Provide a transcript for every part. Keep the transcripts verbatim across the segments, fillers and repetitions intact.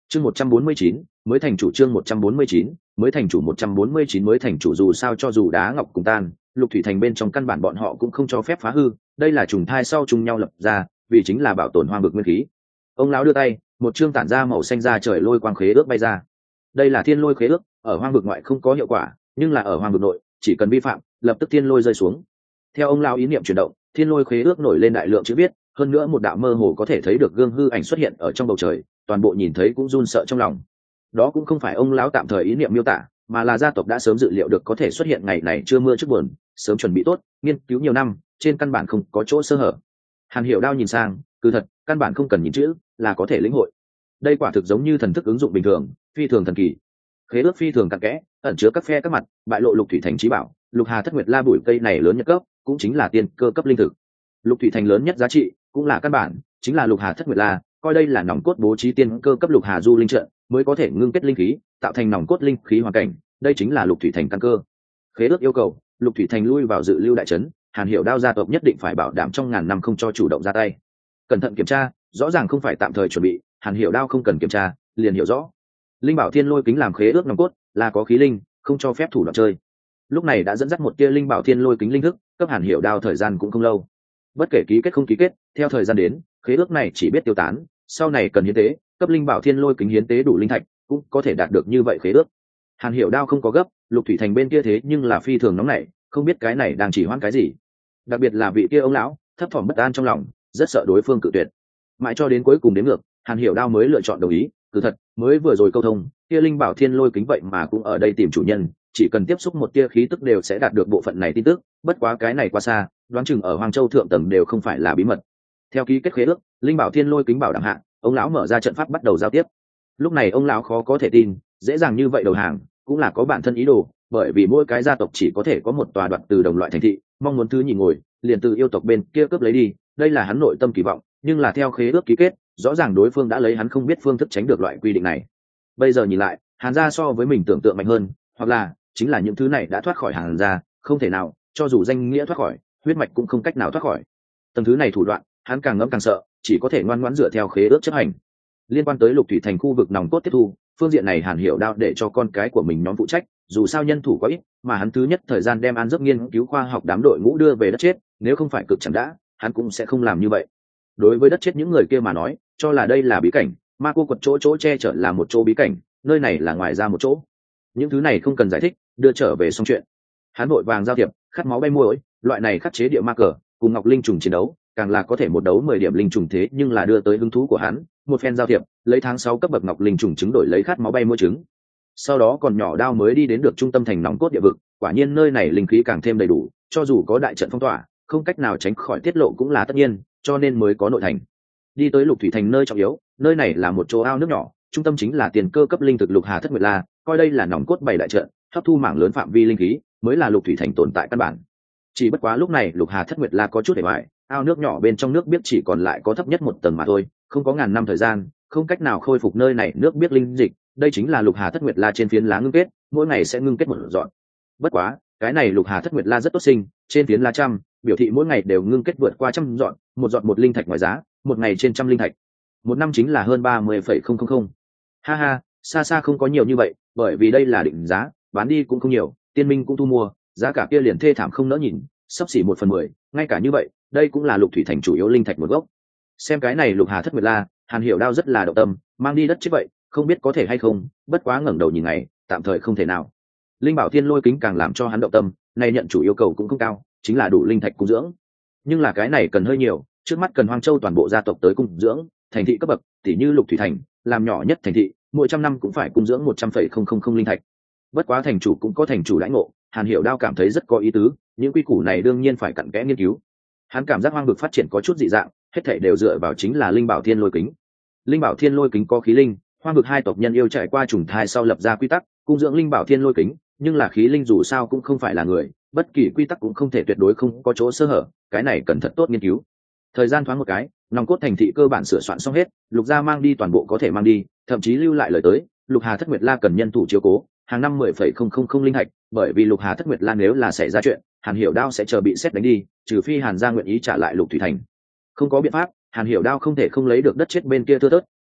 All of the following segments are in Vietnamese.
chương một trăm bốn mươi chín mới thành chủ, chương một trăm bốn mươi chín mới thành chủ, một trăm bốn mươi chín mới thành chủ. Dù sao cho dù đá ngọc cùng tan, lục thủy thành bên trong căn bản bọn họ cũng không cho phép phá hư, đây là trùng thai sau chung nhau lập ra, vì chính là bảo tồn hoang vực nguyên khí. Ông lão đưa tay, một chương tản ra màu xanh ra trời lôi quang khế ước bay ra. Đây là thiên lôi khế ước, ở hoang vực ngoại không có hiệu quả, nhưng là ở hoang vực nội, chỉ cần vi phạm, lập tức thiên lôi rơi xuống. Theo ông lão ý niệm chuyển động, thiên lôi khế ước nổi lên đại lượng chữ viết, hơn nữa một đạo mơ hồ có thể thấy được gương hư ảnh xuất hiện ở trong bầu trời, toàn bộ nhìn thấy cũng run sợ trong lòng. Đó cũng không phải ông lão tạm thời ý niệm miêu tả, mà là gia tộc đã sớm dự liệu được có thể xuất hiện ngày này chưa mưa trước buồn, sớm chuẩn bị tốt, nghiên cứu nhiều năm, trên căn bản không có chỗ sơ hở. Hàn Hiểu Đao nhìn sang, cứ thật, căn bản không cần nhìn chữ, là có thể lĩnh hội. Đây quả thực giống như thần thức ứng dụng bình thường, phi thường thần kỳ. Khế ước phi thường cặn kẽ, ẩn chứa các phe các mặt, bại lộ lục thủy thành chí bảo, lục hà thất nguyệt la bụi cây này lớn nhất cấp, cũng chính là tiên cơ cấp linh thực. Lục thủy thành lớn nhất giá trị, cũng là căn bản, chính là lục hà thất nguyệt la, coi đây là nòng cốt bố trí tiên cơ cấp lục hà du linh trận, mới có thể ngưng kết linh khí, tạo thành nòng cốt linh khí hoàn cảnh, đây chính là lục thủy thành căn cơ. Khế ước yêu cầu, lục thủy thành lui vào dự lưu đại trấn, Hàn Hiểu Đao gia tộc nhất định phải bảo đảm trong ngàn năm không cho chủ động ra tay. Cẩn thận kiểm tra, rõ ràng không phải tạm thời chuẩn bị, Hàn Hiểu Đao không cần kiểm tra, liền hiểu rõ. Linh bảo thiên lôi kính làm khế ước nòng cốt, là có khí linh, không cho phép thủ đoạn chơi. Lúc này đã dẫn dắt một tia linh bảo thiên lôi kính linh thức, cấp Hàn Hiểu Đao thời gian cũng không lâu. Bất kể ký kết không ký kết, theo thời gian đến, khế ước này chỉ biết tiêu tán, sau này cần hiến tế, cấp linh bảo thiên lôi kính hiến tế đủ linh thạch, cũng có thể đạt được như vậy khế ước. Hàn Hiểu Đao không có gấp, lục thủy thành bên kia thế nhưng là phi thường nóng nảy, không biết cái này đang chỉ hoãn cái gì. Đặc biệt là vị kia ông lão, thấp thỏm bất an trong lòng, rất sợ đối phương cự tuyệt. Mãi cho đến cuối cùng đến ngược, Hàn Hiểu Đao mới lựa chọn đồng ý. Cứ thật, mới vừa rồi câu thông, kia linh bảo thiên lôi kính vậy mà cũng ở đây tìm chủ nhân, chỉ cần tiếp xúc một tia khí tức đều sẽ đạt được bộ phận này tin tức. Bất quá cái này qua xa, đoán chừng ở Hoàng Châu thượng tầng đều không phải là bí mật. Theo ký kết khế ước, linh bảo thiên lôi kính bảo đảm hạ, ông lão mở ra trận pháp bắt đầu giao tiếp. Lúc này ông lão khó có thể tin, dễ dàng như vậy đầu hàng, cũng là có bản thân ý đồ, bởi vì mỗi cái gia tộc chỉ có thể có một tòa đoạt từ đồng loại thành thị, mong muốn thứ nhì ngồi, liền từ yêu tộc bên kia cướp lấy đi, đây là hắn nội tâm kỳ vọng, nhưng là theo khế ước ký kết, rõ ràng đối phương đã lấy hắn không biết phương thức tránh được loại quy định này. Bây giờ nhìn lại, Hàn gia so với mình tưởng tượng mạnh hơn, hoặc là chính là những thứ này đã thoát khỏi Hàn gia, không thể nào, cho dù danh nghĩa thoát khỏi, huyết mạch cũng không cách nào thoát khỏi. Tầng thứ này thủ đoạn, hắn càng ngẫm càng sợ, chỉ có thể ngoan ngoãn dựa theo khế ước chấp hành. Liên quan tới lục thủy thành khu vực nòng cốt tiếp thu, phương diện này Hàn Hiểu Đao để cho con cái của mình nhóm phụ trách, dù sao nhân thủ quá ít, mà hắn thứ nhất thời gian đem an giấc nghiên cứu khoa học đám đội ngũ đưa về đất chết, nếu không phải cực chẳng đã, hắn cũng sẽ không làm như vậy. Đối với đất chết những người kia mà nói, cho là đây là bí cảnh, ma cô quật chỗ chỗ che chở là một chỗ bí cảnh, nơi này là ngoài ra một chỗ. Những thứ này không cần giải thích, đưa trở về xong chuyện. Hắn vội vàng giao thiệp, khát máu bay muối, loại này khắc chế địa ma cờ, cùng ngọc linh trùng chiến đấu, càng là có thể một đấu mười điểm linh trùng thế, nhưng là đưa tới hứng thú của hắn, một phen giao thiệp, lấy tháng sáu cấp bậc ngọc linh trùng trứng đổi lấy khát máu bay mua trứng. Sau đó còn nhỏ đao mới đi đến được trung tâm thành nòng cốt địa vực, quả nhiên nơi này linh khí càng thêm đầy đủ, cho dù có đại trận phong tỏa, không cách nào tránh khỏi tiết lộ cũng là tất nhiên, cho nên mới có nội thành. Đi tới lục thủy thành nơi trọng yếu, nơi này là một chỗ ao nước nhỏ, trung tâm chính là tiền cơ cấp linh thực lục hà thất nguyệt la, coi đây là nòng cốt bảy đại trận, hấp thu mảng lớn phạm vi linh khí, mới là lục thủy thành tồn tại căn bản. Chỉ bất quá lúc này lục hà thất nguyệt la có chút để bại, ao nước nhỏ bên trong nước biết chỉ còn lại có thấp nhất một tầng mà thôi, không có ngàn năm thời gian, không cách nào khôi phục nơi này nước biết linh dịch, đây chính là lục hà thất nguyệt la trên phiến lá ngưng kết, mỗi ngày sẽ ngưng kết một dọn. Bất quá cái này lục hà thất nguyệt la rất tốt sinh, trên phiến lá trăm biểu thị mỗi ngày đều ngưng kết vượt qua trăm dọn, một dọn một linh thạch ngoài giá, một ngày trên trăm linh thạch, một năm chính là hơn ba mươi phẩy không không không. Ha ha, xa xa không có nhiều như vậy, bởi vì đây là định giá, bán đi cũng không nhiều, tiên minh cũng thu mua, giá cả kia liền thê thảm không nỡ nhìn, sắp xỉ một phần mười, ngay cả như vậy, đây cũng là lục thủy thành chủ yếu linh thạch một gốc. Xem cái này lục hà thất nguyệt la, Hàn Hiểu Đao rất là động tâm, mang đi đất chết vậy, không biết có thể hay không, bất quá ngẩng đầu nhìn ngày, tạm thời không thể nào. Linh bảo thiên lôi kính càng làm cho hắn động tâm, này nhận chủ yêu cầu cũng không cao, chính là đủ linh thạch cung dưỡng. Nhưng là cái này cần hơi nhiều, trước mắt cần Hoang Châu toàn bộ gia tộc tới cung dưỡng, thành thị cấp bậc, tỷ như Lục Thủy thành, làm nhỏ nhất thành thị, mỗi trăm năm cũng phải cung dưỡng một trăm phẩy không không không linh thạch. Bất quá thành chủ cũng có thành chủ lãnh ngộ, Hàn Hiểu Đao cảm thấy rất có ý tứ, những quy củ này đương nhiên phải cặn kẽ nghiên cứu. Hắn cảm giác hoang vực phát triển có chút dị dạng, hết thảy đều dựa vào chính là linh bảo thiên lôi kính. Linh bảo thiên lôi kính có khí linh, hoang vực hai tộc nhân yêu trải qua trùng thai sau lập ra quy tắc, cung dưỡng linh bảo thiên lôi kính, nhưng là khí linh dù sao cũng không phải là người, bất kỳ quy tắc cũng không thể tuyệt đối không có chỗ sơ hở, cái này cần thật tốt nghiên cứu. Thời gian thoáng một cái, nòng cốt thành thị cơ bản sửa soạn xong hết, Lục gia mang đi toàn bộ có thể mang đi, thậm chí lưu lại lời tới, Lục Hà Thất Nguyệt La cần nhân thủ chiếu cố, hàng năm mười phẩy không không không linh hạch, bởi vì Lục Hà Thất Nguyệt La nếu là xảy ra chuyện, Hàn Hiểu Đao sẽ chờ bị xét đánh đi, trừ phi Hàn gia nguyện ý trả lại Lục Thủy thành. Không có biện pháp, Hàn Hiểu Đao không thể không lấy được đất chết bên kia thưa thớt,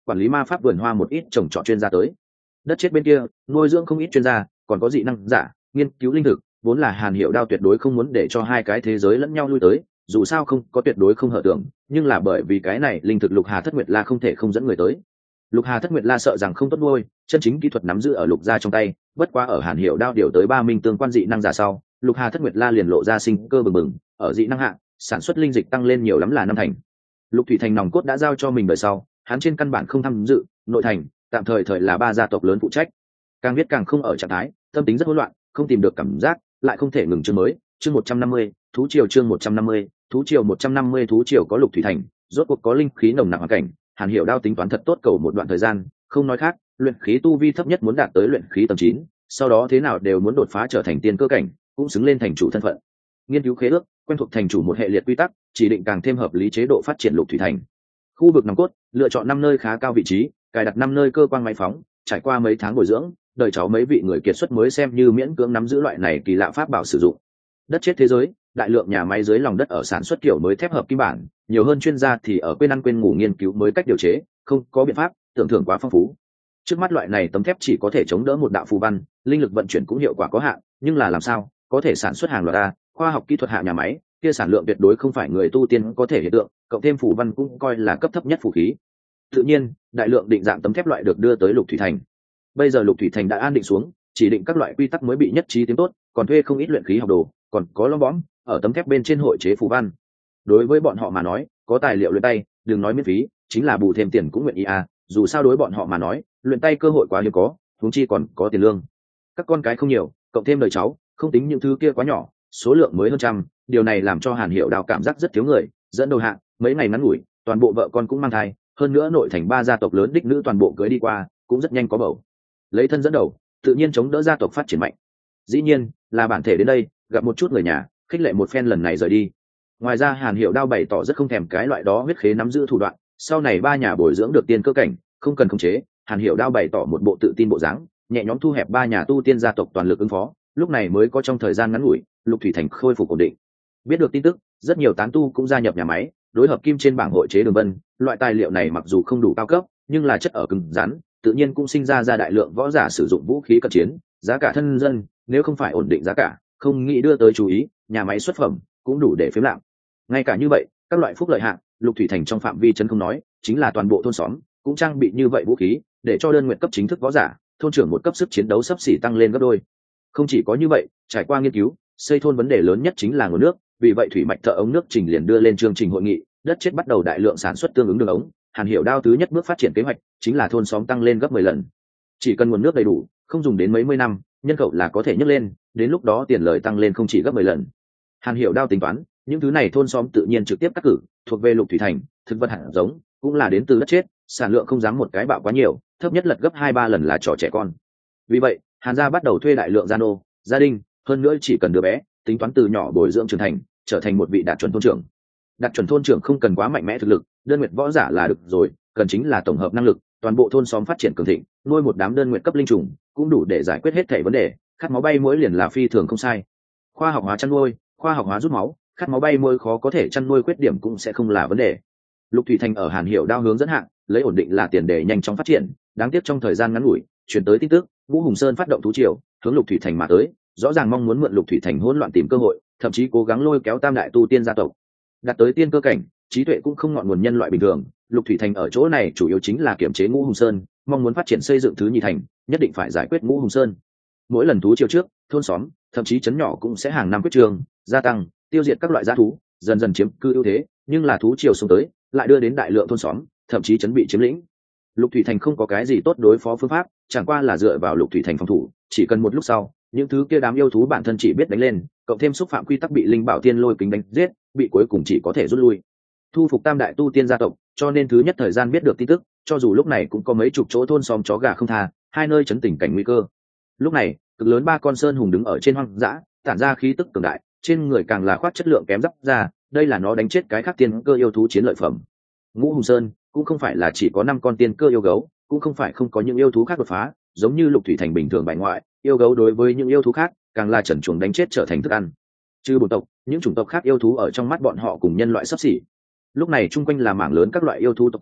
quản lý ma pháp vườn hoa một ít trồng trọt chuyên gia tới. Đất chết bên kia nuôi dưỡng không ít chuyên gia, còn có dị năng giả nghiên cứu linh thực, vốn là Hàn Hiểu Đao tuyệt đối không muốn để cho hai cái thế giới lẫn nhau lui tới, dù sao không có tuyệt đối không hợp tưởng, nhưng là bởi vì cái này linh thực Lục Hà Thất Nguyệt La không thể không dẫn người tới. Lục Hà Thất Nguyệt La sợ rằng không tốt nuôi, chân chính kỹ thuật nắm giữ ở Lục gia trong tay, bất quá ở Hàn Hiểu Đao điều tới ba minh tương quan dị năng giả sau, Lục Hà Thất Nguyệt La liền lộ ra sinh cơ bừng bừng, ở dị năng hạng, sản xuất linh dịch tăng lên nhiều lắm là năm thành. Lục Thủy Thành nòng cốt đã giao cho mình đời sau, hắn trên căn bản không tham dự, nội thành tạm thời thời là ba gia tộc lớn phụ trách. Càng viết càng không ở trạng thái, tâm tính rất hỗn loạn, không tìm được cảm giác, lại không thể ngừng chương mới. Chương một trăm năm mươi, thú triều chương một trăm năm mươi, thú triều một trăm năm mươi thú triều có Lục Thủy Thành, rốt cuộc có linh khí nồng nặc hoàn cảnh, Hàn Hiểu Đao tính toán thật tốt cầu một đoạn thời gian, không nói khác, luyện khí tu vi thấp nhất muốn đạt tới luyện khí tầng chín, sau đó thế nào đều muốn đột phá trở thành tiên cơ cảnh, cũng xứng lên thành chủ thân phận. Nghiên cứu khế ước, quen thuộc thành chủ một hệ liệt quy tắc, chỉ định càng thêm hợp lý chế độ phát triển Lục Thủy Thành. Khu vực nòng cốt, lựa chọn năm nơi khá cao vị trí, cài đặt năm nơi cơ quan máy phóng, trải qua mấy tháng bồi dưỡng, đời cháu mấy vị người kiệt xuất mới xem như miễn cưỡng nắm giữ loại này kỳ lạ pháp bảo sử dụng. Đất chết thế giới, đại lượng nhà máy dưới lòng đất ở sản xuất kiểu mới thép hợp kim bản, nhiều hơn chuyên gia thì ở quên ăn quên ngủ nghiên cứu mới cách điều chế, không có biện pháp, tưởng thưởng quá phong phú. Trước mắt loại này tấm thép chỉ có thể chống đỡ một đạo phù văn, linh lực vận chuyển cũng hiệu quả có hạn, nhưng là làm sao có thể sản xuất hàng loạt a, khoa học kỹ thuật hạ nhà máy, kia sản lượng tuyệt đối không phải người tu tiên có thể hiện tượng, cộng thêm phù văn cũng coi là cấp thấp nhất phù khí. Tự nhiên, đại lượng định dạng tấm thép loại được đưa tới Lục Thủy Thành. Bây giờ Lục Thủy Thành đã an định xuống, chỉ định các loại quy tắc mới bị nhất trí tiến tốt, còn thuê không ít luyện khí học đồ, còn có lom bõm ở tấm thép bên trên hội chế phù văn. Đối với bọn họ mà nói, có tài liệu luyện tay, đừng nói miễn phí, chính là bù thêm tiền cũng nguyện ý à, dù sao đối bọn họ mà nói, luyện tay cơ hội quá hiếm có, huống chi còn có tiền lương. Các con cái không nhiều, cộng thêm đời cháu, không tính những thứ kia quá nhỏ, số lượng mới hơn trăm, điều này làm cho Hàn Hiểu Đao cảm giác rất thiếu người, dẫn đầu hạng, mấy ngày ngắn ngủi, toàn bộ vợ con cũng mang thai, hơn nữa nội thành ba gia tộc lớn đích nữ toàn bộ cưới đi qua, cũng rất nhanh có bầu. Lấy thân dẫn đầu, tự nhiên chống đỡ gia tộc phát triển mạnh. Dĩ nhiên, là bản thể đến đây, gặp một chút người nhà, khích lệ một phen lần này rời đi. Ngoài ra Hàn Hiểu Đao bày tỏ rất không thèm cái loại đó huyết khế nắm giữ thủ đoạn, sau này ba nhà bồi dưỡng được tiên cơ cảnh, không cần khống chế, Hàn Hiểu Đao bày tỏ một bộ tự tin bộ dáng, nhẹ nhõm thu hẹp ba nhà tu tiên gia tộc toàn lực ứng phó, lúc này mới có trong thời gian ngắn ngủi, Lục Thủy Thành khôi phục ổn định. Biết được tin tức, rất nhiều tán tu cũng gia nhập nhà máy, đối hợp kim trên bảng hội chế đường vân, loại tài liệu này mặc dù không đủ cao cấp, nhưng là chất ở cứng rắn, tự nhiên cũng sinh ra ra đại lượng võ giả sử dụng vũ khí cận chiến, giá cả thân dân, nếu không phải ổn định giá cả, không nghĩ đưa tới chú ý, nhà máy xuất phẩm cũng đủ để phím lạm. Ngay cả như vậy, các loại phúc lợi hạng, Lục Thủy Thành trong phạm vi trấn không nói, chính là toàn bộ thôn xóm cũng trang bị như vậy vũ khí, để cho đơn nguyện cấp chính thức võ giả, thôn trưởng một cấp sức chiến đấu sắp xỉ tăng lên gấp đôi. Không chỉ có như vậy, trải qua nghiên cứu, xây thôn vấn đề lớn nhất chính là nguồn nước, vì vậy thủy mạch thợ ống nước trình liền đưa lên chương trình hội nghị, đất chết bắt đầu đại lượng sản xuất tương ứng đường ống. Hàn Hiểu Đao thứ nhất bước phát triển kế hoạch chính là thôn xóm tăng lên gấp mười lần. Chỉ cần nguồn nước đầy đủ, không dùng đến mấy mươi năm, nhân khẩu là có thể nhấc lên, đến lúc đó tiền lời tăng lên không chỉ gấp mười lần. Hàn Hiểu Đao tính toán, những thứ này thôn xóm tự nhiên trực tiếp cắt cử, thuộc về Lục Thủy Thành, thực vật hạt giống cũng là đến từ đất chết, sản lượng không dám một cái bạo quá nhiều, thấp nhất lật gấp hai ba lần là trò trẻ con. Vì vậy, Hàn gia bắt đầu thuê đại lượng gia nô, gia đình, hơn nữa chỉ cần đứa bé, tính toán từ nhỏ bồi dưỡng trưởng thành, trở thành một vị đạt chuẩn thôn trưởng. Đạt chuẩn thôn trưởng không cần quá mạnh mẽ thực lực, đơn nguyện võ giả là được rồi, cần chính là tổng hợp năng lực, toàn bộ thôn xóm phát triển cường thịnh, nuôi một đám đơn nguyện cấp linh trùng, cũng đủ để giải quyết hết thảy vấn đề, khát máu bay muỗi liền là phi thường không sai. Khoa học hóa chăn nuôi, khoa học hóa rút máu, khát máu bay muỗi khó có thể chăn nuôi khuyết điểm cũng sẽ không là vấn đề. Lục Thủy Thành ở Hàn Hiểu Đao hướng dẫn hạng, lấy ổn định là tiền đề nhanh chóng phát triển, đáng tiếc trong thời gian ngắn ngủi, truyền tới tin tức, Vũ Hùng Sơn phát động thú triều, hướng Lục Thủy Thành mà tới, rõ ràng mong muốn mượn Lục Thủy Thành hỗn loạn tìm cơ hội, thậm chí cố gắng lôi kéo tam đại tu tiên gia tộc. Đạt tới tiên cơ cảnh, trí tuệ cũng không ngọn nguồn nhân loại bình thường, Lục Thủy Thành ở chỗ này chủ yếu chính là kiểm chế Ngũ Hùng Sơn, mong muốn phát triển xây dựng thứ nhì thành, nhất định phải giải quyết Ngũ Hùng Sơn. Mỗi lần thú triều trước, thôn xóm, thậm chí trấn nhỏ cũng sẽ hàng năm quyết trường, gia tăng, tiêu diệt các loại dã thú, dần dần chiếm cư ưu thế, nhưng là thú triều xông tới, lại đưa đến đại lượng thôn xóm, thậm chí trấn bị chiếm lĩnh. Lục Thủy Thành không có cái gì tốt đối phó phương pháp, chẳng qua là dựa vào Lục Thủy Thành phòng thủ, chỉ cần một lúc sau, những thứ kia đám yêu thú bản thân chỉ biết đánh lên, cộng thêm xúc phạm quy tắc bị linh bảo tiên lôi kính đánh giết, bị cuối cùng chỉ có thể rút lui. Thu phục tam đại tu tiên gia tộc, cho nên thứ nhất thời gian biết được tin tức, cho dù lúc này cũng có mấy chục chỗ thôn xóm chó gà không tha, hai nơi chấn tình cảnh nguy cơ. Lúc này, cực lớn ba con sơn hùng đứng ở trên hoang dã, tản ra khí tức cường đại, trên người càng là khoác chất lượng kém giáp ra, đây là nó đánh chết cái khác tiên cơ yêu thú chiến lợi phẩm. Ngũ Hùng Sơn cũng không phải là chỉ có năm con tiên cơ yêu gấu, cũng không phải không có những yêu thú khác đột phá, giống như Lục Thủy Thành bình thường bại ngoại, yêu gấu đối với những yêu thú khác càng là trần truồng đánh chết trở thành thức ăn. Trừ bổn tộc, những chủng tộc khác yêu thú ở trong mắt bọn họ cùng nhân loại sắp xỉ. Lúc này chung quanh là mảng lớn các loại yêu thú tộc quần,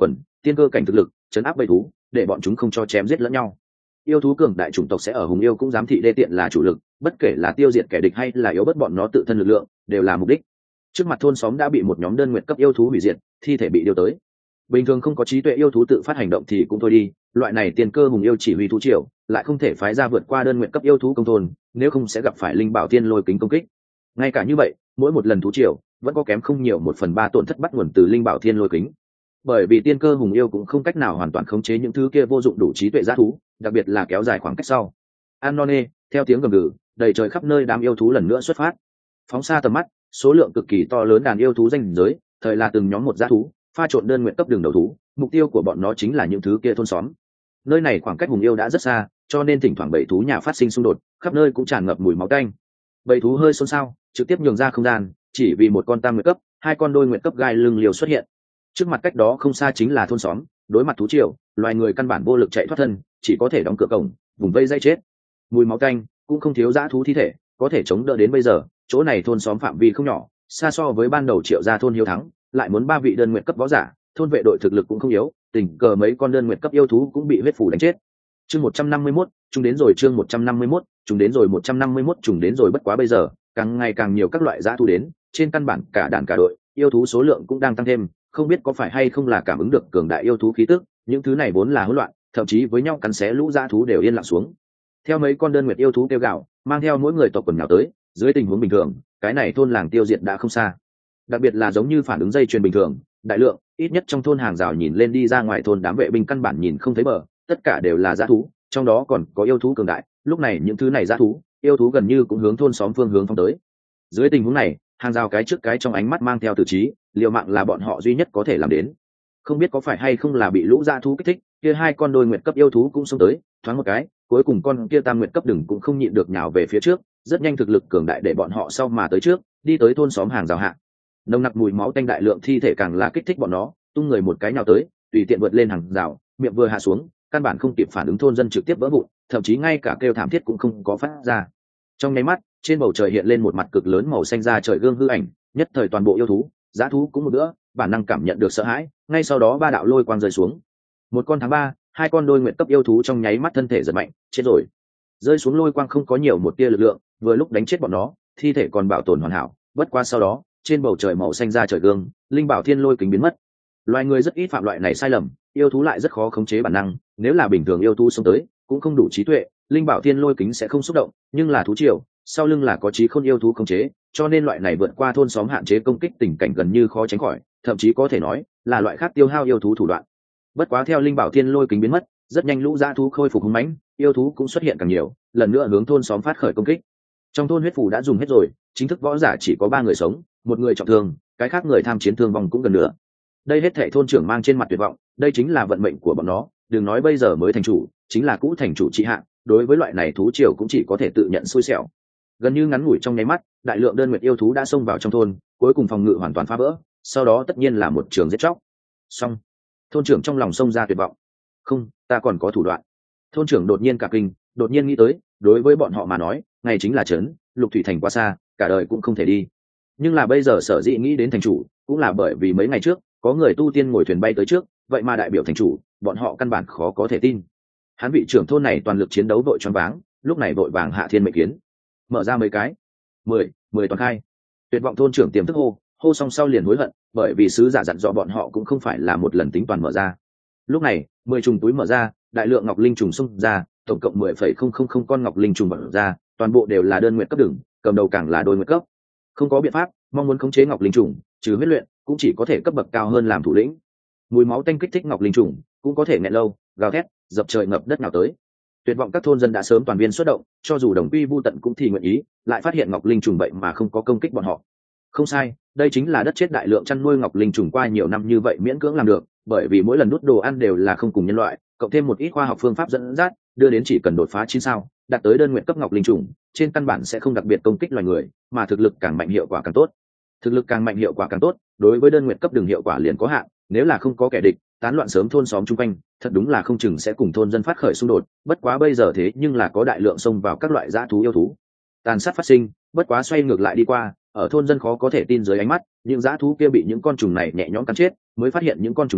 tiên cơ cảnh thực lực chấn áp bầy thú, để bọn chúng không cho chém giết lẫn nhau. Yêu thú cường đại chủng tộc sẽ ở hùng yêu cũng giám thị đê tiện là chủ lực, bất kể là tiêu diệt kẻ địch hay là yếu bớt bọn nó tự thân lực lượng, đều là mục đích. Trước mặt thôn xóm đã bị một nhóm đơn nguyện cấp yêu thú hủy diệt, thi thể bị điều tới. Bình thường không có trí tuệ yêu thú tự phát hành động thì cũng thôi đi, loại này tiên cơ hùng yêu chỉ huy thú triều, lại không thể phái ra vượt qua đơn nguyện cấp yêu thú công thôn, nếu không sẽ gặp phải linh bảo tiên lôi kính công kích. Ngay cả như vậy, mỗi một lần thú triều vẫn có kém không nhiều một phần ba tổn thất bắt nguồn từ linh bảo thiên lôi kính, bởi vì tiên cơ hùng yêu cũng không cách nào hoàn toàn khống chế những thứ kia vô dụng đủ trí tuệ g thú, đặc biệt là kéo dài khoảng cách sau. An non nê theo tiếng gầm gừ đầy trời khắp nơi, đám yêu thú lần nữa xuất phát, phóng xa tầm mắt, số lượng cực kỳ to lớn đàn yêu thú danh giới, thời là từng nhóm một g thú pha trộn đơn nguyện cấp đường đầu thú, mục tiêu của bọn nó chính là những thứ kia thôn xóm. Nơi này khoảng cách hùng yêu đã rất xa, cho nên thỉnh thoảng bầy thú nhà phát sinh xung đột, khắp nơi cũng tràn ngập mùi máu tanh. Bầy thú hơi xôn xao, trực tiếp nhường ra không gian, chỉ vì một con tam nguyện cấp, hai con đôi nguyện cấp gai lưng liều xuất hiện. Trước mặt cách đó không xa chính là thôn xóm, đối mặt thú triều, loài người căn bản vô lực chạy thoát thân, chỉ có thể đóng cửa cổng, vùng vây dây chết. Mùi máu tanh cũng không thiếu dã thú thi thể, có thể chống đỡ đến bây giờ. Chỗ này thôn xóm phạm vi không nhỏ, xa so với ban đầu Triệu gia thôn hiếu thắng, lại muốn ba vị đơn nguyện cấp võ giả, thôn vệ đội thực lực cũng không yếu, tình cờ mấy con đơn nguyện cấp yêu thú cũng bị huyết phủ đánh chết. Chương một trăm năm mươi mốt, chúng đến rồi. Chương một trăm năm mươi mốt, chúng đến rồi. một trăm năm mươi mốt, chúng đến rồi. Bất quá bây giờ, càng ngày càng nhiều các loại dã thú đến, trên căn bản cả đàn cả đội, yêu thú số lượng cũng đang tăng thêm, không biết có phải hay không là cảm ứng được cường đại yêu thú khí tức, những thứ này vốn là hỗn loạn, thậm chí với nhau cắn xé lũ dã thú đều yên lặng xuống. Theo mấy con đơn nguyệt yêu thú kêu gào, mang theo mỗi người tộc quần nhào tới, dưới tình huống bình thường, cái này thôn làng tiêu diệt đã không xa. Đặc biệt là giống như phản ứng dây chuyền bình thường, đại lượng, ít nhất trong thôn hàng rào nhìn lên đi ra ngoài thôn đám vệ binh căn bản nhìn không thấy bờ, tất cả đều là dã thú, trong đó còn có yêu thú cường đại. Lúc này những thứ này dã thú, yêu thú gần như cũng hướng thôn xóm phương hướng phóng tới. Dưới tình huống này, hàng rào cái trước cái trong ánh mắt mang theo tử trí, liều mạng là bọn họ duy nhất có thể làm đến. Không biết có phải hay không là bị lũ dã thú kích thích, kia hai con đôi nguyệt cấp yêu thú cũng xông tới, thoáng một cái, cuối cùng con kia tam nguyệt cấp đừng cũng không nhịn được nhào về phía trước, rất nhanh thực lực cường đại để bọn họ sau mà tới trước, đi tới thôn xóm hàng rào hạ. Nồng nặc mùi máu tanh đại lượng thi thể càng là kích thích bọn nó, tung người một cái nhào tới, tùy tiện vượt lên hàng rào, miệng vừa hạ xuống, căn bản không kịp phản ứng, thôn dân trực tiếp vỡ vụn, thậm chí ngay cả kêu thảm thiết cũng không có phát ra. Trong nháy mắt, trên bầu trời hiện lên một mặt cực lớn màu xanh da trời gương hư ảnh, nhất thời toàn bộ yêu thú, dã thú cũng một bữa, bản năng cảm nhận được sợ hãi, ngay sau đó ba đạo lôi quang rơi xuống. Một con tháng ba, hai con đôi nguyện cấp yêu thú trong nháy mắt thân thể giật mạnh, chết rồi. Rơi xuống lôi quang không có nhiều một tia lực lượng, vừa lúc đánh chết bọn nó, thi thể còn bảo tồn hoàn hảo, bất qua sau đó, trên bầu trời màu xanh da trời gương, linh bảo thiên lôi kính biến mất. Loài người rất ít phạm loại này sai lầm, yêu thú lại rất khó khống chế bản năng, nếu là bình thường yêu thú xông tới, cũng không đủ trí tuệ, linh bảo thiên lôi kính sẽ không xúc động, nhưng là thú triều, sau lưng là có trí khôn yêu thú khống chế, cho nên loại này vượt qua thôn xóm hạn chế công kích tình cảnh gần như khó tránh khỏi, thậm chí có thể nói là loại khác tiêu hao yêu thú thủ đoạn. Bất quá theo linh bảo thiên lôi kính biến mất, rất nhanh lũ dã thú khôi phục hung mãnh, yêu thú cũng xuất hiện càng nhiều, lần nữa hướng thôn xóm phát khởi công kích. Trong thôn huyết phù đã dùng hết rồi, chính thức võ giả chỉ có ba người sống, một người trọng thương, cái khác người tham chiến thương vong cũng gần nữa. Đây hết thảy thôn trưởng mang trên mặt tuyệt vọng, đây chính là vận mệnh của bọn nó, đừng nói bây giờ mới thành chủ, chính là cũ thành chủ trị hạ, đối với loại này thú triều cũng chỉ có thể tự nhận xui xẻo. Gần như ngắn ngủi trong nháy mắt, đại lượng đơn nguyệt yêu thú đã xông vào trong thôn, cuối cùng phòng ngự hoàn toàn phá vỡ, sau đó tất nhiên là một trường giết chóc. Xong, thôn trưởng trong lòng xông ra tuyệt vọng. Không, ta còn có thủ đoạn. Thôn trưởng đột nhiên cả kinh, đột nhiên nghĩ tới, đối với bọn họ mà nói, ngày chính là trấn, Lục Thủy thành quá xa, cả đời cũng không thể đi. Nhưng là bây giờ sở dĩ nghĩ đến thành chủ, cũng là bởi vì mấy ngày trước, có người tu tiên ngồi thuyền bay tới trước, vậy mà đại biểu thành chủ, bọn họ căn bản khó có thể tin. Hắn vị trưởng thôn này toàn lực chiến đấu vội choáng váng, lúc này vội vàng hạ thiên mệnh kiến, mở ra mấy cái, mười, mười toàn khai. Tuyệt vọng thôn trưởng tiềm thức hô, hô xong sau liền hối hận, bởi vì sứ giả dặn dò bọn họ cũng không phải là một lần tính toàn mở ra. Lúc này, mười trùng túi mở ra, đại lượng ngọc linh trùng xung ra, tổng cộng mười phẩy không không không con ngọc linh trùng mở ra, toàn bộ đều là đơn nguyện cấp đường, cầm đầu càng là đôi nguyện cấp. Không có biện pháp, mong muốn khống chế ngọc linh trùng, trừ huyết luyện, cũng chỉ có thể cấp bậc cao hơn làm thủ lĩnh. Mùi máu tanh kích thích ngọc linh trùng, cũng có thể nghẹn lâu, gào thét, dập trời ngập đất nào tới. Tuyệt vọng các thôn dân đã sớm toàn viên xuất động, cho dù đồng quy vu tận cũng thì nguyện ý, lại phát hiện ngọc linh trùng vậy mà không có công kích bọn họ. Không sai, đây chính là đất chết đại lượng chăn nuôi ngọc linh trùng qua nhiều năm như vậy miễn cưỡng làm được, bởi vì mỗi lần đút đồ ăn đều là không cùng nhân loại, cộng thêm một ít khoa học phương pháp dẫn dắt, đưa đến chỉ cần đột phá chín sao, đạt tới đơn nguyện cấp ngọc linh trùng, trên căn bản sẽ không đặc biệt công kích loài người, mà thực lực càng mạnh hiệu quả càng tốt. Thực lực càng mạnh hiệu quả càng tốt, đối với đơn nguyện cấp đường hiệu quả liền có hạn, nếu là không có kẻ địch, tán loạn sớm thôn xóm chung quanh, thật đúng là không chừng sẽ cùng thôn dân phát khởi xung đột, bất quá bây giờ thế nhưng là có đại lượng xông vào các loại dã thú yêu thú. Tàn sát phát sinh, bất quá xoay ngược lại đi qua, ở thôn dân khó có thể tin dưới ánh mắt, những dã thú kia bị những con trùng này nhẹ nhõm cắn chết, mới phát hiện những con trùng này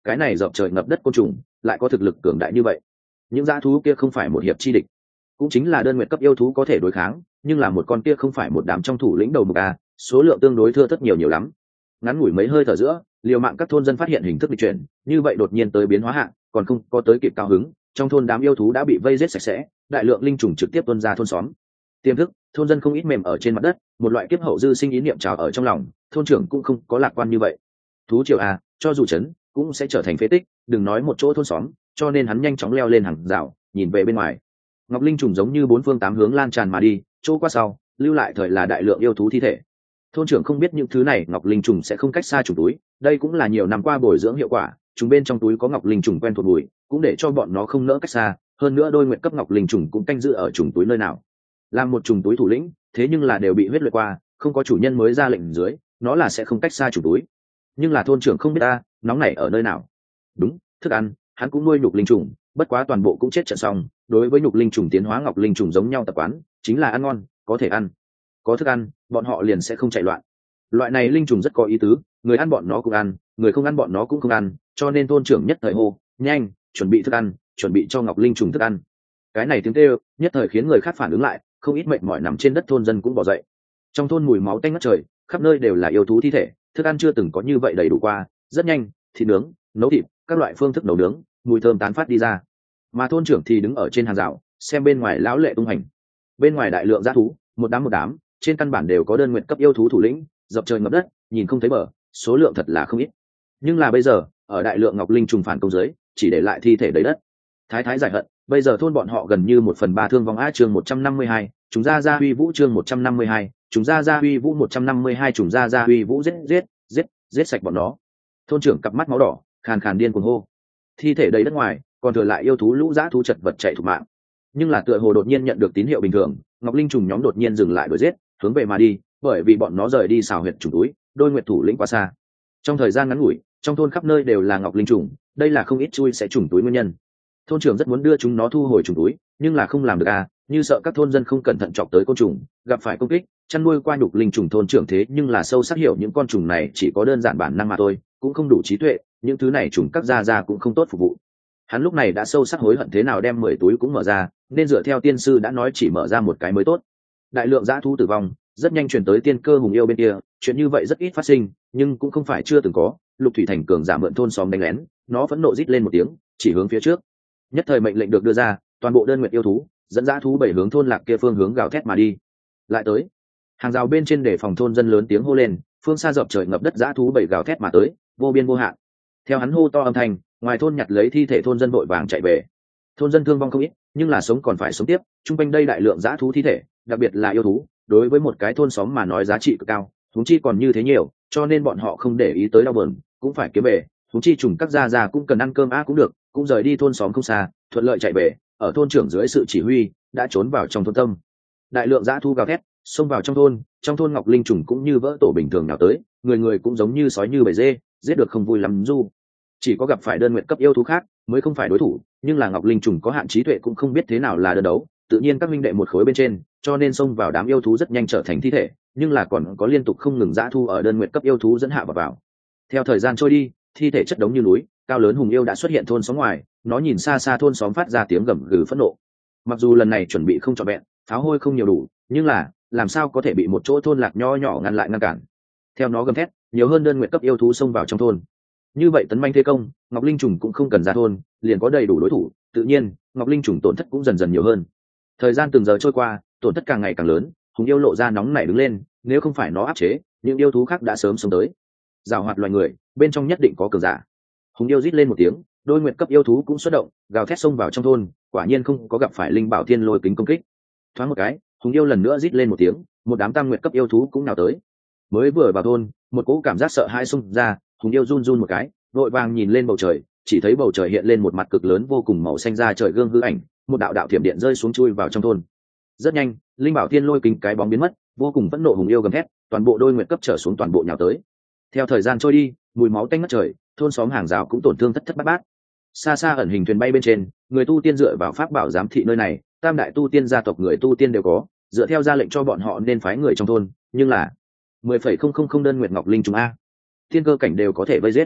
cái này dọc trời ngập đất côn trùng lại có thực lực cường đại như vậy. Những dã thú kia không phải một hiệp chi địch, cũng chính là đơn nguyệt cấp yêu thú có thể đối kháng, nhưng là một con kia không phải một đám trong thủ lĩnh đầu mục a, số lượng tương đối thưa thớt nhiều nhiều lắm. Ngắn ngủi mấy hơi thở giữa, liều mạng các thôn dân phát hiện hình thức di chuyển như vậy đột nhiên tới biến hóa hạng, còn không có tới kịp cao hứng, trong thôn đám yêu thú đã bị vây giết sạch sẽ, đại lượng linh trùng trực tiếp tuôn ra thôn xóm. Tiềm thức, thôn dân không ít mềm ở trên mặt đất, một loại kiếp hậu dư sinh ý niệm trào ở trong lòng, thôn trưởng cũng không có lạc quan như vậy. Thú triều a, cho dù chấn cũng sẽ trở thành phế tích, đừng nói một chỗ thôn xóm, cho nên hắn nhanh chóng leo lên hàng rào, nhìn về bên ngoài. Ngọc linh trùng giống như bốn phương tám hướng lan tràn mà đi, chỗ qua sau, lưu lại thời là đại lượng yêu thú thi thể. Thôn trưởng không biết những thứ này ngọc linh trùng sẽ không cách xa trùng túi, đây cũng là nhiều năm qua bồi dưỡng hiệu quả, chúng bên trong túi có ngọc linh trùng quen thuộc mùi, cũng để cho bọn nó không nỡ cách xa, hơn nữa đôi nguyện cấp ngọc linh trùng cũng canh giữ ở trùng túi nơi nào. Làm một trùng túi thủ lĩnh, thế nhưng là đều bị huyết luyện qua, không có chủ nhân mới ra lệnh dưới, nó là sẽ không cách xa trùng túi. Nhưng là thôn trưởng không biết ta, nóng này ở nơi nào. Đúng, thức ăn, hắn cũng nuôi nhục linh trùng, bất quá toàn bộ cũng chết trận xong, đối với nhục linh trùng tiến hóa ngọc linh trùng giống nhau tập quán, chính là ăn ngon, có thể ăn. Có thức ăn, bọn họ liền sẽ không chạy loạn. Loại này linh trùng rất có ý tứ, người ăn bọn nó cũng ăn, người không ăn bọn nó cũng không ăn, cho nên thôn trưởng nhất thời hô, nhanh, chuẩn bị thức ăn, chuẩn bị cho ngọc linh trùng thức ăn. Cái này tiếng kêu, nhất thời khiến người khác phản ứng lại, không ít mệt mỏi nằm trên đất thôn dân cũng bỏ dậy. Trong thôn mùi máu tanh ngất trời, khắp nơi đều là yêu thú thi thể, thức ăn chưa từng có như vậy đầy đủ qua, rất nhanh, thịt nướng, nấu thịt, các loại phương thức nấu nướng, mùi thơm tán phát đi ra. Mà thôn trưởng thì đứng ở trên hàng rào, xem bên ngoài lão lệ tung hành. Bên ngoài đại lượng dã thú, một đám một đám, trên căn bản đều có đơn nguyện cấp yêu thú thủ lĩnh, dập trời ngập đất, nhìn không thấy bờ, số lượng thật là không ít. Nhưng là bây giờ, ở đại lượng ngọc linh trùng phản công dưới, chỉ để lại thi thể đầy đất. Thái thái giải hận, bây giờ thôn bọn họ gần như một phần ba thương vong. A chương một trăm năm mươi hai, chúng ra ra huy vũ chương một trăm năm mươi hai, chúng ra ra huy vũ một trăm năm mươi hai chúng ra ra huy vũ giết giết giết giết sạch bọn nó. Thôn trưởng cặp mắt máu đỏ, khàn khàn điên cuồng hô. Thi thể đầy đất ngoài, còn thừa lại yêu thú lũ dã thú chật vật chạy thục mạng. Nhưng là tựa hồ đột nhiên nhận được tín hiệu bình thường, ngọc linh trùng nhóm đột nhiên dừng lại đuổi giết, hướng về mà đi, bởi vì bọn nó rời đi xào huyệt trùng túi, đôi nguyệt thủ lĩnh quá xa. Trong thời gian ngắn ngủi, trong thôn khắp nơi đều là ngọc linh trùng, đây là không ít chui sẽ trùng túi nguyên nhân. Thôn trưởng rất muốn đưa chúng nó thu hồi trùng túi, nhưng là không làm được à, như sợ các thôn dân không cẩn thận chọc tới côn trùng, gặp phải công kích, chăn nuôi qua nhục linh trùng thôn trưởng thế nhưng là sâu sắc hiểu những con trùng này chỉ có đơn giản bản năng mà thôi, cũng không đủ trí tuệ, những thứ này trùng các gia gia cũng không tốt phục vụ. Hắn lúc này đã sâu sắc hối hận thế nào đem mười túi cũng mở ra, nên dựa theo tiên sư đã nói chỉ mở ra một cái mới tốt. Đại lượng dã thú tử vong, rất nhanh truyền tới tiên cơ hùng yêu bên kia, chuyện như vậy rất ít phát sinh, nhưng cũng không phải chưa từng có. Lục thủy thành cường giả mượn thôn xóm đánh lén, nó phẫn nộ rít lên một tiếng, chỉ hướng phía trước. Nhất thời mệnh lệnh được đưa ra, toàn bộ đơn nguyện yêu thú dẫn dã thú bảy hướng thôn lạc kia phương hướng gào thét mà đi. Lại tới, hàng rào bên trên để phòng thôn dân lớn tiếng hô lên, phương xa dập trời ngập đất dã thú bảy gào thét mà tới, vô biên vô hạn. Theo hắn hô to âm thanh, ngoài thôn nhặt lấy thi thể thôn dân vội vàng chạy về. Thôn dân thương vong không ít, nhưng là sống còn phải sống tiếp. Trung quanh đây đại lượng dã thú thi thể, đặc biệt là yêu thú, đối với một cái thôn xóm mà nói giá trị cực cao, huống chi còn như thế nhiều, cho nên bọn họ không để ý tới đau buồn, cũng phải kiếm về. Huống chi trùng các gia gia cũng cần ăn cơm á cũng được, cũng rời đi thôn xóm không xa, thuận lợi chạy về. Ở thôn trưởng dưới sự chỉ huy, đã trốn vào trong thôn tâm. Đại lượng dã thú gào thét, xông vào trong thôn, trong thôn ngọc linh trùng cũng như vỡ tổ bình thường nào tới, người người cũng giống như sói như bầy dê, giết được không vui lắm du. Chỉ có gặp phải đơn nguyện cấp yêu thú khác mới không phải đối thủ, nhưng là ngọc linh trùng có hạn trí tuệ cũng không biết thế nào là đơn đấu, tự nhiên các minh đệ một khối bên trên, cho nên xông vào đám yêu thú rất nhanh trở thành thi thể, nhưng là còn có liên tục không ngừng dã thu ở đơn nguyện cấp yêu thú dẫn hạ vào vào. Theo thời gian trôi đi, thi thể chất đống như núi, cao lớn hùng yêu đã xuất hiện thôn xóm ngoài, nó nhìn xa xa thôn xóm phát ra tiếng gầm gừ phẫn nộ. Mặc dù lần này chuẩn bị không trọn vẹn, pháo hôi không nhiều đủ, nhưng là làm sao có thể bị một chỗ thôn lạc nho nhỏ ngăn lại ngăn cản. Theo nó gầm thét, nhiều hơn đơn nguyện cấp yêu thú xông vào trong thôn. Như vậy tấn manh thế công, ngọc linh trùng cũng không cần ra thôn, liền có đầy đủ đối thủ, tự nhiên ngọc linh trùng tổn thất cũng dần dần nhiều hơn. Thời gian từng giờ trôi qua, tổn thất càng ngày càng lớn, hùng yêu lộ ra nóng nảy đứng lên, nếu không phải nó áp chế, những yêu thú khác đã sớm sống tới. Giảo hoạt loài người, bên trong nhất định có cường giả. Hùng yêu rít lên một tiếng, đôi nguyệt cấp yêu thú cũng xuất động, gào thét xông vào trong thôn, quả nhiên không có gặp phải linh bảo thiên lôi kính công kích. Thoáng một cái, hùng yêu lần nữa rít lên một tiếng, một đám tam nguyệt cấp yêu thú cũng nào tới. Mới vừa vào thôn, một cỗ cảm giác sợ hãi xông ra, hùng yêu run run một cái, vội vàng nhìn lên bầu trời, chỉ thấy bầu trời hiện lên một mặt cực lớn vô cùng màu xanh da trời gương hư ảnh, một đạo đạo thiểm điện rơi xuống chui vào trong thôn. Rất nhanh, linh bảo thiên lôi kính cái bóng biến mất, vô cùng phẫn nộ hùng yêu gầm thét, toàn bộ đôi nguyệt cấp trở xuống toàn bộ nhào tới. Theo thời gian trôi đi, mùi máu tanh ngất trời, thôn xóm hàng rào cũng tổn thương thất thất bát bát. Xa xa ẩn hình thuyền bay bên trên, người tu tiên dựa vào pháp bảo giám thị nơi này, tam đại tu tiên gia tộc người tu tiên đều có, dựa theo ra lệnh cho bọn họ nên phái người trong thôn, nhưng là mười phẩy không không không đơn nguyệt ngọc linh trùng a, thiên cơ cảnh đều có thể vây giết.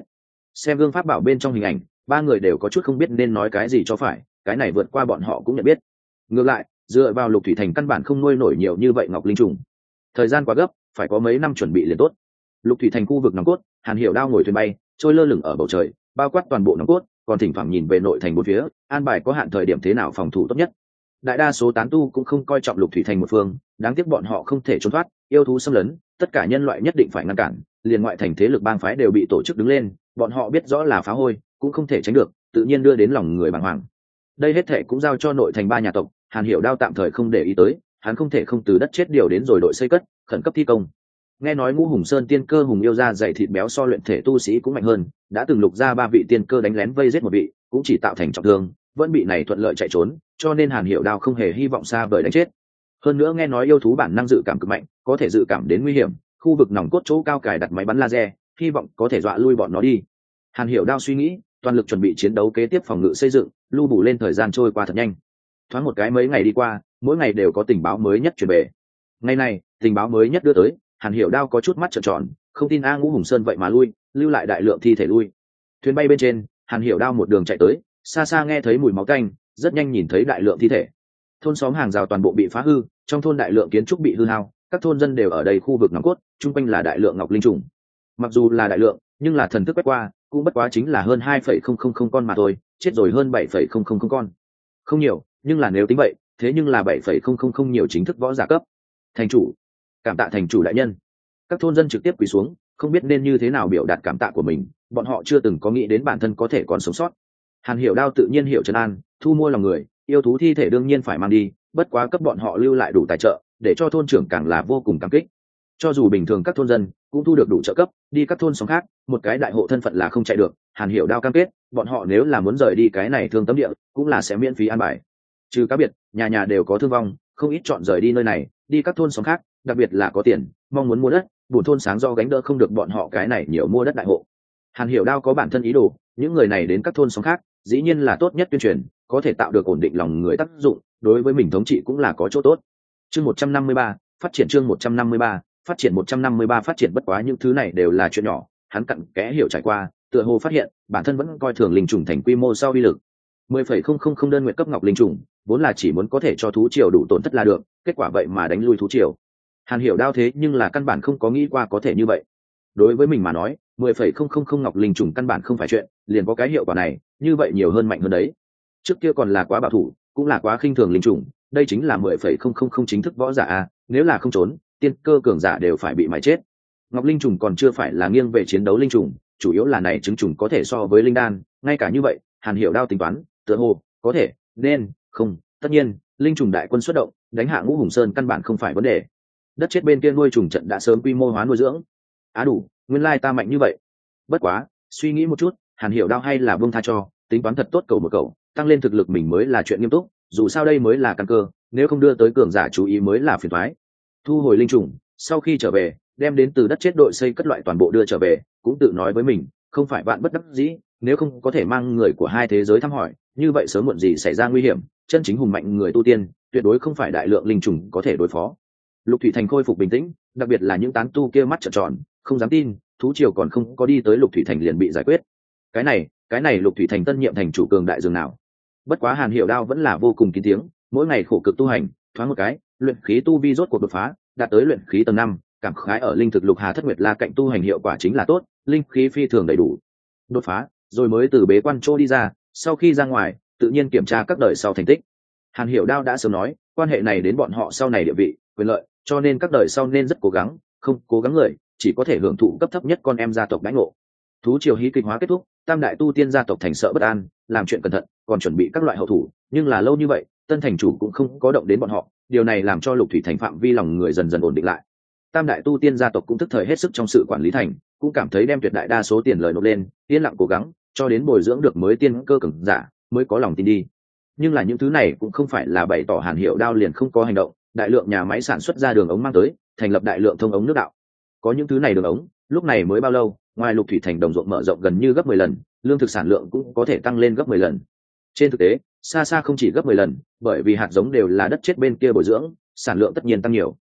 Xem gương pháp bảo bên trong hình ảnh, ba người đều có chút không biết nên nói cái gì cho phải, cái này vượt qua bọn họ cũng nhận biết. Ngược lại, dựa vào Lục Thủy Thành căn bản không nuôi nổi nhiều như vậy ngọc linh trùng. Thời gian quá gấp, phải có mấy năm chuẩn bị liền tốt. Lục Thủy Thành khu vực nòng cốt, Hàn Hiểu Đao ngồi thuyền bay, trôi lơ lửng ở bầu trời, bao quát toàn bộ nòng cốt, còn thỉnh thoảng nhìn về nội thành bốn phía, an bài có hạn thời điểm thế nào phòng thủ tốt nhất. Đại đa số tán tu cũng không coi trọng Lục Thủy Thành một phương, đáng tiếc bọn họ không thể trốn thoát, yêu thú xâm lấn, tất cả nhân loại nhất định phải ngăn cản, liền ngoại thành thế lực bang phái đều bị tổ chức đứng lên, bọn họ biết rõ là phá hôi, cũng không thể tránh được, tự nhiên đưa đến lòng người bàng hoàng. Đây hết thệ cũng giao cho nội thành ba nhà tộc, Hàn Hiểu Đao tạm thời không để ý tới, hắn không thể không từ đất chết điều đến rồi đội xây cất, khẩn cấp thi công. Nghe nói Ngũ Hùng Sơn tiên cơ hùng yêu ra dày thịt béo so luyện thể tu sĩ cũng mạnh hơn, đã từng lục ra ba vị tiên cơ đánh lén vây giết một vị, cũng chỉ tạo thành trọng thương, vẫn bị này thuận lợi chạy trốn, cho nên Hàn Hiểu Đao không hề hy vọng xa vời đánh chết. Hơn nữa nghe nói yêu thú bản năng dự cảm cực mạnh, có thể dự cảm đến nguy hiểm, khu vực nòng cốt chỗ cao cài đặt máy bắn laser, hy vọng có thể dọa lui bọn nó đi. Hàn Hiểu Đao suy nghĩ, toàn lực chuẩn bị chiến đấu kế tiếp phòng ngự xây dựng, lưu bù lên thời gian trôi qua thật nhanh. Thoáng một cái mấy ngày đi qua, mỗi ngày đều có tình báo mới nhất truyền về. Ngày này, tình báo mới nhất đưa tới, Hàn Hiểu Đao có chút mắt trợn tròn, không tin A Ngũ Hùng Sơn vậy mà lui, lưu lại đại lượng thi thể lui. Thuyền bay bên trên, Hàn Hiểu Đao một đường chạy tới, xa xa nghe thấy mùi máu tanh, rất nhanh nhìn thấy đại lượng thi thể. Thôn xóm hàng rào toàn bộ bị phá hư, trong thôn đại lượng kiến trúc bị hư hao, các thôn dân đều ở đây khu vực nòng cốt, chung quanh là đại lượng ngọc linh trùng. Mặc dù là đại lượng, nhưng là thần thức quét qua, cũng bất quá chính là hơn hai phẩy không không không con mà thôi, chết rồi hơn bảy phẩy không không không con. Không nhiều, nhưng là nếu tính vậy, thế nhưng là bảy phẩy không không không nhiều chính thức võ giả cấp. Thành chủ, cảm tạ thành chủ đại nhân. Các thôn dân trực tiếp quỳ xuống, không biết nên như thế nào biểu đạt cảm tạ của mình, bọn họ chưa từng có nghĩ đến bản thân có thể còn sống sót. Hàn Hiểu Đao tự nhiên hiểu trấn an, thu mua lòng người, yêu thú thi thể đương nhiên phải mang đi, bất quá cấp bọn họ lưu lại đủ tài trợ, để cho thôn trưởng càng là vô cùng cảm kích. Cho dù bình thường các thôn dân cũng thu được đủ trợ cấp, đi các thôn xóm khác, một cái đại hộ thân phận là không chạy được. Hàn Hiểu Đao cam kết, bọn họ nếu là muốn rời đi cái này thương tâm địa, cũng là sẽ miễn phí an bài. Trừ cá biệt, nhà nhà đều có thương vong, không ít chọn rời đi nơi này, đi các thôn xóm khác, đặc biệt là có tiền, mong muốn mua đất, buồn thôn sáng do gánh đỡ không được bọn họ cái này nhiều mua đất đại hộ. Hàn Hiểu Đao có bản thân ý đồ, những người này đến các thôn xóm khác, dĩ nhiên là tốt nhất tuyên truyền, có thể tạo được ổn định lòng người tác dụng, đối với mình thống trị cũng là có chỗ tốt. Chương một trăm năm mươi ba, phát triển chương một trăm năm mươi ba, phát triển một trăm năm mươi ba phát triển bất quá những thứ này đều là chuyện nhỏ, hắn cặn kẽ hiểu trải qua, tựa hồ phát hiện, bản thân vẫn coi thường linh trùng thành quy mô sau uy lực. mười phẩy không không không đơn nguyện cấp ngọc linh trùng, vốn là chỉ muốn có thể cho thú triều đủ tổn thất là được, kết quả vậy mà đánh lui thú triều. Hàn Hiểu Đao thế nhưng là căn bản không có nghĩ qua có thể như vậy. Đối với mình mà nói, mười phẩy không không không ngọc linh trùng căn bản không phải chuyện, liền có cái hiệu quả này, như vậy nhiều hơn mạnh hơn đấy. Trước kia còn là quá bảo thủ, cũng là quá khinh thường linh trùng, đây chính là mười phẩy không không không chính thức võ giả a, nếu là không trốn, tiên cơ cường giả đều phải bị mài chết. Ngọc linh trùng còn chưa phải là nghiêng về chiến đấu linh trùng, chủ yếu là này trứng trùng có thể so với linh đan, ngay cả như vậy, Hàn Hiểu Đao tính toán, tựa hồ có thể, nên, không, tất nhiên, linh trùng đại quân xuất động, đánh hạ Ngũ Hùng Sơn căn bản không phải vấn đề. Đất chết bên kia nuôi trùng trận đã sớm quy mô hóa nuôi dưỡng. Á đủ, nguyên lai ta mạnh như vậy. Bất quá, suy nghĩ một chút, Hàn Hiểu Đao hay là buông tha cho, tính toán thật tốt cầu một cầu, tăng lên thực lực mình mới là chuyện nghiêm túc, dù sao đây mới là căn cơ, nếu không đưa tới cường giả chú ý mới là phiền toái. Thu hồi linh trùng, sau khi trở về, đem đến từ đất chết đội xây cất loại toàn bộ đưa trở về, cũng tự nói với mình, không phải vạn bất đắc dĩ, nếu không có thể mang người của hai thế giới thăm hỏi, như vậy sớm muộn gì xảy ra nguy hiểm, chân chính hùng mạnh người tu tiên, tuyệt đối không phải đại lượng linh trùng có thể đối phó. Lục Thủy Thành khôi phục bình tĩnh, đặc biệt là những tán tu kia mắt trợn tròn, không dám tin, thú triều còn không có đi tới Lục Thủy Thành liền bị giải quyết. Cái này, cái này Lục Thủy Thành tân nhiệm thành chủ cường đại dường nào. Bất quá Hàn Hiểu Đao vẫn là vô cùng kín tiếng, mỗi ngày khổ cực tu hành, thoáng một cái, luyện khí tu vi rốt cuộc đột phá, đạt tới luyện khí tầng năm, cảm khái ở linh thực Lục Hà Thất Nguyệt La cạnh tu hành hiệu quả chính là tốt, linh khí phi thường đầy đủ. Đột phá, rồi mới từ bế quan chỗ đi ra, sau khi ra ngoài, tự nhiên kiểm tra các đời sau thành tích. Hàn Hiểu Đao đã sớm nói, quan hệ này đến bọn họ sau này địa vị, quyền lợi, cho nên các đời sau nên rất cố gắng, không cố gắng người, chỉ có thể hưởng thụ cấp thấp nhất con em gia tộc đãi ngộ. Thú triều hí kịch hóa kết thúc, tam đại tu tiên gia tộc thành sợ bất an, làm chuyện cẩn thận, còn chuẩn bị các loại hậu thủ, nhưng là lâu như vậy, tân thành chủ cũng không có động đến bọn họ, điều này làm cho Lục Thủy Thành phạm vi lòng người dần dần ổn định lại. Tam đại tu tiên gia tộc cũng tức thời hết sức trong sự quản lý thành, cũng cảm thấy đem tuyệt đại đa số tiền lời nộp lên, yên lặng cố gắng, cho đến bồi dưỡng được mới tiên cơ cường giả, mới có lòng tin đi. Nhưng là những thứ này cũng không phải là bày tỏ Hàn Hiểu Đao liền không có hành động, đại lượng nhà máy sản xuất ra đường ống mang tới, thành lập đại lượng thông ống nước đạo. Có những thứ này đường ống, lúc này mới bao lâu, ngoài Lục Thủy Thành đồng ruộng mở rộng gần như gấp mười lần, lương thực sản lượng cũng có thể tăng lên gấp mười lần. Trên thực tế, xa xa không chỉ gấp mười lần, bởi vì hạt giống đều là đất chết bên kia bồi dưỡng, sản lượng tất nhiên tăng nhiều.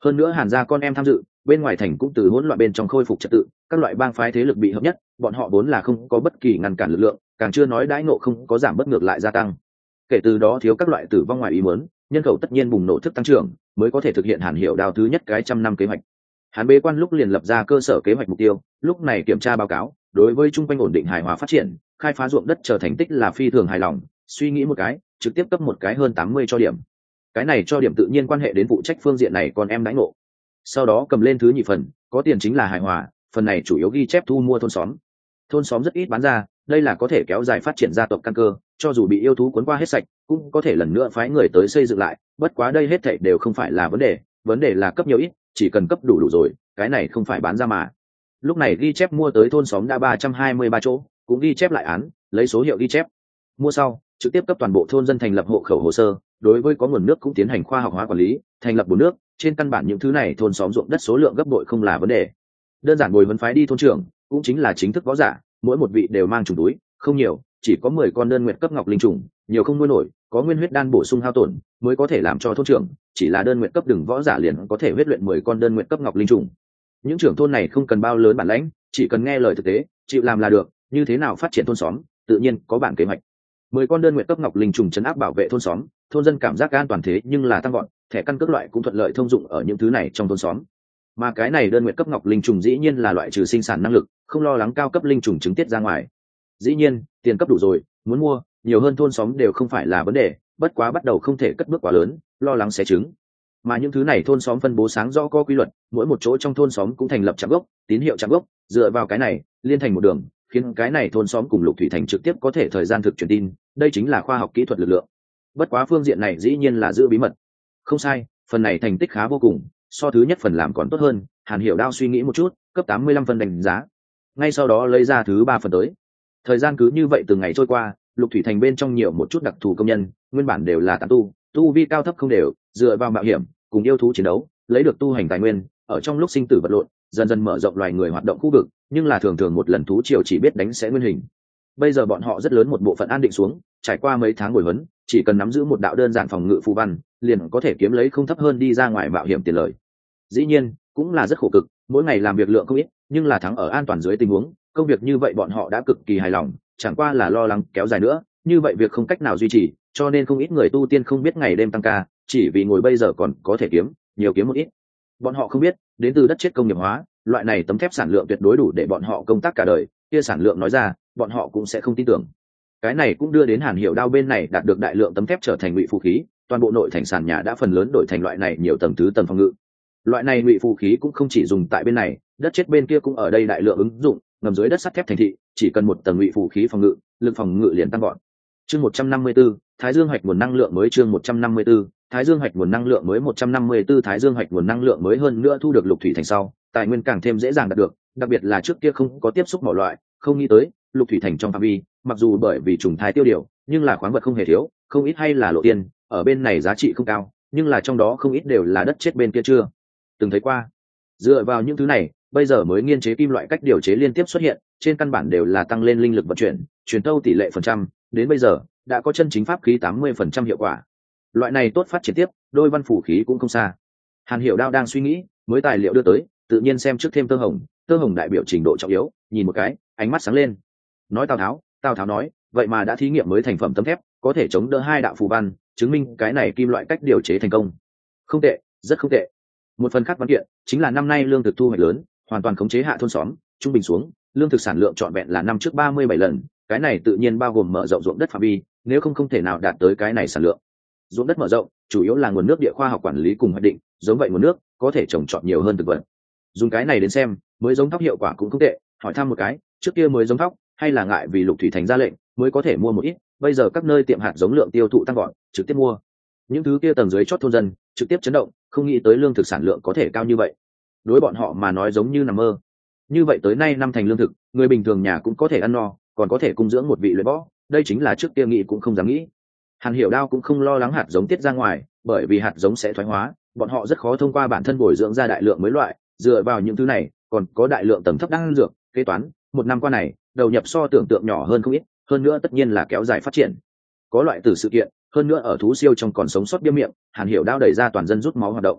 hơn nữa Hàn gia con em tham dự, bên ngoài thành cũng từ hỗn loạn bên trong khôi phục trật tự, các loại bang phái thế lực bị hợp nhất, bọn họ vốn là không có bất kỳ ngăn cản lực lượng, càng chưa nói đãi ngộ không có giảm bất ngược lại gia tăng. Kể từ đó thiếu các loại tử vong ngoài ý muốn, nhân khẩu tất nhiên bùng nổ thức tăng trưởng, mới có thể thực hiện Hàn Hiểu Đao thứ nhất cái trăm năm kế hoạch. Hàn bế quan lúc liền lập ra cơ sở kế hoạch mục tiêu, lúc này kiểm tra báo cáo, đối với trung quanh ổn định hài hòa phát triển, khai phá ruộng đất trở thành tích là phi thường hài lòng, suy nghĩ một cái, trực tiếp cấp một cái hơn tám mươi cho điểm. Cái này cho điểm tự nhiên quan hệ đến phụ trách phương diện này còn em đãi ngộ. Sau đó cầm lên thứ nhị phần, có tiền chính là hài hòa, phần này chủ yếu ghi chép thu mua thôn xóm. Thôn xóm rất ít bán ra, đây là có thể kéo dài phát triển gia tộc căn cơ, cho dù bị yêu thú cuốn qua hết sạch, cũng có thể lần nữa phái người tới xây dựng lại, bất quá đây hết thảy đều không phải là vấn đề, vấn đề là cấp nhiều ít, chỉ cần cấp đủ đủ rồi, cái này không phải bán ra mà. Lúc này ghi chép mua tới thôn xóm đã ba trăm hai mươi ba chỗ, cũng ghi chép lại án, lấy số hiệu ghi chép. Mua sau, trực tiếp cấp toàn bộ thôn dân thành lập hộ khẩu hồ sơ, đối với có nguồn nước cũng tiến hành khoa học hóa quản lý, thành lập bồn nước, trên căn bản những thứ này thôn xóm ruộng đất số lượng gấp bội không là vấn đề. Đơn giản bồi huấn phái đi thôn trưởng, cũng chính là chính thức võ giả, mỗi một vị đều mang trùng túi, không nhiều, chỉ có mười con đơn nguyệt cấp ngọc linh trùng, nhiều không nuôi nổi, có nguyên huyết đan bổ sung hao tổn, mới có thể làm cho thôn trưởng, chỉ là đơn nguyệt cấp đừng võ giả liền có thể huyết luyện mười con đơn nguyệt cấp ngọc linh trùng. Những trưởng thôn này không cần bao lớn bản lãnh, chỉ cần nghe lời thực tế, chịu làm là được, như thế nào phát triển thôn xóm, tự nhiên có bản kế hoạch. Mười con đơn nguyệt cấp ngọc linh trùng trấn áp bảo vệ thôn xóm, thôn dân cảm giác an toàn thế nhưng là tăng gọn, thẻ căn cước loại cũng thuận lợi thông dụng ở những thứ này trong thôn xóm. Mà cái này đơn nguyệt cấp ngọc linh trùng dĩ nhiên là loại trừ sinh sản năng lực, không lo lắng cao cấp linh trùng trứng tiết ra ngoài. Dĩ nhiên, tiền cấp đủ rồi, muốn mua nhiều hơn thôn xóm đều không phải là vấn đề, bất quá bắt đầu không thể cất bước quá lớn, lo lắng xé trứng. Mà những thứ này thôn xóm phân bố sáng rõ có quy luật, mỗi một chỗ trong thôn xóm cũng thành lập trạm gốc, tín hiệu trạm gốc, dựa vào cái này, liên thành một đường, khiến cái này thôn xóm cùng Lục Thủy Thành trực tiếp có thể thời gian thực truyền tin, đây chính là khoa học kỹ thuật lực lượng. Bất quá phương diện này dĩ nhiên là giữ bí mật. Không sai, phần này thành tích khá vô cùng, so thứ nhất phần làm còn tốt hơn, Hàn Hiểu Đao suy nghĩ một chút, cấp tám mươi lăm phần đánh giá. Ngay sau đó lấy ra thứ ba phần tới. Thời gian cứ như vậy từng ngày trôi qua, Lục Thủy Thành bên trong nhiều một chút đặc thù công nhân, nguyên bản đều là tán tu, tu vi cao thấp không đều, dựa vào mạo hiểm, cùng yêu thú chiến đấu, lấy được tu hành tài nguyên, ở trong lúc sinh tử vật lộn, dần dần mở rộng loài người hoạt động khu vực, nhưng là thường thường một lần thú triều chỉ biết đánh sẽ nguyên hình. Bây giờ bọn họ rất lớn một bộ phận an định xuống, trải qua mấy tháng bồi huấn, chỉ cần nắm giữ một đạo đơn giản phòng ngự phù văn, liền có thể kiếm lấy không thấp hơn đi ra ngoài mạo hiểm tiền lời. Dĩ nhiên, cũng là rất khổ cực, mỗi ngày làm việc lượng không ít, nhưng là thắng ở an toàn dưới tình huống, công việc như vậy bọn họ đã cực kỳ hài lòng, chẳng qua là lo lắng kéo dài nữa, như vậy việc không cách nào duy trì, cho nên không ít người tu tiên không biết ngày đêm tăng ca, chỉ vì ngồi bây giờ còn có thể kiếm, nhiều kiếm một ít. Bọn họ không biết, đến từ đất chết công nghiệp hóa, loại này tấm thép sản lượng tuyệt đối đủ để bọn họ công tác cả đời, kia sản lượng nói ra, bọn họ cũng sẽ không tin tưởng. Cái này cũng đưa đến Hàn Hiểu Đao bên này đạt được đại lượng tấm thép trở thành ngụy phù khí, toàn bộ nội thành sàn nhà đã phần lớn đổi thành loại này nhiều tầng thứ tầng phòng ngự. Loại này ngụy phù khí cũng không chỉ dùng tại bên này, đất chết bên kia cũng ở đây đại lượng ứng dụng, ngầm dưới đất sắt thép thành thị, chỉ cần một tầng ngụy phù khí phòng ngự, lực phòng ngự liền tăng gọn. Chương một trăm năm mươi tư, Thái Dương Hoạch nguồn năng lượng mới chương một trăm năm mươi tư, Thái Dương Hoạch nguồn năng lượng mới một trăm năm mươi tư Thái Dương Hoạch nguồn năng lượng mới hơn nữa thu được Lục Thủy Thành sau, tài nguyên càng thêm dễ dàng đạt được, đặc biệt là trước kia không có tiếp xúc mọi loại, không nghĩ tới, Lục Thủy Thành trong phạm vi, mặc dù bởi vì trùng thai tiêu điều, nhưng là khoáng vật không hề thiếu, không ít hay là lộ tiền, ở bên này giá trị không cao, nhưng là trong đó không ít đều là đất chết bên kia chưa từng thấy qua. Dựa vào những thứ này, bây giờ mới nghiên chế kim loại cách điều chế liên tiếp xuất hiện, trên căn bản đều là tăng lên linh lực vận chuyển, truyền thâu tỷ lệ phần trăm, đến bây giờ đã có chân chính pháp khí tám mươi phần trăm hiệu quả. Loại này tốt phát triển tiếp, đôi văn phủ khí cũng không xa. Hàn Hiểu Đao đang suy nghĩ, mới tài liệu đưa tới, tự nhiên xem trước thêm tơ hồng, tơ hồng đại biểu trình độ trọng yếu, nhìn một cái, ánh mắt sáng lên. Nói Tào Tháo, Tào Tháo nói, vậy mà đã thí nghiệm mới thành phẩm tấm thép, có thể chống đỡ hai đạo phù văn, chứng minh cái này kim loại cách điều chế thành công. Không tệ, rất không tệ. Một phần khác văn kiện chính là năm nay lương thực thu hoạch lớn, hoàn toàn khống chế hạ thôn xóm, trung bình xuống, lương thực sản lượng trọn vẹn là năm trước ba mươi bảy lần, cái này tự nhiên bao gồm mở rộng ruộng đất phạm vi, nếu không không thể nào đạt tới cái này sản lượng. Ruộng đất mở rộng, chủ yếu là nguồn nước địa khoa học quản lý cùng hoạch định, giống vậy nguồn nước có thể trồng trọt nhiều hơn thực vật. Dùng cái này đến xem, mới giống thóc hiệu quả cũng không tệ, hỏi thăm một cái, trước kia mới giống thóc, hay là ngại vì Lục Thủy Thành ra lệnh, mới có thể mua một ít, bây giờ các nơi tiệm hạt giống lượng tiêu thụ tăng gọn, trực tiếp mua. Những thứ kia tầng dưới chót thôn dân, trực tiếp chấn động, không nghĩ tới lương thực sản lượng có thể cao như vậy. Đối bọn họ mà nói giống như nằm mơ. Như vậy tới nay năm thành lương thực, người bình thường nhà cũng có thể ăn no, còn có thể cung dưỡng một vị luyện võ, đây chính là trước kia nghĩ cũng không dám nghĩ. Hàn Hiểu Đao cũng không lo lắng hạt giống tiết ra ngoài, bởi vì hạt giống sẽ thoái hóa, bọn họ rất khó thông qua bản thân bồi dưỡng ra đại lượng mới loại, dựa vào những thứ này, còn có đại lượng tầng thấp đan dược, kế toán, một năm qua này, đầu nhập so tưởng tượng nhỏ hơn không ít, hơn nữa tất nhiên là kéo dài phát triển. Có loại tử sự kiện, hơn nữa ở thú siêu trong còn sống sót bia miệng, Hàn Hiểu Đao đẩy ra toàn dân rút máu hoạt động.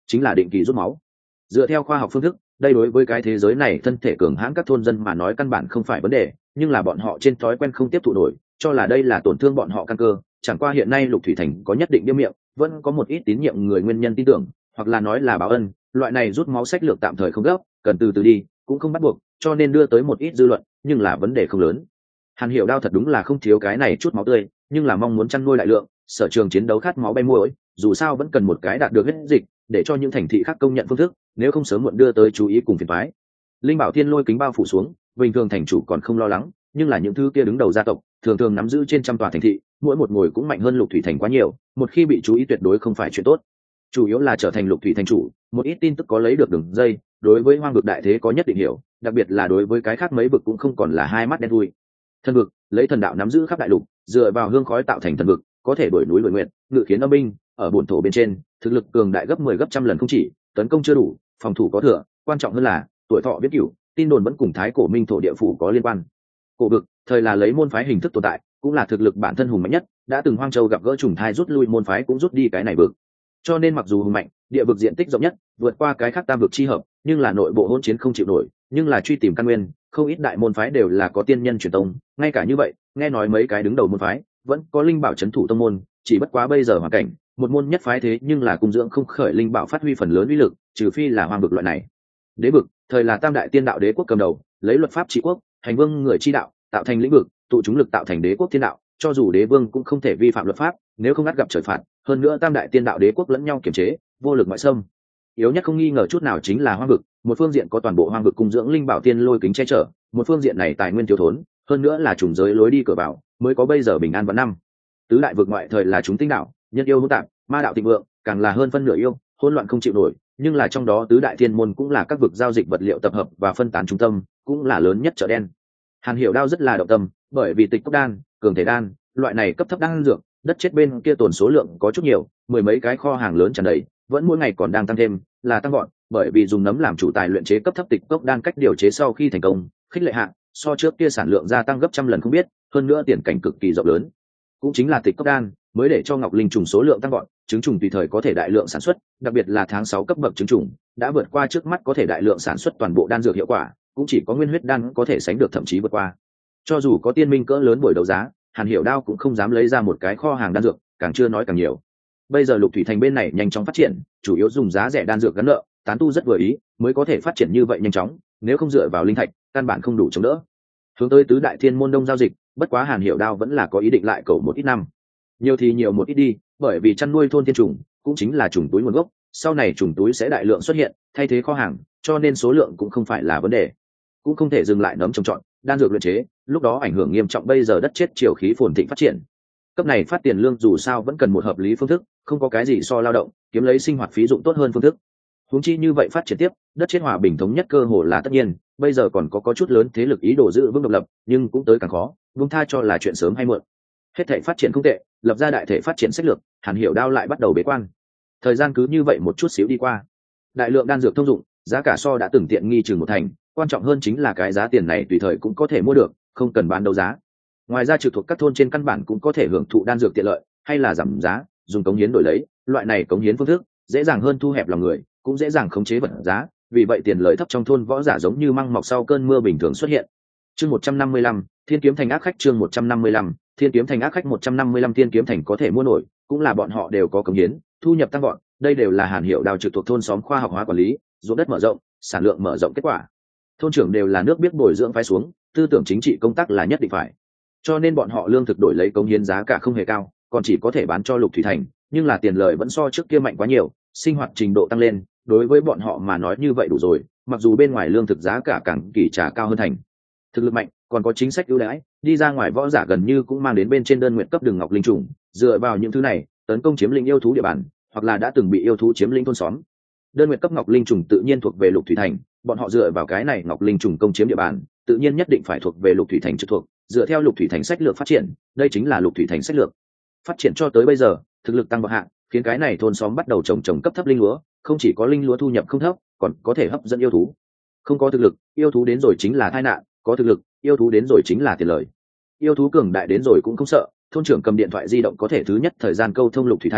chính là định kỳ rút máu. Dựa theo khoa học phương thức, đây đối với cái thế giới này thân thể cường hãn các thôn dân mà nói căn bản không phải vấn đề, nhưng là bọn họ trên thói quen không tiếp thụ nổi, cho là đây là tổn thương bọn họ căn cơ. Chẳng qua hiện nay Lục Thủy Thành có nhất định biêm miệng, vẫn có một ít tín nhiệm người nguyên nhân tin tưởng, hoặc là nói là báo ân, loại này rút máu sách lược tạm thời không gấp, cần từ từ đi, cũng không bắt buộc, cho nên đưa tới một ít dư luận, nhưng là vấn đề không lớn. Hàn Hiểu Đao thật đúng là không thiếu cái này chút máu tươi, nhưng là mong muốn chăn nuôi đại lượng, sở trường chiến đấu khát máu bay muối, dù sao vẫn cần một cái đạt được hết dịch, để cho những thành thị khác công nhận phương thức, nếu không sớm muộn đưa tới chú ý cùng phiền toái. Linh Bảo Thiên lôi kính bao phủ xuống, bình thường thành chủ còn không lo lắng, nhưng là những thứ kia đứng đầu gia tộc, thường thường nắm giữ trên trăm tòa thành thị, mỗi một ngồi cũng mạnh hơn Lục Thủy Thành quá nhiều, một khi bị chú ý tuyệt đối không phải chuyện tốt. Chủ yếu là trở thành Lục Thủy Thành chủ, một ít tin tức có lấy được đường dây, đối với hoang vực đại thế có nhất định hiểu, đặc biệt là đối với cái khác mấy vực cũng không còn là hai mắt đen thui. Thần vực, lấy thần đạo nắm giữ khắp đại lục, dựa vào hương khói tạo thành thần vực, có thể đuổi núi đuổi nguyện, ngự khiến âm binh, ở bổn thổ bên trên, thực lực cường đại gấp mười gấp trăm lần không chỉ, tấn công chưa đủ, phòng thủ có thừa, quan trọng hơn là tuổi thọ biết cửu, tin đồn vẫn cùng thái cổ minh thổ địa phủ có liên quan. Cổ vực, thời là lấy môn phái hình thức tồn tại, cũng là thực lực bản thân hùng mạnh nhất, đã từng hoang châu gặp gỡ trùng thai rút lui môn phái cũng rút đi cái này vực. Cho nên mặc dù hùng mạnh, địa vực diện tích rộng nhất, vượt qua cái khác tam vực chi hợp, nhưng là nội bộ hỗn chiến không chịu nổi, nhưng là truy tìm căn nguyên, không ít đại môn phái đều là có tiên nhân truyền tông, ngay cả như vậy, nghe nói mấy cái đứng đầu môn phái, vẫn có linh bảo trấn thủ tông môn, chỉ bất quá bây giờ hoàn cảnh, một môn nhất phái thế nhưng là cung dưỡng không khởi linh bảo phát huy phần lớn uy lực, trừ phi là hoang vực loại này. Đế vực, thời là tam đại tiên đạo đế quốc cầm đầu, lấy luật pháp trị quốc, hành vương người chi đạo, tạo thành lĩnh vực, tụ chúng lực tạo thành đế quốc thiên đạo, cho dù đế vương cũng không thể vi phạm luật pháp, nếu không ngắt gặp trời phạt, hơn nữa tam đại tiên đạo đế quốc lẫn nhau kiểm chế, vô lực ngoại xâm. Yếu nhất không nghi ngờ chút nào chính là hoang vực, một phương diện có toàn bộ hoang vực cung dưỡng linh bảo tiên lôi kính che chở, một phương diện này tài nguyên thiếu thốn, hơn nữa là trùng giới lối đi cửa vào, mới có bây giờ bình an vạn năm. Tứ đại vực ngoại thời là chúng tinh đạo, nhân yêu hỗn tạp, ma đạo thịnh vượng, càng là hơn phân nửa yêu, hỗn loạn không chịu nổi, nhưng là trong đó tứ đại thiên môn cũng là các vực giao dịch vật liệu tập hợp và phân tán trung tâm, cũng là lớn nhất chợ đen. Hàn Hiểu Đao rất là động tâm, bởi vì tịch cốc đan, cường thể đan, loại này cấp thấp đan dược, đất chết bên kia tồn số lượng có chút nhiều, mười mấy cái kho hàng lớn tràn đầy, vẫn mỗi ngày còn đang tăng thêm, là tăng gọn, bởi vì dùng nấm làm chủ tài luyện chế cấp thấp tịch cốc đan cách điều chế sau khi thành công, khích lệ hạng, so trước kia sản lượng gia tăng gấp trăm lần không biết, hơn nữa tiền cảnh cực kỳ rộng lớn. Cũng chính là tịch cốc đan mới để cho ngọc linh trùng số lượng tăng gọn, trứng trùng tùy thời có thể đại lượng sản xuất, đặc biệt là tháng sáu cấp bậc trứng trùng đã vượt qua trước mắt có thể đại lượng sản xuất toàn bộ đan dược hiệu quả, cũng chỉ có nguyên huyết đan có thể sánh được, thậm chí vượt qua. Cho dù có tiên minh cỡ lớn buổi đấu giá, Hàn Hiểu Đao cũng không dám lấy ra một cái kho hàng đan dược, càng chưa nói càng nhiều. Bây giờ Lục Thủy Thành bên này nhanh chóng phát triển, chủ yếu dùng giá rẻ đan dược gắn nợ, tán tu rất vừa ý, mới có thể phát triển như vậy nhanh chóng, nếu không dựa vào linh thạch, căn bản không đủ chống đỡ. Hướng tới tứ đại thiên môn đông giao dịch, bất quá Hàn Hiểu Đao vẫn là có ý định lại cầu một ít năm. Nhiều thì nhiều một ít đi, bởi vì chăn nuôi thôn tiên trùng, cũng chính là trùng túi nguồn gốc, sau này trùng túi sẽ đại lượng xuất hiện, thay thế kho hàng, cho nên số lượng cũng không phải là vấn đề. Cũng không thể dừng lại nấm trồng trọt, đan dược luyện chế, lúc đó ảnh hưởng nghiêm trọng bây giờ đất chết chiều khí phồn thịnh phát triển. Cấp này phát tiền lương dù sao vẫn cần một hợp lý phương thức, không có cái gì so lao động, kiếm lấy sinh hoạt phí dụng tốt hơn phương thức. Huống chi như vậy phát triển tiếp, đất chết hòa bình thống nhất cơ hồ là tất nhiên, bây giờ còn có có chút lớn thế lực ý đồ giữ vững độc lập, nhưng cũng tới càng khó, buông tha cho là chuyện sớm hay muộn. Hết thể phát triển không tệ, lập ra đại thể phát triển sách lược, Hàn Hiểu Đao lại bắt đầu bế quan. Thời gian cứ như vậy một chút xíu đi qua, đại lượng đan dược thông dụng, giá cả so đã từng tiện nghi chừng một thành, quan trọng hơn chính là cái giá tiền này tùy thời cũng có thể mua được, không cần bán đấu giá. Ngoài ra trực thuộc các thôn trên căn bản cũng có thể hưởng thụ đan dược tiện lợi, hay là giảm giá, dùng cống hiến đổi lấy, loại này cống hiến phương thức dễ dàng hơn thu hẹp lòng người, cũng dễ dàng khống chế vật giá, vì vậy tiền lợi thấp trong thôn võ giả giống như măng mọc sau cơn mưa bình thường xuất hiện. Chương một trăm năm mươi lăm, Thiên kiếm thành ác khách. Chương một trăm năm mươi lăm, Thiên kiếm thành ác khách. một trăm năm mươi lăm Thiên kiếm thành có thể mua nổi, cũng là bọn họ đều có cống hiến, thu nhập tăng vọt, đây đều là Hàn Hiểu Đao trực thuộc thôn xóm khoa học hóa quản lý, ruộng đất mở rộng, sản lượng mở rộng kết quả. Thôn trưởng đều là nước biết bồi dưỡng phái xuống, tư tưởng chính trị công tác là nhất định phải. Cho nên bọn họ lương thực đổi lấy cống hiến giá cả không hề cao, còn chỉ có thể bán cho Lục Thủy Thành, nhưng là tiền lợi vẫn so trước kia mạnh quá nhiều, sinh hoạt trình độ tăng lên, đối với bọn họ mà nói như vậy đủ rồi, mặc dù bên ngoài lương thực giá cả càng kỳ trả cao hơn thành. Thực lực mạnh, còn có chính sách ưu đãi, đi ra ngoài võ giả gần như cũng mang đến bên trên đơn nguyện cấp đường ngọc linh trùng, dựa vào những thứ này, tấn công chiếm lĩnh yêu thú địa bàn, hoặc là đã từng bị yêu thú chiếm lĩnh thôn xóm. Đơn nguyện cấp ngọc linh trùng tự nhiên thuộc về Lục Thủy Thành, bọn họ dựa vào cái này ngọc linh trùng công chiếm địa bàn, tự nhiên nhất định phải thuộc về Lục Thủy Thành trực thuộc, dựa theo Lục Thủy Thành sách lược phát triển, đây chính là Lục Thủy Thành sách lược. Phát triển cho tới bây giờ, thực lực tăng bậc hạng, khiến cái này thôn xóm bắt đầu trồng trồng cấp thấp linh lúa, không chỉ có linh lúa thu nhập không thấp, còn có thể hấp dẫn yêu thú. Không có thực lực, yêu thú đến rồi chính là tai nạn, có thực lực, yêu thú đến rồi chính là tiền lời. Yêu thú cường đại đến rồi cũng không sợ, thôn trưởng cầm điện thoại di động có thể thứ nhất thời gian câu thông Lục Thủy Thành,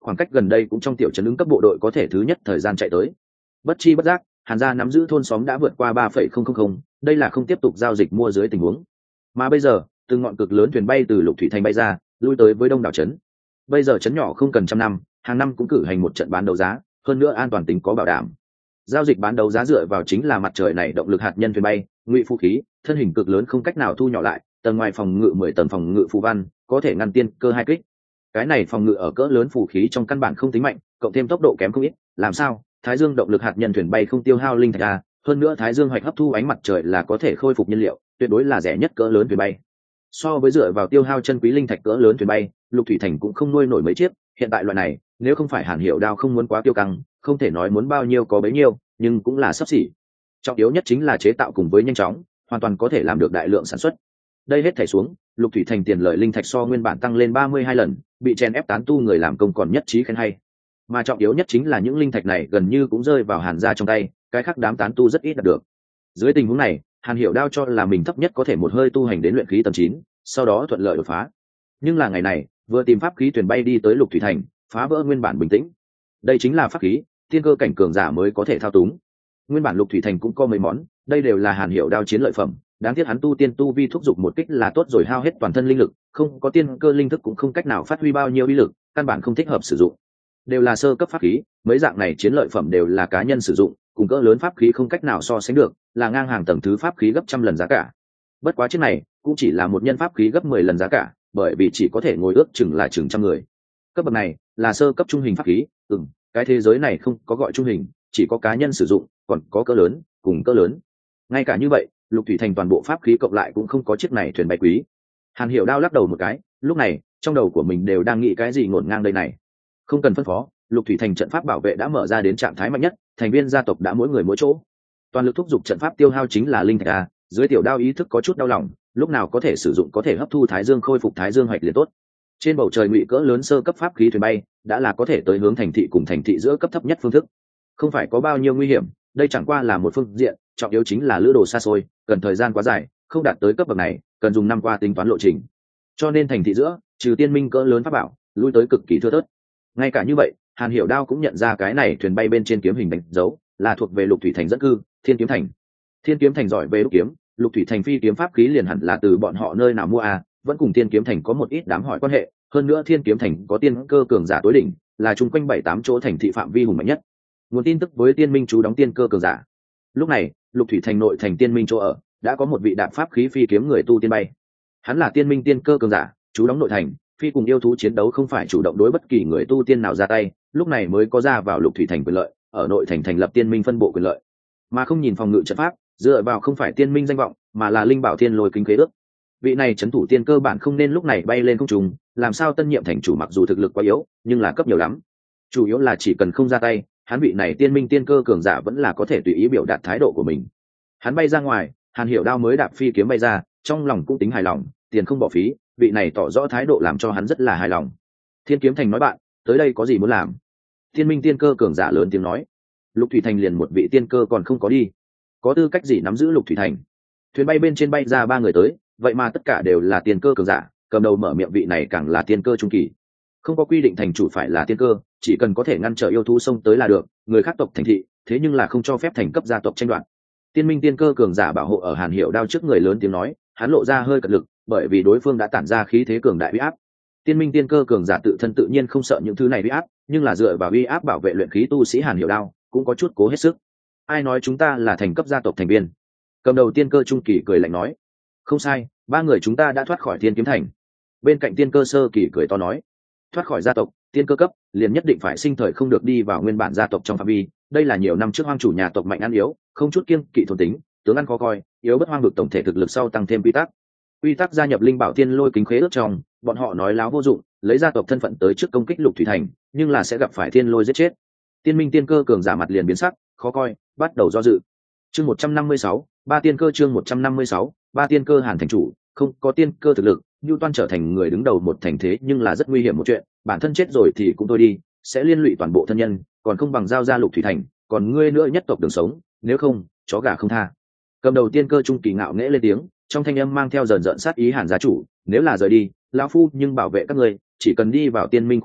khoảng cách gần đây cũng trong tiểu trấn ứng cấp bộ đội có thể thứ nhất thời gian chạy tới. Bất chi bất giác Hàn gia nắm giữ thôn xóm đã vượt qua ba phẩy không không không, đây là không tiếp tục giao dịch mua dưới tình huống. Mà bây giờ từng ngọn cực lớn thuyền bay từ Lục Thủy Thành bay ra, lui tới với đông đảo trấn. Bây giờ trấn nhỏ không cần trăm năm, hàng năm cũng cử hành một trận bán đấu giá, hơn nữa an toàn tính có bảo đảm. Giao dịch bán đấu giá dựa vào chính là mặt trời này động lực hạt nhân thuyền bay, ngụy phú khí, thân hình cực lớn không cách nào thu nhỏ lại, tầng ngoài phòng ngự mười tầng phòng ngự phù văn, có thể ngăn tiên cơ hai kích. Cái này phòng ngự ở cỡ lớn phù khí trong căn bản không tính mạnh, cộng thêm tốc độ kém không ít, làm sao? Thái Dương động lực hạt nhân thuyền bay không tiêu hao linh thạch a, hơn nữa Thái Dương hoạch hấp thu ánh mặt trời là có thể khôi phục nhiên liệu, tuyệt đối là rẻ nhất cỡ lớn thuyền bay. So với dựa vào tiêu hao chân quý linh thạch cỡ lớn thuyền bay, Lục Thủy Thành cũng không nuôi nổi mấy chiếc, hiện tại loại này, nếu không phải Hàn Hiểu Đao không muốn quá tiêu căng, không thể nói muốn bao nhiêu có bấy nhiêu, nhưng cũng là sắp xỉ. Trọng yếu nhất chính là chế tạo cùng với nhanh chóng, hoàn toàn có thể làm được đại lượng sản xuất. Đây hết thảy xuống, Lục Thủy Thành tiền lợi linh thạch so nguyên bản tăng lên ba mươi hai lần, bị chèn ép tán tu người làm công còn nhất trí khen hay. Mà trọng yếu nhất chính là những linh thạch này gần như cũng rơi vào Hàn gia trong tay, cái khác đám tán tu rất ít đạt được. Dưới tình huống này, Hàn Hiểu Đao cho là mình thấp nhất có thể một hơi tu hành đến luyện khí tầng chín, sau đó thuận lợi đột phá. Nhưng là ngày này, vừa tìm pháp khí thuyền bay đi tới Lục Thủy Thành, phá vỡ nguyên bản bình tĩnh. Đây chính là pháp khí, tiên cơ cảnh cường giả mới có thể thao túng. Nguyên bản Lục Thủy Thành cũng có mấy món, đây đều là Hàn Hiểu Đao chiến lợi phẩm, đáng tiếc hắn tu tiên tu vi thúc giục một kích là tốt rồi hao hết toàn thân linh lực, không có tiên cơ linh thức cũng không cách nào phát huy bao nhiêu uy lực, căn bản không thích hợp sử dụng. Đều là sơ cấp pháp khí, mấy dạng này chiến lợi phẩm đều là cá nhân sử dụng, cùng cỡ lớn pháp khí không cách nào so sánh được, là ngang hàng tầng thứ pháp khí gấp trăm lần giá cả. Bất quá chiếc này cũng chỉ là một nhân pháp khí gấp mười lần giá cả, bởi vì chỉ có thể ngồi ước chừng là chừng trăm người. Cấp bậc này là sơ cấp trung hình pháp khí, ừm, cái thế giới này không có gọi trung hình, chỉ có cá nhân sử dụng, còn có cỡ lớn, cùng cỡ lớn. Ngay cả như vậy, Lục Thủy Thành toàn bộ pháp khí cộng lại cũng không có chiếc này thuyền bay quý. Hàn Hiểu Đao lắc đầu một cái, lúc này trong đầu của mình đều đang nghĩ cái gì ngổn ngang đây này. Không cần phân phó, Lục Thủy Thành trận pháp bảo vệ đã mở ra đến trạng thái mạnh nhất, thành viên gia tộc đã mỗi người mỗi chỗ. Toàn lực thúc giục trận pháp tiêu hao chính là linh thạch a, dưới tiểu đao ý thức có chút đau lòng, lúc nào có thể sử dụng có thể hấp thu Thái Dương khôi phục Thái Dương hoạch liền tốt. Trên bầu trời ngụy cỡ lớn sơ cấp pháp khí thuyền bay, đã là có thể tới hướng thành thị cùng thành thị giữa cấp thấp nhất phương thức. Không phải có bao nhiêu nguy hiểm, đây chẳng qua là một phương diện, trọng yếu chính là lữ đồ xa xôi, cần thời gian quá dài, không đạt tới cấp bậc này, cần dùng năm qua tính toán lộ trình. Cho nên thành thị giữa, trừ tiên minh cỡ lớn pháp bảo, lui tới cực kỳ thưa thớt. Ngay cả như vậy, Hàn Hiểu Đao cũng nhận ra cái này thuyền bay bên trên kiếm hình đánh dấu, là thuộc về Lục Thủy Thành dẫn cư, Thiên Kiếm Thành. Thiên Kiếm Thành giỏi về đúc kiếm, Lục Thủy Thành phi kiếm pháp khí liền hẳn là từ bọn họ nơi nào mua à, vẫn cùng Thiên Kiếm Thành có một ít đám hỏi quan hệ, hơn nữa Thiên Kiếm Thành có tiên cơ cường giả tối đỉnh, là chung quanh bảy tám chỗ thành thị phạm vi hùng mạnh nhất. Nguồn tin tức với Tiên Minh chú đóng tiên cơ cường giả. Lúc này, Lục Thủy Thành nội thành Tiên Minh chỗ ở, đã có một vị đạp pháp khí phi kiếm người tu tiên bay. Hắn là Tiên Minh tiên cơ cường giả, chú đóng nội thành, phi cùng yêu thú chiến đấu không phải chủ động đối bất kỳ người tu tiên nào ra tay, lúc này mới có ra vào Lục Thủy Thành quyền lợi, ở nội thành thành lập Tiên Minh phân bộ quyền lợi, mà không nhìn phòng ngự trận pháp, dựa vào không phải Tiên Minh danh vọng, mà là linh bảo thiên lôi kính khế ước. Vị này trấn thủ tiên cơ bản không nên lúc này bay lên không trung, làm sao tân nhiệm thành chủ mặc dù thực lực quá yếu, nhưng là cấp nhiều lắm. Chủ yếu là chỉ cần không ra tay, hắn vị này Tiên Minh tiên cơ cường giả vẫn là có thể tùy ý biểu đạt thái độ của mình. Hắn bay ra ngoài, Hàn Hiểu Đao mới đạp phi kiếm bay ra, trong lòng cũng tính hài lòng, tiền không bỏ phí, vị này tỏ rõ thái độ làm cho hắn rất là hài lòng. Thiên Kiếm Thành nói bạn, tới đây có gì muốn làm? Tiên Minh tiên cơ cường giả lớn tiếng nói. Lục Thủy Thành liền một vị tiên cơ còn không có đi, có tư cách gì nắm giữ Lục Thủy Thành? Thuyền bay bên trên bay ra ba người tới, vậy mà tất cả đều là tiên cơ cường giả, cầm đầu mở miệng vị này càng là tiên cơ trung kỳ. Không có quy định thành chủ phải là tiên cơ, chỉ cần có thể ngăn trở yêu thú xông tới là được, người khác tộc thành thị, thế nhưng là không cho phép thành cấp gia tộc tranh đoạt. Tiên Minh tiên cơ cường giả bảo hộ ở Hàn Hiểu Đao trước người lớn tiếng nói, hắn lộ ra hơi cật lực, bởi vì đối phương đã tản ra khí thế cường đại uy áp. Tiên Minh tiên cơ cường giả tự thân tự nhiên không sợ những thứ này uy áp, nhưng là dựa vào uy áp bảo vệ luyện khí tu sĩ Hàn Hiểu Đao, cũng có chút cố hết sức. Ai nói chúng ta là thành cấp gia tộc thành viên? Cầm đầu tiên cơ trung kỳ cười lạnh nói. Không sai, ba người chúng ta đã thoát khỏi Thiên Kiếm Thành. Bên cạnh tiên cơ sơ kỳ cười to nói, thoát khỏi gia tộc, tiên cơ cấp, liền nhất định phải sinh thời không được đi vào nguyên bản gia tộc trong phạm vi. Đây là nhiều năm trước hoang chủ nhà tộc mạnh ăn yếu, không chút kiêng kỵ thôn tính, tướng ăn khó coi, yếu bất hoang vực tổng thể thực lực sau tăng thêm quy tắc. Quy tắc gia nhập linh bảo tiên lôi kính khế ước trong, bọn họ nói láo vô dụng, lấy gia tộc thân phận tới trước công kích Lục Thủy Thành, nhưng là sẽ gặp phải thiên lôi giết chết. Tiên Minh tiên cơ cường giả mặt liền biến sắc, khó coi, bắt đầu do dự. Chương một trăm năm mươi sáu, ba tiên cơ chương một trăm năm mươi sáu, ba tiên cơ Hàn thành chủ, không có tiên cơ thực lực, Nưu Toan trở thành người đứng đầu một thành thế nhưng là rất nguy hiểm một chuyện, bản thân chết rồi thì cũng thôi đi, sẽ liên lụy toàn bộ thân nhân, còn không bằng giao ra Lục Thủy Thành, còn ngươi nữa nhất tộc đường sống, nếu không, chó gà không tha. Cầm đầu tiên cơ trung kỳ ngạo nghễ lên tiếng, trong thanh âm mang theo dần dần sát ý Hàn gia chủ, nếu là rời đi, lão phu nhưng bảo vệ các ngươi, chỉ cần đi vào tiên minh khu vực,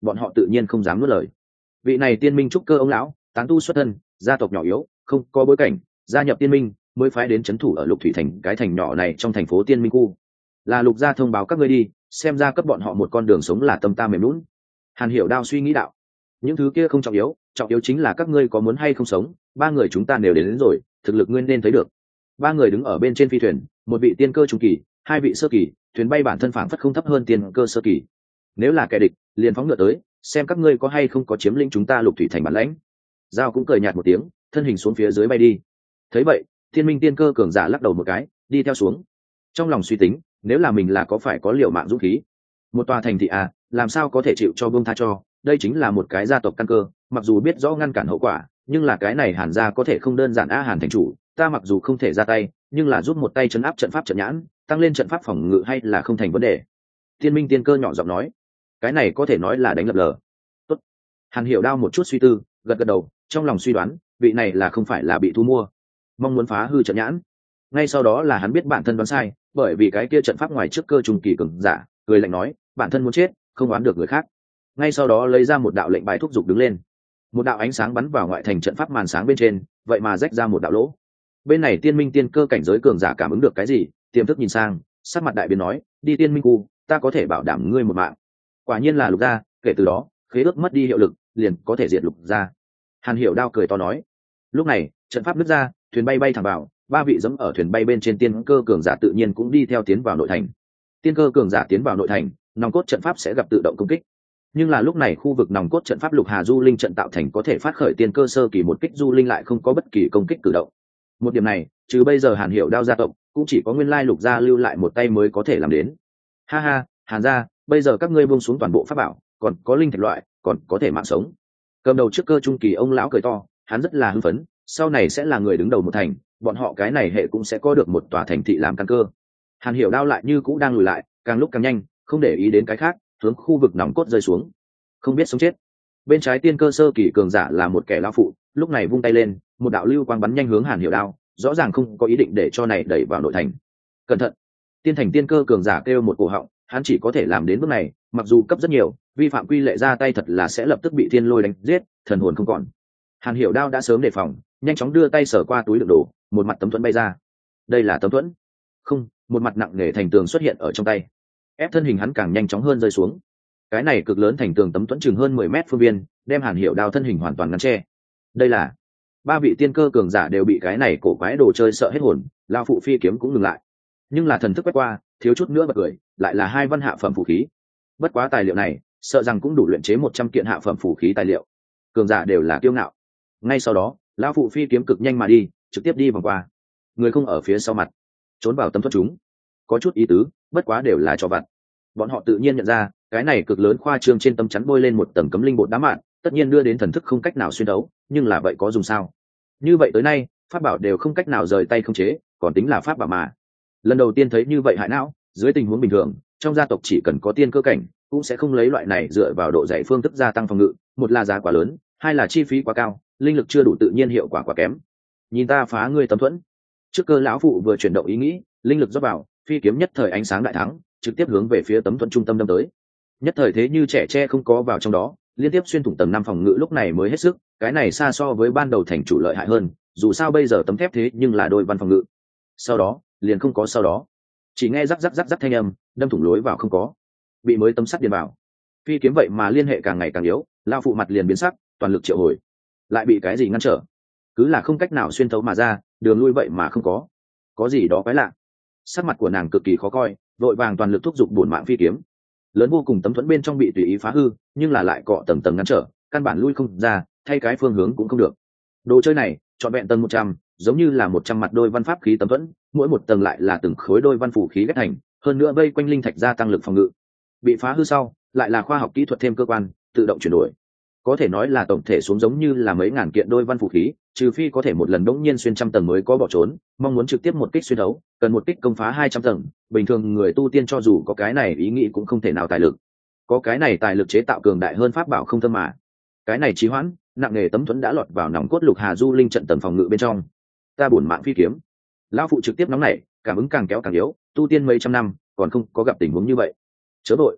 bọn họ tự nhiên không dám nuốt lời. Vị này tiên minh trúc cơ ông lão, tán tu xuất thân, gia tộc nhỏ yếu, không có bối cảnh, gia nhập tiên minh mới phái đến trấn thủ ở Lục Thủy thành, cái thành nhỏ này trong thành phố tiên minh khu. Là Lục gia thông báo các ngươi đi, xem ra cấp bọn họ một con đường sống là tâm ta mềm lún. Hàn Hiểu Đao suy nghĩ đạo, những thứ kia không trọng yếu, trọng yếu chính là các ngươi có muốn hay không sống. Ba người chúng ta đều đến, đến rồi, thực lực ngươi nên thấy được. Ba người đứng ở bên trên phi thuyền, một vị tiên cơ trung kỳ, hai vị sơ kỳ, thuyền bay bản thân phảng phất không thấp hơn tiên cơ sơ kỳ. Nếu là kẻ địch, liền phóng ngựa tới, xem các ngươi có hay không có chiếm lĩnh chúng ta Lục Thủy thành bản lãnh. Giao cũng cười nhạt một tiếng, thân hình xuống phía dưới bay đi. Thấy vậy, thiên minh tiên cơ cường giả lắc đầu một cái, đi theo xuống. Trong lòng suy tính, nếu là mình là có phải có liều mạng dũng khí. Một tòa thành thị à, làm sao có thể chịu cho buông tha cho, đây chính là một cái gia tộc căn cơ, mặc dù biết rõ ngăn cản hậu quả, nhưng là cái này Hàn gia có thể không đơn giản a. Hàn thành chủ, ta mặc dù không thể ra tay, nhưng là giúp một tay chấn áp trận pháp trận nhãn, tăng lên trận pháp phòng ngự hay là không thành vấn đề. Thiên minh tiên cơ nhỏ giọng nói, cái này có thể nói là đánh lập lờ. Tốt. Hàn Hiểu Đao một chút suy tư, gật gật đầu, trong lòng suy đoán vị này là không phải là bị thu mua, mong muốn phá hư trận nhãn. Ngay sau đó là hắn biết bản thân đoán sai, bởi vì cái kia trận pháp ngoài trước cơ trùng kỳ cường giả cười lạnh nói, bản thân muốn chết không đoán được người khác. Ngay sau đó lấy ra một đạo lệnh bài thúc giục đứng lên, một đạo ánh sáng bắn vào ngoại thành trận pháp màn sáng bên trên, vậy mà rách ra một đạo lỗ. Bên này tiên minh tiên cơ cảnh giới cường giả cảm ứng được cái gì, tiềm thức nhìn sang, sắc mặt đại biến nói, đi tiên minh khu, ta có thể bảo đảm ngươi một mạng. Quả nhiên là Lục gia, kể từ đó khế ước mất đi hiệu lực, liền có thể diệt Lục gia. Hàn Hiểu Đao cười to nói. Lúc này trận pháp nứt ra, thuyền bay bay thẳng vào, ba vị dẫm ở thuyền bay bên trên tiên cơ cường giả tự nhiên cũng đi theo tiến vào nội thành. Tiên cơ cường giả tiến vào nội thành, nòng cốt trận pháp sẽ gặp tự động công kích. Nhưng là lúc này khu vực nòng cốt trận pháp Lục Hà Du Linh trận tạo thành có thể phát khởi tiên cơ sơ kỳ một kích Du Linh lại không có bất kỳ công kích cử động. Một điểm này, trừ bây giờ Hàn Hiểu Đao gia tộc, cũng chỉ có nguyên lai Lục gia lưu lại một tay mới có thể làm đến. Ha ha, Hàn gia, bây giờ các ngươi buông xuống toàn bộ pháp bảo, còn có linh thạch loại, còn có thể mạng sống. Cầm đầu trước cơ trung kỳ ông lão cười to, hắn rất là hưng phấn, sau này sẽ là người đứng đầu một thành, bọn họ cái này hệ cũng sẽ có được một tòa thành thị làm căn cơ. Hàn Hiểu Đao lại như cũ đang lùi lại, càng lúc càng nhanh, không để ý đến cái khác, hướng khu vực nòng cốt rơi xuống. Không biết sống chết. Bên trái tiên cơ sơ kỳ cường giả là một kẻ lão phụ, lúc này vung tay lên, một đạo lưu quang bắn nhanh hướng Hàn Hiểu Đao, rõ ràng không có ý định để cho này đẩy vào nội thành. Cẩn thận! Tiên thành tiên cơ cường giả kêu một cổ họng, hắn chỉ có thể làm đến bước này, mặc dù cấp rất nhiều, vi phạm quy lệ ra tay thật là sẽ lập tức bị thiên lôi đánh giết, thần hồn không còn. Hàn Hiểu Đao đã sớm đề phòng, nhanh chóng đưa tay sờ qua túi đựng đồ, một mặt tấm thuẫn bay ra. Đây là tấm thuẫn? Không, một mặt nặng nề thành tường xuất hiện ở trong tay. Ép thân hình hắn càng nhanh chóng hơn rơi xuống. Cái này cực lớn thành tường tấm thuẫn chừng hơn mười mét phương viên, đem Hàn Hiểu Đao thân hình hoàn toàn ngăn che. Đây là ba vị tiên cơ cường giả đều bị cái này cổ quái đồ chơi sợ hết hồn, lao phụ phi kiếm cũng ngừng lại. Nhưng là thần thức quét qua, thiếu chút nữa bật cười, lại là hai văn hạ phẩm phù khí. Bất quá tài liệu này, sợ rằng cũng đủ luyện chế một trăm kiện hạ phẩm phù khí tài liệu. Cường giả đều là kiêu ngạo. Ngay sau đó, lão phụ phi kiếm cực nhanh mà đi, trực tiếp đi vòng qua. Người không ở phía sau mặt, trốn vào tấm thuẫn chúng. Có chút ý tứ, bất quá đều là cho vặt. Bọn họ tự nhiên nhận ra, cái này cực lớn khoa trương trên tấm chắn bôi lên một tầng cấm linh bột đá mạn, tất nhiên đưa đến thần thức không cách nào xuyên đấu, nhưng là vậy có dùng sao? Như vậy tới nay, pháp bảo đều không cách nào rời tay không chế, còn tính là pháp bảo mà. Lần đầu tiên thấy như vậy hại não, dưới tình huống bình thường, trong gia tộc chỉ cần có tiên cơ cảnh, cũng sẽ không lấy loại này dựa vào độ dày phương thức gia tăng phòng ngự, một là giá quá lớn, hai là chi phí quá cao, linh lực chưa đủ tự nhiên hiệu quả quá kém. Nhìn ta phá ngươi tấm thuẫn. Trước cơ lão phụ vừa chuyển động ý nghĩ, linh lực rót vào, phi kiếm nhất thời ánh sáng đại thắng, trực tiếp hướng về phía tấm thuẫn trung tâm đâm tới. Nhất thời thế như trẻ tre không có vào trong đó, liên tiếp xuyên thủng tầng năm phòng ngự lúc này mới hết sức, cái này xa so với ban đầu thành chủ lợi hại hơn, dù sao bây giờ tấm thép thế nhưng là đôi văn phòng ngự. Sau đó, liền không có sau đó. Chỉ nghe rắc rắc rắc rắc thanh âm, đâm thủng lối vào không có. Bị mới tấm sắt điền vào. Phi kiếm vậy mà liên hệ càng ngày càng yếu, lao phụ mặt liền biến sắc, toàn lực triệu hồi. Lại bị cái gì ngăn trở? Cứ là không cách nào xuyên thấu mà ra, đường lui vậy mà không có. Có gì đó quái lạ. Sắc mặt của nàng cực kỳ khó coi, vội vàng toàn lực thúc giục bổn mạng phi kiếm. Lớn vô cùng tấm thuẫn bên trong bị tùy ý phá hư, nhưng là lại cọ tầng tầng ngăn trở, căn bản lui không ra, thay cái phương hướng cũng không được. Đồ chơi này, trọn vẹn tầng một trăm, giống như là một trăm mặt đôi văn pháp khí tấm thuẫn, mỗi một tầng lại là từng khối đôi văn phủ khí ghép thành, hơn nữa vây quanh linh thạch gia tăng lực phòng ngự. Bị phá hư sau, lại là khoa học kỹ thuật thêm cơ quan, tự động chuyển đổi. Có thể nói là tổng thể xuống giống như là mấy ngàn kiện đôi văn phủ khí, trừ phi có thể một lần đống nhiên xuyên trăm tầng mới có bỏ trốn, mong muốn trực tiếp một kích xuyên đấu, cần một kích công phá hai trăm tầng, bình thường người tu tiên cho dù có cái này ý nghĩ cũng không thể nào tài lực. Có cái này tài lực chế tạo cường đại hơn pháp bảo không thâm mà. Cái này trì hoãn, nặng nề tấm thuẫn đã lọt vào nòng cốt Lục Hà Du Linh trận tầng phòng ngự bên trong. Ta bổn mạng phi kiếm. Lão phụ trực tiếp nóng nảy, cảm ứng càng kéo càng yếu, tu tiên mấy trăm năm, còn không có gặp tình huống như vậy. Chớ vội.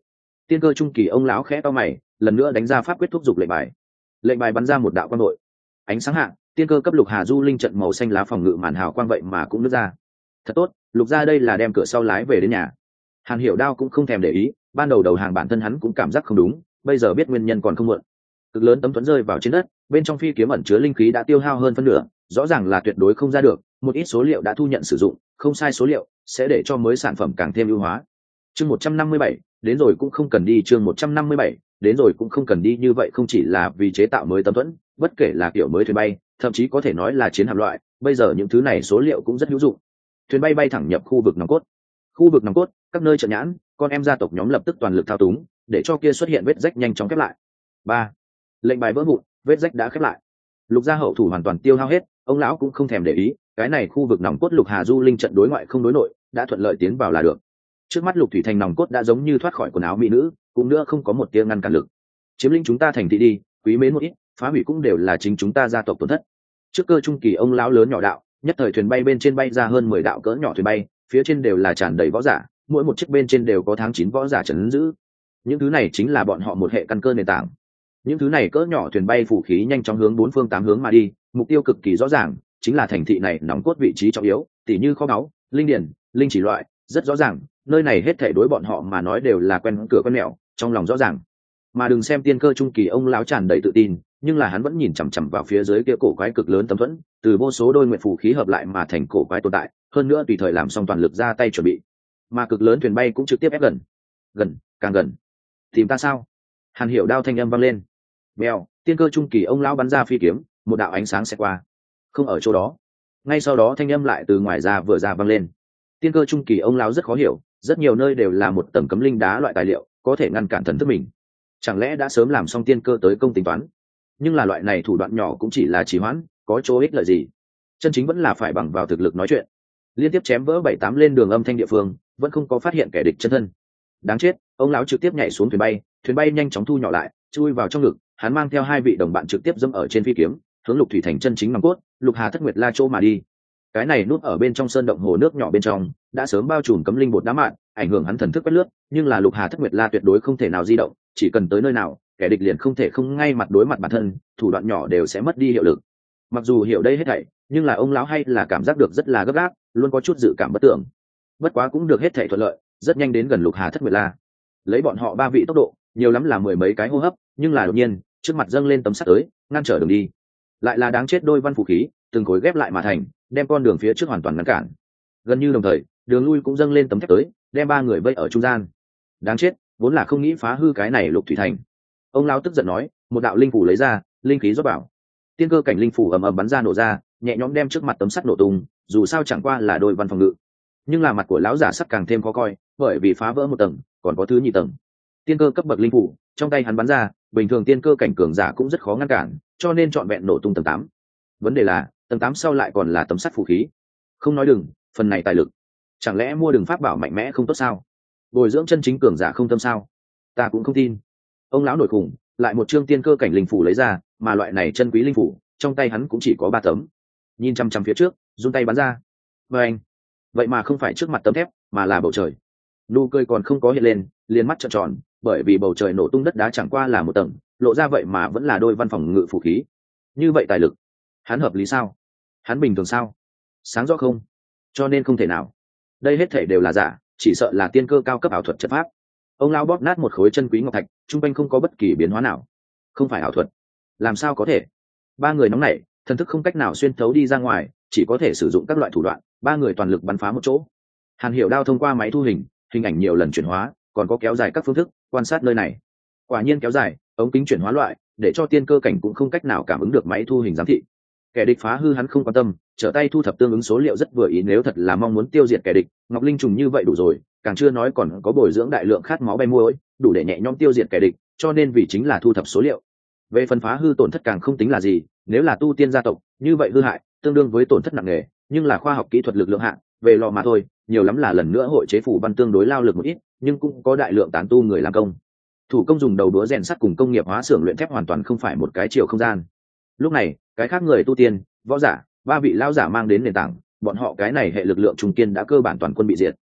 Tiên cơ trung kỳ ông lão khẽ to mày, lần nữa đánh ra pháp quyết thúc giục lệnh bài. Lệnh bài bắn ra một đạo quang đội, ánh sáng hạ, tiên cơ cấp lục hà du linh trận màu xanh lá phòng ngự màn hào quang vậy mà cũng nứt ra. Thật tốt, lục ra đây là đem cửa sau lái về đến nhà. Hàn Hiểu Đao cũng không thèm để ý, ban đầu đầu hàng bản thân hắn cũng cảm giác không đúng, bây giờ biết nguyên nhân còn không muộn. Cực lớn tấm thuẫn rơi vào trên đất, bên trong phi kiếm ẩn chứa linh khí đã tiêu hao hơn phân nửa, rõ ràng là tuyệt đối không ra được, một ít số liệu đã thu nhận sử dụng, không sai số liệu sẽ để cho mới sản phẩm càng thêm ưu hóa. Chương một trăm năm mươi bảy, đến rồi cũng không cần đi chương một trăm năm mươi bảy, đến rồi cũng không cần đi như vậy không chỉ là vì chế tạo mới tấm thuẫn, bất kể là kiểu mới thuyền bay, thậm chí có thể nói là chiến hạm loại, bây giờ những thứ này số liệu cũng rất hữu dụng. Thuyền bay bay thẳng nhập khu vực nòng cốt. Khu vực nòng cốt, các nơi trận nhãn, con em gia tộc nhóm lập tức toàn lực thao túng, để cho kia xuất hiện vết rách nhanh chóng khép lại. Ba, lệnh bài vỡ vụn, vết rách đã khép lại. Lục gia hậu thủ hoàn toàn tiêu hao hết, ông lão cũng không thèm để ý, cái này khu vực nòng cốt Lục Hà Du linh trận đối ngoại không đối nội, đã thuận lợi tiến vào là được. Trước mắt Lục Thủy Thành nòng cốt đã giống như thoát khỏi quần áo mỹ nữ, cũng nữa không có một tia ngăn cản lực. Chiếm lĩnh chúng ta thành thị đi, quý mến một ít, phá hủy cũng đều là chính chúng ta gia tộc tổn thất. Trước cơ trung kỳ ông lão lớn nhỏ đạo, nhất thời thuyền bay bên trên bay ra hơn mười đạo cỡ nhỏ thuyền bay, phía trên đều là tràn đầy võ giả, mỗi một chiếc bên trên đều có tháng chín võ giả trấn giữ. Những thứ này chính là bọn họ một hệ căn cơ nền tảng. Những thứ này cỡ nhỏ thuyền bay phủ khí nhanh chóng hướng bốn phương tám hướng mà đi, mục tiêu cực kỳ rõ ràng, chính là thành thị này nòng cốt vị trí trọng yếu, tỉ như kho báu, linh điển, linh chỉ loại, rất rõ ràng, nơi này hết thảy đối bọn họ mà nói đều là quen cửa quen mẹo, trong lòng rõ ràng. Mà đừng xem tiên cơ trung kỳ ông lão tràn đầy tự tin, nhưng là hắn vẫn nhìn chằm chằm vào phía dưới kia cổ quái cực lớn tấm thuẫn, từ vô số đôi nguyện phù khí hợp lại mà thành cổ quái tồn tại, hơn nữa tùy thời làm xong toàn lực ra tay chuẩn bị. Mà cực lớn thuyền bay cũng trực tiếp ép gần, gần, càng gần. Tìm ta sao? Hàn Hiểu Đao thanh âm vang lên. Bèo, tiên cơ trung kỳ ông lão bắn ra phi kiếm, một đạo ánh sáng sẽ qua. Không ở chỗ đó. Ngay sau đó thanh âm lại từ ngoài ra vừa ra vang lên. Tiên cơ trung kỳ ông lão rất khó hiểu, rất nhiều nơi đều là một tầng cấm linh đá loại tài liệu, có thể ngăn cản thần thức mình. Chẳng lẽ đã sớm làm xong tiên cơ tới công tính toán? Nhưng là loại này thủ đoạn nhỏ cũng chỉ là trì hoãn, có chỗ ích lợi gì? Chân chính vẫn là phải bằng vào thực lực nói chuyện. Liên tiếp chém vỡ bảy tám lên đường âm thanh địa phương, vẫn không có phát hiện kẻ địch chân thân. Đáng chết, ông lão trực tiếp nhảy xuống thuyền bay, thuyền bay nhanh chóng thu nhỏ lại, chui vào trong ngực, hắn mang theo hai vị đồng bạn trực tiếp dẫm ở trên phi kiếm, hướng Lục Thủy Thành chân chính nòng cốt, Lục Hà Thất Nguyệt La chỗ mà đi. Cái này núp ở bên trong sơn động hồ nước nhỏ bên trong, đã sớm bao trùm cấm linh bột đá mạn, ảnh hưởng hắn thần thức quét lướt, nhưng là Lục Hà Thất Nguyệt La tuyệt đối không thể nào di động, chỉ cần tới nơi nào, kẻ địch liền không thể không ngay mặt đối mặt bản thân, thủ đoạn nhỏ đều sẽ mất đi hiệu lực. Mặc dù hiểu đây hết thảy, nhưng là ông lão hay là cảm giác được rất là gấp gáp, luôn có chút dự cảm bất tưởng. Bất quá cũng được hết thảy thuận lợi, rất nhanh đến gần Lục Hà Thất Nguyệt La. Lấy bọn họ ba vị tốc độ, nhiều lắm là mười mấy cái hô hấp, nhưng là đột nhiên, trước mặt dâng lên tấm sắt tới, ngăn trở đường đi. Lại là đáng chết đôi văn phù khí, từng khối ghép lại mà thành, đem con đường phía trước hoàn toàn ngăn cản. Gần như đồng thời, đường lui cũng dâng lên tấm thép tới, đem ba người vây ở trung gian. Đáng chết, vốn là không nghĩ phá hư cái này Lục Thủy Thành. Ông lão tức giận nói, một đạo linh phủ lấy ra, linh khí rót vào. Tiên cơ cảnh linh phủ ầm ầm bắn ra nổ ra, nhẹ nhõm đem trước mặt tấm sắt nổ tung, dù sao chẳng qua là đôi văn phòng ngự. Nhưng là mặt của lão giả sắc càng thêm khó coi, bởi vì phá vỡ một tầng, còn có thứ nhị tầng. Tiên cơ cấp bậc linh phủ, trong tay hắn bắn ra, bình thường tiên cơ cảnh cường giả cũng rất khó ngăn cản, cho nên chọn vẹn nổ tung tầng tám. Vấn đề là, tầng tám sau lại còn là tấm sắt phù khí. Không nói đừng, phần này tài lực, chẳng lẽ mua đường pháp bảo mạnh mẽ không tốt sao? Bồi dưỡng chân chính cường giả không tâm sao? Ta cũng không tin. Ông lão nổi khủng, lại một chương tiên cơ cảnh linh phủ lấy ra, mà loại này chân quý linh phủ, trong tay hắn cũng chỉ có ba tấm. Nhìn chăm chăm phía trước, run tay bắn ra. Và anh, vậy mà không phải trước mặt tấm thép, mà là bầu trời. Nụ cười còn không có hiện lên, liền mắt trợn tròn, bởi vì bầu trời nổ tung đất đá chẳng qua là một tầng, lộ ra vậy mà vẫn là đôi văn phòng ngự phù khí. Như vậy tài lực, hắn hợp lý sao? Hắn bình thường sao? Sáng rõ không? Cho nên không thể nào. Đây hết thể đều là giả, chỉ sợ là tiên cơ cao cấp ảo thuật chất pháp. Ông lao bóp nát một khối chân quý ngọc thạch, trung quanh không có bất kỳ biến hóa nào. Không phải ảo thuật, làm sao có thể? Ba người nóng nảy, thần thức không cách nào xuyên thấu đi ra ngoài, chỉ có thể sử dụng các loại thủ đoạn, ba người toàn lực bắn phá một chỗ. Hàn Hiểu Đao thông qua máy thu hình, hình ảnh nhiều lần chuyển hóa, còn có kéo dài các phương thức quan sát nơi này. Quả nhiên kéo dài, ống kính chuyển hóa loại, để cho tiên cơ cảnh cũng không cách nào cảm ứng được máy thu hình giám thị. Kẻ địch phá hư hắn không quan tâm, trở tay thu thập tương ứng số liệu rất vừa ý, nếu thật là mong muốn tiêu diệt kẻ địch, Ngọc Linh trùng như vậy đủ rồi, càng chưa nói còn có bồi dưỡng đại lượng khát máu bay muối, đủ để nhẹ nhõm tiêu diệt kẻ địch, cho nên vì chính là thu thập số liệu. Về phần phá hư tổn thất càng không tính là gì, nếu là tu tiên gia tộc, như vậy hư hại tương đương với tổn thất nặng nề, nhưng là khoa học kỹ thuật lực lượng hạng, về lò mà thôi, nhiều lắm là lần nữa hội chế phủ văn tương đối lao lực một ít, nhưng cũng có đại lượng tán tu người làm công. Thủ công dùng đầu đũa rèn sắt cùng công nghiệp hóa xưởng luyện thép hoàn toàn không phải một cái chiều không gian. Lúc này, cái khác người tu tiên, võ giả, ba vị lão giả mang đến nền tảng, bọn họ cái này hệ lực lượng trung kiên đã cơ bản toàn quân bị diệt.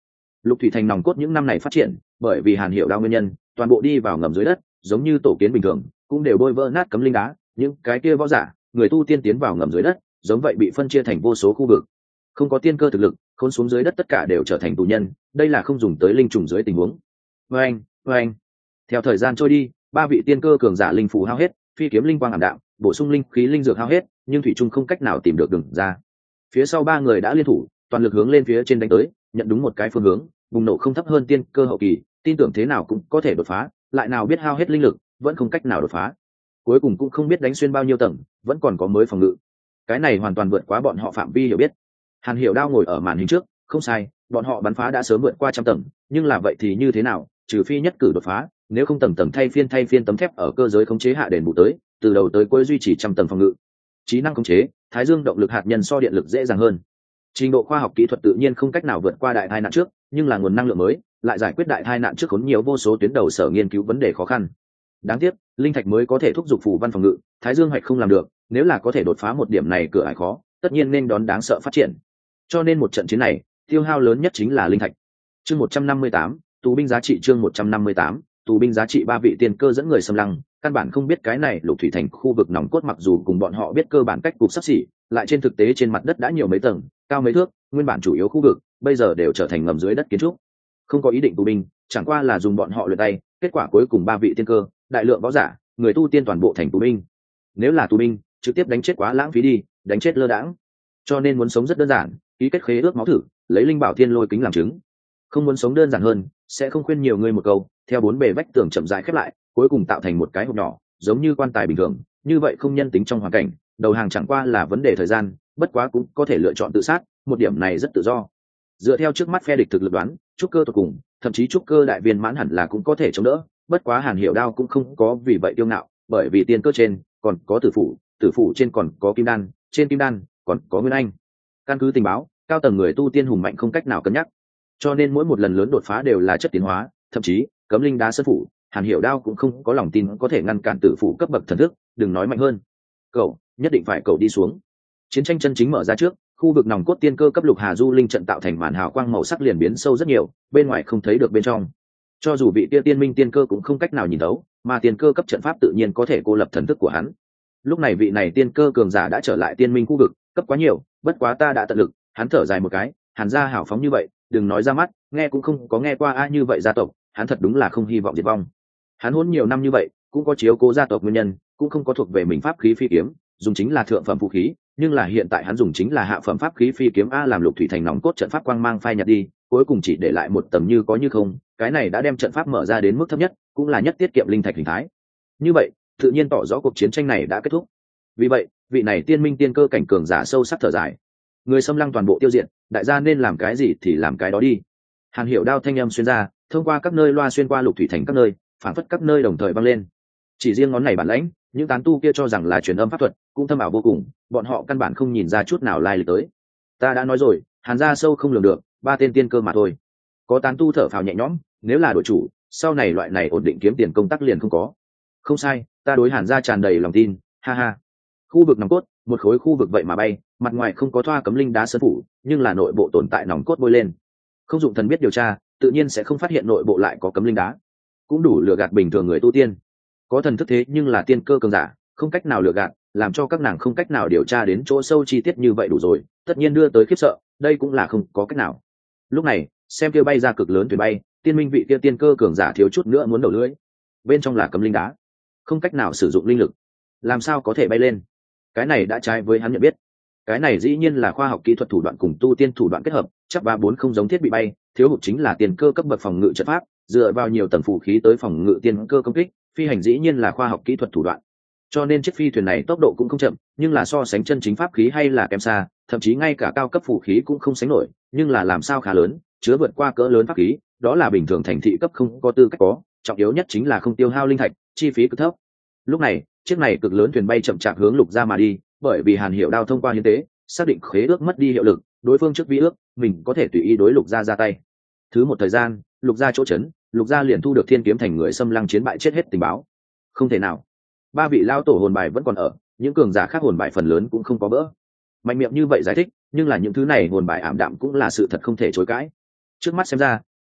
Lục thủy thành nòng cốt những năm này phát triển, bởi vì Hàn Hiểu Đao nguyên nhân, toàn bộ đi vào ngầm dưới đất, giống như tổ kiến bình thường, cũng đều bôi vỡ nát cấm linh đá, những cái kia võ giả, người tu tiên tiến vào ngầm dưới đất, giống vậy bị phân chia thành vô số khu vực. Không có tiên cơ thực lực, khốn xuống dưới đất tất cả đều trở thành tù nhân, đây là không dùng tới linh trùng dưới tình huống. Oeng, oeng. Theo thời gian trôi đi, ba vị tiên cơ cường giả linh phù hao hết, phi kiếm linh quang ảm đạm, bổ sung linh khí linh dược hao hết, nhưng thủy trung không cách nào tìm được đường ra. Phía sau ba người đã liên thủ, toàn lực hướng lên phía trên đánh tới, nhận đúng một cái phương hướng, bùng nổ không thấp hơn tiên cơ hậu kỳ, tin tưởng thế nào cũng có thể đột phá, lại nào biết hao hết linh lực, vẫn không cách nào đột phá. Cuối cùng cũng không biết đánh xuyên bao nhiêu tầng, vẫn còn có mới phòng ngự. Cái này hoàn toàn vượt quá bọn họ phạm vi hiểu biết. Hàn Hiểu Đao ngồi ở màn hình trước, không sai, bọn họ bắn phá đã sớm vượt qua trăm tầng, nhưng là vậy thì như thế nào, trừ phi nhất cử đột phá, nếu không tầng tầng thay phiên thay phiên tấm thép ở cơ giới khống chế hạ đền bù tới, từ đầu tới cuối duy trì trăm tầng phòng ngự. Trí năng khống chế, Thái Dương động lực hạt nhân so điện lực dễ dàng hơn. Trình độ khoa học kỹ thuật tự nhiên không cách nào vượt qua đại tai nạn trước, nhưng là nguồn năng lượng mới, lại giải quyết đại tai nạn trước khốn nhiều vô số tuyến đầu sở nghiên cứu vấn đề khó khăn. Đáng tiếc, linh thạch mới có thể thúc giục phù văn phòng ngự, Thái Dương hoạch không làm được, nếu là có thể đột phá một điểm này cửa ải khó, tất nhiên nên đón đáng sợ phát triển. Cho nên một trận chiến này, tiêu hao lớn nhất chính là linh thạch. Chương một trăm năm mươi tám, tù binh giá trị chương một trăm năm mươi tám, tù binh giá trị ba vị tiên cơ dẫn người xâm lăng, căn bản không biết cái này Lục thủy thành khu vực nòng cốt mặc dù cùng bọn họ biết cơ bản cách cục sắp xỉ, lại trên thực tế trên mặt đất đã nhiều mấy tầng, cao mấy thước, nguyên bản chủ yếu khu vực, bây giờ đều trở thành ngầm dưới đất kiến trúc. Không có ý định tù binh, chẳng qua là dùng bọn họ luyện tay, kết quả cuối cùng ba vị tiên cơ, đại lượng võ giả, người tu tiên toàn bộ thành tù binh. Nếu là tù binh, trực tiếp đánh chết quá lãng phí đi, đánh chết lơ đãng. Cho nên muốn sống rất đơn giản, ký kết khế ước máu thử, lấy linh bảo thiên lôi kính làm chứng. Không muốn sống đơn giản hơn, sẽ không khuyên nhiều người một câu, theo bốn bề vách tường chậm rãi khép lại, cuối cùng tạo thành một cái hộp nhỏ, giống như quan tài bình thường, như vậy không nhân tính trong hoàn cảnh, đầu hàng chẳng qua là vấn đề thời gian, bất quá cũng có thể lựa chọn tự sát, một điểm này rất tự do. Dựa theo trước mắt phe địch thực lực đoán, trúc cơ tột cùng, thậm chí trúc cơ đại viên mãn hẳn là cũng có thể chống đỡ, bất quá Hàn Hiểu Đao cũng không có vì vậy kiêu ngạo, bởi vì tiên cơ trên còn có tử phủ, tử phủ trên còn có kim đan, trên kim đan còn có nguyên anh. Căn cứ tình báo, cao tầng người tu tiên hùng mạnh không cách nào cân nhắc, cho nên mỗi một lần lớn đột phá đều là chất tiến hóa, thậm chí cấm linh đá sơn phủ, Hàn Hiểu Đao cũng không có lòng tin có thể ngăn cản tử phủ cấp bậc thần thức, đừng nói mạnh hơn. Cậu nhất định phải cậu đi xuống. Chiến tranh chân chính mở ra trước, khu vực nòng cốt tiên cơ cấp lục hà du linh trận tạo thành màn hào quang màu sắc liền biến sâu rất nhiều, bên ngoài không thấy được bên trong. Cho dù vị kia tiên minh tiên cơ cũng không cách nào nhìn thấu, mà tiên cơ cấp trận pháp tự nhiên có thể cô lập thần thức của hắn. Lúc này vị này tiên cơ cường giả đã trở lại tiên minh khu vực, cấp quá nhiều, bất quá ta đã tận lực. Hắn thở dài một cái, Hàn gia hào phóng như vậy, đừng nói ra mắt, nghe cũng không có nghe qua ai như vậy gia tộc, hắn thật đúng là không hy vọng diệt vong. Hắn hôn nhiều năm như vậy, cũng có chiếu cố gia tộc nguyên nhân, cũng không có thuộc về mình pháp khí phi kiếm, dùng chính là thượng phẩm vũ khí, nhưng là hiện tại hắn dùng chính là hạ phẩm pháp khí phi kiếm a làm Lục thủy thành nòng cốt trận pháp quang mang phai nhạt đi, cuối cùng chỉ để lại một tầm như có như không, cái này đã đem trận pháp mở ra đến mức thấp nhất, cũng là nhất tiết kiệm linh thạch hình thái. Như vậy, tự nhiên tỏ rõ cuộc chiến tranh này đã kết thúc. Vì vậy, vị này tiên minh tiên cơ cảnh cường giả sâu sắc thở dài. Người xâm lăng toàn bộ tiêu diệt, đại gia nên làm cái gì thì làm cái đó đi. Hàn Hiểu Đao thanh âm xuyên ra, thông qua các nơi loa xuyên qua Lục thủy thành các nơi, phản phất các nơi đồng thời vang lên. Chỉ riêng ngón này bản lãnh, những tán tu kia cho rằng là truyền âm pháp thuật, cũng thâm ảo vô cùng, bọn họ căn bản không nhìn ra chút nào lai lịch tới. Ta đã nói rồi, Hàn gia sâu không lường được, ba tên tiên cơ mà thôi. Có tán tu thở phào nhẹ nhõm, nếu là đội chủ, sau này loại này ổn định kiếm tiền công tác liền không có. Không sai, ta đối Hàn gia tràn đầy lòng tin, ha ha. Khu vực nòng cốt, một khối khu vực vậy mà bay, mặt ngoài không có thoa cấm linh đá sơn phủ, nhưng là nội bộ tồn tại nòng cốt bôi lên. Không dụng thần biết điều tra, tự nhiên sẽ không phát hiện nội bộ lại có cấm linh đá, cũng đủ lừa gạt bình thường người tu tiên. Có thần thức thế nhưng là tiên cơ cường giả, không cách nào lừa gạt, làm cho các nàng không cách nào điều tra đến chỗ sâu chi tiết như vậy đủ rồi, tất nhiên đưa tới khiếp sợ, đây cũng là không có cách nào. Lúc này, xem kia bay ra cực lớn thuyền bay, tiên minh vị kia tiên cơ cường giả thiếu chút nữa muốn đầu lưỡi. Bên trong là cấm linh đá, không cách nào sử dụng linh lực, làm sao có thể bay lên? Cái này đã trái với hắn nhận biết. Cái này dĩ nhiên là khoa học kỹ thuật thủ đoạn cùng tu tiên thủ đoạn kết hợp, chắc ba bốn không giống thiết bị bay, thiếu hụt chính là tiền cơ cấp bậc phòng ngự trận pháp, dựa vào nhiều tầng phụ khí tới phòng ngự tiên cơ công kích, phi hành dĩ nhiên là khoa học kỹ thuật thủ đoạn. Cho nên chiếc phi thuyền này tốc độ cũng không chậm, nhưng là so sánh chân chính pháp khí hay là kém xa, thậm chí ngay cả cao cấp phụ khí cũng không sánh nổi, nhưng là làm sao khá lớn, chứa vượt qua cỡ lớn pháp khí, đó là bình thường thành thị cấp không có tư cách có, trọng yếu nhất chính là không tiêu hao linh thạch, chi phí cực thấp. Lúc này, chiếc này cực lớn thuyền bay chậm chạp hướng Lục gia mà đi, bởi vì Hàn Hiểu Đao thông qua hiến tế, xác định khế ước mất đi hiệu lực, đối phương trước vi ước, mình có thể tùy ý đối Lục gia ra tay. Thứ một thời gian, Lục gia chỗ chấn, Lục gia liền thu được Thiên Kiếm Thành người xâm lăng chiến bại chết hết tình báo. Không thể nào, ba vị lao tổ hồn bài vẫn còn ở, những cường giả khác hồn bài phần lớn cũng không có bỡ. Mạnh miệng như vậy giải thích, nhưng là những thứ này hồn bài ảm đạm cũng là sự thật không thể chối cãi. Trước mắt xem ra,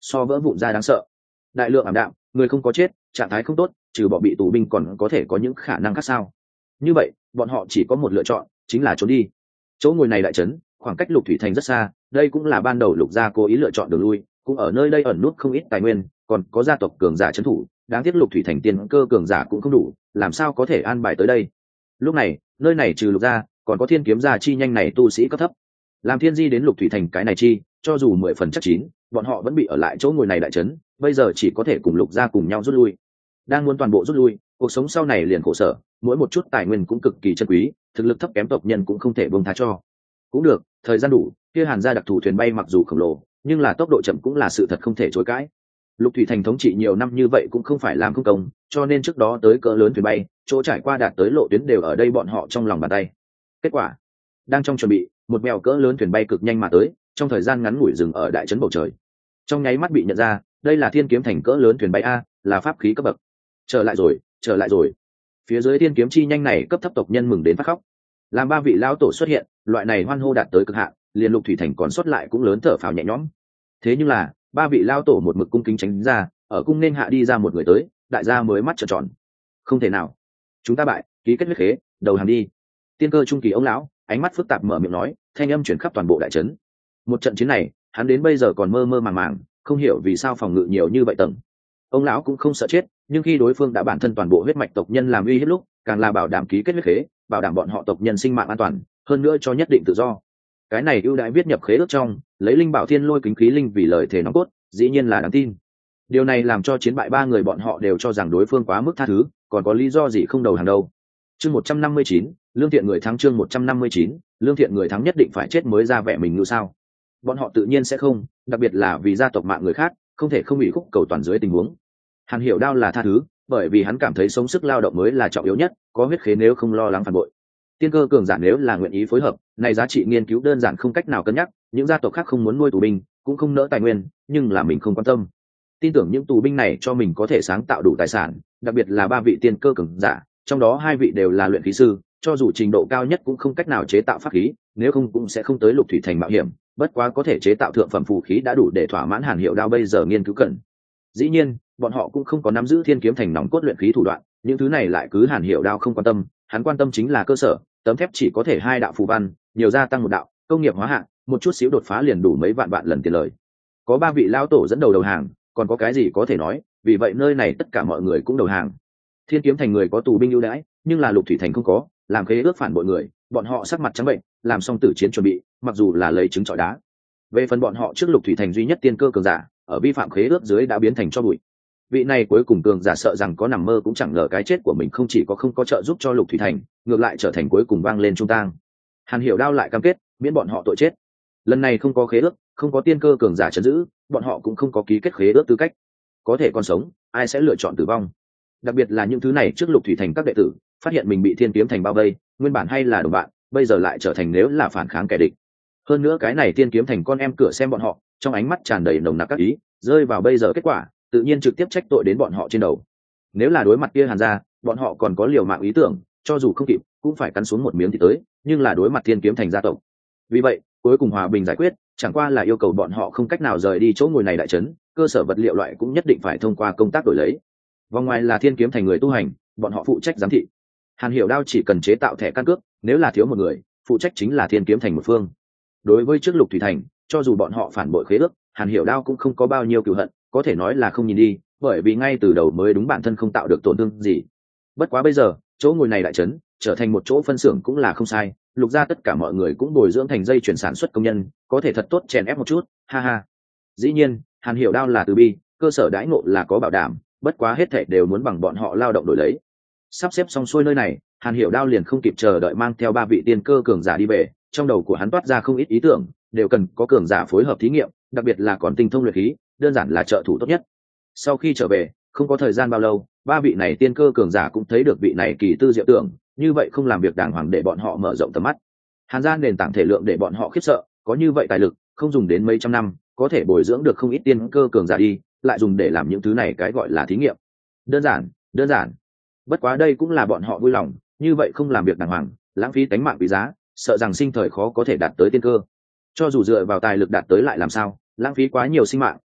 so vỡ vụn ra đáng sợ. Đại lượng ảm đạm, người không có chết, trạng thái không tốt, trừ bỏ bị tù binh còn có thể có những khả năng khác sao? Như vậy bọn họ chỉ có một lựa chọn, chính là trốn đi. Chỗ ngồi này đại trấn khoảng cách Lục Thủy Thành rất xa, đây cũng là ban đầu Lục gia cố ý lựa chọn đường lui, cũng ở nơi đây ẩn nút không ít tài nguyên, còn có gia tộc cường giả trấn thủ, đáng tiếc Lục Thủy Thành tiên cơ cường giả cũng không đủ, làm sao có thể an bài tới đây. Lúc này nơi này trừ Lục gia còn có Thiên Kiếm gia chi nhanh này tu sĩ cấp thấp, làm Thiên Di đến Lục Thủy Thành cái này chi cho dù mười phần chắc chín, bọn họ vẫn bị ở lại chỗ ngồi này đại trấn, bây giờ chỉ có thể cùng Lục gia cùng nhau rút lui. Đang muốn toàn bộ rút lui, cuộc sống sau này liền khổ sở, mỗi một chút tài nguyên cũng cực kỳ chân quý, thực lực thấp kém tộc nhân cũng không thể buông tha cho. Cũng được, thời gian đủ, kia Hàn gia đặc thù thuyền bay mặc dù khổng lồ, nhưng là tốc độ chậm cũng là sự thật không thể chối cãi. Lục Thủy Thành thống trị nhiều năm như vậy cũng không phải làm không công, cho nên trước đó tới cỡ lớn thuyền bay, chỗ trải qua đạt tới lộ tuyến đều ở đây bọn họ trong lòng bàn tay. Kết quả, đang trong chuẩn bị, một mèo cỡ lớn thuyền bay cực nhanh mà tới, trong thời gian ngắn ngủi dừng ở đại trấn bầu trời. Trong nháy mắt bị nhận ra, đây là Thiên Kiếm Thành cỡ lớn thuyền bay a, là pháp khí cấp bậc. Trở lại rồi, trở lại rồi. Phía dưới Thiên Kiếm chi nhanh này cấp thấp tộc nhân mừng đến phát khóc. Làm ba vị lão tổ xuất hiện, loại này hoan hô đạt tới cực hạn, liền Lục Thủy Thành còn sót lại cũng lớn thở phào nhẹ nhõm. Thế nhưng là, ba vị lão tổ một mực cung kính tránh ra, ở cung nên hạ đi ra một người tới, đại gia mới mắt trợn tròn. Không thể nào, chúng ta bại, ký kết huyết khế, đầu hàng đi. Tiên cơ trung kỳ ông lão, ánh mắt phức tạp mở miệng nói, thanh âm chuyển khắp toàn bộ đại trấn. Một trận chiến này, hắn đến bây giờ còn mơ mơ màng màng, không hiểu vì sao phòng ngự nhiều như vậy tầng. Ông lão cũng không sợ chết, nhưng khi đối phương đã bản thân toàn bộ huyết mạch tộc nhân làm uy hiếp lúc, càng là bảo đảm ký kết huyết khế, bảo đảm bọn họ tộc nhân sinh mạng an toàn, hơn nữa cho nhất định tự do. Cái này ưu đãi viết nhập khế ước trong, lấy linh bảo thiên lôi kính khí linh vì lời thề nòng cốt, dĩ nhiên là đáng tin. Điều này làm cho chiến bại ba người bọn họ đều cho rằng đối phương quá mức tha thứ, còn có lý do gì không đầu hàng đâu. Chương một trăm năm mươi chín, lương thiện người thắng. Chương một trăm năm mươi chín, lương thiện người thắng nhất định phải chết mới ra vẻ mình như sao? Bọn họ tự nhiên sẽ không, đặc biệt là vì gia tộc mạng người khác, không thể không bị khúc cầu toàn dưới tình huống. Hàn Hiểu Đao là tha thứ, bởi vì hắn cảm thấy sống sức lao động mới là trọng yếu nhất, có huyết khế nếu không lo lắng phản bội. Tiên cơ cường giả nếu là nguyện ý phối hợp, này giá trị nghiên cứu đơn giản không cách nào cân nhắc, những gia tộc khác không muốn nuôi tù binh, cũng không nỡ tài nguyên, nhưng là mình không quan tâm. Tin tưởng những tù binh này cho mình có thể sáng tạo đủ tài sản, đặc biệt là ba vị tiên cơ cường giả, trong đó hai vị đều là luyện khí sư, cho dù trình độ cao nhất cũng không cách nào chế tạo pháp khí, nếu không cũng sẽ không tới Lục Thủy Thành mạo hiểm, bất quá có thể chế tạo thượng phẩm phù khí đã đủ để thỏa mãn Hàn Hiểu Đao bây giờ nghiên cứu cần. Dĩ nhiên, bọn họ cũng không có nắm giữ Thiên Kiếm Thành nòng cốt luyện khí thủ đoạn, những thứ này lại cứ Hàn Hiểu Đao không quan tâm, hắn quan tâm chính là cơ sở, tấm thép chỉ có thể hai đạo phù văn, nhiều gia tăng một đạo, công nghiệp hóa hạng, một chút xíu đột phá liền đủ mấy vạn vạn lần tiền lời. Có ba vị lão tổ dẫn đầu đầu hàng, còn có cái gì có thể nói, vì vậy nơi này tất cả mọi người cũng đầu hàng. Thiên Kiếm Thành người có tù binh ưu đãi, nhưng là Lục Thủy Thành không có, làm khế ước phản bội người, bọn họ sắc mặt trắng bệnh, làm xong tử chiến chuẩn bị, mặc dù là lấy trứng trọi đá. Về phần bọn họ trước Lục Thủy Thành duy nhất tiên cơ cường giả, ở vi phạm khế ước dưới đã biến thành cho bụi. Vị này cuối cùng cường giả sợ rằng có nằm mơ cũng chẳng ngờ cái chết của mình không chỉ có không có trợ giúp cho Lục Thủy Thành, ngược lại trở thành cuối cùng vang lên trung tang. Hàn Hiểu Đao lại cam kết miễn bọn họ tội chết. Lần này không có khế ước, không có tiên cơ cường giả trấn giữ, bọn họ cũng không có ký kết khế ước tư cách. Có thể còn sống, ai sẽ lựa chọn tử vong? Đặc biệt là những thứ này trước Lục Thủy Thành các đệ tử phát hiện mình bị Thiên Kiếm Thành bao vây, nguyên bản hay là đồng bạn, bây giờ lại trở thành nếu là phản kháng kẻ địch. Hơn nữa cái này Thiên Kiếm Thành con em cửa xem bọn họ, trong ánh mắt tràn đầy nồng nặc các ý, rơi vào bây giờ kết quả, tự nhiên trực tiếp trách tội đến bọn họ trên đầu. Nếu là đối mặt kia Hàn gia, bọn họ còn có liều mạng ý tưởng, cho dù không kịp, cũng phải cắn xuống một miếng thì tới, nhưng là đối mặt Thiên Kiếm Thành gia tộc. Vì vậy, cuối cùng hòa bình giải quyết, chẳng qua là yêu cầu bọn họ không cách nào rời đi chỗ ngồi này đại trấn, cơ sở vật liệu loại cũng nhất định phải thông qua công tác đổi lấy. Vòng ngoài là Thiên Kiếm Thành người tu hành, bọn họ phụ trách giám thị. Hàn Hiểu Đao chỉ cần chế tạo thẻ căn cước, nếu là thiếu một người, phụ trách chính là Thiên Kiếm Thành một phương. Đối với trước Lục Thủy Thành, cho dù bọn họ phản bội khế ước, Hàn Hiểu Đao cũng không có bao nhiêu cừu hận, có thể nói là không nhìn đi, bởi vì ngay từ đầu mới đúng bản thân không tạo được tổn thương gì. Bất quá bây giờ, chỗ ngồi này đại trấn trở thành một chỗ phân xưởng cũng là không sai, Lục gia tất cả mọi người cũng bồi dưỡng thành dây chuyển sản xuất công nhân, có thể thật tốt chèn ép một chút, ha ha. Dĩ nhiên, Hàn Hiểu Đao là từ bi, cơ sở đãi ngộ là có bảo đảm, bất quá hết thảy đều muốn bằng bọn họ lao động đổi lấy. Sắp xếp xong xuôi nơi này, Hàn Hiểu Đao liền không kịp chờ đợi mang theo ba vị tiên cơ cường giả đi về, trong đầu của hắn toát ra không ít ý tưởng, đều cần có cường giả phối hợp thí nghiệm, đặc biệt là còn tinh thông luyện khí, đơn giản là trợ thủ tốt nhất. Sau khi trở về, không có thời gian bao lâu, ba vị này tiên cơ cường giả cũng thấy được vị này kỳ tư diệu tưởng, như vậy không làm việc đàng hoàng để bọn họ mở rộng tầm mắt. Hàn gia nền tảng thể lượng để bọn họ khiếp sợ, có như vậy tài lực, không dùng đến mấy trăm năm, có thể bồi dưỡng được không ít tiên cơ cường giả đi, lại dùng để làm những thứ này cái gọi là thí nghiệm. Đơn giản, đơn giản. Bất quá đây cũng là bọn họ vui lòng, như vậy không làm việc đàng hoàng, lãng phí tánh mạng quý giá, sợ rằng sinh thời khó có thể đạt tới tiên cơ. Cho dù dựa vào tài lực đạt tới lại làm sao, lãng phí quá nhiều sinh mạng,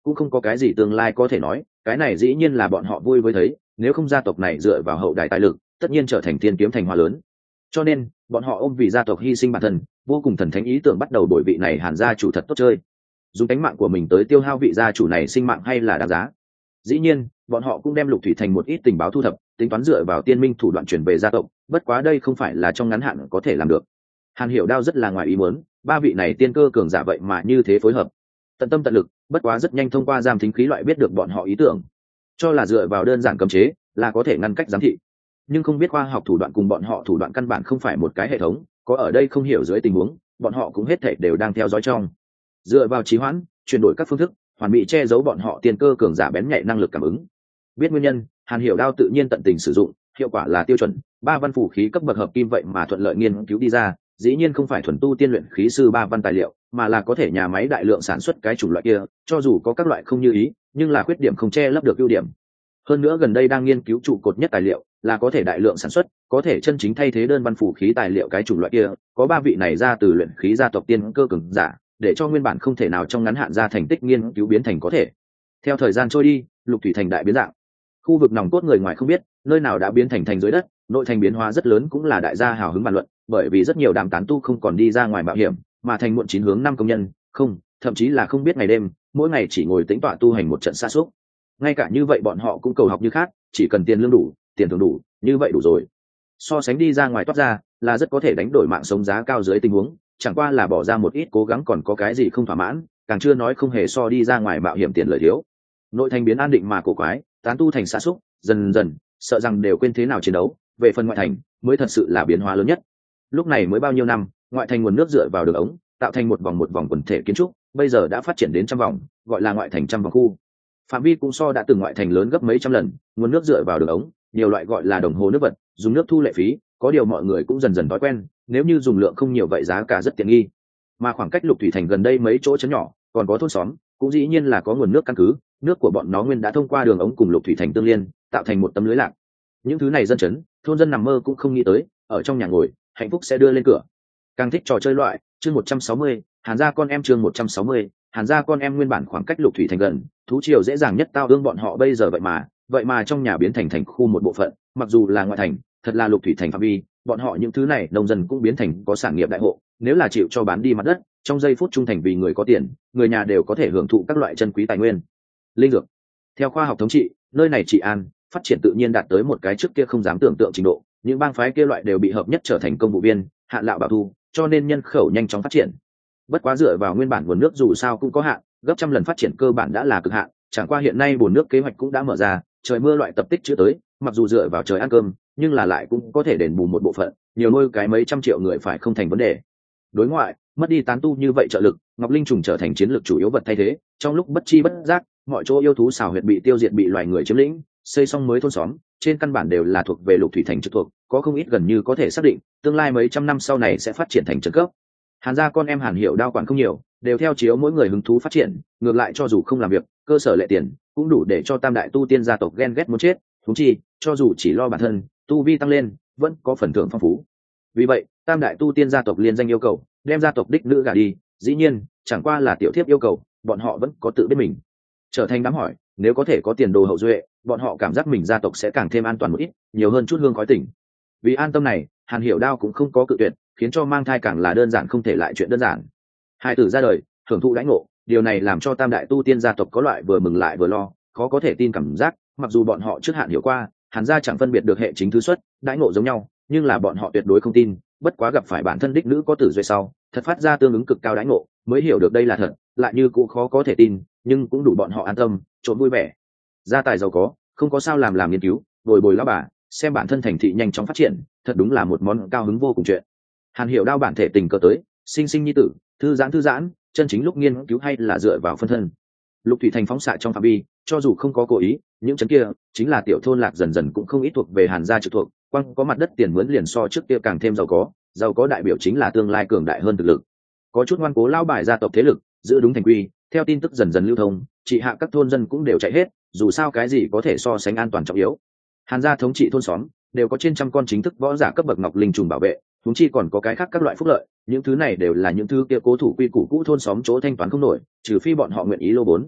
cũng không có cái gì tương lai có thể nói, cái này dĩ nhiên là bọn họ vui với thấy, nếu không gia tộc này dựa vào hậu đài tài lực tất nhiên trở thành thiên kiếm thành hoa lớn. Cho nên bọn họ ôm vì gia tộc hy sinh bản thân, vô cùng thần thánh ý tưởng bắt đầu đổi vị này Hàn gia chủ thật tốt chơi, dùng cánh mạng của mình tới tiêu hao vị gia chủ này sinh mạng hay là đáng giá. Dĩ nhiên bọn họ cũng đem Lục Thủy Thành một ít tình báo thu thập, tính toán dựa vào tiên minh thủ đoạn chuyển về gia tộc, bất quá đây không phải là trong ngắn hạn có thể làm được. Hàn Hiểu Đao rất là ngoài ý muốn, ba vị này tiên cơ cường giả vậy mà như thế phối hợp tận tâm tận lực, bất quá rất nhanh thông qua giam thính khí loại biết được bọn họ ý tưởng, cho là dựa vào đơn giản cấm chế là có thể ngăn cách giám thị, nhưng không biết khoa học thủ đoạn cùng bọn họ thủ đoạn căn bản không phải một cái hệ thống, có ở đây không hiểu dưới tình huống bọn họ cũng hết thảy đều đang theo dõi trong, dựa vào trì hoãn chuyển đổi các phương thức hoàn mỹ che giấu bọn họ tiên cơ cường giả bén nhạy năng lực cảm ứng. Biết nguyên nhân, Hàn Hiểu Đao tự nhiên tận tình sử dụng, hiệu quả là tiêu chuẩn, ba văn phủ khí cấp bậc hợp kim vậy mà thuận lợi nghiên cứu đi ra, dĩ nhiên không phải thuần tu tiên luyện khí sư ba văn tài liệu, mà là có thể nhà máy đại lượng sản xuất cái chủng loại kia, cho dù có các loại không như ý, nhưng là khuyết điểm không che lấp được ưu điểm. Hơn nữa gần đây đang nghiên cứu trụ cột nhất tài liệu, là có thể đại lượng sản xuất, có thể chân chính thay thế đơn văn phủ khí tài liệu cái chủng loại kia, có ba vị này ra từ luyện khí gia tộc tiên cơ cường giả, để cho nguyên bản không thể nào trong ngắn hạn ra thành tích nghiên cứu biến thành có thể. Theo thời gian trôi đi, Lục Thủy Thành đại biến dạng. Khu vực nòng cốt người ngoài không biết, nơi nào đã biến thành thành dưới đất, nội thành biến hóa rất lớn cũng là đại gia hào hứng bàn luận, bởi vì rất nhiều đàm tán tu không còn đi ra ngoài mạo hiểm, mà thành muộn chín hướng năm công nhân, không, thậm chí là không biết ngày đêm, mỗi ngày chỉ ngồi tĩnh tọa tu hành một trận xa xúc. Ngay cả như vậy bọn họ cũng cầu học như khác, chỉ cần tiền lương đủ, tiền thưởng đủ, như vậy đủ rồi. So sánh đi ra ngoài toát ra, là rất có thể đánh đổi mạng sống giá cao dưới tình huống, chẳng qua là bỏ ra một ít cố gắng còn có cái gì không thỏa mãn, càng chưa nói không hề so đi ra ngoài mạo hiểm tiền lợi thiếu. Nội thành biến an định mà cổ quái, tán tu thành xa xúc, dần dần sợ rằng đều quên thế nào chiến đấu, về phần ngoại thành mới thật sự là biến hóa lớn nhất. Lúc này mới bao nhiêu năm, ngoại thành nguồn nước dựa vào đường ống tạo thành một vòng một vòng quần thể kiến trúc, bây giờ đã phát triển đến trăm vòng, gọi là ngoại thành trăm vòng khu. Phạm vi cũng so đã từng ngoại thành lớn gấp mấy trăm lần, nguồn nước dựa vào đường ống, nhiều loại gọi là đồng hồ nước vật, dùng nước thu lệ phí, có điều mọi người cũng dần dần thói quen, nếu như dùng lượng không nhiều vậy giá cả rất tiện nghi. Mà khoảng cách Lục Thủy Thành gần đây mấy chỗ trấn nhỏ, còn có thôn xóm, cũng dĩ nhiên là có nguồn nước căn cứ, nước của bọn nó nguyên đã thông qua đường ống cùng Lục Thủy Thành tương liên, tạo thành một tấm lưới lạc. Những thứ này dân chấn, thôn dân nằm mơ cũng không nghĩ tới, ở trong nhà ngồi, hạnh phúc sẽ đưa lên cửa. Càng thích trò chơi loại, chương một trăm sáu mươi, Hàn gia con em chương một trăm sáu mươi, Hàn gia con em nguyên bản khoảng cách Lục Thủy Thành gần, thú triều dễ dàng nhất tao ương bọn họ bây giờ vậy mà, vậy mà trong nhà biến thành thành khu một bộ phận, mặc dù là ngoại thành, thật là Lục Thủy Thành phạm vi, bọn họ những thứ này nông dân cũng biến thành có sản nghiệp đại hộ, nếu là chịu cho bán đi mặt đất, trong giây phút trung thành vì người có tiền, người nhà đều có thể hưởng thụ các loại chân quý tài nguyên. Linh dược. Theo khoa học thống trị, nơi này trị an, phát triển tự nhiên đạt tới một cái trước kia không dám tưởng tượng trình độ, những bang phái kia loại đều bị hợp nhất trở thành công vụ viên, hạn lạo bảo thu, cho nên nhân khẩu nhanh chóng phát triển. Bất quá dựa vào nguyên bản nguồn nước dù sao cũng có hạn, gấp trăm lần phát triển cơ bản đã là cực hạn, chẳng qua hiện nay bồn nước kế hoạch cũng đã mở ra, trời mưa loại tập tích chưa tới, mặc dù dựa vào trời ăn cơm, nhưng là lại cũng có thể đền bù một bộ phận, nhiều nuôi cái mấy trăm triệu người phải không thành vấn đề. Đối ngoại, mất đi tán tu như vậy trợ lực, Ngọc Linh trùng trở thành chiến lược chủ yếu vật thay thế, trong lúc bất chi bất giác, mọi chỗ yêu thú xào huyệt bị tiêu diệt bị loài người chiếm lĩnh, xây xong mới thôn xóm, trên căn bản đều là thuộc về Lục Thủy Thành trực thuộc, có không ít gần như có thể xác định, tương lai mấy trăm năm sau này sẽ phát triển thành trấn cấp. Hàn gia con em Hàn Hiểu Đao quản không nhiều, đều theo chiếu mỗi người hứng thú phát triển, ngược lại cho dù không làm việc, cơ sở lệ tiền cũng đủ để cho tam đại tu tiên gia tộc ghen ghét muốn chết, thúng chi, cho dù chỉ lo bản thân, tu vi tăng lên, vẫn có phần thưởng phong phú. Vì vậy, tam đại tu tiên gia tộc liên danh yêu cầu, đem gia tộc đích nữ gả đi, dĩ nhiên, chẳng qua là tiểu thiếp yêu cầu, bọn họ vẫn có tự biết mình. Trở thành đám hỏi, nếu có thể có tiền đồ hậu duệ, bọn họ cảm giác mình gia tộc sẽ càng thêm an toàn một ít, nhiều hơn chút hương khói tỉnh. Vì an tâm này, Hàn Hiểu Đao cũng không có cự tuyệt, khiến cho mang thai càng là đơn giản không thể lại chuyện đơn giản. Hai tử ra đời, hưởng thụ đãi ngộ, điều này làm cho tam đại tu tiên gia tộc có loại vừa mừng lại vừa lo, khó có thể tin cảm giác, mặc dù bọn họ trước hạn hiểu qua, Hàn gia chẳng phân biệt được hệ chính thứ xuất, đãi ngộ giống nhau, nhưng là bọn họ tuyệt đối không tin, bất quá gặp phải bản thân đích nữ có tử duệ sau, thật phát ra tương ứng cực cao đãi ngộ, mới hiểu được đây là thật, lại như cũng khó có thể tin, nhưng cũng đủ bọn họ an tâm, trộn vui vẻ. Gia tài giàu có, không có sao làm làm nghiên cứu, bồi bồi lão bà, xem bản thân thành thị nhanh chóng phát triển, thật đúng là một món cao hứng vô cùng chuyện. Hàn Hiểu Đao bản thể tình cờ tới, sinh sinh nhi tử, thư giãn thư giãn, chân chính lúc nghiên cứu hay là dựa vào phân thân. Lục Thủy Thành phóng xạ trong phạm vi, cho dù không có cố ý, những chấn kia chính là tiểu thôn lạc dần dần cũng không ít thuộc về Hàn gia trực thuộc, quang có mặt đất tiền mướn liền so trước kia càng thêm giàu có, giàu có đại biểu chính là tương lai cường đại hơn thực lực. Có chút ngoan cố lao bài gia tộc thế lực, giữ đúng thành quy, theo tin tức dần dần lưu thông, trị hạ các thôn dân cũng đều chạy hết, dù sao cái gì có thể so sánh an toàn trọng yếu. Hàn gia thống trị thôn xóm, đều có trên trăm con chính thức võ giả cấp bậc Ngọc Linh trùng bảo vệ, chúng chi còn có cái khác các loại phúc lợi, những thứ này đều là những thứ kia cố thủ quy củ cũ thôn xóm chỗ thanh toán không nổi, trừ phi bọn họ nguyện ý lô vốn.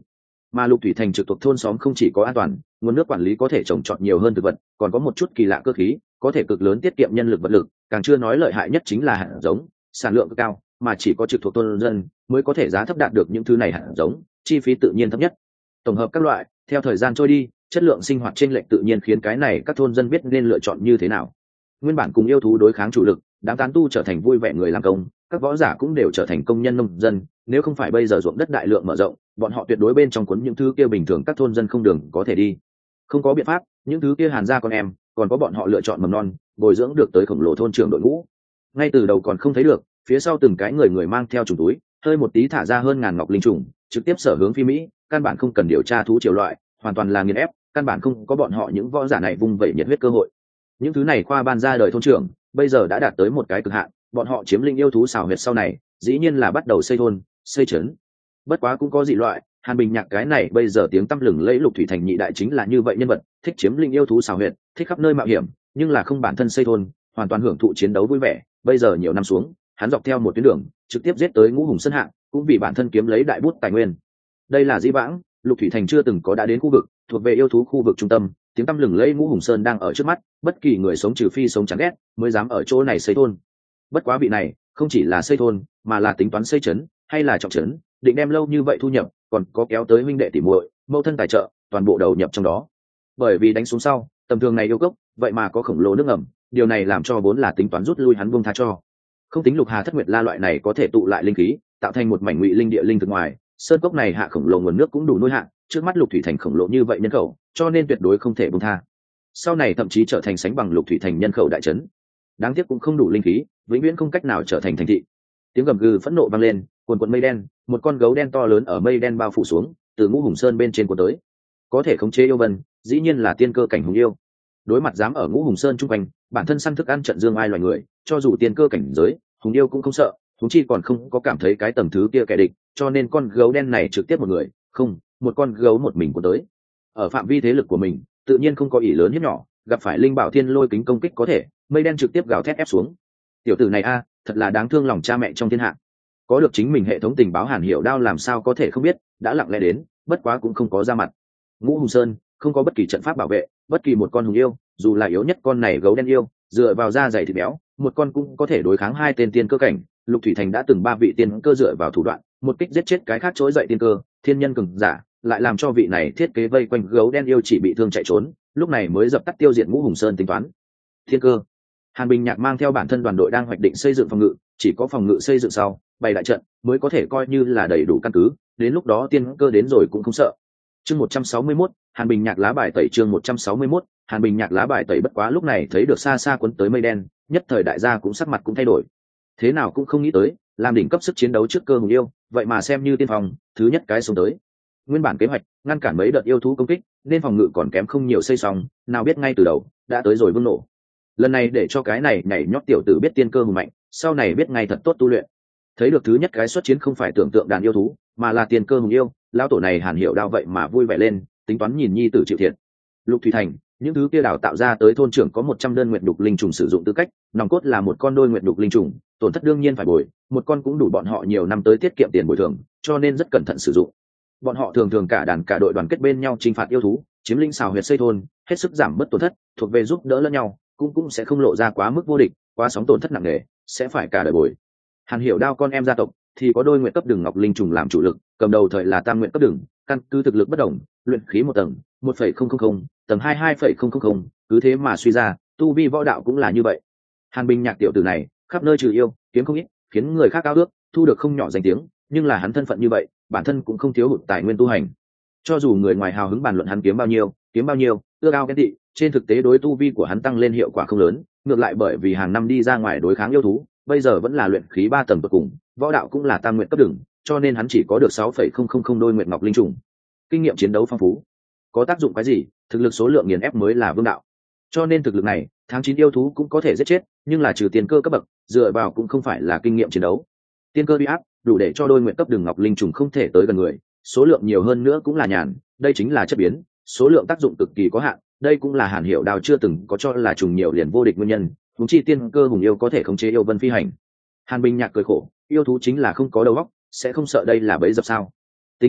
mà lục thủy thành trực thuộc thôn xóm không chỉ có an toàn, nguồn nước quản lý có thể trồng trọt nhiều hơn thực vật, còn có một chút kỳ lạ cơ khí có thể cực lớn tiết kiệm nhân lực vật lực, càng chưa nói lợi hại nhất chính là hạt giống sản lượng cực cao, mà chỉ có trực thuộc thôn dân mới có thể giá thấp đạt được những thứ này hạt giống, chi phí tự nhiên thấp nhất. Tổng hợp các loại, theo thời gian trôi đi, chất lượng sinh hoạt chênh lệch tự nhiên khiến cái này các thôn dân biết nên lựa chọn như thế nào. Nguyên bản cùng yêu thú đối kháng chủ lực, đám tán tu trở thành vui vẻ người làm công, các võ giả cũng đều trở thành công nhân nông dân, nếu không phải bây giờ ruộng đất đại lượng mở rộng, bọn họ tuyệt đối bên trong cuốn những thứ kia bình thường các thôn dân không đường có thể đi. Không có biện pháp, những thứ kia Hàn gia con em, còn có bọn họ lựa chọn mầm non, bồi dưỡng được tới khổng lồ thôn trưởng đội ngũ. Ngay từ đầu còn không thấy được, phía sau từng cái người người mang theo trùng túi, hơi một tí thả ra hơn ngàn ngọc linh trùng, trực tiếp sở hướng phi Mỹ, căn bản không cần điều tra thú triều loại, hoàn toàn là nghiền ép, căn bản không có bọn họ những võ giả này vung vẩy nhiệt huyết cơ hội. Những thứ này khoa ban ra đời thôn trưởng, bây giờ đã đạt tới một cái cực hạn, bọn họ chiếm lĩnh yêu thú xào huyệt sau này, dĩ nhiên là bắt đầu xây thôn, xây trấn. Bất quá cũng có dị loại, Hàn Bình Nhạc cái này bây giờ tiếng tăm lừng lẫy Lục Thủy Thành nhị đại chính là như vậy nhân vật, thích chiếm lĩnh yêu thú xào huyệt, thích khắp nơi mạo hiểm, nhưng là không bản thân xây thôn, hoàn toàn hưởng thụ chiến đấu vui vẻ. Bây giờ nhiều năm xuống, hắn dọc theo một tuyến đường, trực tiếp giết tới Ngũ Hùng Sơn Hạ, cũng vì bản thân kiếm lấy đại bút tài nguyên. Đây là dĩ vãng, Lục Thủy Thành chưa từng có đã đến khu vực, thuộc về yêu thú khu vực trung tâm, tiếng tăm lừng lẫy Ngũ Hùng Sơn đang ở trước mắt, bất kỳ người sống trừ phi sống chán ghét, mới dám ở chỗ này xây thôn. Bất quá vị này, không chỉ là xây thôn, mà là tính toán xây trấn, hay là trọng trấn, định đem lâu như vậy thu nhập, còn có kéo tới huynh đệ tỉ muội, mâu thân tài trợ, toàn bộ đầu nhập trong đó. Bởi vì đánh xuống sau, tầm thường này yêu cốc, vậy mà có khổng lồ nước ngầm, điều này làm cho vốn là tính toán rút lui hắn buông tha cho. Không tính Lục Hà Thất Nguyệt La loại này có thể tụ lại linh khí, tạo thành một mảnh ngụy linh địa linh thực ngoài, sơn cốc này hạ khổng lồ nguồn nước cũng đủ nuôi hạ, trước mắt Lục Thủy Thành khổng lồ như vậy nhân khẩu, cho nên tuyệt đối không thể buông tha. Sau này thậm chí trở thành sánh bằng Lục Thủy Thành nhân khẩu đại trấn. Đáng tiếc cũng không đủ linh khí, vĩnh viễn không cách nào trở thành thành thị. Tiếng gầm gừ phẫn nộ vang lên, cuồn cuộn mây đen, một con gấu đen to lớn ở mây đen bao phủ xuống, từ Ngũ Hùng Sơn bên trên của tới. Có thể khống chế yêu vân, dĩ nhiên là tiên cơ cảnh hùng yêu. Đối mặt dám ở Ngũ Hùng Sơn trung quanh, bản thân săn thức ăn trận dương ai loài người, cho dù tiên cơ cảnh giới, hùng yêu cũng không sợ, chúng chi còn không có cảm thấy cái tầng thứ kia kẻ địch, cho nên con gấu đen này trực tiếp một người, không, một con gấu một mình của tới. Ở phạm vi thế lực của mình, tự nhiên không có ỷ lớn hiếp nhỏ, gặp phải linh bảo thiên lôi kính công kích có thể, mây đen trực tiếp gào thét ép xuống. Tiểu tử này a, thật là đáng thương lòng cha mẹ trong thiên hạ. Có được chính mình hệ thống tình báo Hàn Hiểu Đao làm sao có thể không biết, đã lặng lẽ đến, bất quá cũng không có ra mặt. Ngũ Hùng Sơn không có bất kỳ trận pháp bảo vệ, bất kỳ một con hùng yêu, dù là yếu nhất con này gấu đen yêu, dựa vào da dày thịt béo, một con cũng có thể đối kháng hai tên tiên cơ cảnh. Lục Thủy Thành đã từng ba vị tiên cơ dựa vào thủ đoạn, một kích giết chết cái khác trỗi dậy tiên cơ, thiên nhân cường giả, lại làm cho vị này thiết kế vây quanh gấu đen yêu chỉ bị thương chạy trốn, lúc này mới dập tắt tiêu diệt Ngũ Hùng Sơn tính toán. Thiên cơ. Hàn Bình Nhạc mang theo bản thân đoàn đội đang hoạch định xây dựng phòng ngự, chỉ có phòng ngự xây dựng sau, bày đại trận mới có thể coi như là đầy đủ căn cứ, đến lúc đó tiên cơ đến rồi cũng không sợ. Chương một trăm sáu mươi mốt, Hàn Bình Nhạc lá bài tẩy chương một trăm sáu mươi mốt, Hàn Bình Nhạc lá bài tẩy bất quá lúc này thấy được xa xa cuốn tới mây đen, nhất thời đại gia cũng sắc mặt cũng thay đổi. Thế nào cũng không nghĩ tới, làm đỉnh cấp sức chiến đấu trước cơ hùng yêu, vậy mà xem như tiên phòng, thứ nhất cái xuống tới. Nguyên bản kế hoạch, ngăn cản mấy đợt yêu thú công kích, nên phòng ngự còn kém không nhiều xây xong, nào biết ngay từ đầu, đã tới rồi vương nổ. Lần này để cho cái này nhảy nhót tiểu tử biết tiên cơ hùng mạnh, sau này biết ngay thật tốt tu luyện. Thấy được thứ nhất cái xuất chiến không phải tưởng tượng đàn yêu thú, mà là tiên cơ hùng yêu, lão tổ này Hàn Hiểu Đao vậy mà vui vẻ lên, tính toán nhìn nhi tử chịu thiệt. Lục Thủy Thành, những thứ kia đào tạo ra tới thôn trưởng có một trăm đơn nguyệt đục linh trùng sử dụng tư cách, nòng cốt là một con đôi nguyệt đục linh trùng, tổn thất đương nhiên phải bồi, một con cũng đủ bọn họ nhiều năm tới tiết kiệm tiền bồi thường, cho nên rất cẩn thận sử dụng. Bọn họ thường thường cả đàn cả đội đoàn kết bên nhau chinh phạt yêu thú, chiếm lĩnh xào huyệt xây thôn, hết sức giảm bớt tổn thất, thuộc về giúp đỡ lẫn nhau, cũng cũng sẽ không lộ ra quá mức vô địch, quá sóng tổn thất nặng nề, sẽ phải cả đời bồi. Hàn Hiểu Đao con em gia tộc thì có đôi nguyện cấp đường ngọc linh trùng làm chủ lực, cầm đầu thời là tam nguyện cấp đường, căn cứ thực lực bất đồng, luyện khí một tầng, một phẩy không không không, tầng hai hai phẩy không không không, cứ thế mà suy ra, tu vi võ đạo cũng là như vậy. Hàn Bình Nhạc tiểu tử này, khắp nơi trừ yêu, kiếm không ít, khiến người khác cao ước, thu được không nhỏ danh tiếng, nhưng là hắn thân phận như vậy, bản thân cũng không thiếu hụt tài nguyên tu hành. Cho dù người ngoài hào hứng bàn luận hắn kiếm bao nhiêu, kiếm bao nhiêu, ưa cao ghen tị, trên thực tế đối tu vi của hắn tăng lên hiệu quả không lớn, ngược lại bởi vì hàng năm đi ra ngoài đối kháng yêu thú, bây giờ vẫn là luyện khí ba tầng bậc cùng, võ đạo cũng là tam nguyện cấp đường, cho nên hắn chỉ có được sáu phẩy không không không đôi nguyện ngọc linh trùng. Kinh nghiệm chiến đấu phong phú, có tác dụng cái gì, thực lực số lượng nghiền ép mới là vương đạo. Cho nên thực lực này, tháng chín yêu thú cũng có thể giết chết, nhưng là trừ tiền cơ cấp bậc, dựa vào cũng không phải là kinh nghiệm chiến đấu. Tiên cơ uy áp, đủ để cho đôi nguyện cấp đường ngọc linh trùng không thể tới gần người, số lượng nhiều hơn nữa cũng là nhàn, đây chính là chất biến, số lượng tác dụng cực kỳ có hạn, đây cũng là Hàn Hiểu Đao chưa từng có cho là trùng nhiều liền vô địch nguyên nhân, huống chi tiên cơ hùng yêu có thể khống chế yêu vân phi hành. Hàn Bình Nhạc cười khổ, yêu thú chính là không có đầu óc, sẽ không sợ đây là bẫy dập sao? Tính sai,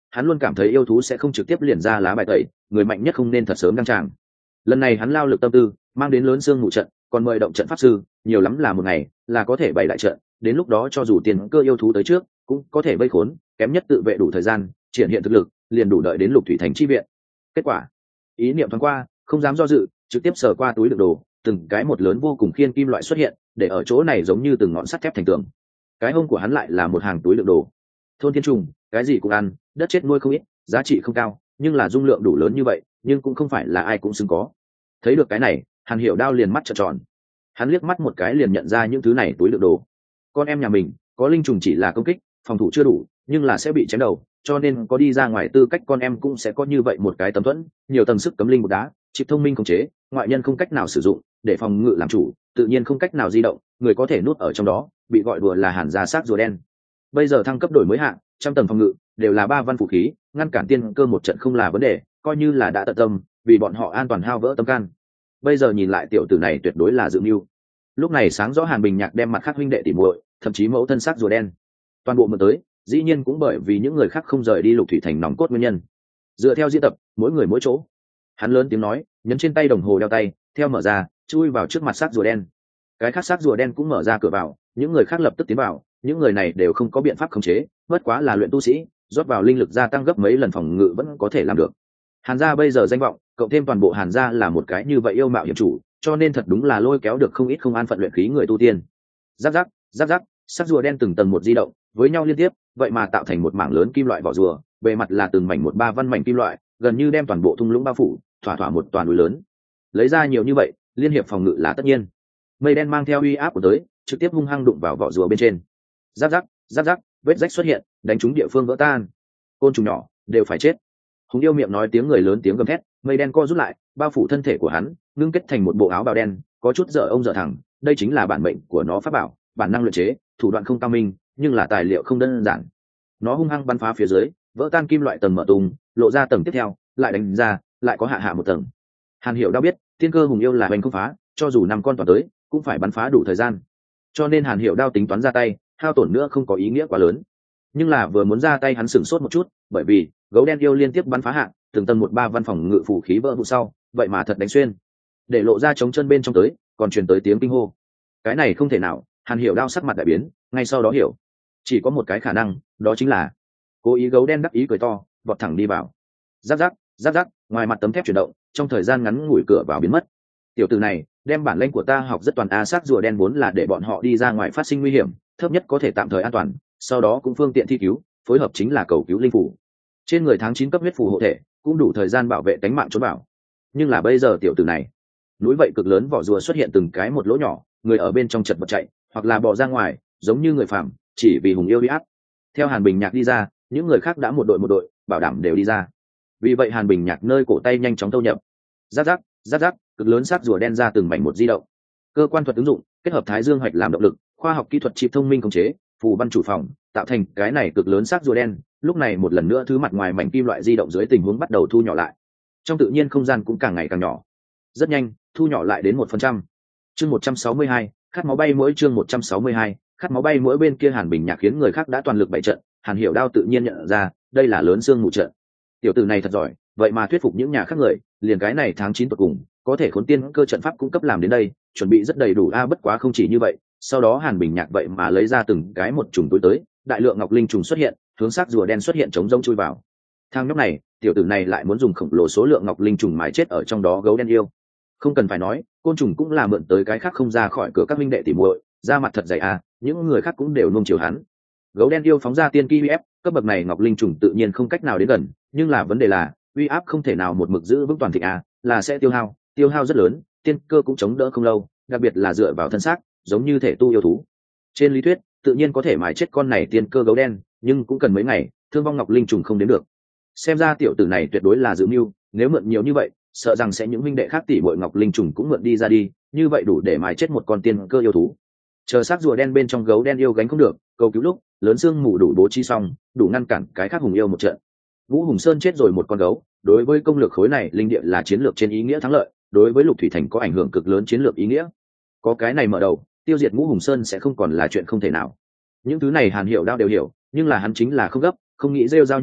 hắn luôn cảm thấy yêu thú sẽ không trực tiếp liền ra lá bài tẩy, người mạnh nhất không nên thật sớm đăng tràng. Lần này hắn lao lực tâm tư, mang đến lớn xương ngụ trận, còn mời động trận pháp sư, nhiều lắm là một ngày là có thể bày đại trận, đến lúc đó cho dù tiền cơ yêu thú tới trước cũng có thể vây khốn, kém nhất tự vệ đủ thời gian triển hiện thực lực, liền đủ đợi đến Lục Thủy Thành chi viện. Kết quả, ý niệm thoáng qua, không dám do dự, trực tiếp sờ qua túi đựng đồ, từng cái một lớn vô cùng khiên kim loại xuất hiện, để ở chỗ này giống như từng ngọn sắt thép thành tường. Cái hông của hắn lại là một hàng túi đựng đồ. Thôn thiên trùng, cái gì cũng ăn, đất chết nuôi không ít, giá trị không cao, nhưng là dung lượng đủ lớn như vậy, nhưng cũng không phải là ai cũng xứng có. Thấy được cái này, Hàn Hiểu Đao liền mắt trợn tròn. Hắn liếc mắt một cái liền nhận ra những thứ này túi đựng đồ. Con em nhà mình, có linh trùng chỉ là công kích, phòng thủ chưa đủ, nhưng là sẽ bị chém đầu, cho nên có đi ra ngoài tư cách con em cũng sẽ có như vậy một cái tấm thuẫn, nhiều tầng sức cấm linh một đá, chip thông minh khống chế, ngoại nhân không cách nào sử dụng, để phòng ngự làm chủ, tự nhiên không cách nào di động, người có thể nút ở trong đó, bị gọi đùa là Hàn gia xác rùa đen. Bây giờ thăng cấp đổi mới hạng, trăm tầng phòng ngự đều là ba văn vũ khí, ngăn cản tiên cơ một trận không là vấn đề, coi như là đã tận tâm, vì bọn họ an toàn hao vỡ tâm can. Bây giờ nhìn lại tiểu tử này tuyệt đối là dự mưu. Lúc này sáng rõ Hàn Bình Nhạc đem mặt khác huynh đệ tỉ muội, thậm chí mẫu thân xác rùa đen, toàn bộ mượn tới, dĩ nhiên cũng bởi vì những người khác không rời đi Lục Thủy Thành nòng cốt nguyên nhân. Dựa theo diễn tập, mỗi người mỗi chỗ. Hắn lớn tiếng nói, nhấn trên tay đồng hồ đeo tay, theo mở ra, chui vào trước mặt xác rùa đen. Cái khác xác rùa đen cũng mở ra cửa vào, những người khác lập tức tiến vào, những người này đều không có biện pháp khống chế, bất quá là luyện tu sĩ, rót vào linh lực gia tăng gấp mấy lần phòng ngự vẫn có thể làm được. Hàn gia bây giờ danh vọng, cộng thêm toàn bộ Hàn gia là một cái như vậy yêu mạo hiểm chủ, cho nên thật đúng là lôi kéo được không ít không an phận luyện khí người tu tiên. Giáp giáp, giáp giáp, xác rùa đen từng tầng một di động, với nhau liên tiếp, vậy mà tạo thành một mảng lớn kim loại vỏ rùa, bề mặt là từng mảnh một ba văn mảnh kim loại, gần như đem toàn bộ thung lũng bao phủ, thỏa thỏa một toàn núi lớn. Lấy ra nhiều như vậy, liên hiệp phòng ngự là tất nhiên. Mây đen mang theo uy áp của tới, trực tiếp hung hăng đụng vào vỏ rùa bên trên. Giáp giáp, giáp giáp, vết rách xuất hiện, đánh trúng địa phương vỡ tan. Côn trùng nhỏ đều phải chết. Hùng yêu miệng nói tiếng người lớn tiếng gầm thét, mây đen co rút lại, bao phủ thân thể của hắn, ngưng kết thành một bộ áo bào đen, có chút dở ông dở thẳng, đây chính là bản mệnh của nó pháp bảo, bản năng luyện chế, thủ đoạn không cao minh, nhưng là tài liệu không đơn giản. Nó hung hăng bắn phá phía dưới, vỡ tan kim loại tầng mở tung, lộ ra tầng tiếp theo, lại đánh ra, lại có hạ hạ một tầng. Hàn Hiểu đã biết, tiên cơ hùng yêu là hoành không phá, cho dù năm con toàn tới, cũng phải bắn phá đủ thời gian. Cho nên Hàn Hiểu đao tính toán ra tay, hao tổn nữa không có ý nghĩa quá lớn. Nhưng là vừa muốn ra tay hắn sửng sốt một chút, bởi vì gấu đen yêu liên tiếp bắn phá hạ, từng tầng một ba văn phòng ngự phủ khí vỡ vụ sau, vậy mà thật đánh xuyên, để lộ ra trống chân bên trong tới, còn truyền tới tiếng kinh hô. Cái này không thể nào, Hàn Hiểu đao sắc mặt đại biến, ngay sau đó hiểu, chỉ có một cái khả năng, đó chính là cố ý. Gấu đen đắc ý cười to, vọt thẳng đi vào. Giáp giáp, giáp giáp, ngoài mặt tấm thép chuyển động, trong thời gian ngắn ngủi cửa vào biến mất. Tiểu tử này đem bản lĩnh của ta học rất toàn a. Xác rùa đen vốn là để bọn họ đi ra ngoài phát sinh nguy hiểm, thấp nhất có thể tạm thời an toàn, sau đó cũng phương tiện thi cứu, phối hợp chính là cầu cứu linh phủ. Trên người tháng chín cấp huyết phù hộ thể, cũng đủ thời gian bảo vệ tính mạng trốn bảo. Nhưng là bây giờ tiểu tử này, núi vậy cực lớn vỏ rùa xuất hiện từng cái một lỗ nhỏ, người ở bên trong chật vật chạy, hoặc là bỏ ra ngoài, giống như người phàm, chỉ vì hùng yêu uy áp. Theo Hàn Bình Nhạc đi ra, những người khác đã một đội một đội, bảo đảm đều đi ra. Vì vậy Hàn Bình Nhạc nơi cổ tay nhanh chóng thâu nhập. Giáp giáp, giáp giáp, cực lớn xác rùa đen ra từng mảnh một di động. Cơ quan thuật ứng dụng, kết hợp thái dương hoạch làm động lực, khoa học kỹ thuật chip thông minh khống chế, phù văn chủ phòng, tạo thành cái này cực lớn xác rùa đen. Lúc này một lần nữa thứ mặt ngoài mảnh kim loại di động dưới tình huống bắt đầu thu nhỏ lại. Trong tự nhiên không gian cũng càng ngày càng nhỏ. Rất nhanh, thu nhỏ lại đến một phần trăm. Chương một trăm sáu mươi hai, khát máu bay mỗi chương một trăm sáu mươi hai, khát máu bay mỗi bên kia Hàn Bình Nhạc khiến người khác đã toàn lực bày trận, Hàn Hiểu đao tự nhiên nhận ra, đây là lớn xương ngủ trận. Tiểu tử này thật giỏi, vậy mà thuyết phục những nhà khác người, liền cái này tháng chín tuột cùng, có thể khốn tiên cơ trận pháp cung cấp làm đến đây, chuẩn bị rất đầy đủ a. Bất quá không chỉ như vậy, sau đó Hàn Bình Nhạc vậy mà lấy ra từng cái một trùng túi tới, đại lượng ngọc linh trùng xuất hiện, hướng xác rùa đen xuất hiện chống rông chui vào. Thang nhóc này, tiểu tử này lại muốn dùng khổng lồ số lượng ngọc linh trùng mái chết ở trong đó gấu đen yêu. Không cần phải nói, côn trùng cũng là mượn tới cái khác không ra khỏi cửa các minh đệ tỉ muội, ra mặt thật dày a, những người khác cũng đều nuông chiều hắn. Gấu đen yêu phóng ra tiên ki uy ép, cấp bậc này ngọc linh trùng tự nhiên không cách nào đến gần, nhưng là vấn đề là uy áp không thể nào một mực giữ vững toàn thịnh a, là sẽ tiêu hao, tiêu hao rất lớn, tiên cơ cũng chống đỡ không lâu, đặc biệt là dựa vào thân xác, giống như thể tu yêu thú. Trên lý thuyết, tự nhiên có thể mài chết con này tiên cơ gấu đen, nhưng cũng cần mấy ngày, thương vong ngọc linh trùng không đến được. Xem ra tiểu tử này tuyệt đối là dự mưu, nếu mượn nhiều như vậy, sợ rằng sẽ những minh đệ khác tỷ muội ngọc linh trùng cũng mượn đi ra đi, như vậy đủ để mài chết một con tiên cơ yêu thú. Chờ xác rùa đen bên trong gấu đen yêu gánh không được, cầu cứu lúc, lớn xương mù đủ bố trí xong, đủ ngăn cản cái khác hùng yêu một trận. Vũ Hùng Sơn chết rồi một con gấu, đối với công lược khối này linh địa là chiến lược trên ý nghĩa thắng lợi, đối với Lục Thủy Thành có ảnh hưởng cực lớn chiến lược ý nghĩa. Có cái này mở đầu, tiêu diệt Ngũ Hùng Sơn sẽ không còn là chuyện không thể nào. Những thứ này Hàn Hiểu đao đều hiểu, nhưng là hắn chính là không gấp, không nghĩ rêu rao như vậy,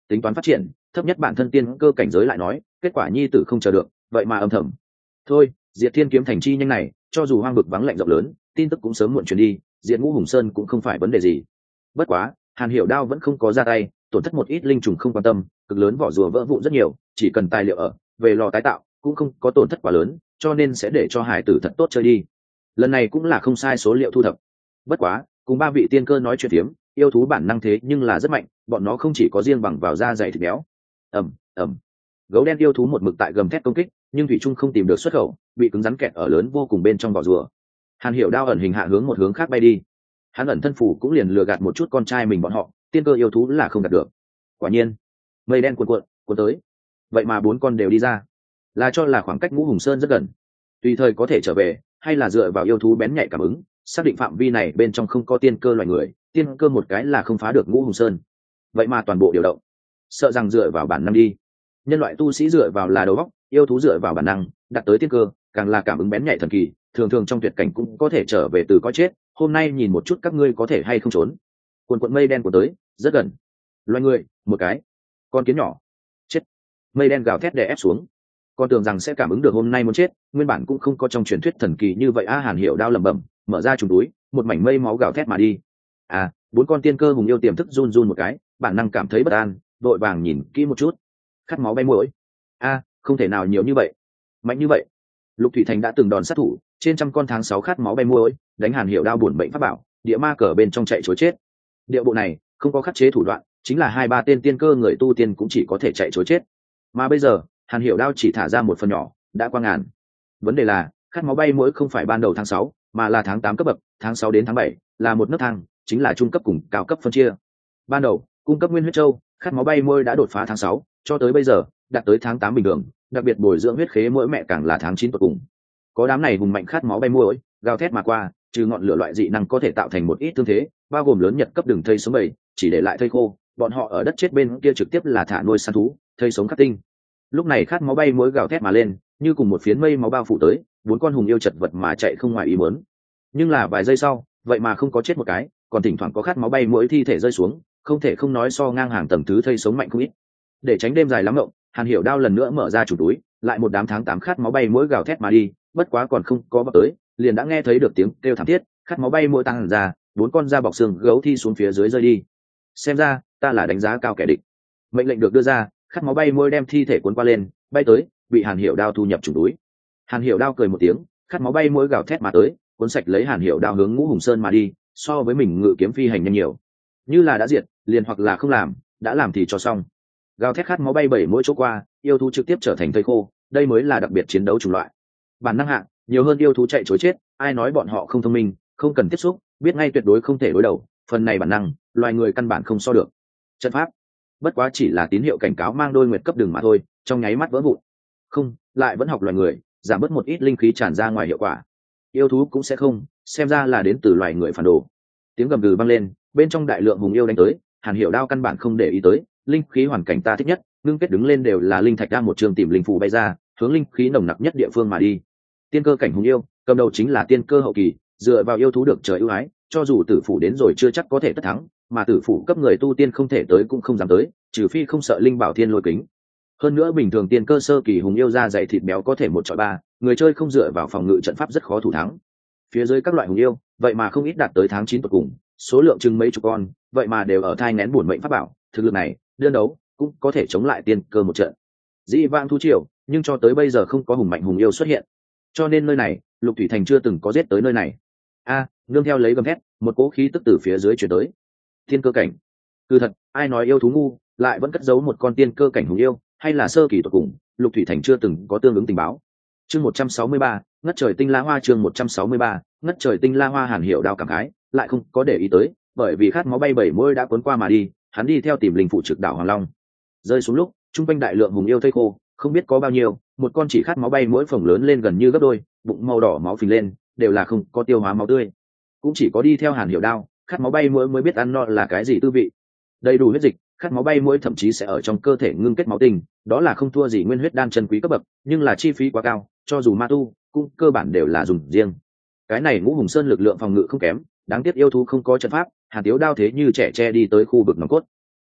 tính toán phát triển thấp nhất bản thân tiên cơ cảnh giới lại nói kết quả nhi tử không chờ được vậy mà âm thầm thôi. Diệt Thiên kiếm thành chi nhanh này cho dù hoang vực vắng lạnh rộng lớn tin tức cũng sớm muộn truyền đi, diệt Ngũ Hùng Sơn cũng không phải vấn đề gì. Bất quá Hàn Hiểu Đao vẫn không có ra tay, tổn thất một ít linh trùng không quan tâm, cực lớn vỏ rùa vỡ vụn rất nhiều, chỉ cần tài liệu ở về lò tái tạo cũng không có tổn thất quá lớn, cho nên sẽ để cho hải tử thật tốt chơi đi. Lần này cũng là không sai số liệu thu thập. Bất quá cùng ba vị tiên cơ nói chuyện tiếm, yêu thú bản năng thế nhưng là rất mạnh, bọn nó không chỉ có riêng bằng vào da dày thịt béo. ầm ầm Gấu đen yêu thú một mực tại gầm thét công kích, nhưng thủy trung không tìm được xuất khẩu, bị cứng rắn kẹt ở lớn vô cùng bên trong vỏ rùa. Hàn Hiểu Đao ẩn hình hạ hướng một hướng khác bay đi, hắn ẩn thân phủ cũng liền lừa gạt một chút con trai mình bọn họ, tiên cơ yêu thú là không gạt được. Quả nhiên mây đen cuộn cuộn cuộn tới, vậy mà bốn con đều đi ra, là cho là khoảng cách Ngũ Hùng Sơn rất gần, tùy thời có thể trở về, hay là dựa vào yêu thú bén nhạy cảm ứng xác định phạm vi này bên trong không có tiên cơ loài người, tiên cơ một cái là không phá được Ngũ Hùng Sơn, vậy mà toàn bộ điều động, sợ rằng dựa vào bản năng đi. Nhân loại tu sĩ dựa vào là đầu óc, yêu thú dựa vào bản năng đạt tới tiên cơ càng là cảm ứng bén nhạy thần kỳ, thường thường trong tuyệt cảnh cũng có thể trở về từ có chết. Hôm nay nhìn một chút các ngươi có thể hay không trốn. Cuộn cuộn mây đen của tới rất gần, loài người một cái con kiến nhỏ chết. Mây đen gào thét đè ép xuống, con tưởng rằng sẽ cảm ứng được hôm nay muốn chết, nguyên bản cũng không có trong truyền thuyết thần kỳ như vậy. A Hàn Hiểu Đao lẩm bẩm, mở ra trùng túi, một mảnh mây máu gào thét mà đi. À, bốn con tiên cơ hùng yêu tiềm thức run run một cái, bản năng cảm thấy bất an, vội vàng nhìn kỹ một chút. Khát máu bay muỗi. A, không thể nào nhiều như vậy, mạnh như vậy. Lục Thủy Thành đã từng đòn sát thủ, trên trăm con tháng sáu khát máu bay muỗi, đánh Hàn Hiểu Đao buồn bệnh pháp bảo, địa ma cờ bên trong chạy trối chết. Địa bộ này không có khắc chế thủ đoạn, chính là hai ba tên tiên cơ người tu tiên cũng chỉ có thể chạy trối chết. Mà bây giờ Hàn Hiểu Đao chỉ thả ra một phần nhỏ, đã qua ngàn. Vấn đề là khát máu bay muỗi không phải ban đầu tháng sáu, mà là tháng tám cấp bậc, tháng sáu đến tháng bảy là một nấc thang, chính là trung cấp cùng cao cấp phân chia. Ban đầu cung cấp nguyên huyết châu, khát máu bay muỗi đã đột phá tháng sáu, cho tới bây giờ đạt tới tháng tám bình thường, đặc biệt bồi dưỡng huyết khế mỗi mẹ càng là tháng chín tột cùng. Có đám này hùng mạnh khát máu bay muỗi, gào thét mà qua, trừ ngọn lửa loại dị năng có thể tạo thành một ít thương thế, bao gồm lớn nhật cấp đường thây số bảy, chỉ để lại thây khô, bọn họ ở đất chết bên kia trực tiếp là thả nuôi săn thú, thây sống khắc tinh. Lúc này khát máu bay muỗi gào thét mà lên, như cùng một phiến mây máu bao phủ tới, bốn con hùng yêu chật vật mà chạy không ngoài ý muốn. Nhưng là vài giây sau, vậy mà không có chết một cái, còn thỉnh thoảng có khát máu bay muỗi thi thể rơi xuống, không thể không nói so ngang hàng tầng thứ thây sống mạnh không ít. Để tránh đêm dài lắm ngộng, Hàn Hiểu Đao lần nữa mở ra chủ túi, lại một đám tháng tám khát máu bay muỗi gào thét mà đi, bất quá còn không có vào tới, liền đã nghe thấy được tiếng kêu thảm thiết, khát máu bay muỗi tăng ra, bốn con da bọc xương gấu thi xuống phía dưới rơi đi. Xem ra ta là đánh giá cao kẻ địch. Mệnh lệnh được đưa ra, khát máu bay muỗi đem thi thể cuốn qua lên, bay tới, bị Hàn Hiểu Đao thu nhập chủ túi. Hàn Hiểu Đao cười một tiếng, khát máu bay muỗi gào thét mà tới, cuốn sạch lấy Hàn Hiểu Đao hướng Ngũ Hùng Sơn mà đi, so với mình ngự kiếm phi hành nhanh nhiều. Như là đã diệt, liền hoặc là không làm, đã làm thì cho xong. Gào thét khát máu bay bảy mỗi chỗ qua, yêu thú trực tiếp trở thành thây khô, đây mới là đặc biệt chiến đấu chủng loại. Bản năng hạng, nhiều hơn yêu thú chạy trối chết, ai nói bọn họ không thông minh, không cần tiếp xúc, biết ngay tuyệt đối không thể đối đầu, phần này bản năng, loài người căn bản không so được. Trận pháp, bất quá chỉ là tín hiệu cảnh cáo mang đôi nguyệt cấp đường mà thôi, trong nháy mắt vỡ vụn. Không, lại vẫn học loài người, giảm bớt một ít linh khí tràn ra ngoài hiệu quả. Yêu thú cũng sẽ không, xem ra là đến từ loài người phản đồ. Tiếng gầm gừ vang lên, bên trong đại lượng hùng yêu đánh tới, Hàn Hiểu Đao căn bản không để ý tới, linh khí hoàn cảnh ta thích nhất, ngưng kết đứng lên đều là linh thạch, ra một trường tìm linh phù bay ra, hướng linh khí nồng nặc nhất địa phương mà đi. Tiên cơ cảnh hùng yêu, cầm đầu chính là tiên cơ hậu kỳ, dựa vào yêu thú được trời ưu ái, cho dù tử phủ đến rồi chưa chắc có thể tất thắng, mà tử phủ cấp người tu tiên không thể tới cũng không dám tới, trừ phi không sợ linh bảo thiên lôi kính. Hơn nữa bình thường tiên cơ sơ kỳ hùng yêu ra dày thịt béo có thể một chọi ba, người chơi không dựa vào phòng ngự trận pháp rất khó thủ thắng. Phía dưới các loại hùng yêu, vậy mà không ít đạt tới tháng chín tột cùng, số lượng chừng mấy chục con, vậy mà đều ở thai nén bổn mệnh pháp bảo, thực lực này, đơn đấu cũng có thể chống lại tiên cơ một trận. Dĩ vãng thu triều, nhưng cho tới bây giờ không có hùng mạnh hùng yêu xuất hiện, cho nên nơi này, Lục Thủy Thành chưa từng có giết tới nơi này. A, nương theo lấy gầm thét, một cỗ khí tức từ phía dưới truyền tới. Tiên cơ cảnh. Cứ thật, ai nói yêu thú ngu, lại vẫn cất giấu một con tiên cơ cảnh hùng yêu, hay là sơ kỳ tột cùng, Lục Thủy Thành chưa từng có tương ứng tình báo. Chương một trăm sáu mươi ba, ngất trời tinh la hoa. Chương một trăm sáu mươi ba, ngất trời tinh la hoa. Hàn Hiểu Đao cảm khái, lại không có để ý tới, bởi vì khát máu bay bảy môi đã cuốn qua mà đi, hắn đi theo tìm linh phụ trực đảo Hoàng Long. Rơi xuống lúc, trung quanh đại lượng hùng yêu thây khô, không biết có bao nhiêu, một con chỉ khát máu bay mỗi phồng lớn lên gần như gấp đôi, bụng màu đỏ máu phình lên, đều là không có tiêu hóa máu tươi. Cũng chỉ có đi theo Hàn Hiểu Đao, khát máu bay mỗi mới biết ăn no là cái gì tư vị. Đầy đủ huyết dịch, khát máu bay mỗi thậm chí sẽ ở trong cơ thể ngưng kết máu tinh, đó là không thua gì nguyên huyết đan chân quý cấp bậc, nhưng là chi phí quá cao, cho dù ma tu cũng cơ bản đều là dùng riêng. Cái này Ngũ Hùng Sơn lực lượng phòng ngự không kém, đáng tiếc yêu thú không có trận pháp, Hàn Tiếu Đao thế như trẻ tre đi tới khu vực nòng cốt.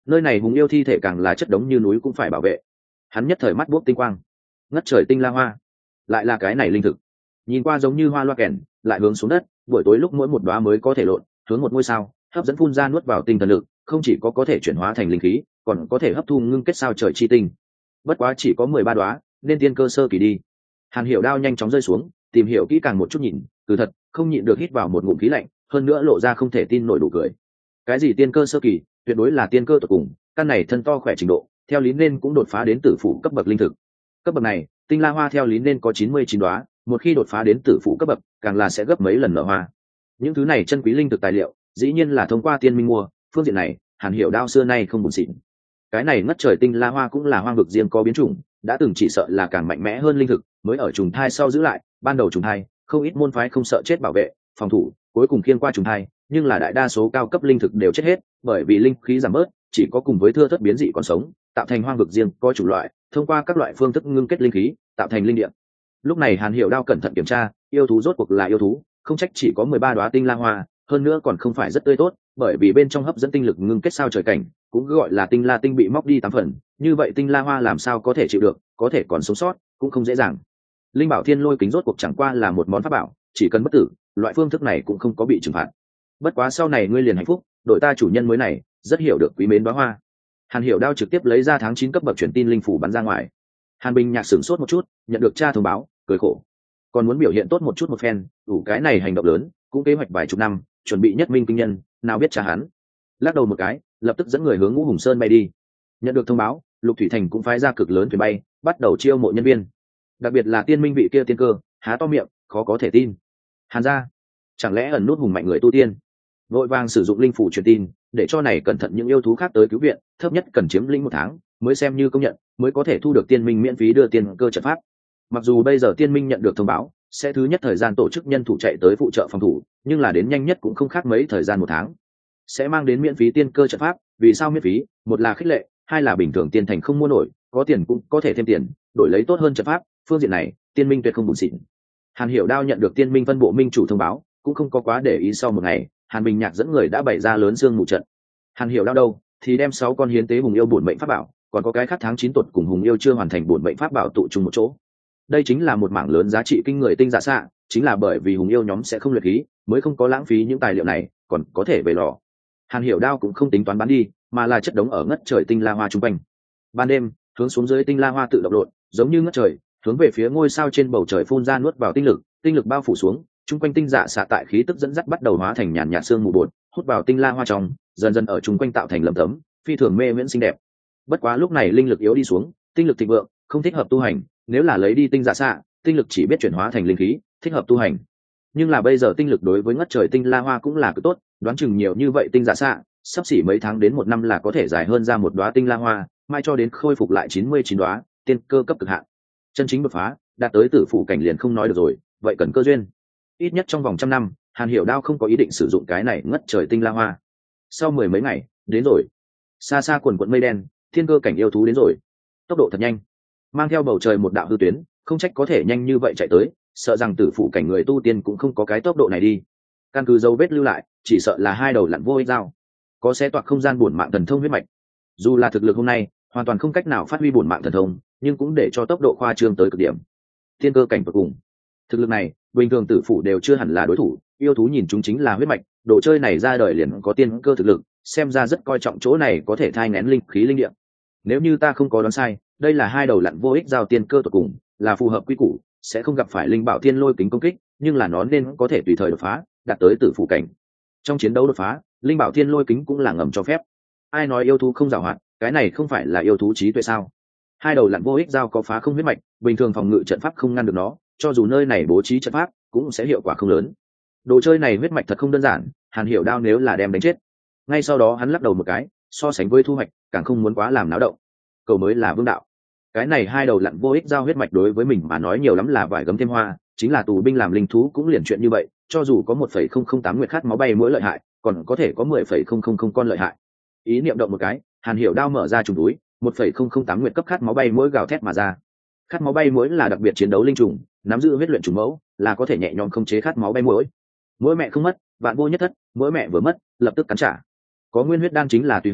nơi này hùng yêu thi thể càng là chất đống như núi cũng phải bảo vệ. Hắn nhất thời mắt buốc tinh quang. Ngất trời tinh la hoa, lại là cái này linh thực. Nhìn qua giống như hoa loa kèn, lại hướng xuống đất, buổi tối lúc mỗi một đóa mới có thể lộn hướng một ngôi sao, hấp dẫn phun ra nuốt vào tinh thần lực, không chỉ có có thể chuyển hóa thành linh khí, còn có thể hấp thu ngưng kết sao trời chi tinh. Bất quá chỉ có mười ba đóa, nên tiên cơ sơ kỳ đi. Hàn Hiểu đao nhanh chóng rơi xuống, tìm hiểu kỹ càng một chút nhìn, từ thật không nhịn được hít vào một ngụm khí lạnh, hơn nữa lộ ra không thể tin nổi đủ cười. Cái gì tiên cơ sơ kỳ, tuyệt đối là tiên cơ tuyệt cùng, căn này thân to khỏe trình độ, theo lý nên cũng đột phá đến tử phụ cấp bậc linh thực. Cấp bậc này, tinh la hoa theo lý nên có chín mươi chín đóa, một khi đột phá đến tử phụ cấp bậc, càng là sẽ gấp mấy lần nở hoa. Những thứ này chân quý linh thực tài liệu, dĩ nhiên là thông qua tiên minh mua, phương diện này, Hàn Hiểu đao xưa nay không buồn xịn. Cái này ngất trời tinh la hoa cũng là hoang vực riêng có biến chủng, đã từng chỉ sợ là càng mạnh mẽ hơn linh thực, mới ở trùng thai sau giữ lại, ban đầu trùng thai, không ít môn phái không sợ chết bảo vệ, phòng thủ, cuối cùng khiên qua trùng thai, nhưng là đại đa số cao cấp linh thực đều chết hết, bởi vì linh khí giảm bớt, chỉ có cùng với thưa thớt biến dị còn sống, tạo thành hoang vực riêng có chủ loại, thông qua các loại phương thức ngưng kết linh khí, tạo thành linh địa. Lúc này Hàn Hiểu đao cẩn thận kiểm tra, yêu thú rốt cuộc là yêu thú, không trách chỉ có mười ba đóa tinh la hoa, hơn nữa còn không phải rất tươi tốt, bởi vì bên trong hấp dẫn tinh lực ngưng kết sao trời cảnh, cũng gọi là tinh la tinh bị móc đi tám phần, như vậy tinh la hoa làm sao có thể chịu được, có thể còn sống sót, cũng không dễ dàng. Linh bảo thiên lôi kính rốt cuộc chẳng qua là một món pháp bảo, chỉ cần bất tử, loại phương thức này cũng không có bị trừng phạt. Bất quá sau này ngươi liền hạnh phúc, đội ta chủ nhân mới này, rất hiểu được quý mến đóa hoa. Hàn Hiểu đao trực tiếp lấy ra tháng chín cấp bậc truyền tin linh phủ bắn ra ngoài. Hàn Bình Nhạc sửng sốt một chút, nhận được cha thông báo, cười khổ. Còn muốn biểu hiện tốt một chút một phen, đủ cái này hành động lớn, cũng kế hoạch vài chục năm, chuẩn bị nhất minh kinh nhân, nào biết cha hắn. Lắc đầu một cái, lập tức dẫn người hướng Ngũ Hùng Sơn bay đi. Nhận được thông báo, Lục Thủy Thành cũng phái ra cực lớn thuyền bay, bắt đầu chiêu mộ nhân viên. Đặc biệt là tiên minh vị kia tiên cơ, há to miệng, khó có thể tin. Hàn gia, chẳng lẽ ẩn nút hùng mạnh người tu tiên? Vội vàng sử dụng linh phủ truyền tin, để cho này cẩn thận những yêu thú khác tới cứu viện, thấp nhất cần chiếm lĩnh một tháng, mới xem như công nhận, mới có thể thu được tiên minh miễn phí đưa tiên cơ trận pháp. Mặc dù bây giờ tiên minh nhận được thông báo, sẽ thứ nhất thời gian tổ chức nhân thủ chạy tới phụ trợ phòng thủ, nhưng là đến nhanh nhất cũng không khác mấy thời gian một tháng. Sẽ mang đến miễn phí tiên cơ trận pháp, vì sao miễn phí? Một là khích lệ, hai là bình thường tiên thành không mua nổi, có tiền cũng có thể thêm tiền, đổi lấy tốt hơn trận pháp, phương diện này, tiên minh tuyệt không buồn xịn. Hàn Hiểu đao nhận được tiên minh phân bộ minh chủ thông báo, cũng không có quá để ý. Sau một ngày, Hàn Bình Nhạc dẫn người đã bày ra lớn xương mù trận. Hàn Hiểu đao đâu, thì đem sáu con hiến tế hùng yêu bổn mệnh pháp bảo, còn có cái khác tháng chín tuột cùng hùng yêu chưa hoàn thành bổn mệnh pháp bảo tụ chung một chỗ. Đây chính là một mảng lớn giá trị kinh người tinh dạ xạ, chính là bởi vì hùng yêu nhóm sẽ không luyện khí, mới không có lãng phí những tài liệu này, còn có thể về lò. Hàn Hiểu đao cũng không tính toán bán đi, mà là chất đống ở ngất trời tinh la hoa trung quanh. Ban đêm, hướng xuống dưới tinh la hoa tự động lộn, giống như ngất trời, hướng về phía ngôi sao trên bầu trời phun ra nuốt vào tinh lực, tinh lực bao phủ xuống, trung quanh tinh dạ xạ tại khí tức dẫn dắt bắt đầu hóa thành nhàn nhạt sương mù bột, hút vào tinh la hoa trong, dần dần ở trung quanh tạo thành lấm tấm, phi thường mê miễn xinh đẹp. Bất quá lúc này linh lực yếu đi xuống, tinh lực thịnh vượng, không thích hợp tu hành, nếu là lấy đi tinh dạ xạ, tinh lực chỉ biết chuyển hóa thành linh khí, thích hợp tu hành. Nhưng là bây giờ tinh lực đối với ngất trời tinh la hoa cũng là cực tốt, đoán chừng nhiều như vậy tinh dạ xạ, sắp xỉ mấy tháng đến một năm là có thể dài hơn ra một đóa tinh la hoa, mai cho đến khôi phục lại chín mươi chín đóa, tiên cơ cấp cực hạn. Chân chính đột phá, đạt tới tử phụ cảnh liền không nói được rồi, vậy cần cơ duyên. Ít nhất trong vòng trăm năm, Hàn Hiểu đao không có ý định sử dụng cái này ngất trời tinh la hoa. Sau mười mấy ngày, đến rồi. Xa xa quần quận mây đen, thiên cơ cảnh yêu thú đến rồi. Tốc độ thật nhanh, mang theo bầu trời một đạo hư tuyến, không trách có thể nhanh như vậy chạy tới, sợ rằng tử phụ cảnh người tu tiên cũng không có cái tốc độ này đi. Căn cứ dấu vết lưu lại, chỉ sợ là hai đầu lặn vô ích dao, có xé toạc không gian bổn mạng thần thông huyết mạch. Dù là thực lực hôm nay hoàn toàn không cách nào phát huy bổn mạng thần thông, nhưng cũng để cho tốc độ khoa trương tới cực điểm. Thiên cơ cảnh cuối cùng, thực lực này bình thường tử phụ đều chưa hẳn là đối thủ, yêu thú nhìn chúng chính là huyết mạch, đồ chơi này ra đời liền có tiên cơ thực lực, xem ra rất coi trọng chỗ này có thể thai nén linh khí linh địa. Nếu như ta không có đoán sai, đây là hai đầu lặn vô ích giao tiên cơ tuyệt cùng, là phù hợp quy củ, sẽ không gặp phải linh bảo thiên lôi kính công kích, nhưng là nó nên có thể tùy thời đột phá, đạt tới tử phụ cảnh. Trong chiến đấu đột phá, linh bảo thiên lôi kính cũng là ngầm cho phép. Ai nói yêu thú không giàu hoạt, cái này không phải là yêu thú trí tuệ sao? Hai đầu lặn vô ích giao có phá không huyết mạch, bình thường phòng ngự trận pháp không ngăn được nó, cho dù nơi này bố trí trận pháp cũng sẽ hiệu quả không lớn. Đồ chơi này huyết mạch thật không đơn giản, Hàn Hiểu đao nếu là đem đánh chết. Ngay sau đó hắn lắc đầu một cái, so sánh với thu hoạch, càng không muốn quá làm náo động. Cầu mới là vương đạo. Cái này hai đầu lặn vô ích giao huyết mạch đối với mình mà nói nhiều lắm là vải gấm thêm hoa, chính là tù binh làm linh thú cũng liền chuyện như vậy, cho dù có một phẩy không không tám nguyệt khát máu bay mỗi lợi hại, còn có thể có mười phẩy không không không con lợi hại. Ý niệm động một cái, Hàn Hiểu đao mở ra trùng túi, một phẩy không không tám nguyệt cấp khát máu bay mỗi gào thét mà ra. Khát máu bay mỗi là đặc biệt chiến đấu linh trùng, nắm giữ huyết luyện trùng mẫu, là có thể nhẹ nhõm khống chế khát máu bay mỗi. Mỗi mẹ không mất, vạn vô nhất thất, mỗi mẹ vừa mất, lập tức cắn trả. Có nguyên huyết đan chính là tùy hứng,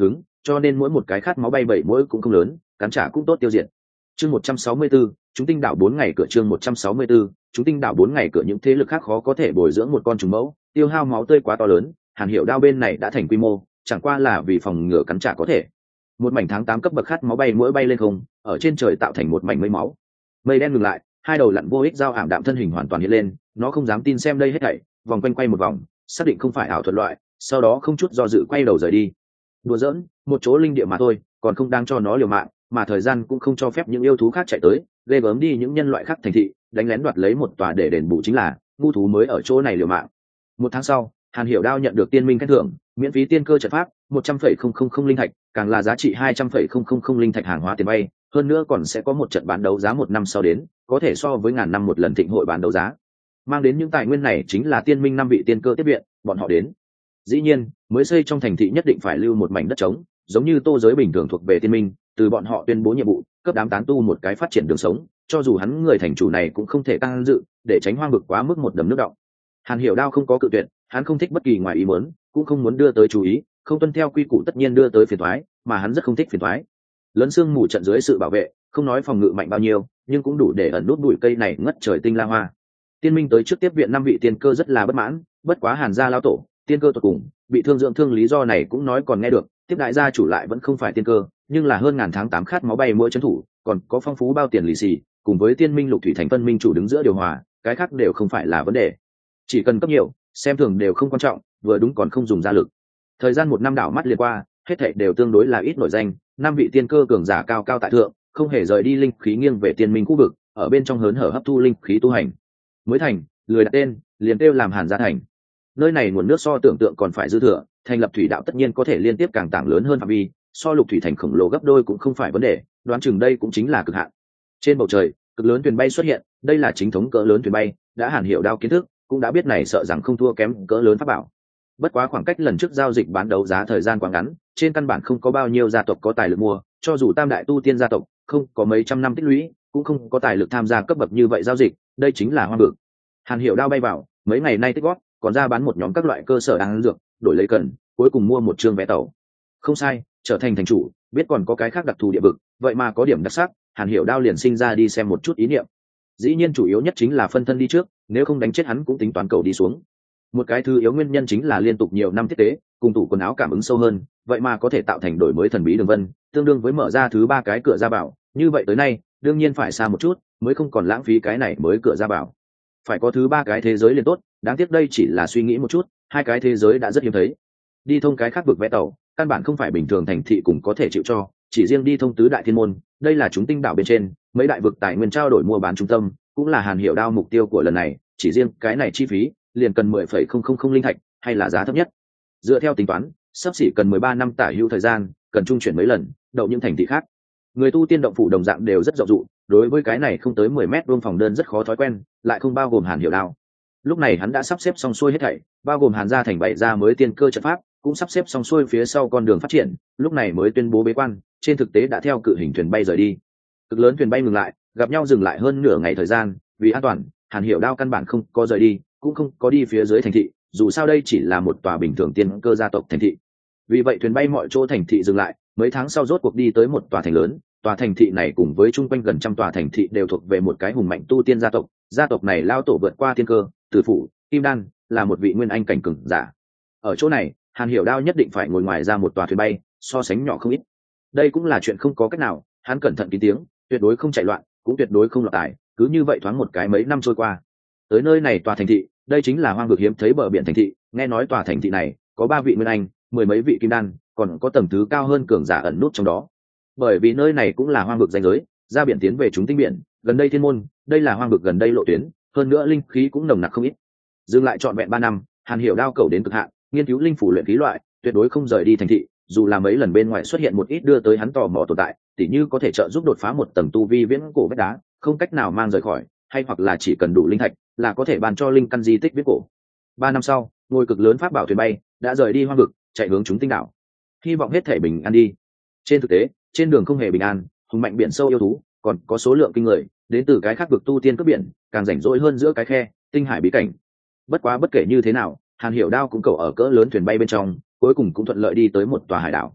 cho nên mỗi một cái khát máu bay bảy mỗi cũng không lớn, cắn trả cũng tốt tiêu diệt. Chương một trăm sáu mươi tư, chúng tinh đảo bốn ngày cửa chương một trăm sáu mươi tư, chúng tinh đảo bốn ngày cửa những thế lực khác khó có thể bồi dưỡng một con trùng mẫu, tiêu hao máu tươi quá to lớn, Hàn Hiểu Đao bên này đã thành quy mô, chẳng qua là vì phòng ngừa cắn trả có thể. Một mảnh tháng tám cấp bậc khát máu bay mỗi bay lên không, ở trên trời tạo thành một mảnh mây máu. Mây đen ngừng lại, hai đầu lặn vô ích dao ảm đạm thân hình hoàn toàn hiện lên, nó không dám tin xem đây hết thảy, vòng quanh quay một vòng, xác định không phải ảo thuật loại, sau đó không chút do dự quay đầu rời đi. Đùa giỡn, một chỗ linh địa mà thôi, còn không đang cho nó liều mạng, mà thời gian cũng không cho phép những yêu thú khác chạy tới, ghê gớm đi những nhân loại khác thành thị, đánh lén đoạt lấy một tòa để đền bù chính là, ngu thú mới ở chỗ này liều mạng. Một tháng sau, Hàn Hiểu Đao nhận được tiên minh khen thưởng, miễn phí tiên cơ trận pháp, một trăm phẩy không không không linh thạch, càng là giá trị hai trăm phẩy không không không linh thạch hàng hóa tiền bay, hơn nữa còn sẽ có một trận bán đấu giá một năm sau đến, có thể so với ngàn năm một lần thịnh hội bán đấu giá. Mang đến những tài nguyên này chính là tiên minh năm vị tiên cơ tiếp viện, bọn họ đến. Dĩ nhiên, mới xây trong thành thị nhất định phải lưu một mảnh đất trống, giống như tô giới bình thường thuộc về tiên minh, từ bọn họ tuyên bố nhiệm vụ, cấp đám tán tu một cái phát triển đường sống, cho dù hắn người thành chủ này cũng không thể can dự, để tránh hoang vực quá mức một đầm nước đọng. Hàn Hiểu Đao không có cự tuyệt, hắn không thích bất kỳ ngoài ý muốn, cũng không muốn đưa tới chú ý, không tuân theo quy củ tất nhiên đưa tới phiền toái, mà hắn rất không thích phiền toái. Lớn xương mù trận dưới sự bảo vệ, không nói phòng ngự mạnh bao nhiêu, nhưng cũng đủ để ẩn nút bụi cây này ngất trời tinh la hoa. Tiên minh tới trước tiếp viện năm vị tiên cơ rất là bất mãn, bất quá Hàn gia lao tổ, tiên cơ tụt cùng, bị thương dưỡng thương lý do này cũng nói còn nghe được, tiếp đại gia chủ lại vẫn không phải tiên cơ, nhưng là hơn ngàn tháng tám khát máu bay mỗi trấn thủ, còn có phong phú bao tiền lì xì, cùng với tiên minh lục thủy thành phân minh chủ đứng giữa điều hòa, cái khác đều không phải là vấn đề. Chỉ cần cấp nhiều, xem thường đều không quan trọng, vừa đúng còn không dùng ra lực. Thời gian một năm đảo mắt liền qua, hết thảy đều tương đối là ít nổi danh, năm vị tiên cơ cường giả cao cao tại thượng, không hề rời đi linh khí nghiêng về tiên minh khu vực, ở bên trong hớn hở hấp thu linh khí tu hành. Mới thành, lười đặt tên, liền kêu làm Hàn gia thành. Nơi này nguồn nước so tưởng tượng còn phải dư thừa, thành lập thủy đạo tất nhiên có thể liên tiếp càng tảng lớn hơn phạm vi, so lục thủy thành khổng lồ gấp đôi cũng không phải vấn đề, đoán chừng đây cũng chính là cực hạn. Trên bầu trời, cực lớn thuyền bay xuất hiện, đây là chính thống cỡ lớn thuyền bay, đã Hàn Hiểu Đao kiến thức, cũng đã biết này sợ rằng không thua kém cỡ lớn pháp bảo. Bất quá khoảng cách lần trước giao dịch bán đấu giá thời gian quá ngắn, trên căn bản không có bao nhiêu gia tộc có tài lực mua, cho dù tam đại tu tiên gia tộc không có mấy trăm năm tích lũy, cũng không có tài lực tham gia cấp bậc như vậy giao dịch, đây chính là hoang vực. Hàn Hiểu Đao bay vào, mấy ngày nay tích góp, còn ra bán một nhóm các loại cơ sở đan dược, đổi lấy cần, cuối cùng mua một chương vé tàu. Không sai, trở thành thành chủ, biết còn có cái khác đặc thù địa vực, vậy mà có điểm đặc sắc, Hàn Hiểu Đao liền sinh ra đi xem một chút ý niệm. Dĩ nhiên chủ yếu nhất chính là phân thân đi trước, nếu không đánh chết hắn cũng tính toán cầu đi xuống. Một cái thứ yếu nguyên nhân chính là liên tục nhiều năm thiết tế, cùng tủ quần áo cảm ứng sâu hơn, vậy mà có thể tạo thành đổi mới thần bí đường vân, tương đương với mở ra thứ ba cái cửa ra bảo, như vậy tới nay, đương nhiên phải xa một chút, mới không còn lãng phí cái này mới cửa ra bảo. Phải có thứ ba cái thế giới liền tốt, đáng tiếc đây chỉ là suy nghĩ một chút, hai cái thế giới đã rất hiếm thấy. Đi thông cái khác vực vẽ tàu, căn bản không phải bình thường thành thị cũng có thể chịu cho, chỉ riêng đi thông tứ đại thiên môn, đây là chúng tinh đảo bên trên, mấy đại vực tài nguyên trao đổi mua bán trung tâm, cũng là Hàn Hiểu Đao mục tiêu của lần này, chỉ riêng cái này chi phí liền cần mười phẩy không không không linh thạch, hay là giá thấp nhất. Dựa theo tính toán, sắp xỉ cần mười ba năm tả hữu thời gian, cần trung chuyển mấy lần, đậu những thành thị khác. Người tu tiên động phủ đồng dạng đều rất rộng rụ, đối với cái này không tới mười mét vuông phòng đơn rất khó thói quen, lại không bao gồm Hàn Hiểu Đao. Lúc này hắn đã sắp xếp xong xuôi hết thảy, bao gồm Hàn gia thành bày ra mới tiên cơ trận pháp, cũng sắp xếp xong xuôi phía sau con đường phát triển, lúc này mới tuyên bố bế quan, trên thực tế đã theo cự hình thuyền bay rời đi. Cực lớn thuyền bay ngừng lại, gặp nhau dừng lại hơn nửa ngày thời gian, vì an toàn, Hàn Hiểu Đao căn bản không có rời đi, cũng không có đi phía dưới thành thị, dù sao đây chỉ là một tòa bình thường tiên cơ gia tộc thành thị. Vì vậy thuyền bay mọi chỗ thành thị dừng lại, mấy tháng sau rốt cuộc đi tới một tòa thành lớn, tòa thành thị này cùng với chung quanh gần trăm tòa thành thị đều thuộc về một cái hùng mạnh tu tiên gia tộc, gia tộc này lao tổ vượt qua tiên cơ, tử phủ, kim đan, là một vị nguyên anh cảnh cường giả. Ở chỗ này, Hàn Hiểu Đao nhất định phải ngồi ngoài ra một tòa thuyền bay, so sánh nhỏ không ít. Đây cũng là chuyện không có cách nào, hắn cẩn thận kín tiếng, tuyệt đối không chạy loạn, cũng tuyệt đối không lọt tài, cứ như vậy thoáng một cái mấy năm trôi qua. Tới nơi này tòa thành thị, đây chính là hoang vực hiếm thấy bờ biển thành thị, nghe nói tòa thành thị này có ba vị nguyên anh, mười mấy vị kim đan, còn có tầng thứ cao hơn cường giả ẩn nút trong đó. Bởi vì nơi này cũng là hoang vực ranh giới, ra biển tiến về chúng tinh biển, gần đây thiên môn, đây là hoang vực gần đây lộ tuyến, hơn nữa linh khí cũng nồng nặc không ít. Dừng lại trọn vẹn ba năm, Hàn Hiểu Đao cầu đến cực hạn, nghiên cứu linh phủ luyện khí loại, tuyệt đối không rời đi thành thị, dù là mấy lần bên ngoài xuất hiện một ít đưa tới hắn tò mò tồn tại, tỉ như có thể trợ giúp đột phá một tầng tu vi viễn cổ vách đá, không cách nào mang rời khỏi, hay hoặc là chỉ cần đủ linh thạch, là có thể ban cho linh căn di tích viễn cổ. Ba năm sau, ngôi cực lớn pháp bảo thuyền bay đã rời đi hoang vực, chạy hướng chúng tinh đảo. Hy vọng hết thể bình an đi. Trên thực tế, trên đường không hề bình an, hùng mạnh biển sâu yêu thú, còn có số lượng kinh người, đến từ cái khác vực tu tiên cướp biển, càng rảnh rỗi hơn giữa cái khe, tinh hải bí cảnh. Bất quá bất kể như thế nào, Hàn Hiểu Đao cũng cầu ở cỡ lớn thuyền bay bên trong, cuối cùng cũng thuận lợi đi tới một tòa hải đảo.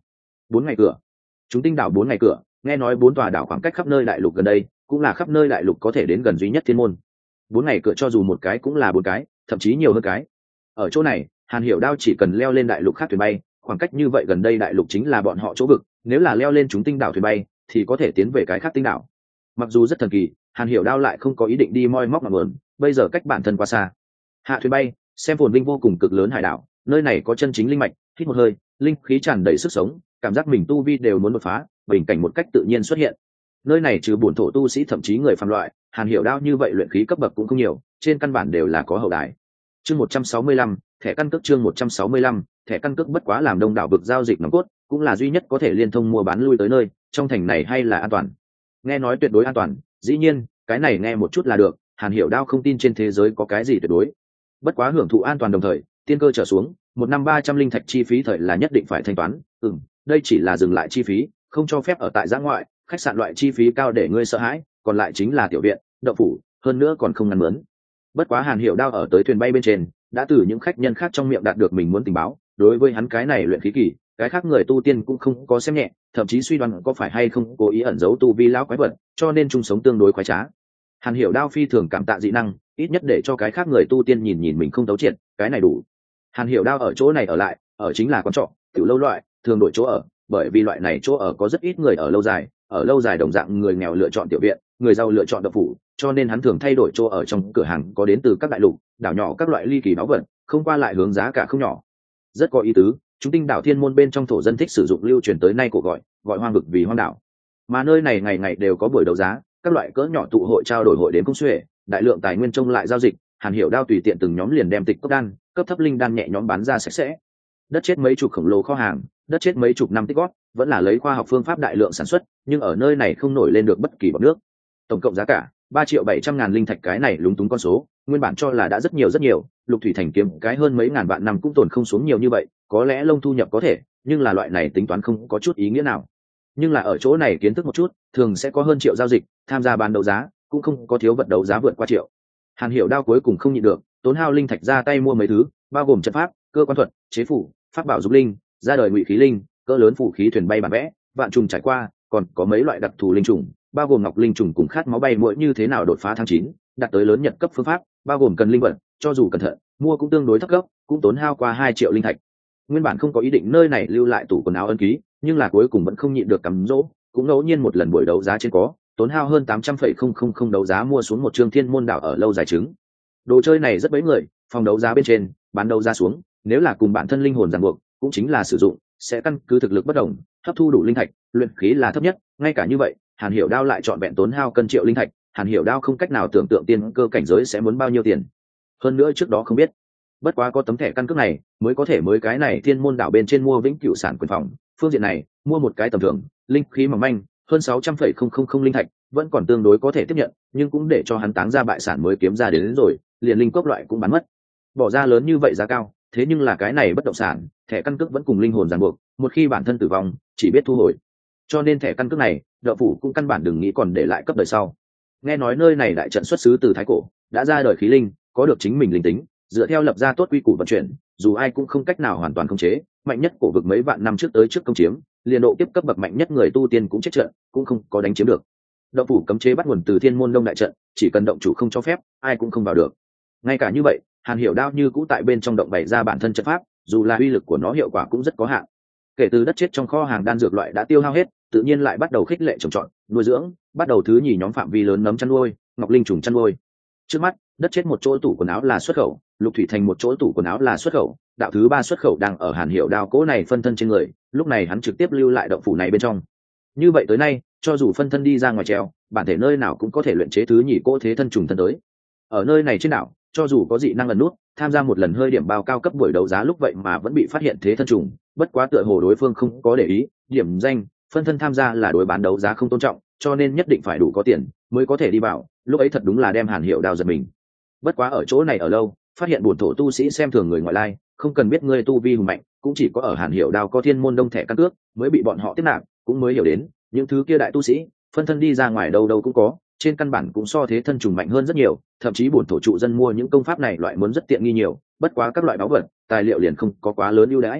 Bốn ngày cửa. Chúng tinh đảo bốn ngày cửa, nghe nói bốn tòa đảo khoảng cách khắp nơi đại lục gần đây, cũng là khắp nơi đại lục có thể đến gần duy nhất thiên môn. Bốn ngày cửa cho dù một cái cũng là bốn cái, thậm chí nhiều hơn cái. Ở chỗ này, Hàn Hiểu Đao chỉ cần leo lên đại lục khác thuyền bay, khoảng cách như vậy gần đây đại lục chính là bọn họ chỗ vực, nếu là leo lên chúng tinh đảo thuyền bay thì có thể tiến về cái khác tinh đảo. Mặc dù rất thần kỳ, Hàn Hiểu Đao lại không có ý định đi moi móc mà mượn, bây giờ cách bản thân quá xa. Hạ thuyền bay, xem phồn vinh vô cùng cực lớn hải đảo, nơi này có chân chính linh mạch, hít một hơi, linh khí tràn đầy sức sống, cảm giác mình tu vi đều muốn đột phá, bình cảnh một cách tự nhiên xuất hiện. Nơi này trừ bổn thổ tu sĩ thậm chí người phàm loại, Hàn Hiểu Đao như vậy luyện khí cấp bậc cũng không nhiều, trên căn bản đều là có hậu đài. Chương một trăm sáu mươi lăm, thẻ căn cước chương một trăm sáu mươi lăm, thẻ căn cước bất quá làm đông đảo vực giao dịch nòng cốt, cũng là duy nhất có thể liên thông mua bán lui tới nơi, trong thành này hay là an toàn. Nghe nói tuyệt đối an toàn, dĩ nhiên, cái này nghe một chút là được, Hàn Hiểu Đao không tin trên thế giới có cái gì tuyệt đối. Bất quá hưởng thụ an toàn đồng thời, tiên cơ trở xuống, một năm ba trăm linh thạch chi phí thời là nhất định phải thanh toán, ừm, đây chỉ là dừng lại chi phí, không cho phép ở tại giã ngoại, khách sạn loại chi phí cao để ngươi sợ hãi, còn lại chính là tiểu viện, đậu phủ, hơn nữa còn không ngăn mướn. Bất quá Hàn Hiểu Đao ở tới thuyền bay bên trên, đã từ những khách nhân khác trong miệng đạt được mình muốn tình báo, đối với hắn cái này luyện khí kỳ, cái khác người tu tiên cũng không có xem nhẹ, thậm chí suy đoán có phải hay không cố ý ẩn giấu tu vi lão quái vật, cho nên chung sống tương đối khoái trá. Hàn Hiểu Đao phi thường cảm tạ dị năng, ít nhất để cho cái khác người tu tiên nhìn nhìn mình không đấu triệt, cái này đủ. Hàn Hiểu Đao ở chỗ này ở lại, ở chính là quán trọ, tiểu lâu loại, thường đổi chỗ ở, bởi vì loại này chỗ ở có rất ít người ở lâu dài, ở lâu dài đồng dạng người nghèo lựa chọn tiểu viện, người giàu lựa chọn đậu phủ, cho nên hắn thường thay đổi chỗ ở trong cửa hàng có đến từ các đại lục, đảo nhỏ các loại ly kỳ báu vật, không qua lại hướng giá cả không nhỏ. Rất có ý tứ, chúng tinh đảo thiên môn bên trong thổ dân thích sử dụng lưu truyền tới nay cổ gọi, gọi hoang vực vì hoang đảo. Mà nơi này ngày ngày đều có buổi đấu giá, các loại cỡ nhỏ tụ hội trao đổi hội đến công xuể, đại lượng tài nguyên trông lại giao dịch, Hàn Hiểu Đao tùy tiện từng nhóm liền đem tịch cốc đan, cấp thấp linh đan nhẹ nhóm bán ra sạch sẽ. Đất chết mấy chục khổng lồ kho hàng, đất chết mấy chục năm tích góp, vẫn là lấy khoa học phương pháp đại lượng sản xuất, nhưng ở nơi này không nổi lên được bất kỳ bọt nước. Tổng cộng giá cả ba triệu bảy trăm ngàn linh thạch, cái này lúng túng con số, nguyên bản cho là đã rất nhiều rất nhiều, Lục Thủy Thành kiếm cái hơn mấy ngàn vạn năm cũng tồn không xuống nhiều như vậy, có lẽ lông thu nhập có thể, nhưng là loại này tính toán không có chút ý nghĩa nào. Nhưng là ở chỗ này kiến thức một chút, thường sẽ có hơn triệu giao dịch, tham gia bán đấu giá, cũng không có thiếu vật đấu giá vượt qua triệu. Hàn Hiểu Đao cuối cùng không nhịn được, tốn hao linh thạch ra tay mua mấy thứ, bao gồm trận pháp, cơ quan thuật, chế phủ, pháp bảo dục linh, ra đời ngụy khí linh, cỡ lớn phủ khí thuyền bay bản vẽ, vạn trùng trải qua, còn có mấy loại đặc thù linh trùng, bao gồm ngọc linh trùng cùng khát máu bay mũi như thế nào đột phá tháng chín, đạt tới lớn nhật cấp phương pháp, bao gồm cần linh vật, cho dù cẩn thận, mua cũng tương đối thấp cấp, cũng tốn hao qua hai triệu linh thạch. Nguyên bản không có ý định nơi này lưu lại tủ quần áo ân ký, nhưng là cuối cùng vẫn không nhịn được cắm dỗ, cũng ngẫu nhiên một lần buổi đấu giá trên có, tốn hao hơn tám trăm phẩy không không không đấu giá mua xuống một chương thiên môn đảo ở lâu dài trứng. Đồ chơi này rất mấy người, phòng đấu giá bên trên, bán đấu giá xuống, nếu là cùng bản thân linh hồn ràng buộc, cũng chính là sử dụng, sẽ căn cứ thực lực bất đồng, hấp thu đủ linh thạch, luyện khí là thấp nhất, ngay cả như vậy, Hàn Hiểu Đao lại chọn vẹn tốn hao cân triệu linh thạch, Hàn Hiểu Đao không cách nào tưởng tượng tiên cơ cảnh giới sẽ muốn bao nhiêu tiền. Hơn nữa trước đó không biết, bất quá có tấm thẻ căn cước này, mới có thể mới cái này thiên môn đảo bên trên mua vĩnh cửu sản quyền phòng, phương diện này, mua một cái tầm thường, linh khí mỏng manh, hơn sáu trăm phẩy không không không linh thạch, vẫn còn tương đối có thể tiếp nhận, nhưng cũng để cho hắn táng ra bại sản mới kiếm ra đến, đến rồi, liền linh cốc loại cũng bán mất. Bỏ ra lớn như vậy giá cao, thế nhưng là cái này bất động sản, thẻ căn cước vẫn cùng linh hồn ràng buộc, một khi bản thân tử vong, chỉ biết thu hồi. Cho nên thẻ căn cước này, đậu phủ cũng căn bản đừng nghĩ còn để lại cấp đời sau. Nghe nói nơi này đại trận xuất xứ từ thái cổ, đã ra đời khí linh, có được chính mình linh tính, dựa theo lập ra tốt quy củ vận chuyển, dù ai cũng không cách nào hoàn toàn khống chế, mạnh nhất cổ vực mấy vạn năm trước tới trước công chiếm, liền độ tiếp cấp bậc mạnh nhất người tu tiên cũng chết trận, cũng không có đánh chiếm được. Đậu phủ cấm chế bắt nguồn từ thiên môn đông đại trận, chỉ cần động chủ không cho phép, ai cũng không vào được. Ngay cả như vậy, Hàn Hiểu Đao như cũ tại bên trong động bày ra bản thân trận pháp, dù là uy lực của nó hiệu quả cũng rất có hạn. Kể từ đất chết trong kho hàng đan dược loại đã tiêu hao hết, tự nhiên lại bắt đầu khích lệ trồng trọt, nuôi dưỡng, bắt đầu thứ nhì nhóm phạm vi lớn nấm chăn nuôi, ngọc linh trùng chăn nuôi. Trước mắt, đất chết một chỗ tủ quần áo là xuất khẩu, Lục Thủy Thành một chỗ tủ quần áo là xuất khẩu, đạo thứ ba xuất khẩu đang ở Hàn Hiểu Đao cố này phân thân trên người, lúc này hắn trực tiếp lưu lại động phủ này bên trong. Như vậy tới nay, cho dù phân thân đi ra ngoài treo, bản thể nơi nào cũng có thể luyện chế thứ nhì cỗ thế thân trùng thân tới. Ở nơi này trên đảo, cho dù có dị năng ẩn nút, tham gia một lần hơi điểm bao cao cấp buổi đấu giá lúc vậy mà vẫn bị phát hiện thế thân trùng, bất quá tựa hồ đối phương không có để ý, điểm danh, phân thân tham gia là đối bán đấu giá không tôn trọng, cho nên nhất định phải đủ có tiền mới có thể đi vào, lúc ấy thật đúng là đem Hàn Hiểu Đao giật mình. Bất quá ở chỗ này ở lâu, phát hiện bổn thổ tu sĩ xem thường người ngoại lai, không cần biết ngươi tu vi hùng mạnh, cũng chỉ có ở Hàn Hiểu Đao có thiên môn đông thẻ căn cước, mới bị bọn họ tiếp nạp, cũng mới hiểu đến, những thứ kia đại tu sĩ, phân thân đi ra ngoài đâu đâu cũng có, trên căn bản cũng so thế thân trùng mạnh hơn rất nhiều, thậm chí bổn thổ trụ dân mua những công pháp này loại muốn rất tiện nghi nhiều, bất quá các loại báu vật, tài liệu liền không có quá lớn ưu đãi.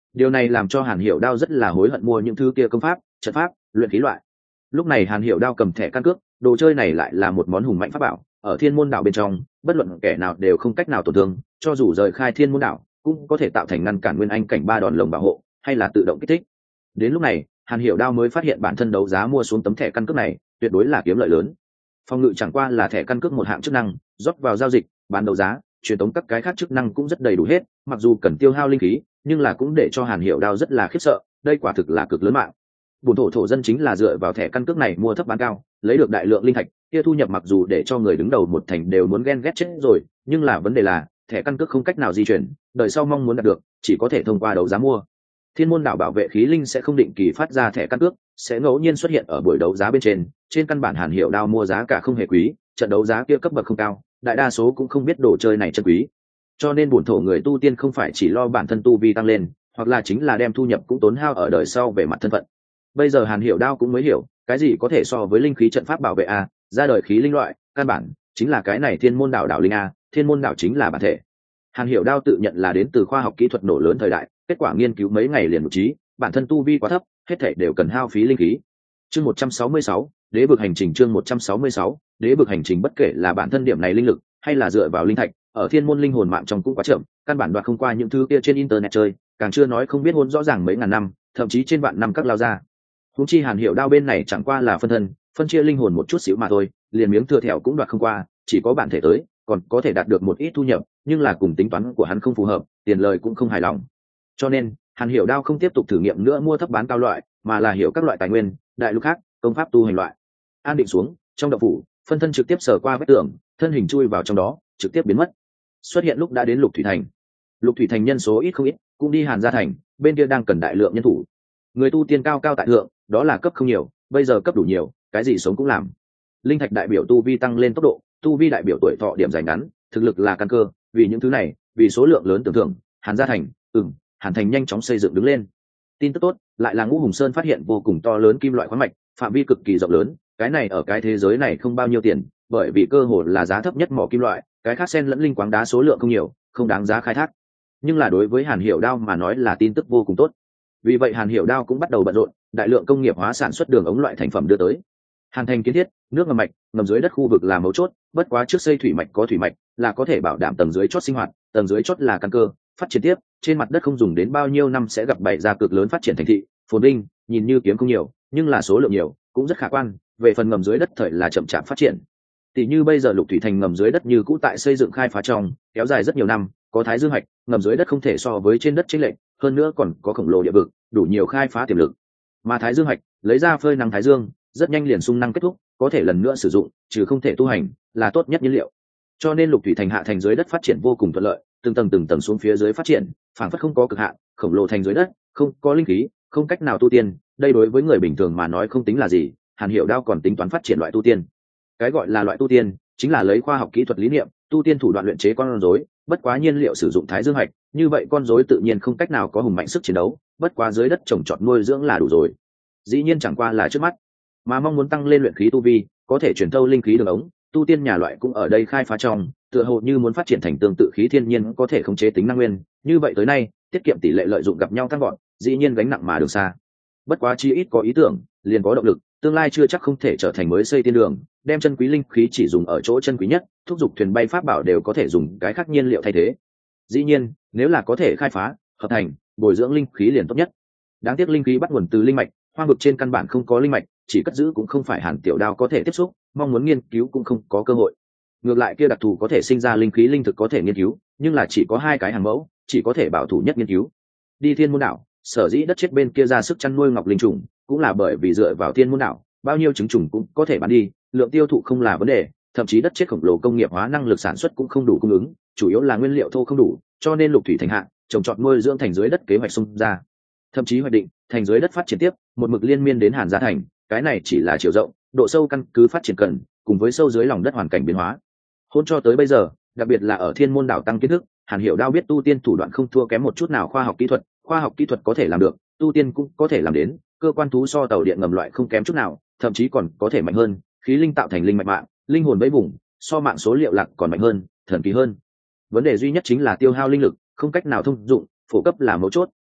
Điều này làm cho Hàn Hiểu Đao rất là hối hận mua những thứ kia công pháp, trận pháp, luyện khí loại. Lúc này Hàn Hiểu Đao cầm thẻ căn cước, đồ chơi này lại là một món hùng mạnh pháp bảo, ở Thiên Môn đảo bên trong, bất luận kẻ nào đều không cách nào tổn thương, cho dù rời khai Thiên Môn đảo, cũng có thể tạo thành ngăn cản nguyên anh cảnh ba đòn lồng bảo hộ, hay là tự động kích thích. Đến lúc này, Hàn Hiểu Đao mới phát hiện bản thân đấu giá mua xuống tấm thẻ căn cước này, tuyệt đối là kiếm lợi lớn. Phòng ngự chẳng qua là thẻ căn cước một hạng chức năng, rót vào giao dịch, bán đấu giá, truyền tống các cái khác chức năng cũng rất đầy đủ hết, mặc dù cần tiêu hao linh khí, nhưng là cũng để cho Hàn Hiểu Đao rất là khiếp sợ, đây quả thực là cực lớn mạng. Bổn thổ thổ dân chính là dựa vào thẻ căn cước này mua thấp bán cao, lấy được đại lượng linh thạch, kia thu nhập mặc dù để cho người đứng đầu một thành đều muốn ghen ghét chết rồi, nhưng là vấn đề là thẻ căn cước không cách nào di chuyển, đời sau mong muốn đạt được, chỉ có thể thông qua đấu giá mua. Thiên Môn đảo bảo vệ khí linh sẽ không định kỳ phát ra thẻ căn cước, sẽ ngẫu nhiên xuất hiện ở buổi đấu giá bên trên, trên căn bản Hàn Hiểu Đao mua giá cả không hề quý, trận đấu giá kia cấp bậc không cao, đại đa số cũng không biết đồ chơi này chân quý. Cho nên bổn thổ người tu tiên không phải chỉ lo bản thân tu vi tăng lên, hoặc là chính là đem thu nhập cũng tốn hao ở đời sau về mặt thân phận. Bây giờ Hàn Hiểu Đao cũng mới hiểu, cái gì có thể so với linh khí trận pháp bảo vệ a, ra đời khí linh loại, căn bản chính là cái này Thiên Môn đảo đảo linh a, Thiên Môn đảo chính là bản thể. Hàn Hiểu Đao tự nhận là đến từ khoa học kỹ thuật nổ lớn thời đại, kết quả nghiên cứu mấy ngày liền một trí, bản thân tu vi quá thấp, hết thảy đều cần hao phí linh khí. Chương một trăm sáu mươi sáu, Đế vực hành trình chương một trăm sáu mươi sáu, Đế vực hành trình bất kể là bản thân điểm này linh lực, hay là dựa vào linh thạch, ở Thiên Môn linh hồn mạng trong cũng quá chậm, căn bản đoạt không qua những thứ kia trên internet chơi, càng chưa nói không biết hôn rõ ràng mấy ngàn năm, thậm chí trên vạn năm các lao ra. Huống chi Hàn Hiểu Đao bên này chẳng qua là phân thân, phân chia linh hồn một chút xíu mà thôi, liền miếng thừa thẻo cũng đoạt không qua, chỉ có bản thể tới, còn có thể đạt được một ít thu nhập, nhưng là cùng tính toán của hắn không phù hợp, tiền lời cũng không hài lòng. Cho nên, Hàn Hiểu Đao không tiếp tục thử nghiệm nữa mua thấp bán cao loại, mà là hiểu các loại tài nguyên, đại lục khác, công pháp tu hành loại. An định xuống, trong động phủ, phân thân trực tiếp sờ qua vết tường, thân hình chui vào trong đó, trực tiếp biến mất. Xuất hiện lúc đã đến Lục Thủy Thành. Lục Thủy Thành nhân số ít không ít, cũng đi Hàn Gia Thành, bên kia đang cần đại lượng nhân thủ. Người tu tiên cao cao tại thượng, đó là cấp không nhiều, bây giờ cấp đủ nhiều, cái gì sống cũng làm. Linh thạch đại biểu tu vi tăng lên tốc độ, tu vi đại biểu tuổi thọ điểm dài ngắn, thực lực là căn cơ, vì những thứ này, vì số lượng lớn tưởng thưởng, Hàn Gia Thành, ừm, Hàn Thành nhanh chóng xây dựng đứng lên. Tin tức tốt, lại là Ngũ Hùng Sơn phát hiện vô cùng to lớn kim loại khoáng mạch, phạm vi cực kỳ rộng lớn, cái này ở cái thế giới này không bao nhiêu tiền, bởi vì cơ hội là giá thấp nhất mỏ kim loại, cái khác xen lẫn linh quáng đá số lượng không nhiều, không đáng giá khai thác. Nhưng là đối với Hàn Hiểu Đao mà nói là tin tức vô cùng tốt. Vì vậy Hàn Hiểu Đao cũng bắt đầu bận rộn, đại lượng công nghiệp hóa sản xuất đường ống loại thành phẩm đưa tới. Hàn Thành kiến thiết, nước ngầm mạch, ngầm dưới đất khu vực là mấu chốt, bất quá trước xây thủy mạch có thủy mạch, là có thể bảo đảm tầng dưới chót sinh hoạt, tầng dưới chót là căn cơ, phát triển tiếp, trên mặt đất không dùng đến bao nhiêu năm sẽ gặp bày ra cực lớn phát triển thành thị, phồn vinh, nhìn như kiếm không nhiều, nhưng là số lượng nhiều, cũng rất khả quan, về phần ngầm dưới đất thời là chậm chạp phát triển. Tỷ như bây giờ Lục Thủy Thành ngầm dưới đất như cũ tại xây dựng khai phá trong, kéo dài rất nhiều năm, có Thái Dương hạch, ngầm dưới đất không thể so với trên đất chênh lệch, hơn nữa còn có khổng lồ địa vực, đủ nhiều khai phá tiềm lực. Mà Thái Dương hạch, lấy ra phơi nắng thái dương, rất nhanh liền sung năng kết thúc, có thể lần nữa sử dụng, trừ không thể tu hành, là tốt nhất nhiên liệu. Cho nên Lục Thủy Thành hạ thành dưới đất phát triển vô cùng thuận lợi, từng tầng từng tầng xuống phía dưới phát triển, phảng phất không có cực hạn, khổng lồ thành dưới đất, không có linh khí, không cách nào tu tiên, đây đối với người bình thường mà nói không tính là gì, Hàn Hiểu Đao còn tính toán phát triển loại tu tiên. Cái gọi là loại tu tiên, chính là lấy khoa học kỹ thuật lý niệm, tu tiên thủ đoạn luyện chế con rối, bất quá nhiên liệu sử dụng Thái Dương hạch, như vậy con rối tự nhiên không cách nào có hùng mạnh sức chiến đấu, bất quá dưới đất trồng trọt nuôi dưỡng là đủ rồi. Dĩ nhiên chẳng qua là trước mắt, mà mong muốn tăng lên luyện khí tu vi, có thể truyền thâu linh khí đường ống, tu tiên nhà loại cũng ở đây khai phá trong, tựa hồ như muốn phát triển thành tương tự khí thiên nhiên có thể khống chế tính năng nguyên, như vậy tới nay, tiết kiệm tỷ lệ lợi dụng gặp nhau tăng gọn, dĩ nhiên gánh nặng mà đường xa. Bất quá chi ít có ý tưởng, liền có động lực, tương lai chưa chắc không thể trở thành mới xây tiên đường, đem chân quý linh khí chỉ dùng ở chỗ chân quý nhất, thúc giục thuyền bay pháp bảo đều có thể dùng cái khác nhiên liệu thay thế. Dĩ nhiên, nếu là có thể khai phá, hợp thành, bồi dưỡng linh khí liền tốt nhất. Đáng tiếc linh khí bắt nguồn từ linh mạch, hoang vực trên căn bản không có linh mạch, chỉ cất giữ cũng không phải Hàn Tiểu Đao có thể tiếp xúc, mong muốn nghiên cứu cũng không có cơ hội. Ngược lại kia đặc thù có thể sinh ra linh khí linh thực có thể nghiên cứu, nhưng là chỉ có hai cái hàng mẫu, chỉ có thể bảo thủ nhất nghiên cứu. Đi Thiên Môn đảo, sở dĩ đất chết bên kia ra sức chăn nuôi ngọc linh trùng, cũng là bởi vì dựa vào Thiên Môn đảo, bao nhiêu trứng trùng cũng có thể bán đi, lượng tiêu thụ không là vấn đề, thậm chí đất chết khổng lồ công nghiệp hóa năng lực sản xuất cũng không đủ cung ứng, chủ yếu là nguyên liệu thô không đủ, cho nên Lục Thủy Thành hạ, trồng trọt nuôi dưỡng thành dưới đất kế hoạch xung ra. Thậm chí hoạch định, thành dưới đất phát triển tiếp, một mực liên miên đến Hàn Gia Thành, cái này chỉ là chiều rộng, độ sâu căn cứ phát triển cần, cùng với sâu dưới lòng đất hoàn cảnh biến hóa. Hôn cho tới bây giờ, đặc biệt là ở Thiên Môn đảo tăng kiến thức, Hàn Hiểu Đao biết tu tiên thủ đoạn không thua kém một chút nào khoa học kỹ thuật, khoa học kỹ thuật có thể làm được, tu tiên cũng có thể làm đến, cơ quan thú so tàu điện ngầm loại không kém chút nào, thậm chí còn có thể mạnh hơn, khí linh tạo thành linh mạch mạng, linh hồn bẫy vùng, so mạng số liệu lạc còn mạnh hơn, thần kỳ hơn. Vấn đề duy nhất chính là tiêu hao linh lực, không cách nào thông dụng, phổ cấp là mấu chốt,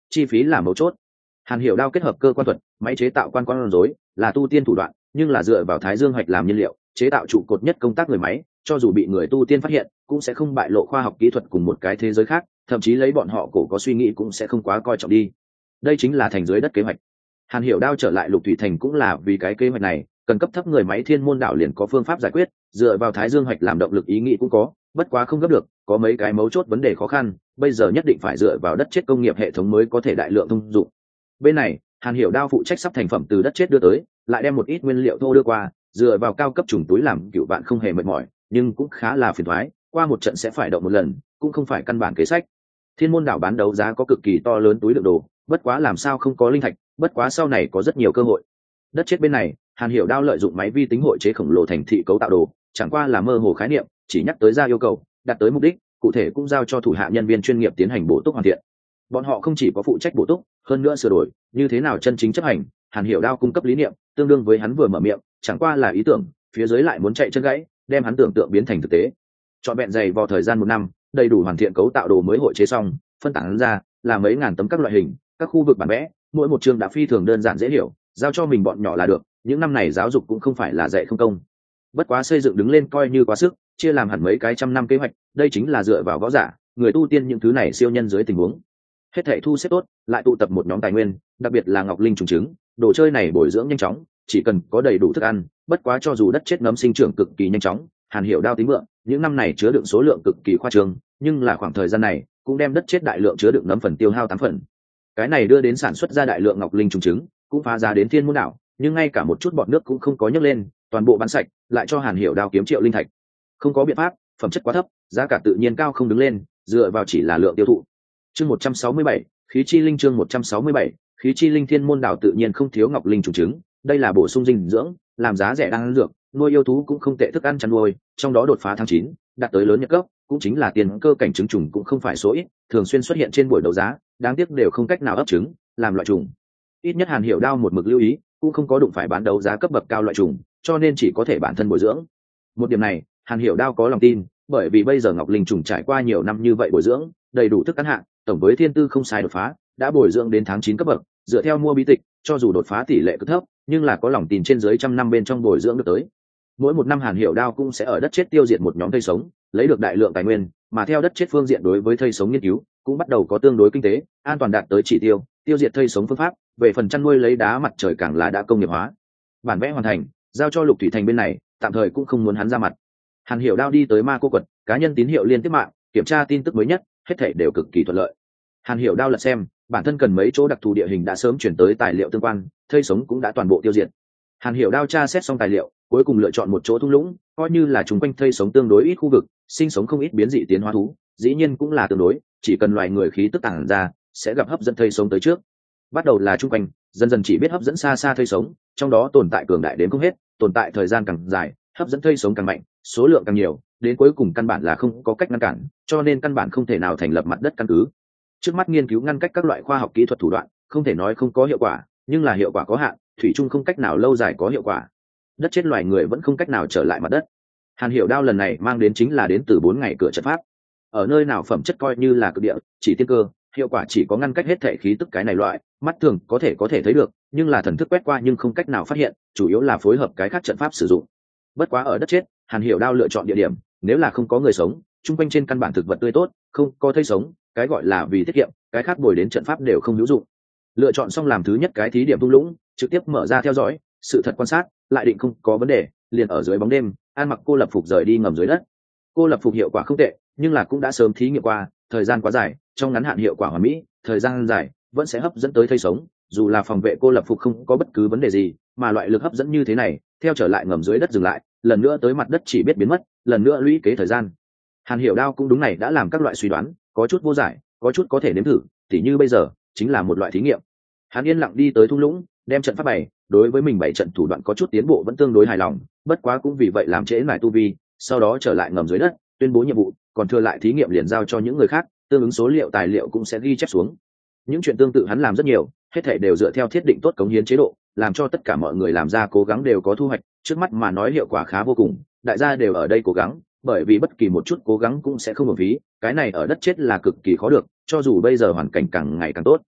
chi phí là mấu chốt. Hàn Hiểu Đao kết hợp cơ quan thuật, máy chế tạo quan quan rối là tu tiên thủ đoạn, nhưng là dựa vào thái dương hoạch làm nhiên liệu, chế tạo trụ cột nhất công tác người máy, cho dù bị người tu tiên phát hiện, cũng sẽ không bại lộ khoa học kỹ thuật cùng một cái thế giới khác, thậm chí lấy bọn họ cổ có suy nghĩ cũng sẽ không quá coi trọng đi. Đây chính là thành dưới đất kế hoạch. Hàn Hiểu Đao trở lại Lục Thủy Thành cũng là vì cái kế hoạch này, cần cấp thấp người máy Thiên Môn Đảo liền có phương pháp giải quyết, dựa vào thái dương hoạch làm động lực ý nghĩ cũng có, bất quá không gấp được, có mấy cái mấu chốt vấn đề khó khăn, bây giờ nhất định phải dựa vào đất chết công nghiệp hệ thống mới có thể đại lượng thông dụng. Bên này, Hàn Hiểu Đao phụ trách sắp thành phẩm từ đất chết đưa tới, lại đem một ít nguyên liệu thô đưa qua, dựa vào cao cấp trùng túi làm cựu bạn không hề mệt mỏi, nhưng cũng khá là phiền toái, qua một trận sẽ phải động một lần, cũng không phải căn bản kế sách. Thiên Môn Đảo bán đấu giá có cực kỳ to lớn túi đựng đồ, bất quá làm sao không có linh thạch, bất quá sau này có rất nhiều cơ hội. Đất chết bên này, Hàn Hiểu Đao lợi dụng máy vi tính hội chế khổng lồ thành thị cấu tạo đồ, chẳng qua là mơ hồ khái niệm, chỉ nhắc tới ra yêu cầu, đạt tới mục đích, cụ thể cũng giao cho thủ hạ nhân viên chuyên nghiệp tiến hành bổ túc hoàn thiện. Bọn họ không chỉ có phụ trách bổ túc, hơn nữa sửa đổi, như thế nào chân chính chấp hành, Hàn Hiểu Đao cung cấp lý niệm, tương đương với hắn vừa mở miệng, chẳng qua là ý tưởng, phía dưới lại muốn chạy chân gãy, đem hắn tưởng tượng biến thành thực tế. Chọn vẹn dày vào thời gian một năm, đầy đủ hoàn thiện cấu tạo đồ mới hội chế xong, phân tán ra, là mấy ngàn tấm các loại hình, các khu vực bản vẽ, mỗi một chương đã phi thường đơn giản dễ hiểu, giao cho mình bọn nhỏ là được. Những năm này giáo dục cũng không phải là dạy không công, bất quá xây dựng đứng lên coi như quá sức, chia làm hẳn mấy cái trăm năm kế hoạch, đây chính là dựa vào võ giả, người tu tiên những thứ này siêu nhân dưới tình huống. Hết thảy thu xếp tốt, lại tụ tập một nhóm tài nguyên, đặc biệt là ngọc linh trùng trứng, đồ chơi này bồi dưỡng nhanh chóng, chỉ cần có đầy đủ thức ăn, bất quá cho dù đất chết nấm sinh trưởng cực kỳ nhanh chóng, Hàn Hiểu Đao tính mượn, những năm này chứa đựng số lượng cực kỳ khoa trương, nhưng là khoảng thời gian này cũng đem đất chết đại lượng chứa đựng nấm phần tiêu hao tám phần. Cái này đưa đến sản xuất ra đại lượng ngọc linh trùng trứng, cũng phá giá đến Thiên Môn Đảo, nhưng ngay cả một chút bọt nước cũng không có nhấc lên, toàn bộ bán sạch, lại cho Hàn Hiểu Đao kiếm triệu linh thạch. Không có biện pháp, phẩm chất quá thấp, giá cả tự nhiên cao không đứng lên, dựa vào chỉ là lượng tiêu thụ. Chương một trăm sáu mươi bảy, khí chi linh chương một trăm sáu mươi bảy, khí chi linh. Thiên Môn Đảo tự nhiên không thiếu ngọc linh trùng trứng, đây là bổ sung dinh dưỡng, làm giá rẻ đang ăn dược, nuôi yêu thú cũng không tệ thức ăn chăn nuôi, trong đó đột phá tháng chín, đạt tới lớn nhất cấp, cũng chính là tiền cơ cảnh trứng trùng cũng không phải số ít, thường xuyên xuất hiện trên buổi đấu giá, đáng tiếc đều không cách nào ấp trứng, làm loại trùng. Ít nhất Hàn Hiểu Đao một mực lưu ý, cũng không có đụng phải bán đấu giá cấp bậc cao loại trùng, cho nên chỉ có thể bản thân bồi dưỡng. Một điểm này, Hàn Hiểu Đao có lòng tin, bởi vì bây giờ ngọc linh trùng trải qua nhiều năm như vậy bồi dưỡng, đầy đủ thức ăn hạng, tổng với thiên tư không sai đột phá, đã bồi dưỡng đến tháng chín cấp bậc, dựa theo mua bí tịch, cho dù đột phá tỷ lệ cực thấp, nhưng là có lòng tin trên dưới trăm năm bên trong bồi dưỡng được tới. Mỗi một năm Hàn Hiểu Đao cũng sẽ ở đất chết tiêu diệt một nhóm thây sống, lấy được đại lượng tài nguyên, mà theo đất chết phương diện đối với thây sống nghiên cứu, cũng bắt đầu có tương đối kinh tế, an toàn đạt tới chỉ tiêu, tiêu diệt thây sống phương pháp, về phần chăn nuôi lấy đá mặt trời càng là đã công nghiệp hóa. Bản vẽ hoàn thành, giao cho Lục Thủy Thành bên này, tạm thời cũng không muốn hắn ra mặt. Hàn Hiểu Đao đi tới Ma Cô quật, cá nhân tín hiệu liên tiếp mạng, kiểm tra tin tức mới nhất, hết thảy đều cực kỳ thuận lợi. Hàn Hiểu Đao lật xem, bản thân cần mấy chỗ đặc thù địa hình đã sớm chuyển tới tài liệu tương quan, thây sống cũng đã toàn bộ tiêu diệt. Hàn Hiểu Đao tra xét xong tài liệu, cuối cùng lựa chọn một chỗ thung lũng, coi như là chung quanh thây sống tương đối ít khu vực, sinh sống không ít biến dị tiến hóa thú, dĩ nhiên cũng là tương đối, chỉ cần loài người khí tức tàng ra, sẽ gặp hấp dẫn thây sống tới trước. Bắt đầu là chung quanh, dần dần chỉ biết hấp dẫn xa xa thây sống, trong đó tồn tại cường đại đến không hết, tồn tại thời gian càng dài, hấp dẫn thây sống càng mạnh, số lượng càng nhiều, đến cuối cùng căn bản là không có cách ngăn cản, cho nên căn bản không thể nào thành lập mặt đất căn cứ. Trước mắt nghiên cứu ngăn cách các loại khoa học kỹ thuật thủ đoạn, không thể nói không có hiệu quả, nhưng là hiệu quả có hạn, thủy chung không cách nào lâu dài có hiệu quả. Đất chết loài người vẫn không cách nào trở lại mặt đất. Hàn Hiểu Đao lần này mang đến chính là đến từ bốn ngày cửa trận pháp. Ở nơi nào phẩm chất coi như là cực địa, chỉ tiên cơ, hiệu quả chỉ có ngăn cách hết thể khí tức cái này loại, mắt thường có thể có thể thấy được, nhưng là thần thức quét qua nhưng không cách nào phát hiện, chủ yếu là phối hợp cái khác trận pháp sử dụng. Bất quá ở đất chết, Hàn Hiểu Đao lựa chọn địa điểm, nếu là không có người sống, chung quanh trên căn bản thực vật tươi tốt, không có thây sống, cái gọi là vì tiết kiệm, cái khác bồi đến trận pháp đều không hữu dụng. Lựa chọn xong làm thứ nhất cái thí điểm thung lũng, trực tiếp mở ra theo dõi, sự thật quan sát, lại định không có vấn đề, liền ở dưới bóng đêm, An mặc cô lập phục rời đi ngầm dưới đất. Cô lập phục hiệu quả không tệ, nhưng là cũng đã sớm thí nghiệm qua, thời gian quá dài, trong ngắn hạn hiệu quả hoàn mỹ, thời gian dài vẫn sẽ hấp dẫn tới thây sống, dù là phòng vệ cô lập phục không có bất cứ vấn đề gì, mà loại lực hấp dẫn như thế này, theo trở lại ngầm dưới đất dừng lại, lần nữa tới mặt đất chỉ biết biến mất, lần nữa lũy kế thời gian. Hàn Hiểu Đao cũng đúng này đã làm các loại suy đoán, có chút vô giải, có chút có thể nếm thử, tỉ như bây giờ chính là một loại thí nghiệm. Hắn yên lặng đi tới thung lũng, đem trận pháp bày, đối với mình bảy trận thủ đoạn có chút tiến bộ vẫn tương đối hài lòng, bất quá cũng vì vậy làm trễ lại tu vi, sau đó trở lại ngầm dưới đất, tuyên bố nhiệm vụ, còn thừa lại thí nghiệm liền giao cho những người khác, tương ứng số liệu tài liệu cũng sẽ ghi chép xuống. Những chuyện tương tự hắn làm rất nhiều, hết thảy đều dựa theo thiết định tốt cống hiến chế độ, làm cho tất cả mọi người làm ra cố gắng đều có thu hoạch, trước mắt mà nói hiệu quả khá vô cùng, đại gia đều ở đây cố gắng, bởi vì bất kỳ một chút cố gắng cũng sẽ không uổng phí, cái này ở đất chết là cực kỳ khó được, cho dù bây giờ hoàn cảnh càng ngày càng tốt.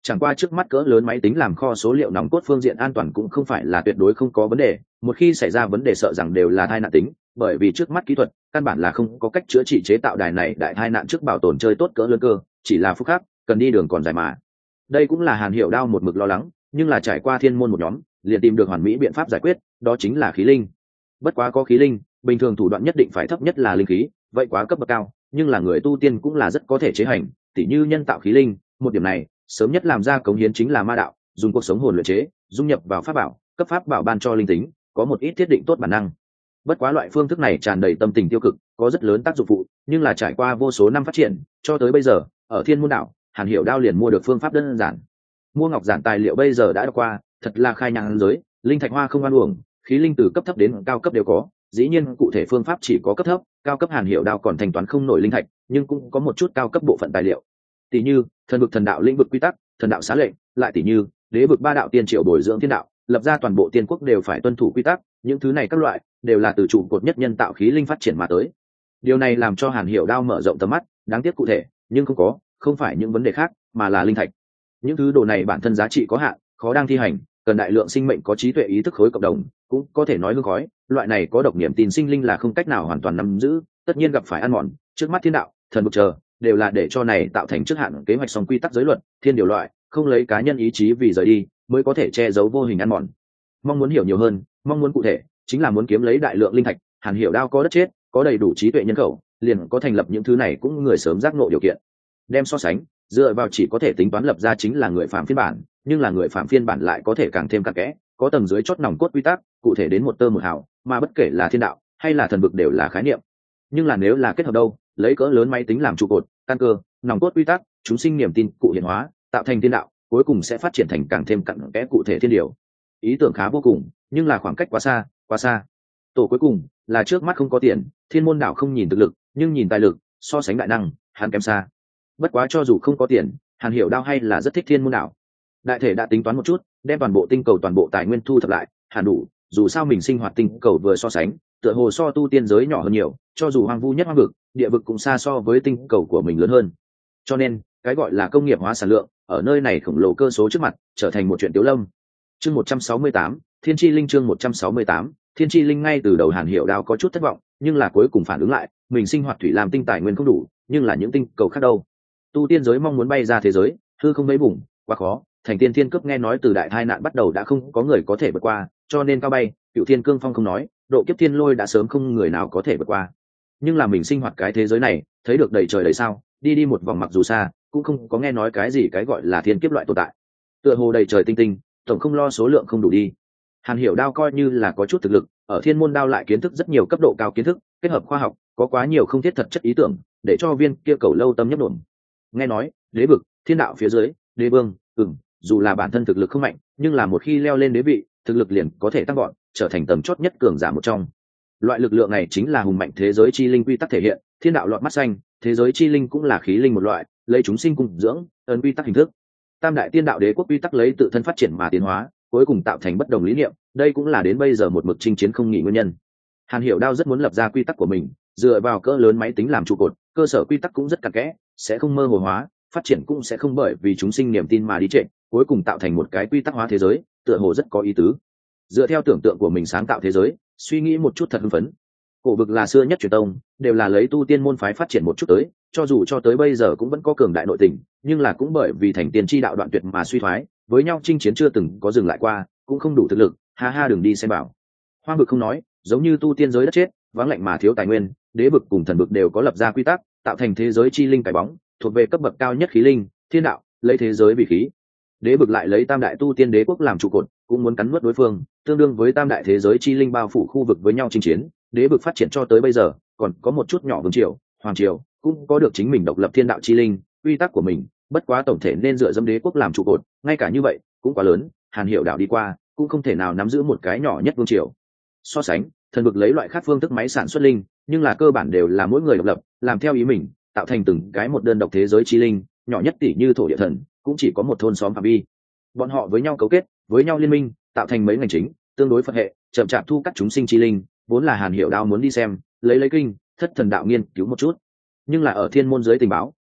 Chẳng qua trước mắt cỡ lớn máy tính làm kho số liệu nòng cốt phương diện an toàn cũng không phải là tuyệt đối không có vấn đề, một khi xảy ra vấn đề sợ rằng đều là tai nạn tính, bởi vì trước mắt kỹ thuật căn bản là không có cách chữa trị chế tạo đài này đại tai nạn trước bảo tồn chơi tốt cỡ lớn cơ, chỉ là phúc khắc, cần đi đường còn dài mà. Đây cũng là Hàn Hiểu Đao một mực lo lắng, nhưng là trải qua thiên môn một nhóm, liền tìm được hoàn mỹ biện pháp giải quyết, đó chính là khí linh. Bất quá có khí linh, bình thường thủ đoạn nhất định phải thấp nhất là linh khí, vậy quá cấp bậc cao, nhưng là người tu tiên cũng là rất có thể chế hành, tỉ như nhân tạo khí linh, một điểm này, sớm nhất làm ra cống hiến chính là ma đạo, dùng cuộc sống hồn luyện chế, dung nhập vào pháp bảo, cấp pháp bảo ban cho linh tính, có một ít thiết định tốt bản năng. Bất quá loại phương thức này tràn đầy tâm tình tiêu cực, có rất lớn tác dụng phụ, nhưng là trải qua vô số năm phát triển, cho tới bây giờ, ở Thiên Môn Đạo, Hàn Hiểu Đao liền mua được phương pháp đơn giản. Mua ngọc giản tài liệu bây giờ đã qua, thật là khai nhang giới, linh thạch hoa không ăn uổng, khí linh từ cấp thấp đến cao cấp đều có, dĩ nhiên cụ thể phương pháp chỉ có cấp thấp, cao cấp Hàn Hiểu Đao còn thanh toán không nổi linh thạch, nhưng cũng có một chút cao cấp bộ phận tài liệu. Tỷ như, thần vực thần đạo lĩnh vực quy tắc, thần đạo xá lệnh, lại tỷ như, đế vực ba đạo tiên triệu bồi dưỡng thiên đạo, lập ra toàn bộ tiên quốc đều phải tuân thủ quy tắc, những thứ này các loại đều là từ trụ cột nhất nhân tạo khí linh phát triển mà tới. Điều này làm cho Hàn Hiểu Đao mở rộng tầm mắt, đáng tiếc cụ thể, nhưng không có, không phải những vấn đề khác, mà là linh thạch. Những thứ đồ này bản thân giá trị có hạn, khó đang thi hành, cần đại lượng sinh mệnh có trí tuệ ý thức khối cộng đồng, cũng có thể nói hương khói, loại này có độc niệm tin sinh linh là không cách nào hoàn toàn nắm giữ, tất nhiên gặp phải ăn mòn, trước mắt thiên đạo, thần vực chờ, đều là để cho này tạo thành trước hạn kế hoạch song quy tắc giới luật, thiên điều loại, không lấy cá nhân ý chí vì rời đi, mới có thể che giấu vô hình ăn mòn. Mong muốn hiểu nhiều hơn, mong muốn cụ thể, chính là muốn kiếm lấy đại lượng linh thạch, Hàn Hiểu Đao có đất chết, có đầy đủ trí tuệ nhân khẩu, liền có thành lập những thứ này cũng người sớm giác ngộ điều kiện. Đem so sánh, dựa vào chỉ có thể tính toán lập ra chính là người phạm phiên bản, nhưng là người phạm phiên bản lại có thể càng thêm cặn kẽ, có tầng dưới chót nòng cốt quy tắc, cụ thể đến một tơ một hào, mà bất kể là thiên đạo hay là thần vực đều là khái niệm. Nhưng là nếu là kết hợp đâu, lấy cỡ lớn máy tính làm trụ cột, căn cơ, nòng cốt quy tắc, chúng sinh niềm tin cụ hiện hóa, tạo thành thiên đạo, cuối cùng sẽ phát triển thành càng thêm cặn kẽ cụ thể thiên điều. Ý tưởng khá vô cùng, nhưng là khoảng cách quá xa, quá xa. Tổ cuối cùng là trước mắt không có tiền, Thiên Môn Đảo không nhìn thực lực, nhưng nhìn tài lực, so sánh đại năng, hắn kém xa. Bất quá cho dù không có tiền, Hàn Hiểu Đao hay là rất thích Thiên Môn Đảo. Đại thể đã tính toán một chút, đem toàn bộ tinh cầu toàn bộ tài nguyên thu thập lại, hẳn đủ, dù sao mình sinh hoạt tinh cầu vừa so sánh, tựa hồ so tu tiên giới nhỏ hơn nhiều, cho dù hoang vu nhất hoang vực, địa vực cũng xa so với tinh cầu của mình lớn hơn. Cho nên, cái gọi là công nghiệp hóa sản lượng, ở nơi này khổng lồ cơ số trước mặt, trở thành một chuyện tiểu lâm. Chương một trăm sáu mươi tám, Thiên Chi Linh chương một trăm sáu mươi tám, Thiên Chi Linh ngay từ đầu Hàn Hiểu Đao có chút thất vọng, nhưng là cuối cùng phản ứng lại, mình sinh hoạt thủy làm tinh tài nguyên không đủ, nhưng là những tinh cầu khác đâu. Tu tiên giới mong muốn bay ra thế giới, hư không mấy vùng, quá khó, thành tiên thiên cấp nghe nói từ đại tai nạn bắt đầu đã không có người có thể vượt qua, cho nên cao bay, Cửu Thiên Cương Phong không nói, độ kiếp thiên lôi đã sớm không người nào có thể vượt qua. Nhưng là mình sinh hoạt cái thế giới này, thấy được đầy trời đầy sao, đi đi một vòng mặc dù xa, cũng không có nghe nói cái gì cái gọi là thiên kiếp loại tồn tại. Tựa hồ đầy trời tinh tinh, tổng không lo số lượng không đủ đi. Hàn Hiểu Đao coi như là có chút thực lực, ở Thiên Môn Đao lại kiến thức rất nhiều cấp độ cao kiến thức, kết hợp khoa học, có quá nhiều không thiết thật chất ý tưởng, để cho viên kia cầu lâu tâm nhấp đổm. Nghe nói, đế vực, thiên đạo phía dưới, đế vương, ừm, dù là bản thân thực lực không mạnh, nhưng là một khi leo lên đế vị, thực lực liền có thể tăng gọn, trở thành tầm chót nhất cường giả một trong. Loại lực lượng này chính là hùng mạnh thế giới chi linh quy tắc thể hiện, thiên đạo lọt mắt xanh, thế giới chi linh cũng là khí linh một loại, lấy chúng sinh cùng dưỡng, ơn quy tắc hình thức. Tam đại tiên đạo đế quốc quy tắc lấy tự thân phát triển mà tiến hóa, cuối cùng tạo thành bất đồng lý niệm, đây cũng là đến bây giờ một mực chinh chiến không nghỉ nguyên nhân. Hàn Hiểu Đao rất muốn lập ra quy tắc của mình, dựa vào cỡ lớn máy tính làm trụ cột, cơ sở quy tắc cũng rất cặn kẽ, sẽ không mơ hồ hóa, phát triển cũng sẽ không bởi vì chúng sinh niềm tin mà đi trệ, cuối cùng tạo thành một cái quy tắc hóa thế giới, tựa hồ rất có ý tứ. Dựa theo tưởng tượng của mình sáng tạo thế giới, suy nghĩ một chút thật hưng phấn. Cổ vực là xưa nhất truyền tông, đều là lấy tu tiên môn phái phát triển một chút tới, cho dù cho tới bây giờ cũng vẫn có cường đại nội tình, nhưng là cũng bởi vì thành tiên chi đạo đoạn tuyệt mà suy thoái, với nhau chinh chiến chưa từng có dừng lại qua, cũng không đủ thực lực, ha ha đừng đi xem bảo. Hoang vực không nói, giống như tu tiên giới đất chết, vắng lạnh mà thiếu tài nguyên, đế vực cùng thần vực đều có lập ra quy tắc, tạo thành thế giới chi linh cái bóng, thuộc về cấp bậc cao nhất khí linh, thiên đạo, lấy thế giới vì khí. Đế vực lại lấy tam đại tu tiên đế quốc làm trụ cột, cũng muốn cắn nuốt đối phương, tương đương với tam đại thế giới chi linh bao phủ khu vực với nhau chinh chiến. Đế vực phát triển cho tới bây giờ, còn có một chút nhỏ vương triều, hoàng triều, cũng có được chính mình độc lập thiên đạo chi linh, quy tắc của mình, bất quá tổng thể nên dựa dẫm đế quốc làm trụ cột, ngay cả như vậy, cũng quá lớn, Hàn Hiểu Đảo đi qua, cũng không thể nào nắm giữ một cái nhỏ nhất vương triều. So sánh, thần vực lấy loại khác phương thức máy sản xuất linh, nhưng là cơ bản đều là mỗi người độc lập, làm theo ý mình, tạo thành từng cái một đơn độc thế giới chi linh, nhỏ nhất tỷ như thổ địa thần, cũng chỉ có một thôn xóm phạm vi. Bọn họ với nhau cấu kết, với nhau liên minh, tạo thành mấy ngành chính, tương đối Phật hệ, chậm chạp thu cắt chúng sinh chi linh, vốn là Hàn Hiểu Đao muốn đi xem, lấy lấy kinh, thất thần đạo nghiên cứu một chút. Nhưng là ở thiên môn giới tình báo,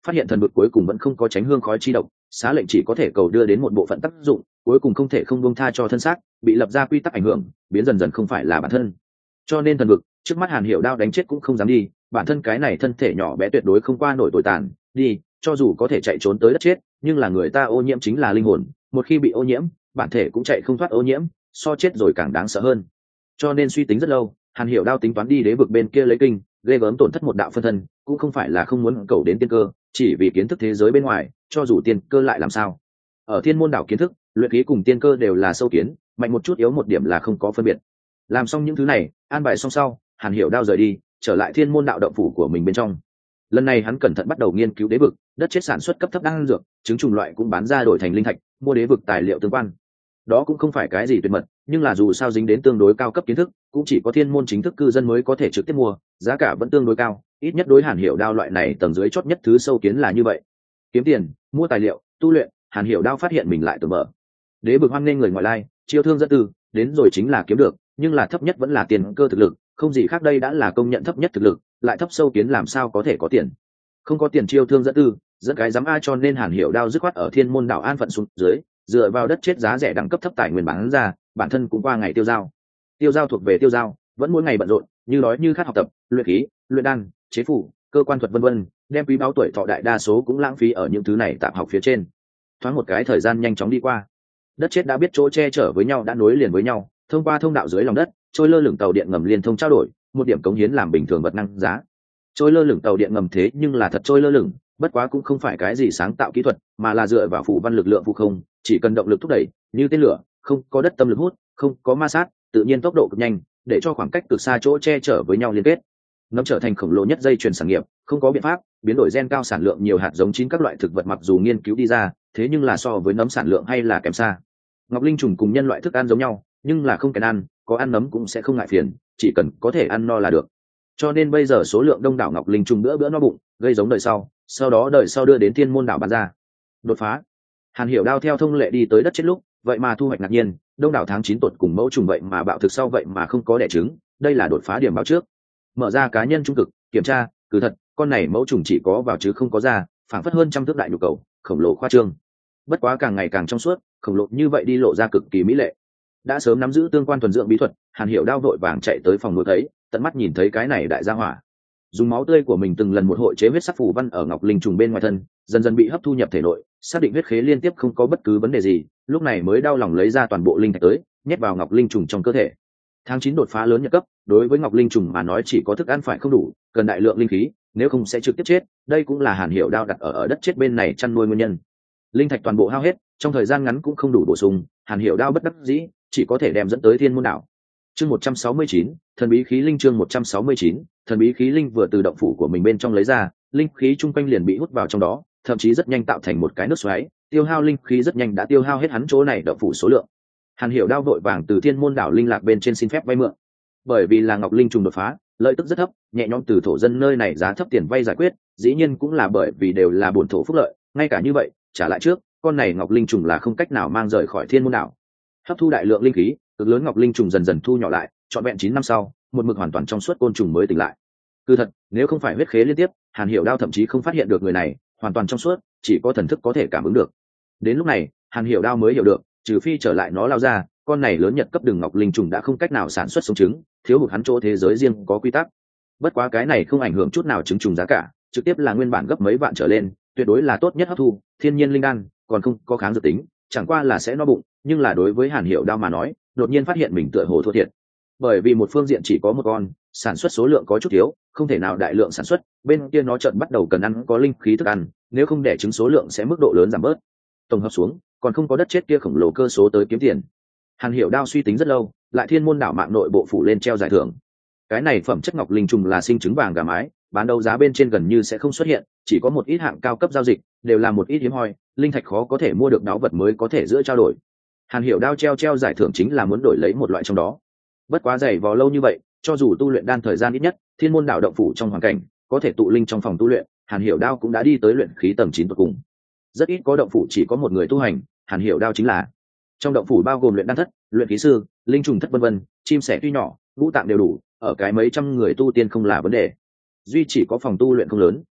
phát hiện thần vực cuối cùng vẫn không có tránh hương khói chi độc, xá lệnh chỉ có thể cầu đưa đến một bộ phận tác dụng, cuối cùng không thể không buông tha cho thân xác, bị lập ra quy tắc ảnh hưởng, biến dần dần không phải là bản thân. Cho nên thần vực, trước mắt Hàn Hiểu Đao đánh chết cũng không dám đi, bản thân cái này thân thể nhỏ bé tuyệt đối không qua nổi tồi tàn, đi, cho dù có thể chạy trốn tới đất chết, nhưng là người ta ô nhiễm chính là linh hồn, một khi bị ô nhiễm, bản thể cũng chạy không thoát ô nhiễm, so chết rồi càng đáng sợ hơn. Cho nên suy tính rất lâu, Hàn Hiểu Đao tính toán đi đế vực bên kia lấy kinh, ghê gớm tổn thất một đạo phân thân, cũng không phải là không muốn cầu đến tiên cơ, chỉ vì kiến thức thế giới bên ngoài, cho dù tiên cơ lại làm sao. Ở Thiên Môn đảo kiến thức, luyện khí cùng tiên cơ đều là sâu kiến, mạnh một chút yếu một điểm là không có phân biệt. Làm xong những thứ này, an bài xong sau, Hàn Hiểu Đao rời đi, trở lại Thiên Môn đạo động phủ của mình bên trong. Lần này hắn cẩn thận bắt đầu nghiên cứu đế vực, đất chết sản xuất cấp thấp đan dược, chứng trùng loại cũng bán ra đổi thành linh thạch, mua đế vực tài liệu tương quan. Đó cũng không phải cái gì tuyệt mật, nhưng là dù sao dính đến tương đối cao cấp kiến thức, cũng chỉ có Thiên Môn chính thức cư dân mới có thể trực tiếp mua, giá cả vẫn tương đối cao, ít nhất đối Hàn Hiểu Đao loại này tầng dưới chót nhất thứ sâu kiến là như vậy. Kiếm tiền, mua tài liệu, tu luyện, Hàn Hiểu Đao phát hiện mình lại tưởng mở. Đế vực hoan nghênh người ngoại lai, chiêu thương dẫn tư, đến rồi chính là kiếm được, nhưng là thấp nhất vẫn là tiền cơ thực lực, không gì khác đây đã là công nhận thấp nhất thực lực, lại thấp sâu kiến làm sao có thể có tiền. Không có tiền chiêu thương dẫn tư, dẫn cái dám ai, cho nên Hàn Hiểu Đao dứt khoát ở Thiên Môn đảo an phận xuống dưới, dựa vào đất chết giá rẻ đẳng cấp thấp tài nguyên bán ra, bản thân cũng qua ngày tiêu dao. Tiêu dao thuộc về tiêu dao, vẫn mỗi ngày bận rộn, như đói như khát học tập, luyện khí, luyện đan, chế phủ, cơ quan thuật vân vân, đem quý báu tuổi thọ đại đa số cũng lãng phí ở những thứ này tạm học phía trên. Thoáng một cái thời gian nhanh chóng đi qua, đất chết đã biết chỗ che chở với nhau đã nối liền với nhau, thông qua thông đạo dưới lòng đất, trôi lơ lửng tàu điện ngầm liên thông trao đổi, một điểm cống hiến làm bình thường vật năng giá. Trôi lơ lửng tàu điện ngầm thế nhưng là thật trôi lơ lửng, bất quá cũng không phải cái gì sáng tạo kỹ thuật, mà là dựa vào phủ văn lực lượng phụ không, chỉ cần động lực thúc đẩy, như tên lửa, không có đất tâm lực hút, không có ma sát, tự nhiên tốc độ cực nhanh, để cho khoảng cách cực xa chỗ che chở với nhau liên kết. Nấm trở thành khổng lồ nhất dây chuyền sản nghiệp, không có biện pháp, biến đổi gen cao sản lượng nhiều hạt giống chín các loại thực vật mặc dù nghiên cứu đi ra, thế nhưng là so với nấm sản lượng hay là kém xa. Ngọc linh trùng cùng nhân loại thức ăn giống nhau, nhưng là không kén ăn, có ăn nấm cũng sẽ không ngại phiền, chỉ cần có thể ăn no là được. Cho nên bây giờ số lượng đông đảo ngọc linh trùng bữa bữa no bụng, gây giống đời sau, sau đó đời sau đưa đến Thiên Môn đảo bán ra. Đột phá. Hàn Hiểu Đao theo thông lệ đi tới đất chết lúc, vậy mà thu hoạch ngạc nhiên, đông đảo tháng chín tuột cùng mẫu trùng vậy mà bạo thực sau vậy mà không có đẻ trứng, đây là đột phá điểm báo trước. Mở ra cá nhân trung cực, kiểm tra, cứ thật, con này mẫu trùng chỉ có vào chứ không có ra, phảng phất hơn trăm thước đại nhu cầu, khổng lồ khoa trương. Bất quá càng ngày càng trong suốt, khổng lồ như vậy đi lộ ra cực kỳ mỹ lệ. Đã sớm nắm giữ tương quan thuần dưỡng bí thuật, Hàn Hiểu Đao vội vàng chạy tới phòng nuôi thấy, tận mắt nhìn thấy cái này đại gia hỏa. Dùng máu tươi của mình từng lần một hội chế huyết sắc phù văn ở ngọc linh trùng bên ngoài thân, dần dần bị hấp thu nhập thể nội, xác định huyết khế liên tiếp không có bất cứ vấn đề gì, lúc này mới đau lòng lấy ra toàn bộ linh thạch tới, nhét vào ngọc linh trùng trong cơ thể. Tháng chín đột phá lớn nhật cấp, đối với ngọc linh trùng mà nói chỉ có thức ăn phải không đủ, cần đại lượng linh khí, nếu không sẽ trực tiếp chết, đây cũng là Hàn Hiểu Đao đặt ở ở đất chết bên này chăn nuôi nguyên nhân. Linh thạch toàn bộ hao hết, trong thời gian ngắn cũng không đủ bổ sung, Hàn Hiểu Đao bất đắc dĩ, chỉ có thể đem dẫn tới Thiên Môn đảo. Chương một trăm sáu mươi chín, thần bí khí linh. Chương một trăm sáu mươi chín, thần bí khí linh vừa từ động phủ của mình bên trong lấy ra, linh khí chung quanh liền bị hút vào trong đó, thậm chí rất nhanh tạo thành một cái nước xoáy, tiêu hao linh khí rất nhanh đã tiêu hao hết hắn chỗ này động phủ số lượng. Hàn Hiểu Đao vội vàng từ Thiên Môn đảo linh lạc bên trên xin phép vay mượn. Bởi vì là ngọc linh trùng đột phá, lợi tức rất thấp, nhẹ nhõm từ thổ dân nơi này giá thấp tiền vay giải quyết, dĩ nhiên cũng là bởi vì đều là bổn thổ phúc lợi, ngay cả như vậy, trả lại trước, con này ngọc linh trùng là không cách nào mang rời khỏi Thiên Môn đảo. Hấp thu đại lượng linh khí, cực lớn ngọc linh trùng dần dần thu nhỏ lại, trọn vẹn chín năm sau, một mực hoàn toàn trong suốt côn trùng mới tỉnh lại. Cứ thật, nếu không phải huyết khế liên tiếp, Hàn Hiểu Đao thậm chí không phát hiện được người này hoàn toàn trong suốt, chỉ có thần thức có thể cảm ứng được. Đến lúc này, Hàn Hiểu Đao mới hiểu được, trừ phi trở lại nó lao ra, con này lớn nhật cấp đường ngọc linh trùng đã không cách nào sản xuất sống trứng, thiếu hụt hắn chỗ thế giới riêng có quy tắc. Bất quá cái này không ảnh hưởng chút nào trứng trùng giá cả, trực tiếp là nguyên bản gấp mấy vạn trở lên, tuyệt đối là tốt nhất hấp thu, thiên nhiên linh đan, còn không có kháng dược tính, chẳng qua là sẽ no bụng, nhưng là đối với Hàn Hiểu Đao mà nói, đột nhiên phát hiện mình tựa hồ thua thiệt. Bởi vì một phương diện chỉ có một con, sản xuất số lượng có chút thiếu, không thể nào đại lượng sản xuất, bên kia nó chợt bắt đầu cần ăn có linh khí thức ăn, nếu không đẻ trứng số lượng sẽ mức độ lớn giảm bớt. Tổng hợp xuống, còn không có đất chết kia khổng lồ cơ số tới kiếm tiền. Hàn Hiểu Đao suy tính rất lâu, lại Thiên Môn đảo mạng nội bộ phủ lên treo giải thưởng. Cái này phẩm chất ngọc linh trùng là sinh trứng vàng gà mái, bán đấu giá bên trên gần như sẽ không xuất hiện, chỉ có một ít hạng cao cấp giao dịch, đều là một ít hiếm hoi, linh thạch khó có thể mua được đáo vật mới có thể giữa trao đổi. Hàn Hiểu Đao treo treo giải thưởng chính là muốn đổi lấy một loại trong đó. Bất quá dày vò lâu như vậy, cho dù tu luyện đan thời gian ít nhất, Thiên Môn đảo động phủ trong hoàn cảnh, có thể tụ linh trong phòng tu luyện, Hàn Hiểu Đao cũng đã đi tới luyện khí tầng chín cuối cùng. Rất ít có động phủ chỉ có một người tu hành, Hàn Hiểu Đao chính là. Trong động phủ bao gồm luyện đan thất, luyện khí sư, linh trùng thất vân vân, chim sẻ tuy nhỏ, ngũ tạng đều đủ, ở cái mấy trăm người tu tiên không là vấn đề. Duy chỉ có phòng tu luyện không lớn,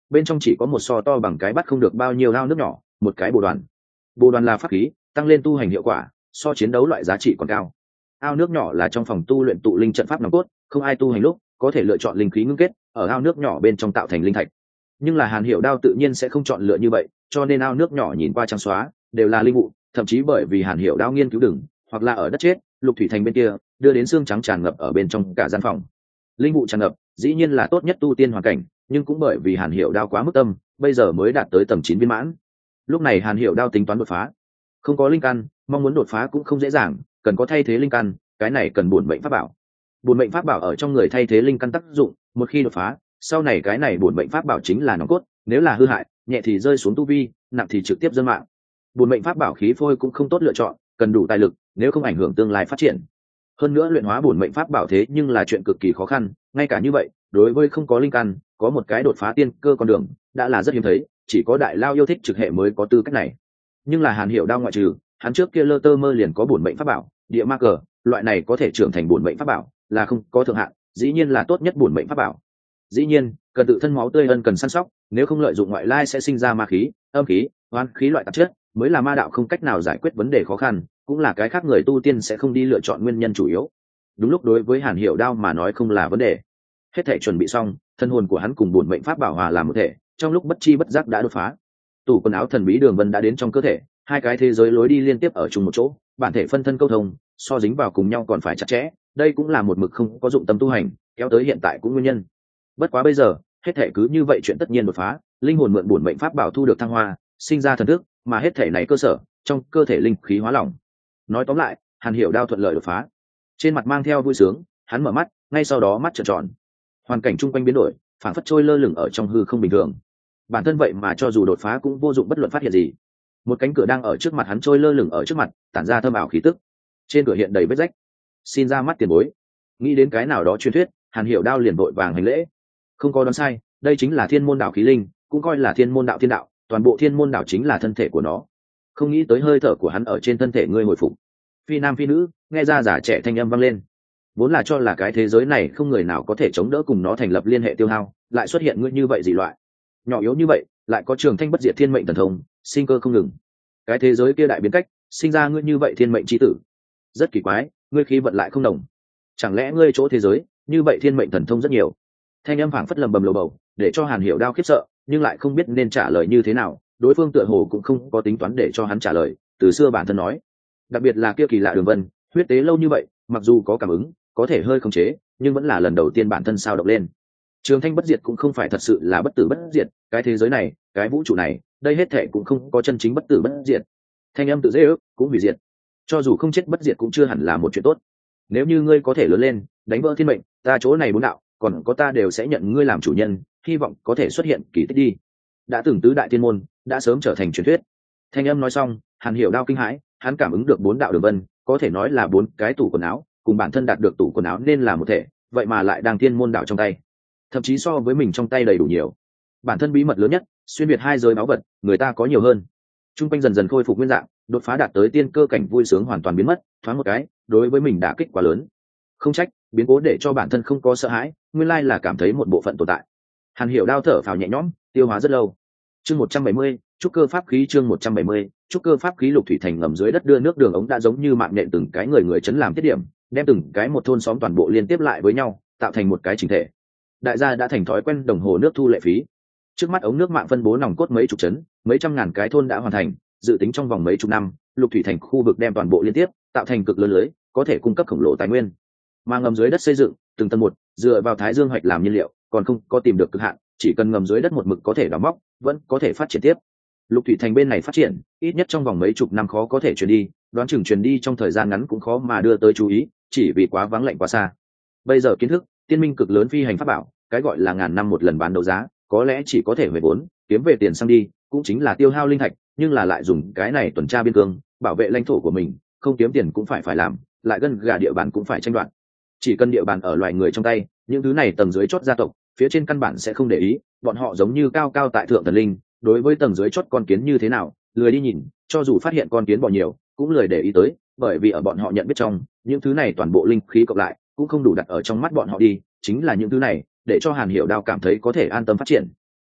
bên trong chỉ có một so to bằng cái bắt không được bao nhiêu ao nước nhỏ, một cái bồ đoàn. Bồ đoàn là pháp khí, tăng lên tu hành hiệu quả, so chiến đấu loại giá trị còn cao. Ao nước nhỏ là trong phòng tu luyện tụ linh trận pháp nòng cốt, không ai tu hành lúc có thể lựa chọn linh khí ngưng kết ở ao nước nhỏ bên trong tạo thành linh thạch. Nhưng là Hàn Hiểu Đao tự nhiên sẽ không chọn lựa như vậy, cho nên ao nước nhỏ nhìn qua trắng xóa, đều là linh vụ, thậm chí bởi vì Hàn Hiểu Đao nghiên cứu đừng, hoặc là ở đất chết, Lục Thủy Thành bên kia, đưa đến xương trắng tràn ngập ở bên trong cả gian phòng. Linh vụ tràn ngập, dĩ nhiên là tốt nhất tu tiên hoàn cảnh, nhưng cũng bởi vì Hàn Hiểu Đao quá mức tâm, bây giờ mới đạt tới tầm chín viên mãn. Lúc này Hàn Hiểu Đao tính toán đột phá, không có linh căn, mong muốn đột phá cũng không dễ dàng, cần có thay thế linh căn, cái này cần bổn mệnh pháp bảo. Bổn mệnh pháp bảo ở trong người thay thế linh căn tác dụng, một khi đột phá, sau này cái này bổn mệnh pháp bảo chính là nòng cốt, nếu là hư hại, nhẹ thì rơi xuống tu vi, nặng thì trực tiếp dâng mạng. Bổn mệnh pháp bảo khí phôi cũng không tốt lựa chọn, cần đủ tài lực, nếu không ảnh hưởng tương lai phát triển. Hơn nữa luyện hóa bổn mệnh pháp bảo thế nhưng là chuyện cực kỳ khó khăn, ngay cả như vậy, đối với không có linh căn, có một cái đột phá tiên cơ con đường, đã là rất hiếm thấy, chỉ có đại lao yêu thích trực hệ mới có tư cách này. Nhưng là Hàn Hiểu Đao ngoại trừ, hắn trước kia lơ tơ mơ liền có bổn mệnh pháp bảo, địa ma cờ, loại này có thể trưởng thành bổn mệnh pháp bảo, là không có thượng hạn, dĩ nhiên là tốt nhất bổn mệnh pháp bảo. Dĩ nhiên, cần tự thân máu tươi ân cần săn sóc, nếu không lợi dụng ngoại lai sẽ sinh ra ma khí, âm khí, oan khí loại tạp chất, mới là ma đạo không cách nào giải quyết vấn đề khó khăn, cũng là cái khác người tu tiên sẽ không đi lựa chọn nguyên nhân chủ yếu. Đúng lúc đối với Hàn Hiểu Đao mà nói không là vấn đề. Hết thảy chuẩn bị xong, thân hồn của hắn cùng bổn mệnh pháp bảo hòa làm một thể, trong lúc bất chi bất giác đã đột phá. Tủ quần áo thần bí đường vân đã đến trong cơ thể, hai cái thế giới lối đi liên tiếp ở chung một chỗ, bản thể phân thân câu thông, so dính vào cùng nhau còn phải chặt chẽ, đây cũng là một mực không có dụng tâm tu hành, kéo tới hiện tại cũng nguyên nhân. Bất quá bây giờ, hết thảy cứ như vậy chuyện tất nhiên đột phá, linh hồn mượn bổn mệnh pháp bảo thu được thăng hoa, sinh ra thần thức, mà hết thảy này cơ sở, trong cơ thể linh khí hóa lỏng. Nói tóm lại, Hàn Hiểu Đao thuận lợi đột phá. Trên mặt mang theo vui sướng, hắn mở mắt, ngay sau đó mắt trợn tròn. Hoàn cảnh chung quanh biến đổi, phản phất trôi lơ lửng ở trong hư không bình thường. Bản thân vậy mà cho dù đột phá cũng vô dụng bất luận phát hiện gì. Một cánh cửa đang ở trước mặt hắn trôi lơ lửng ở trước mặt, tản ra thơm ảo khí tức. Trên cửa hiện đầy vết rách. Xin ra mắt tiền bối. Nghĩ đến cái nào đó truyền thuyết, Hàn Hiểu Đao liền vội vàng hành lễ. Không có đoán sai, đây chính là Thiên Môn Đạo khí linh, cũng coi là Thiên Môn Đạo thiên đạo, toàn bộ Thiên Môn Đạo chính là thân thể của nó. Không nghĩ tới hơi thở của hắn ở trên thân thể ngươi hồi phục. Phi nam phi nữ, nghe ra giả trẻ thanh âm vang lên. Vốn là cho là cái thế giới này không người nào có thể chống đỡ cùng nó thành lập liên hệ tiêu hao, lại xuất hiện ngươi như vậy dị loại. Nhỏ yếu như vậy, lại có trường thanh bất diệt thiên mệnh thần thông, sinh cơ không ngừng. Cái thế giới kia đại biến cách, sinh ra ngươi như vậy thiên mệnh chi tử. Rất kỳ quái, ngươi khí vận lại không đồng. Chẳng lẽ ngươi chỗ thế giới, như vậy thiên mệnh thần thông rất nhiều. Thanh âm phảng phất lầm bầm lầu bầu, để cho Hàn Hiểu Đao khiếp sợ, nhưng lại không biết nên trả lời như thế nào, đối phương tựa hồ cũng không có tính toán để cho hắn trả lời, từ xưa bản thân nói. Đặc biệt là kia kỳ lạ đường vân, huyết tế lâu như vậy, mặc dù có cảm ứng, có thể hơi khống chế, nhưng vẫn là lần đầu tiên bản thân sao động lên. Trường thanh bất diệt cũng không phải thật sự là bất tử bất diệt, cái thế giới này, cái vũ trụ này, đây hết thảy cũng không có chân chính bất tử bất diệt. Thanh âm tự dễ ước, cũng hủy diệt. Cho dù không chết bất diệt cũng chưa hẳn là một chuyện tốt. Nếu như ngươi có thể lớn lên, đánh vỡ thiên mệnh, ta chỗ này bốn đạo, còn có ta đều sẽ nhận ngươi làm chủ nhân, hy vọng có thể xuất hiện kỳ tích đi. Đã từng tứ đại thiên môn, đã sớm trở thành truyền thuyết. Thanh âm nói xong, Hàn Hiểu Đao kinh hãi, hắn cảm ứng được bốn đạo đường vân, có thể nói là bốn cái tủ quần áo, cùng bản thân đạt được tủ quần áo nên là một thể, vậy mà lại đang thiên môn đạo trong tay, thậm chí so với mình trong tay đầy đủ nhiều. Bản thân bí mật lớn nhất, xuyên biệt hai giới báu vật, người ta có nhiều hơn. Trung quanh dần dần khôi phục nguyên dạng, đột phá đạt tới tiên cơ cảnh vui sướng hoàn toàn biến mất, thoáng một cái, đối với mình đã kích quá lớn. Không trách, biến cố để cho bản thân không có sợ hãi, nguyên lai là cảm thấy một bộ phận tồn tại. Hàn Hiểu Đao thở phào nhẹ nhõm, tiêu hóa rất lâu. Chương một trăm bảy mươi, trúc cơ pháp khí chương một trăm bảy mươi, trúc cơ pháp khí Lục Thủy Thành ngầm dưới đất đưa nước đường ống đã giống như mạng nhện từng cái người người chấn làm tiết điểm, đem từng cái một thôn xóm toàn bộ liên tiếp lại với nhau, tạo thành một cái chỉnh thể. Đại gia đã thành thói quen đồng hồ nước thu lệ phí. Trước mắt ống nước mạng phân bố nòng cốt mấy chục trấn, mấy trăm ngàn cái thôn đã hoàn thành, dự tính trong vòng mấy chục năm, Lục Thủy Thành khu vực đem toàn bộ liên tiếp, tạo thành cực lớn lưới, có thể cung cấp khổng lồ tài nguyên. Mà ngầm dưới đất xây dựng, từng tầng một, dựa vào thái dương hoạch làm nhiên liệu, còn không có tìm được cực hạn, chỉ cần ngầm dưới đất một mực có thể đào móc, vẫn có thể phát triển tiếp. Lục Thủy Thành bên này phát triển, ít nhất trong vòng mấy chục năm khó có thể truyền đi, đoán chừng truyền đi trong thời gian ngắn cũng khó mà đưa tới chú ý, chỉ vì quá vắng lạnh quá xa. Bây giờ kiến thức, tiên minh cực lớn phi hành pháp bảo, cái gọi là ngàn năm một lần bán đấu giá, có lẽ chỉ có thể về vốn, kiếm về tiền xăng đi, cũng chính là tiêu hao linh thạch, nhưng là lại dùng cái này tuần tra biên cương, bảo vệ lãnh thổ của mình, không kiếm tiền cũng phải phải làm, lại gần gà địa bàn cũng phải tranh đoạt. Chỉ cần địa bàn ở loài người trong tay, những thứ này tầng dưới chót gia tộc, phía trên căn bản sẽ không để ý, bọn họ giống như cao cao tại thượng thần linh, đối với tầng dưới chót con kiến như thế nào, lười đi nhìn, cho dù phát hiện con kiến bò nhiều, cũng lười để ý tới, bởi vì ở bọn họ nhận biết trong, những thứ này toàn bộ linh khí cộng lại, cũng không đủ đặt ở trong mắt bọn họ đi, chính là những thứ này, để cho Hàn Hiểu Đao cảm thấy có thể an tâm phát triển.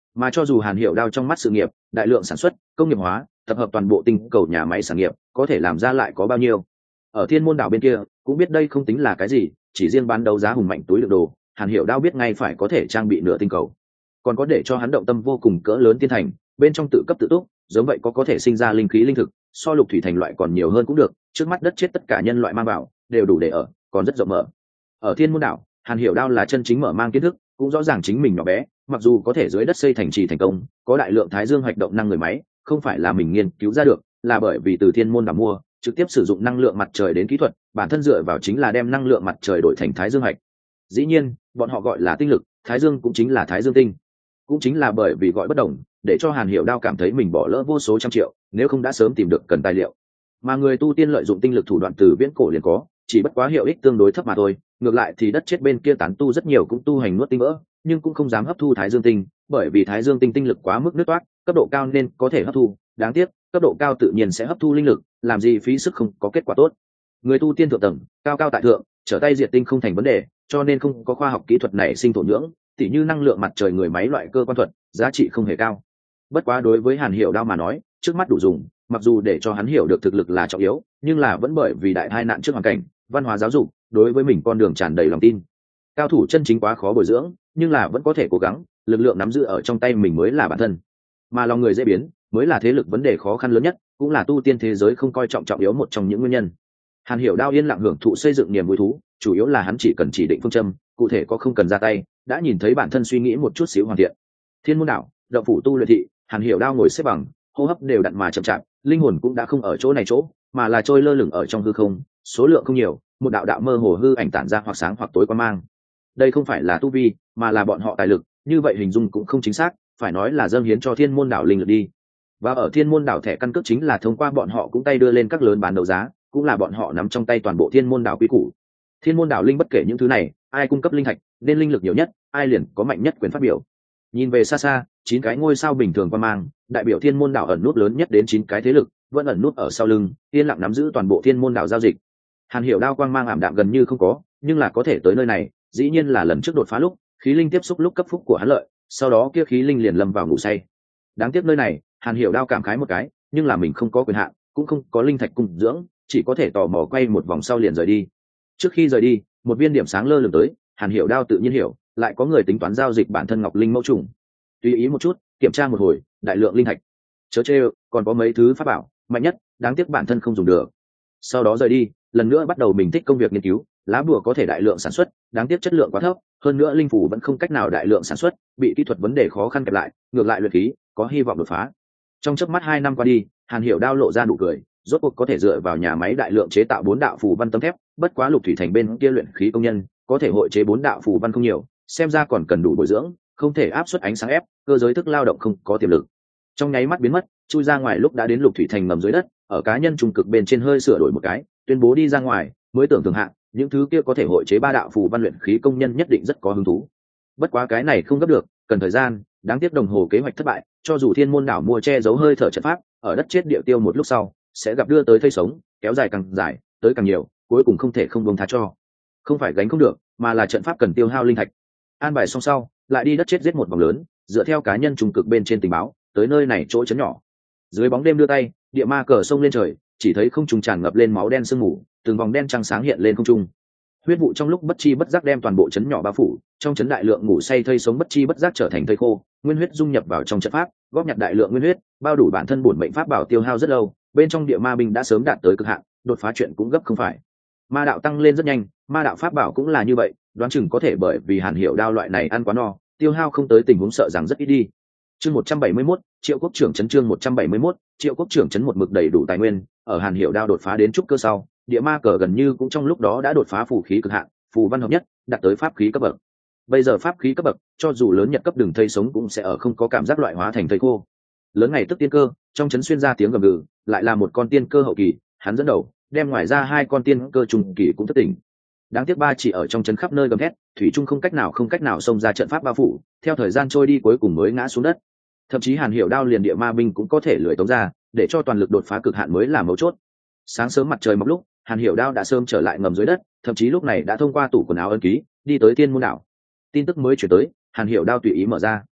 Mà cho dù Hàn Hiểu Đao trong mắt sự nghiệp đại lượng sản xuất công nghiệp hóa tập hợp toàn bộ tinh cầu nhà máy sản nghiệp có thể làm ra lại có bao nhiêu. Ở Thiên Môn đảo bên kia cũng biết đây không tính là cái gì, chỉ riêng bán đấu giá hùng mạnh túi đựng đồ, Hàn Hiểu Đao biết ngay phải có thể trang bị nửa tinh cầu. Còn có để cho hắn động tâm vô cùng cỡ lớn tiên thành, bên trong tự cấp tự túc, giống vậy có có thể sinh ra linh khí linh thực, so lục thủy thành loại còn nhiều hơn cũng được, trước mắt đất chết tất cả nhân loại mang vào, đều đủ để ở, còn rất rộng mở. Ở Thiên Môn đảo, Hàn Hiểu Đao là chân chính mở mang kiến thức, cũng rõ ràng chính mình nhỏ bé, mặc dù có thể dưới đất xây thành trì thành công, có đại lượng thái dương hoạt động năng người máy, không phải là mình nghiên cứu ra được, là bởi vì từ Thiên Môn đảo mua, trực tiếp sử dụng năng lượng mặt trời đến kỹ thuật, bản thân dựa vào chính là đem năng lượng mặt trời đổi thành thái dương hạch. Dĩ nhiên, bọn họ gọi là tinh lực, thái dương cũng chính là thái dương tinh. Cũng chính là bởi vì gọi bất đồng, để cho Hàn Hiểu Đao cảm thấy mình bỏ lỡ vô số trăm triệu, nếu không đã sớm tìm được cần tài liệu. Mà người tu tiên lợi dụng tinh lực thủ đoạn từ viễn cổ liền có, chỉ bất quá hiệu ích tương đối thấp mà thôi. Ngược lại thì đất chết bên kia tán tu rất nhiều cũng tu hành nuốt tinh vỡ, nhưng cũng không dám hấp thu thái dương tinh, bởi vì thái dương tinh tinh lực quá mức nứt toát, cấp độ cao nên có thể hấp thu, đáng tiếc cấp độ cao tự nhiên sẽ hấp thu linh lực, làm gì phí sức không có kết quả tốt. Người tu tiên thượng tầng, cao cao tại thượng, trở tay diệt tinh không thành vấn đề, cho nên không có khoa học kỹ thuật này sinh thổ nhưỡng, tỉ như năng lượng mặt trời người máy loại cơ quan thuật, giá trị không hề cao. Bất quá đối với Hàn Hiểu Đao mà nói, trước mắt đủ dùng, mặc dù để cho hắn hiểu được thực lực là trọng yếu, nhưng là vẫn bởi vì đại tai nạn trước hoàn cảnh, văn hóa giáo dục, đối với mình con đường tràn đầy lòng tin. Cao thủ chân chính quá khó bồi dưỡng, nhưng là vẫn có thể cố gắng, lực lượng nắm giữ ở trong tay mình mới là bản thân. Mà lòng người dễ biến, mới là thế lực vấn đề khó khăn lớn nhất, cũng là tu tiên thế giới không coi trọng trọng yếu một trong những nguyên nhân. Hàn Hiểu Đao yên lặng hưởng thụ xây dựng niềm vui thú, chủ yếu là hắn chỉ cần chỉ định phương châm, cụ thể có không cần ra tay, đã nhìn thấy bản thân suy nghĩ một chút xíu hoàn thiện. Thiên Môn đảo, động phủ tu luyện thị, Hàn Hiểu Đao ngồi xếp bằng, hô hấp đều đặn mà chậm chạp, linh hồn cũng đã không ở chỗ này chỗ, mà là trôi lơ lửng ở trong hư không, số lượng không nhiều, một đạo đạo mơ hồ hư ảnh tản ra hoặc sáng hoặc tối quan mang. Đây không phải là tu vi, mà là bọn họ tài lực, như vậy hình dung cũng không chính xác, phải nói là dâng hiến cho Thiên Môn đảo linh lực đi. Và ở Thiên Môn đảo thẻ căn cước chính là thông qua bọn họ cũng tay đưa lên các lớn bán đấu giá, cũng là bọn họ nắm trong tay toàn bộ Thiên Môn đảo quy củ. Thiên Môn đảo linh bất kể những thứ này, ai cung cấp linh thạch, nên linh lực nhiều nhất, ai liền có mạnh nhất quyền phát biểu. Nhìn về xa xa, chín cái ngôi sao bình thường quan mang, đại biểu Thiên Môn đảo ẩn nút lớn nhất đến chín cái thế lực, vẫn ẩn nút ở sau lưng, yên lặng nắm giữ toàn bộ Thiên Môn đảo giao dịch. Hàn Hiểu Đao quang mang ảm đạm gần như không có, nhưng là có thể tới nơi này, dĩ nhiên là lần trước đột phá lúc, khí linh tiếp xúc lúc cấp phúc của hắn lợi, sau đó kia khí linh liền lâm vào ngủ say. Đáng tiếc nơi này, Hàn Hiểu Đao cảm khái một cái, nhưng là mình không có quyền hạn, cũng không có linh thạch cung dưỡng, chỉ có thể tò mò quay một vòng sau liền rời đi. Trước khi rời đi, một viên điểm sáng lơ lửng tới, Hàn Hiểu Đao tự nhiên hiểu, lại có người tính toán giao dịch bản thân ngọc linh mẫu trùng. Tùy ý một chút, kiểm tra một hồi, đại lượng linh thạch. Chớ chê, còn có mấy thứ pháp bảo, mạnh nhất, đáng tiếc bản thân không dùng được. Sau đó rời đi, lần nữa bắt đầu mình thích công việc nghiên cứu, lá bùa có thể đại lượng sản xuất, đáng tiếc chất lượng quá thấp, hơn nữa linh phủ vẫn không cách nào đại lượng sản xuất, bị kỹ thuật vấn đề khó khăn kẹp lại, ngược lại luyện khí, có hy vọng đột phá. Trong chớp mắt hai năm qua đi, Hàn Hiểu Đao lộ ra nụ cười, rốt cuộc có thể dựa vào nhà máy đại lượng chế tạo bốn đạo phù văn tấm thép, bất quá lục thủy thành bên kia luyện khí công nhân, có thể hội chế bốn đạo phù văn không nhiều, xem ra còn cần đủ bồi dưỡng, không thể áp suất ánh sáng ép, cơ giới thức lao động không có tiềm lực. Trong nháy mắt biến mất, chui ra ngoài lúc đã đến lục thủy thành ngầm dưới đất, ở cá nhân trung cực bên trên hơi sửa đổi một cái, tuyên bố đi ra ngoài, mới tưởng thường hạng, những thứ kia có thể hội chế ba đạo phù văn luyện khí công nhân nhất định rất có hứng thú. Bất quá cái này không gấp được, cần thời gian, đáng tiếc đồng hồ kế hoạch thất bại, cho dù Thiên Môn đảo mua che giấu hơi thở trận pháp, ở đất chết địa tiêu một lúc sau, sẽ gặp đưa tới thây sống, kéo dài càng dài, tới càng nhiều, cuối cùng không thể không buông tha cho. Không phải gánh không được, mà là trận pháp cần tiêu hao linh thạch. An bài xong sau, lại đi đất chết giết một vòng lớn, dựa theo cá nhân trùng cực bên trên tình báo, tới nơi này chỗ chấn nhỏ. Dưới bóng đêm đưa tay, địa ma cờ sông lên trời, chỉ thấy không trung tràn ngập lên máu đen sương mù, từng vòng đen trăng sáng hiện lên không trung. Huyết vụ trong lúc bất chi bất giác đem toàn bộ chấn nhỏ bao phủ, trong chấn đại lượng ngủ say thây sống bất chi bất giác trở thành thây khô, nguyên huyết dung nhập vào trong trận pháp, góp nhặt đại lượng nguyên huyết, bao đủ bản thân bổn mệnh pháp bảo tiêu hao rất lâu, bên trong địa ma binh đã sớm đạt tới cực hạn, đột phá chuyện cũng gấp không phải. Ma đạo tăng lên rất nhanh, ma đạo pháp bảo cũng là như vậy, đoán chừng có thể bởi vì Hàn Hiểu Đao loại này ăn quá no, tiêu hao không tới tình huống sợ rằng rất ít đi. Chương một trăm bảy mươi mốt, Triệu Quốc trưởng trấn chương một trăm bảy mươi mốt, Triệu Quốc trưởng trấn một mực đầy đủ tài nguyên, ở Hàn Hiểu Đao đột phá đến trúc cơ sau, địa ma cờ gần như cũng trong lúc đó đã đột phá phù khí cực hạn, phù văn hợp nhất, đạt tới pháp khí cấp bậc. Bây giờ pháp khí cấp bậc, cho dù lớn nhật cấp đường thây sống cũng sẽ ở không có cảm giác loại hóa thành thây khô. Lớn ngày tức tiên cơ, trong chấn xuyên ra tiếng gầm gừ, lại là một con tiên cơ hậu kỳ, hắn dẫn đầu, đem ngoài ra hai con tiên cơ trùng kỳ cũng thất tỉnh. Đáng tiếc ba chỉ ở trong chấn khắp nơi gầm thét, thủy trung không cách nào không cách nào xông ra trận pháp bao phủ, theo thời gian trôi đi cuối cùng mới ngã xuống đất. Thậm chí Hàn Hiểu Đao liền địa ma binh cũng có thể lười tống ra, để cho toàn lực đột phá cực hạn mới là mấu chốt. Sáng sớm mặt trời mọc lúc, Hàn Hiểu Đao đã sớm trở lại ngầm dưới đất, thậm chí lúc này đã thông qua tủ quần áo ấn ký, đi tới Thiên Môn đảo. Tin tức mới chuyển tới, Hàn Hiểu Đao tùy ý mở ra.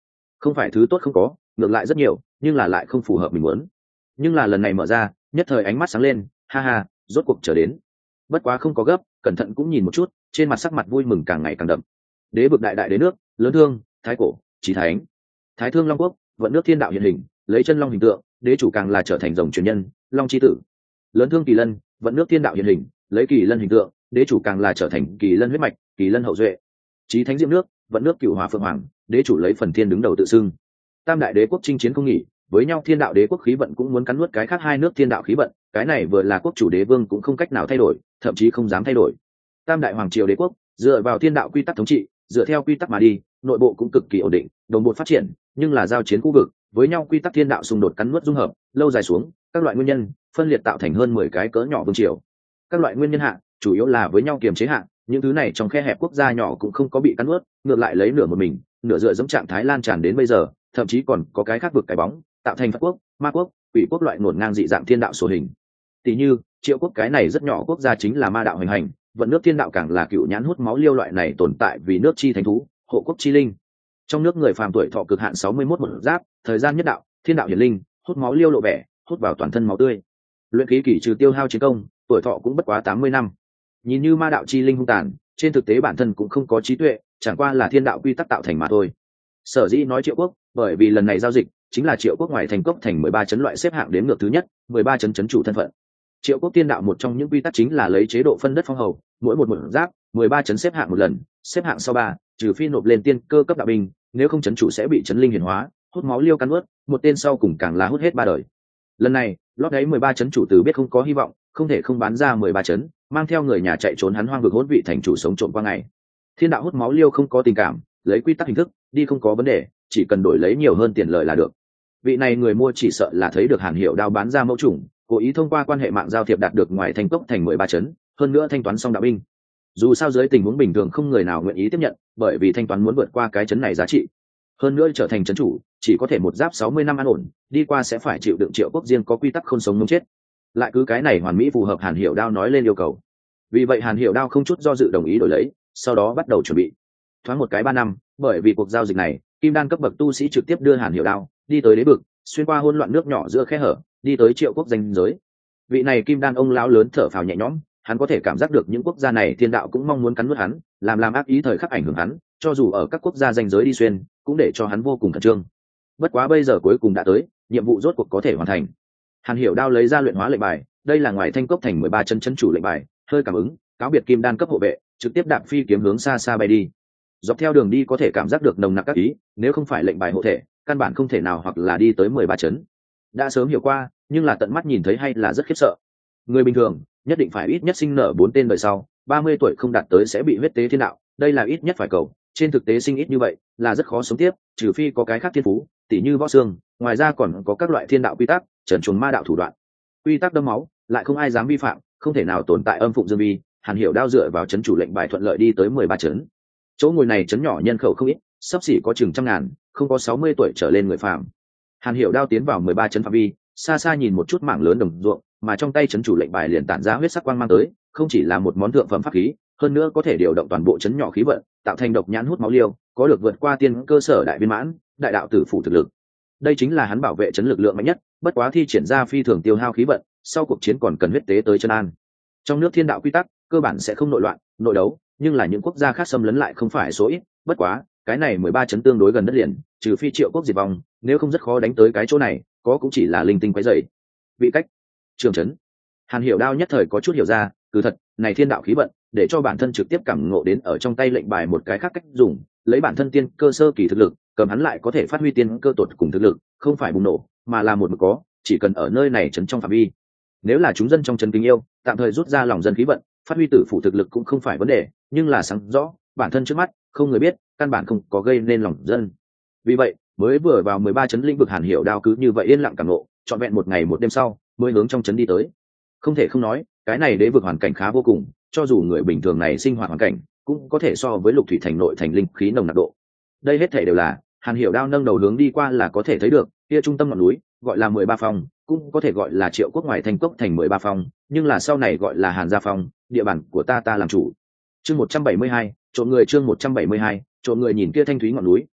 không phải thứ tốt không có, ngược lại rất nhiều, nhưng là lại không phù hợp mình muốn. Nhưng là lần này mở ra, nhất thời ánh mắt sáng lên, ha ha, rốt cuộc trở đến. Bất quá không có gấp, cẩn thận cũng nhìn một chút, trên mặt sắc mặt vui mừng càng ngày càng đậm. Đế vực đại đại đế nước, lớn thương, thái cổ, chí thánh. Thái thương long quốc, vận nước thiên đạo hiện hình, lấy chân long hình tượng, đế chủ càng là trở thành rồng truyền nhân, long chi tử. Lớn thương kỳ lân, vận nước thiên đạo hiện hình, lấy kỳ lân hình tượng, đế chủ càng là trở thành kỳ lân huyết mạch, kỳ lân hậu duệ. Chí thánh diễm nước, vận nước cửu hỏa phượng hoàng, đế chủ lấy phần thiên đứng đầu tự xưng. Tam đại đế quốc chinh chiến không nghỉ, với nhau thiên đạo đế quốc khí vận cũng muốn cắn nuốt cái khác hai nước thiên đạo khí vận, cái này vừa là quốc chủ đế vương cũng không cách nào thay đổi, thậm chí không dám thay đổi. Tam đại hoàng triều đế quốc dựa vào thiên đạo quy tắc thống trị, dựa theo quy tắc mà đi, nội bộ cũng cực kỳ ổn định, đồng bộ phát triển, nhưng là giao chiến khu vực, với nhau quy tắc thiên đạo xung đột cắn nuốt dung hợp, lâu dài xuống, các loại nguyên nhân phân liệt tạo thành hơn mười cái cỡ nhỏ vương triều. Các loại nguyên nhân hạ, chủ yếu là với nhau kiềm chế hạ, những thứ này trong khe hẹp quốc gia nhỏ cũng không có bị cắn nuốt, ngược lại lấy nửa một mình, nửa dựa dẫm trạng thái lan tràn đến bây giờ, thậm chí còn có cái khác vực cái bóng, tạo thành Phật quốc, Ma quốc, Quỷ quốc loại ngổn ngang dị dạng thiên đạo số hình. Tỷ như Triệu quốc cái này rất nhỏ quốc gia chính là ma đạo hành hành, vận nước thiên đạo càng là cựu nhãn hút máu liêu loại này tồn tại vì nước chi thánh thú, hộ quốc chi linh. Trong nước người phàm tuổi thọ cực hạn sáu mươi mốt một giáp, thời gian nhất đạo, thiên đạo hiển linh, hút máu liêu lộ vẻ, hút vào toàn thân máu tươi. Luyện khí kỳ trừ tiêu hao chiến công, tuổi thọ cũng bất quá tám mươi năm. Nhìn như ma đạo chi linh hung tàn, trên thực tế bản thân cũng không có trí tuệ, chẳng qua là thiên đạo quy tắc tạo thành mà thôi. Sở dĩ nói Triệu quốc, bởi vì lần này giao dịch chính là Triệu quốc ngoài thành cốc thành mười ba chấn loại xếp hạng đến ngược thứ nhất, mười ba chấn chấn chủ thân phận. Triệu quốc tiên đạo một trong những quy tắc chính là lấy chế độ phân đất phong hầu, mỗi một một giáp, mười ba chấn xếp hạng một lần, xếp hạng sau ba, trừ phi nộp lên tiên cơ cấp đạo binh, nếu không chấn chủ sẽ bị chấn linh hiển hóa, hút máu liêu cắn ướt, một tên sau cùng càng là hút hết ba đời. Lần này, lót đáy mười ba chấn chủ từ biết không có hy vọng, không thể không bán ra mười ba chấn, mang theo người nhà chạy trốn hắn hoang vực hỗn vị thành chủ sống trộm qua ngày. Thiên đạo hút máu liêu không có tình cảm, lấy quy tắc hình thức, đi không có vấn đề, chỉ cần đổi lấy nhiều hơn tiền lợi là được. Vị này người mua chỉ sợ là thấy được Hàn Hiểu Đao bán ra mẫu chủng, cố ý thông qua quan hệ mạng giao thiệp đạt được ngoài thành cốc thành mười ba chấn, hơn nữa thanh toán xong đạo binh. Dù sao dưới tình huống bình thường không người nào nguyện ý tiếp nhận, bởi vì thanh toán muốn vượt qua cái chấn này giá trị. Hơn nữa trở thành chấn chủ, chỉ có thể một giáp sáu mươi năm an ổn, đi qua sẽ phải chịu đựng Triệu quốc riêng có quy tắc không sống ngống chết. Lại cứ cái này hoàn mỹ phù hợp Hàn Hiểu Đao nói lên yêu cầu. Vì vậy Hàn Hiểu Đao không chút do dự đồng ý đổi lấy, sau đó bắt đầu chuẩn bị. Thoáng một cái ba năm, bởi vì cuộc giao dịch này, kim đan cấp bậc tu sĩ trực tiếp đưa Hàn Hiểu Đao đi tới đế vực, xuyên qua hỗn loạn nước nhỏ giữa khe hở, đi tới Triệu quốc danh giới. Vị này kim đan ông lão lớn thở phào nhẹ nhõm, hắn có thể cảm giác được những quốc gia này thiên đạo cũng mong muốn cắn nuốt hắn, làm làm ác ý thời khắc ảnh hưởng hắn, cho dù ở các quốc gia danh giới đi xuyên, cũng để cho hắn vô cùng khẩn trương. Bất quá bây giờ cuối cùng đã tới, nhiệm vụ rốt cuộc có thể hoàn thành. Hàn Hiểu Đao lấy ra luyện hóa lệnh bài, đây là ngoài thanh cốc thành mười ba chân chân chủ lệnh bài, hơi cảm ứng, cáo biệt kim đan cấp hộ vệ, trực tiếp đạp phi kiếm hướng xa xa bay đi. Dọc theo đường đi có thể cảm giác được nồng nặc các ý, nếu không phải lệnh bài hộ thể, căn bản không thể nào hoặc là đi tới mười ba chấn. Đã sớm hiểu qua, nhưng là tận mắt nhìn thấy hay là rất khiếp sợ. Người bình thường nhất định phải ít nhất sinh nở bốn tên đời sau, ba mươi tuổi không đạt tới sẽ bị huyết tế thiên đạo, đây là ít nhất phải cầu, trên thực tế sinh ít như vậy là rất khó sống tiếp, trừ phi có cái khác thiên phú, tỉ như võ xương, ngoài ra còn có các loại thiên đạo quy tắc, trần truồng ma đạo thủ đoạn. Quy tắc đâm máu, lại không ai dám vi phạm, không thể nào tồn tại âm phụng dương vi. Hàn Hiểu Đao dựa vào chấn chủ lệnh bài thuận lợi đi tới mười ba chấn. Chỗ ngồi này chấn nhỏ nhân khẩu không ít, sắp xỉ có chừng trăm ngàn, không có sáu mươi tuổi trở lên người phàm. Hàn Hiểu Đao tiến vào mười ba chấn phạm vi, xa xa nhìn một chút mảng lớn đồng ruộng, mà trong tay chấn chủ lệnh bài liền tản ra huyết sắc quang mang tới, không chỉ là một món thượng phẩm pháp khí, hơn nữa có thể điều động toàn bộ chấn nhỏ khí vận, tạo thành độc nhãn hút máu liêu, có được vượt qua tiên cơ sở đại viên mãn, đại đạo tử phủ thực lực. Đây chính là hắn bảo vệ chấn lực lượng mạnh nhất, bất quá thi triển ra phi thường tiêu hao khí vận, sau cuộc chiến còn cần huyết tế tới chân an. Trong nước thiên đạo quy tắc, cơ bản sẽ không nội loạn, nội đấu, nhưng là những quốc gia khác xâm lấn lại không phải số ít, bất quá, cái này mười ba chấn tương đối gần đất liền, trừ phi Triệu quốc diệt vong, nếu không rất khó đánh tới cái chỗ này, có cũng chỉ là linh tinh quấy rầy. Vị cách, trường chấn. Hàn Hiểu Đao nhất thời có chút hiểu ra, cứ thật, này thiên đạo khí vận, để cho bản thân trực tiếp cảm ngộ đến ở trong tay lệnh bài một cái khác cách dùng, lấy bản thân tiên cơ sơ kỳ thực lực, cầm hắn lại có thể phát huy tiên cơ tột cùng thực lực, không phải bùng nổ, mà là một mực có, chỉ cần ở nơi này chấn trong phạm vi. Nếu là chúng dân trong chấn kính yêu, tạm thời rút ra lòng dân khí vận, phát huy tử phụ thực lực cũng không phải vấn đề, nhưng là sáng rõ, bản thân trước mắt, không người biết, căn bản không có gây nên lòng dân. Vì vậy, mới vừa vào mười ba chấn lĩnh vực Hàn Hiểu Đao cứ như vậy yên lặng cảm ngộ, trọn vẹn một ngày một đêm sau, mới hướng trong chấn đi tới. Không thể không nói, cái này đế vực hoàn cảnh khá vô cùng, cho dù người bình thường này sinh hoạt hoàn cảnh, cũng có thể so với Lục Thủy thành nội thành linh khí nồng nặc độ. Đây hết thảy đều là Hàn Hiểu Đao nâng đầu hướng đi qua là có thể thấy được, kia trung tâm ngọn núi, gọi là mười ba phong, cũng có thể gọi là Triệu quốc ngoài thành cốc thành mười ba phong, nhưng là sau này gọi là Hàn gia phong, địa bàn của ta ta làm chủ. Chương một trăm bảy mươi hai, trộm người chương một trăm bảy mươi hai, trộm người nhìn kia thanh thúy ngọn núi,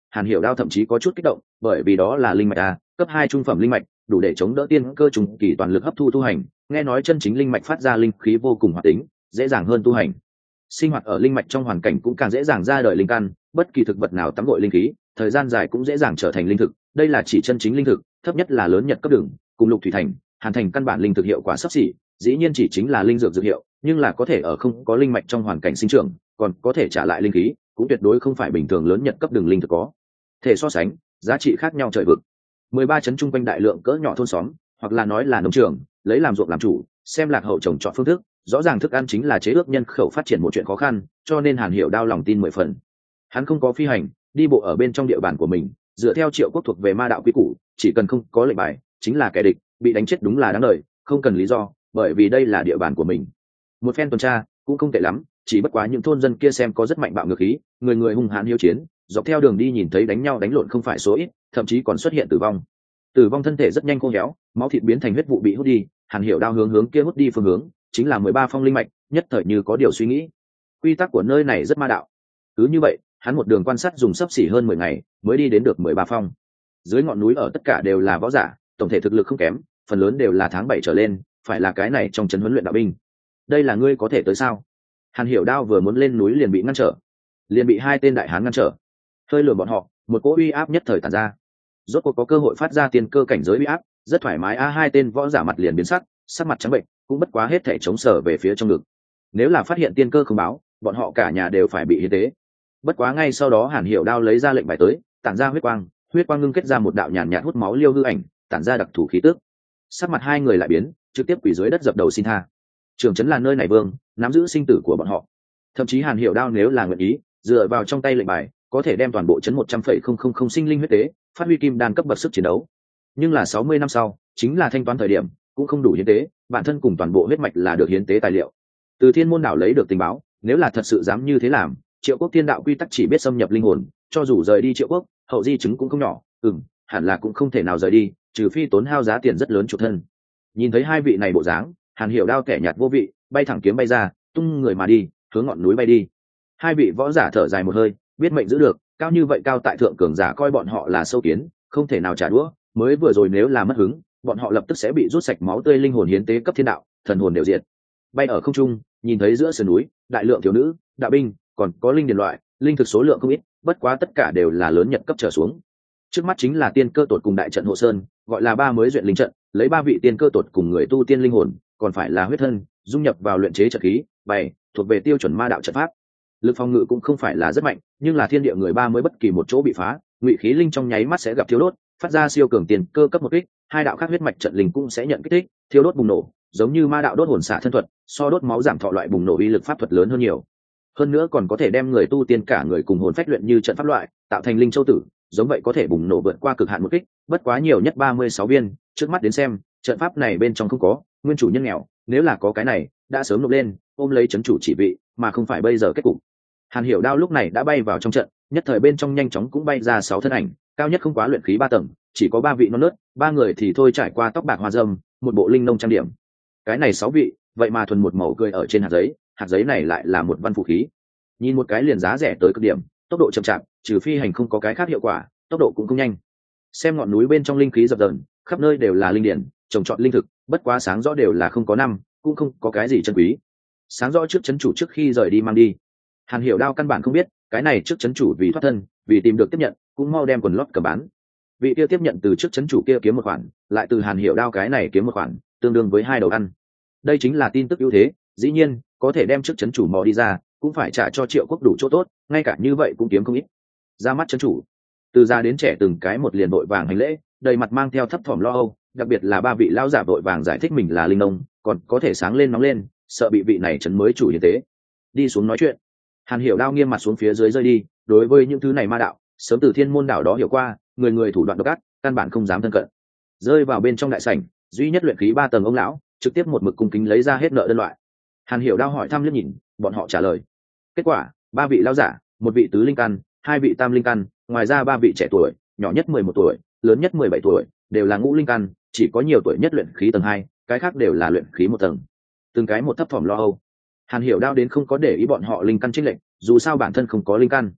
Hàn Hiểu Đao thậm chí có chút kích động, bởi vì đó là linh mạch a, cấp hai trung phẩm linh mạch, đủ để chống đỡ tiên cơ trùng kỳ toàn lực hấp thu tu hành, nghe nói chân chính linh mạch phát ra linh khí vô cùng hoạt tính, dễ dàng hơn tu hành. Sinh hoạt ở linh mạch trong hoàn cảnh cũng càng dễ dàng ra đời linh căn, bất kỳ thực vật nào tắm gội linh khí, thời gian dài cũng dễ dàng trở thành linh thực, đây là chỉ chân chính linh thực, thấp nhất là lớn nhật cấp đường, cùng lục thủy thành, hàn thành căn bản linh thực hiệu quả sắp xỉ, dĩ nhiên chỉ chính là linh dược dược hiệu, nhưng là có thể ở không có linh mạch trong hoàn cảnh sinh trưởng, còn có thể trả lại linh khí, cũng tuyệt đối không phải bình thường lớn nhật cấp đường linh thực có thể so sánh, giá trị khác nhau trời vực. mười ba chấn trung quanh đại lượng cỡ nhỏ thôn xóm, hoặc là nói là nông trường, lấy làm ruộng làm chủ, xem lạc hậu trồng trọt phương thức, rõ ràng thức ăn chính là chế ước nhân khẩu phát triển một chuyện khó khăn, cho nên Hàn Hiểu Đao lòng tin mười phần. Hắn không có phi hành, đi bộ ở bên trong địa bàn của mình, dựa theo Triệu Quốc thuộc về ma đạo quy củ, chỉ cần không có lệnh bài, chính là kẻ địch, bị đánh chết đúng là đáng đời, không cần lý do, bởi vì đây là địa bàn của mình. Một phen tuần tra cũng không tệ lắm, chỉ bất quá những thôn dân kia xem có rất mạnh bạo ngược khí, người người hung hãn hiếu chiến, dọc theo đường đi nhìn thấy đánh nhau đánh lộn không phải số ít, thậm chí còn xuất hiện tử vong. Tử vong thân thể rất nhanh khô héo, máu thịt biến thành huyết vụ bị hút đi, Hàn Hiểu Đao hướng hướng kia hút đi phương hướng, chính là mười ba phong linh mạch, nhất thời như có điều suy nghĩ. Quy tắc của nơi này rất ma đạo. Cứ như vậy, hắn một đường quan sát dùng sấp xỉ hơn mười ngày, mới đi đến được mười ba phong. Dưới ngọn núi ở tất cả đều là võ giả, tổng thể thực lực không kém, phần lớn đều là tháng bảy trở lên, phải là cái này trong trấn huấn luyện đạo binh. Đây là ngươi có thể tới sao? Hàn Hiểu Đao vừa muốn lên núi liền bị ngăn trở, liền bị hai tên đại hán ngăn trở. Hơi lườm bọn họ, một cỗ uy áp nhất thời tản ra. Rốt cuộc có cơ hội phát ra tiên cơ cảnh giới uy áp, rất thoải mái a. Hai tên võ giả mặt liền biến sắc, sắc mặt trắng bệnh, cũng bất quá hết thể chống sở về phía trong ngực. Nếu là phát hiện tiên cơ không báo, bọn họ cả nhà đều phải bị hiến tế. Bất quá ngay sau đó Hàn Hiểu Đao lấy ra lệnh bài tới, tản ra huyết quang, huyết quang ngưng kết ra một đạo nhàn nhạt hút máu liêu hư ảnh, tản ra đặc thù khí tức. Sắc mặt hai người lại biến, trực tiếp quỳ dưới đất dập đầu xin tha. Trường trấn là nơi này vương, nắm giữ sinh tử của bọn họ. Thậm chí Hàn Hiểu Đao nếu là nguyện ý, dựa vào trong tay lệnh bài, có thể đem toàn bộ trấn một trăm phẩy không không không sinh linh huyết tế, phát huy kim đan cấp bậc sức chiến đấu. Nhưng là sáu mươi năm sau, chính là thanh toán thời điểm, cũng không đủ hiến tế, bản thân cùng toàn bộ huyết mạch là được hiến tế tài liệu. Từ Thiên Môn đảo lấy được tình báo, nếu là thật sự dám như thế làm, Triệu Quốc tiên đạo quy tắc chỉ biết xâm nhập linh hồn, cho dù rời đi Triệu Quốc, hậu di chứng cũng không nhỏ, ừm, hẳn là cũng không thể nào rời đi, trừ phi tốn hao giá tiền rất lớn chuộc thân. Nhìn thấy hai vị này bộ dáng, Hàn Hiểu Đao kẻ nhạt vô vị, bay thẳng kiếm bay ra, tung người mà đi, hướng ngọn núi bay đi. Hai vị võ giả thở dài một hơi, biết mệnh giữ được, cao như vậy cao tại thượng cường giả coi bọn họ là sâu kiến, không thể nào trả đũa, mới vừa rồi nếu là mất hứng, bọn họ lập tức sẽ bị rút sạch máu tươi, linh hồn hiến tế cấp thiên đạo, thần hồn đều diệt. Bay ở không trung, nhìn thấy giữa sườn núi, đại lượng thiếu nữ, đạo binh, còn có linh điền loại, linh thực số lượng không ít, bất quá tất cả đều là lớn nhật cấp trở xuống. Trước mắt chính là tiên cơ tột cùng đại trận hộ sơn, gọi là ba mới duyện linh trận, lấy ba vị tiên cơ tột cùng người tu tiên linh hồn, còn phải là huyết thân, dung nhập vào luyện chế trận khí, bảy, thuộc về tiêu chuẩn ma đạo trận pháp. Lực phòng ngự cũng không phải là rất mạnh, nhưng là thiên địa người ba mới bất kỳ một chỗ bị phá, ngụy khí linh trong nháy mắt sẽ gặp thiếu đốt, phát ra siêu cường tiền cơ cấp một kích, hai đạo khác huyết mạch trận linh cũng sẽ nhận kích thích, thiếu đốt bùng nổ, giống như ma đạo đốt hồn xả thân thuật, so đốt máu giảm thọ loại bùng nổ uy lực pháp thuật lớn hơn nhiều. Hơn nữa còn có thể đem người tu tiên cả người cùng hồn phách luyện như trận pháp loại, tạo thành linh châu tử, giống vậy có thể bùng nổ vượt qua cực hạn một kích, bất quá nhiều nhất ba mươi sáu viên, trước mắt đến xem, trận pháp này bên trong không có, nguyên chủ nhân nghèo, nếu là có cái này, đã sớm nộp lên, ôm lấy trấn chủ chỉ vị, mà không phải bây giờ kết cục. Hàn Hiểu Đao lúc này đã bay vào trong trận, nhất thời bên trong nhanh chóng cũng bay ra sáu thân ảnh, cao nhất không quá luyện khí ba tầng, chỉ có ba vị non nớt, ba người thì thôi trải qua tóc bạc hoa râm, một bộ linh nông trang điểm. Cái này sáu vị, vậy mà thuần một màu cười ở trên hạt giấy, hạt giấy này lại là một văn phù khí. Nhìn một cái liền giá rẻ tới cực điểm, tốc độ chậm chạp, trừ phi hành không có cái khác hiệu quả, tốc độ cũng không nhanh. Xem ngọn núi bên trong linh khí dập dờn, khắp nơi đều là linh điển, trồng trọt linh thực, bất quá sáng rõ đều là không có năm, cũng không có cái gì chân quý. Sáng rõ trước trấn chủ trước khi rời đi mang đi. Hàn Hiểu Đao căn bản không biết, cái này trước trấn chủ vì thoát thân, vì tìm được tiếp nhận, cũng mau đem quần lót cầm bán. Vị kia tiếp nhận từ trước trấn chủ kia kiếm một khoản, lại từ Hàn Hiểu Đao cái này kiếm một khoản, tương đương với hai đầu ăn. Đây chính là tin tức ưu thế, dĩ nhiên, có thể đem trước trấn chủ mò đi ra, cũng phải trả cho Triệu Quốc đủ chỗ tốt, ngay cả như vậy cũng kiếm không ít. Ra mắt trấn chủ, từ già đến trẻ từng cái một liền vội vàng hành lễ, đầy mặt mang theo thấp thỏm lo âu, đặc biệt là ba vị lão giả vội vàng giải thích mình là linh nông, còn có thể sáng lên nóng lên, sợ bị vị này trấn mới chủ hiến tế. Đi xuống nói chuyện. Hàn Hiểu Đao nghiêm mặt xuống phía dưới rơi đi, đối với những thứ này ma đạo, sớm từ Thiên Môn đảo đó hiểu qua, người người thủ đoạn độc ác, căn bản không dám thân cận. Rơi vào bên trong đại sảnh, duy nhất luyện khí ba tầng ông lão, trực tiếp một mực cung kính lấy ra hết nợ đơn loại. Hàn Hiểu Đao hỏi thăm liếc nhìn, bọn họ trả lời. Kết quả, ba vị lão giả, một vị tứ linh căn, hai vị tam linh căn, ngoài ra ba vị trẻ tuổi, nhỏ nhất mười một tuổi, lớn nhất mười bảy tuổi, đều là ngũ linh căn, chỉ có nhiều tuổi nhất luyện khí tầng hai, cái khác đều là luyện khí một tầng. Từng cái một thấp phẩm lo âu. Hàn Hiểu Đao đến không có để ý bọn họ linh căn chênh lệch, dù sao bản thân không có linh căn.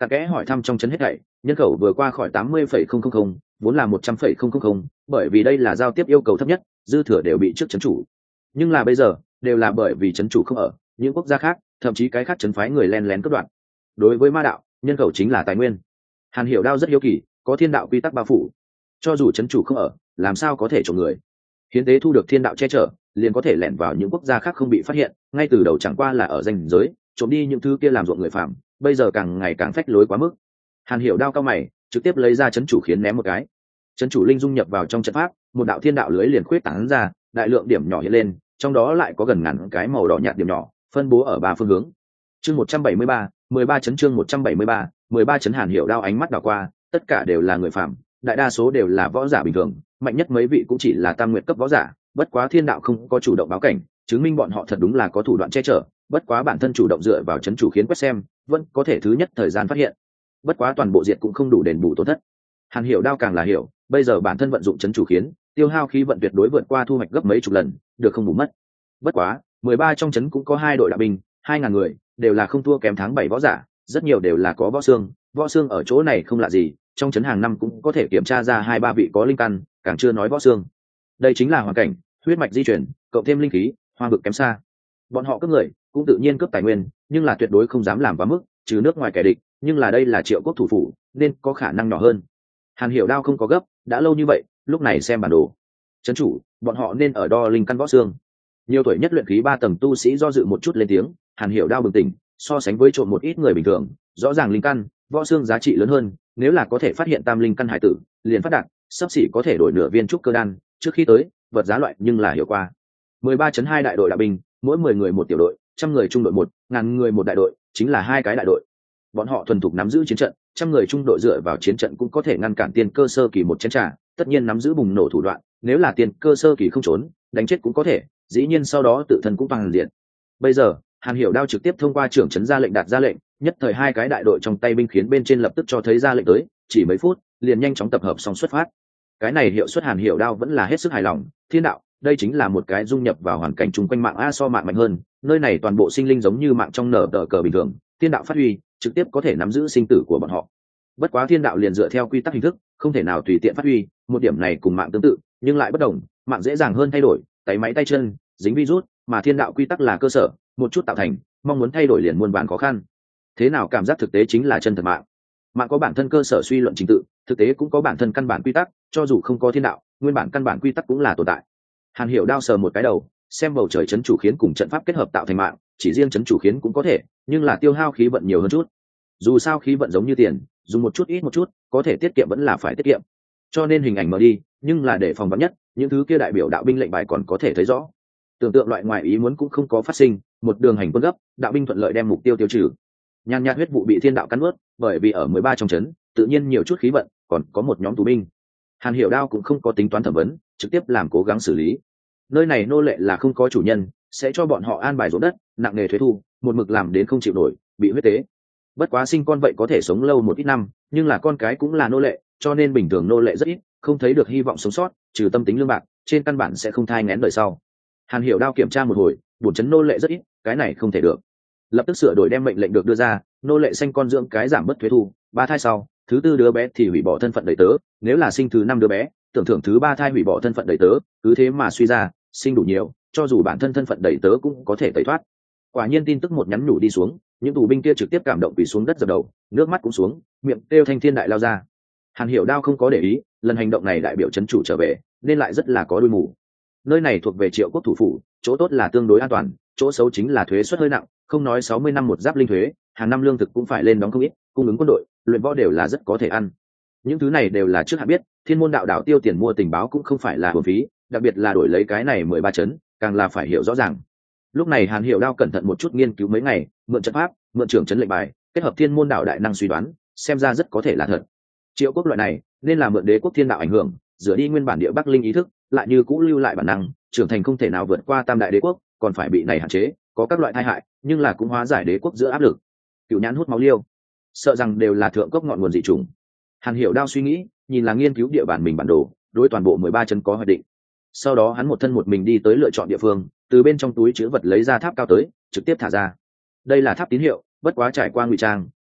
Tạc kẽ hỏi thăm trong trấn hết thảy nhân khẩu vừa qua khỏi tám mươi phẩy không không không, vốn là một trăm phẩy không không không, bởi vì đây là giao tiếp yêu cầu thấp nhất, dư thừa đều bị trước trấn chủ. Nhưng là bây giờ đều là bởi vì trấn chủ không ở, những quốc gia khác thậm chí cái khác trấn phái người len lén cướp đoạt. Đối với ma đạo, nhân khẩu chính là tài nguyên. Hàn Hiểu Đao rất hiếu kỳ, có thiên đạo quy tắc bao phủ, cho dù trấn chủ không ở, làm sao có thể trộm người? Hiến tế thu được thiên đạo che chở, liền có thể lẻn vào những quốc gia khác không bị phát hiện, ngay từ đầu chẳng qua là ở danh giới, trộm đi những thứ kia làm ruộng người phạm, bây giờ càng ngày càng phách lối quá mức. Hàn Hiểu Đao cao mày, trực tiếp lấy ra trấn chủ khiến ném một cái. Trấn chủ linh dung nhập vào trong trận pháp, một đạo thiên đạo lưới liền khuyết tán ra, đại lượng điểm nhỏ hiện lên, trong đó lại có gần ngàn cái màu đỏ nhạt điểm nhỏ, phân bố ở ba phương hướng. Chương một trăm bảy mươi ba, mười ba chấn chương một trăm bảy mươi ba, mười ba chấn. Hàn Hiểu Đao ánh mắt đảo qua, tất cả đều là người phạm, đại đa số đều là võ giả bình thường, mạnh nhất mấy vị cũng chỉ là tam nguyệt cấp võ giả, bất quá thiên đạo không có chủ động báo cảnh, chứng minh bọn họ thật đúng là có thủ đoạn che chở, bất quá bản thân chủ động dựa vào chấn chủ khiến quét xem, vẫn có thể thứ nhất thời gian phát hiện. Bất quá toàn bộ diệt cũng không đủ đền bù tổn thất. Hàn Hiểu Đao càng là hiểu, bây giờ bản thân vận dụng chấn chủ khiến, tiêu hao khí vận tuyệt đối vượt qua thu hoạch gấp mấy chục lần, được không bù mất. Bất quá, mười ba trong chấn cũng có hai đội đạo binh, hai ngàn người, đều là không thua kém tháng bảy võ giả, rất nhiều đều là có võ xương, võ xương ở chỗ này không lạ gì, trong chấn hàng năm cũng có thể kiểm tra ra hai ba vị có linh căn, càng chưa nói võ xương. Đây chính là hoàn cảnh, huyết mạch di chuyển, cộng thêm linh khí, hoang vực kém xa. Bọn họ cướp người, cũng tự nhiên cướp tài nguyên, nhưng là tuyệt đối không dám làm quá mức, trừ nước ngoài kẻ địch, nhưng là đây là Triệu Quốc thủ phủ, nên có khả năng nhỏ hơn. Hàn Hiểu Đao không có gấp, đã lâu như vậy, lúc này xem bản đồ. Trấn chủ, bọn họ nên ở đo linh căn võ xương. Nhiều tuổi nhất luyện khí ba tầng tu sĩ do dự một chút lên tiếng, Hàn Hiểu Đao bừng tỉnh, so sánh với trộm một ít người bình thường, rõ ràng linh căn, võ xương giá trị lớn hơn, nếu là có thể phát hiện tam linh căn hải tử, liền phát đạt, sắp xỉ có thể đổi nửa viên trúc cơ đan, trước khi tới, vật giá loại nhưng là hiệu quả. mười ba chấn hai đại đội đạo binh, mỗi mười người một tiểu đội, trăm người trung đội một, ngàn người một đại đội, chính là hai cái đại đội. Bọn họ thuần thục nắm giữ chiến trận, trăm người trung đội dựa vào chiến trận cũng có thể ngăn cản tiên cơ sơ kỳ một chén trà, tất nhiên nắm giữ bùng nổ thủ đoạn, nếu là tiên cơ sơ kỳ không trốn, đánh chết cũng có thể, dĩ nhiên sau đó tự thân cũng bằng diện. Bây giờ, Hàn Hiểu Đao trực tiếp thông qua trưởng trấn ra lệnh đạt ra lệnh, nhất thời hai cái đại đội trong tay binh khiến bên trên lập tức cho thấy ra lệnh tới, chỉ mấy phút, liền nhanh chóng tập hợp xong xuất phát. Cái này hiệu suất Hàn Hiểu Đao vẫn là hết sức hài lòng, thiên đạo, đây chính là một cái dung nhập vào hoàn cảnh chung quanh mạng a so mạng mạnh hơn, nơi này toàn bộ sinh linh giống như mạng trong nở tờ cờ bình thường, thiên đạo phát huy, trực tiếp có thể nắm giữ sinh tử của bọn họ. Bất quá thiên đạo liền dựa theo quy tắc hình thức, không thể nào tùy tiện phát huy, một điểm này cùng mạng tương tự, nhưng lại bất đồng, mạng dễ dàng hơn thay đổi, tay máy tay chân, dính virus, mà thiên đạo quy tắc là cơ sở, một chút tạo thành, mong muốn thay đổi liền muôn vàn khó khăn. Thế nào cảm giác thực tế chính là chân thật mạng. Mạng có bản thân cơ sở suy luận trình tự, thực tế cũng có bản thân căn bản quy tắc, cho dù không có thiên đạo, nguyên bản căn bản quy tắc cũng là tồn tại. Hàn Hiểu Đao sờ một cái đầu, xem bầu trời chấn chủ khiến cùng trận pháp kết hợp tạo thành mạng, chỉ riêng chấn chủ khiến cũng có thể, nhưng là tiêu hao khí vận nhiều hơn chút. Dù sao khí vận giống như tiền, dùng một chút ít một chút, có thể tiết kiệm vẫn là phải tiết kiệm. Cho nên hình ảnh mở đi, nhưng là để phòng vắn nhất, những thứ kia đại biểu đạo binh lệnh bài còn có thể thấy rõ. Tưởng tượng loại ngoài ý muốn cũng không có phát sinh, một đường hành quân gấp, đạo binh thuận lợi đem mục tiêu tiêu trừ. Nhàn nhạt huyết vụ bị thiên đạo cắn nuốt, bởi vì ở mười ba trong trấn, tự nhiên nhiều chút khí vận, còn có một nhóm tù binh. Hàn Hiểu Đao cũng không có tính toán thẩm vấn, trực tiếp làm cố gắng xử lý. Nơi này nô lệ là không có chủ nhân, sẽ cho bọn họ an bài ruộng đất, nặng nghề thuế thu, một mực làm đến không chịu nổi, bị huyết tế. Bất quá sinh con vậy có thể sống lâu một ít năm, nhưng là con cái cũng là nô lệ, cho nên bình thường nô lệ rất ít, không thấy được hy vọng sống sót, trừ tâm tính lương bạc, trên căn bản sẽ không thai nghén đời sau. Hàn Hiểu Đao kiểm tra một hồi, bổn chấn nô lệ rất ít, cái này không thể được. Lập tức sửa đổi đem mệnh lệnh được đưa ra, nô lệ sanh con dưỡng cái giảm bớt thuế thu, ba thai sau, thứ tư đứa bé thì hủy bỏ thân phận đầy tớ, nếu là sinh thứ năm đứa bé, tưởng thưởng thứ ba thai hủy bỏ thân phận đầy tớ, cứ thế mà suy ra, sinh đủ nhiều, cho dù bản thân thân phận đầy tớ cũng có thể tẩy thoát. Quả nhiên tin tức một nhắn nhủ đi xuống, những tù binh kia trực tiếp cảm động quỳ xuống đất dập đầu, nước mắt cũng xuống, miệng kêu thanh thiên đại lao ra. Hàn Hiểu Đao không có để ý, lần hành động này đại biểu trấn chủ trở về, nên lại rất là có đuôi mù. Nơi này thuộc về Triệu Quốc thủ phủ, chỗ tốt là tương đối an toàn, chỗ xấu chính là thuế suất hơi nặng, không nói sáu mươi năm một giáp linh thuế, hàng năm lương thực cũng phải lên đóng không ít, cung ứng quân đội, luyện võ đều là rất có thể ăn. Những thứ này đều là trước hạn biết, thiên môn đạo đạo tiêu tiền mua tình báo cũng không phải là uổng phí, đặc biệt là đổi lấy cái này mười ba chấn, càng là phải hiểu rõ ràng. Lúc này Hàn Hiểu Đao cẩn thận một chút nghiên cứu mấy ngày, mượn trận pháp, mượn trưởng trấn lệnh bài, kết hợp thiên môn đạo đại năng suy đoán, xem ra rất có thể là thật. Triệu Quốc loại này nên là mượn đế quốc thiên đạo ảnh hưởng, rửa đi nguyên bản địa bắc linh ý thức, lại như cũ lưu lại bản năng, trưởng thành không thể nào vượt qua tam đại đế quốc, còn phải bị này hạn chế, có các loại tai hại, nhưng là cũng hóa giải đế quốc giữa áp lực. Cựu nhãn hút máu liêu, sợ rằng đều là thượng cốc ngọn nguồn dị trùng. Hàn Hiểu Đao suy nghĩ, nhìn là nghiên cứu địa bàn mình bản đồ, đối toàn bộ mười ba chân có hoạch định. Sau đó hắn một thân một mình đi tới lựa chọn địa phương, từ bên trong túi chứa vật lấy ra tháp cao tới, trực tiếp thả ra. Đây là tháp tín hiệu, bất quá trải qua ngụy trang,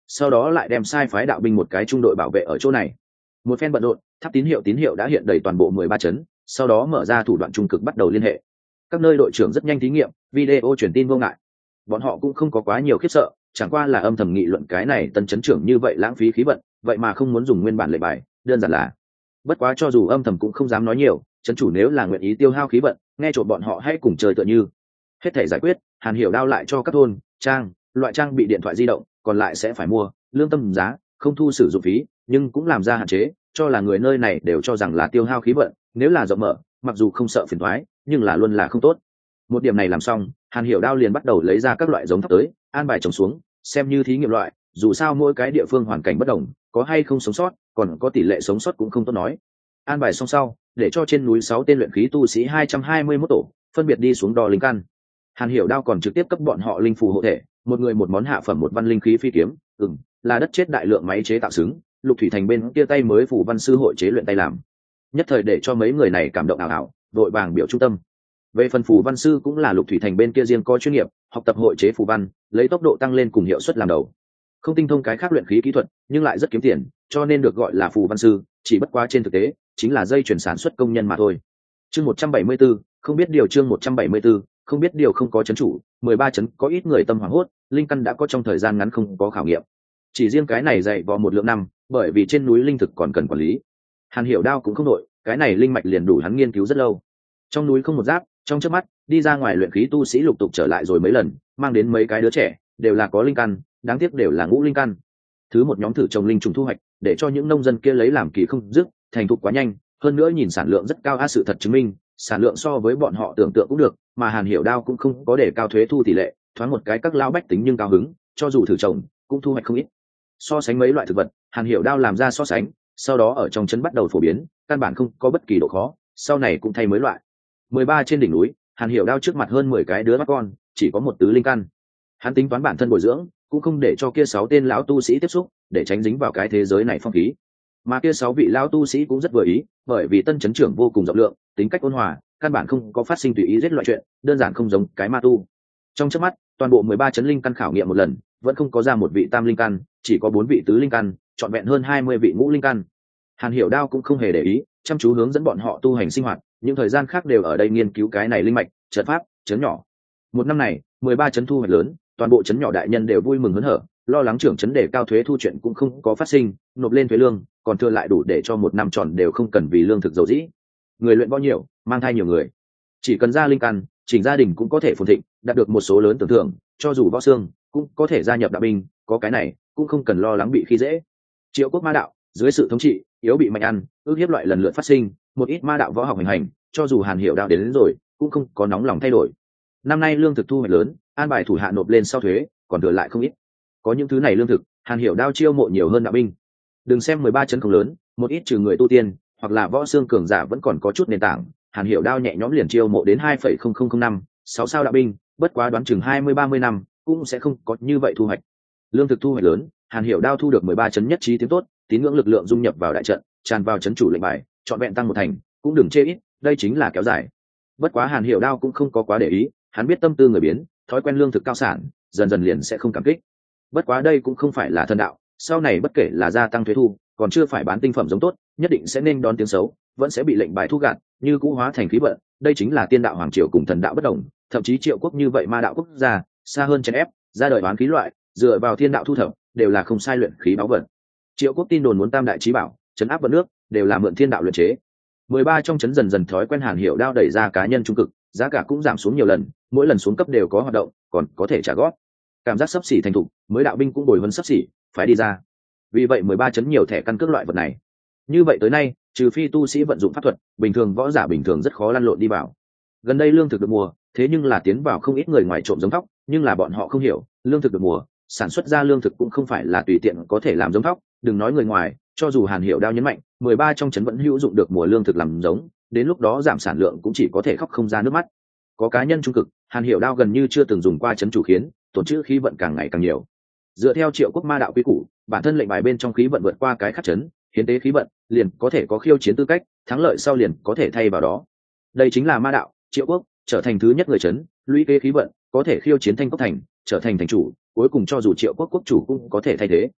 sau đó lại đem sai phái đạo binh một cái trung đội bảo vệ ở chỗ này. Một phen bận rộn, tháp tín hiệu tín hiệu đã hiện đầy toàn bộ mười ba chấn, sau đó mở ra thủ đoạn trung cực bắt đầu liên hệ. Các nơi đội trưởng rất nhanh thí nghiệm, video truyền tin vô ngại. Bọn họ cũng không có quá nhiều khiếp sợ, chẳng qua là âm thầm nghị luận cái này tân chấn trưởng như vậy lãng phí khí vận, vậy mà không muốn dùng nguyên bản lệnh bài, đơn giản là. Bất quá cho dù âm thầm cũng không dám nói nhiều, chấn chủ nếu là nguyện ý tiêu hao khí vận, nghe trộm bọn họ hãy cùng chơi tựa như. Hết thể giải quyết, Hàn Hiểu đao lại cho các thôn, trang, loại trang bị điện thoại di động, còn lại sẽ phải mua, lương tâm giá, không thu sử dụng phí, nhưng cũng làm ra hạn chế, cho là người nơi này đều cho rằng là tiêu hao khí vận, nếu là rộng mở, mặc dù không sợ phiền toái, nhưng là luôn là không tốt. Một điểm này làm xong, Hàn Hiểu đao liền bắt đầu lấy ra các loại giống thóc tới, an bài trồng xuống, xem như thí nghiệm loại, dù sao mỗi cái địa phương hoàn cảnh bất đồng, có hay không sống sót, còn có tỷ lệ sống sót cũng không tốt nói. An bài xong sau, để cho trên núi sáu tên luyện khí tu sĩ hai trăm hai mươi mốt tổ, phân biệt đi xuống đo linh căn. Hàn Hiểu đao còn trực tiếp cấp bọn họ linh phù hộ thể, một người một món hạ phẩm một văn linh khí phi kiếm, ừm, là đất chết đại lượng máy chế tạo xứng, Lục Thủy Thành bên kia tay mới phủ văn sư hội chế luyện tay làm. Nhất thời để cho mấy người này cảm động ảo ảo, đội vàng biểu trung tâm. Về phần phù văn sư cũng là Lục Thủy Thành bên kia riêng có chuyên nghiệp, học tập hội chế phù văn, lấy tốc độ tăng lên cùng hiệu suất làm đầu. Không tinh thông cái khác luyện khí kỹ thuật, nhưng lại rất kiếm tiền, cho nên được gọi là phù văn sư, chỉ bất quá trên thực tế, chính là dây chuyển sản xuất công nhân mà thôi. Chương một trăm bảy mươi tư, không biết điều chương một trăm bảy mươi tư, không biết điều không có chấn chủ, mười ba chấn có ít người tâm hoảng hốt, linh căn đã có trong thời gian ngắn không có khảo nghiệm. Chỉ riêng cái này dạy vò một lượng năm, bởi vì trên núi linh thực còn cần quản lý. Hàn Hiểu đao cũng không đội, cái này linh mạch liền đủ hắn nghiên cứu rất lâu. Trong núi không một giáp, trong chớp mắt, đi ra ngoài luyện khí tu sĩ lục tục trở lại rồi mấy lần, mang đến mấy cái đứa trẻ, đều là có linh căn, đáng tiếc đều là ngũ linh căn. Thứ một nhóm thử trồng linh trùng thu hoạch, để cho những nông dân kia lấy làm kỳ không dứt, thành thục quá nhanh, hơn nữa nhìn sản lượng rất cao a sự thật chứng minh, sản lượng so với bọn họ tưởng tượng cũng được, mà Hàn Hiểu đao cũng không có để cao thuế thu tỷ lệ, thoáng một cái các lão bách tính nhưng cao hứng, cho dù thử trồng, cũng thu hoạch không ít. So sánh mấy loại thực vật, Hàn Hiểu đao làm ra so sánh, sau đó ở trong trấn bắt đầu phổ biến, căn bản không có bất kỳ độ khó, sau này cũng thay mới loại. mười ba trên đỉnh núi, Hàn Hiểu đao trước mặt hơn mười cái đứa bắt con, chỉ có một tứ linh căn. Hắn tính toán bản thân bồi dưỡng, cũng không để cho kia sáu tên lão tu sĩ tiếp xúc, để tránh dính vào cái thế giới này phong khí. Mà kia sáu vị lão tu sĩ cũng rất vừa ý, bởi vì tân trấn trưởng vô cùng rộng lượng, tính cách ôn hòa, căn bản không có phát sinh tùy ý giết loại chuyện, đơn giản không giống cái ma tu. Trong chớp mắt, toàn bộ mười ba chấn linh căn khảo nghiệm một lần, vẫn không có ra một vị tam linh căn, chỉ có bốn vị tứ linh căn, trọn vẹn hơn hai mươi vị ngũ linh căn. Hàn Hiểu đao cũng không hề để ý, chăm chú hướng dẫn bọn họ tu hành sinh hoạt, những thời gian khác đều ở đây nghiên cứu cái này linh mạch, trận pháp, chấn nhỏ. Một năm này, mười ba chấn thu hoạch lớn, toàn bộ chấn nhỏ đại nhân đều vui mừng hớn hở, lo lắng trưởng chấn đề cao thuế thu chuyện cũng không có phát sinh, nộp lên thuế lương, còn thừa lại đủ để cho một năm tròn đều không cần vì lương thực dầu dĩ. Người luyện võ nhiều, mang thai nhiều người, chỉ cần ra linh căn, chỉnh gia đình cũng có thể phồn thịnh, đạt được một số lớn tưởng thưởng, cho dù võ xương cũng có thể gia nhập đạo binh, có cái này cũng không cần lo lắng bị khi dễ. Triệu quốc ma đạo dưới sự thống trị, yếu bị mạnh ăn, ước hiếp loại lần lượt phát sinh, một ít ma đạo võ học hành hành, cho dù Hàn Hiểu đạo đến, đến rồi, cũng không có nóng lòng thay đổi. Năm nay lương thực thu hoạch lớn, an bài thủ hạ nộp lên sau thuế, còn thừa lại không ít. Có những thứ này lương thực, Hàn Hiểu đao chiêu mộ nhiều hơn đạo binh. Đừng xem mười ba chấn không lớn, một ít trừ người tu tiên hoặc là võ xương cường giả vẫn còn có chút nền tảng, Hàn Hiểu đao nhẹ nhõm liền chiêu mộ đến hai phẩy không không không năm, sáu sao đạo binh, bất quá đoán chừng hai mươi ba mươi năm cũng sẽ không có như vậy thu hoạch. Lương thực thu hoạch lớn, Hàn Hiểu đao thu được mười ba chấn nhất trí tiếng tốt, tín ngưỡng lực lượng dung nhập vào đại trận, tràn vào chấn chủ lệnh bài, chọn vẹn tăng một thành, cũng đừng chê ít, đây chính là kéo dài. Bất quá Hàn Hiểu đao cũng không có quá để ý, hắn biết tâm tư người biến, thói quen lương thực cao sản, dần dần liền sẽ không cảm kích. Bất quá đây cũng không phải là thần đạo, sau này bất kể là gia tăng thuế thu, còn chưa phải bán tinh phẩm giống tốt, nhất định sẽ nên đón tiếng xấu, vẫn sẽ bị lệnh bài thu gạt, như cũ hóa thành khí vận. Đây chính là tiên đạo hoàng triều cùng thần đạo bất đồng, thậm chí triệu quốc như vậy ma đạo quốc gia, xa hơn chèn ép, ra đời bán khí loại, dựa vào thiên đạo thu thập, đều là không sai luyện khí báu vật. Triệu quốc tin đồn muốn tam đại chí bảo, trấn áp vận nước, đều là mượn thiên đạo luyện chế. mười ba trong trấn dần dần thói quen Hàn Hiểu đao đẩy ra cá nhân trung cực, giá cả cũng giảm xuống nhiều lần, mỗi lần xuống cấp đều có hoạt động, còn có thể trả góp. Cảm giác sắp xỉ thành thục, mới đạo binh cũng bồi huấn sắp xỉ, phải đi ra. Vì vậy mười ba chấn nhiều thẻ căn cước loại vật này. Như vậy tới nay, trừ phi tu sĩ vận dụng pháp thuật, bình thường võ giả bình thường rất khó lăn lộn đi vào. Gần đây lương thực được mùa, thế nhưng là tiến vào không ít người ngoài trộm giống thóc, nhưng là bọn họ không hiểu, lương thực được mùa, sản xuất ra lương thực cũng không phải là tùy tiện có thể làm giống thóc, đừng nói người ngoài, cho dù Hàn Hiểu đao nhấn mạnh, mười ba trong trấn vẫn hữu dụng được mùa lương thực làm giống, đến lúc đó giảm sản lượng cũng chỉ có thể khóc không ra nước mắt. Có cá nhân trung cực, Hàn Hiểu đao gần như chưa từng dùng qua trấn chủ khiến, tổn trữ khí vận càng ngày càng nhiều. Dựa theo Triệu quốc ma đạo quy củ, bản thân lệnh bài bên trong khí vận vượt qua cái khắc trấn, hiến tế khí vận, liền có thể có khiêu chiến tư cách, thắng lợi sau liền có thể thay vào đó. Đây chính là ma đạo, Triệu quốc trở thành thứ nhất người trấn, lũy kế khí vận, có thể khiêu chiến Thanh Cốc thành, trở thành thành chủ, cuối cùng cho dù Triệu quốc quốc chủ cũng có thể thay thế.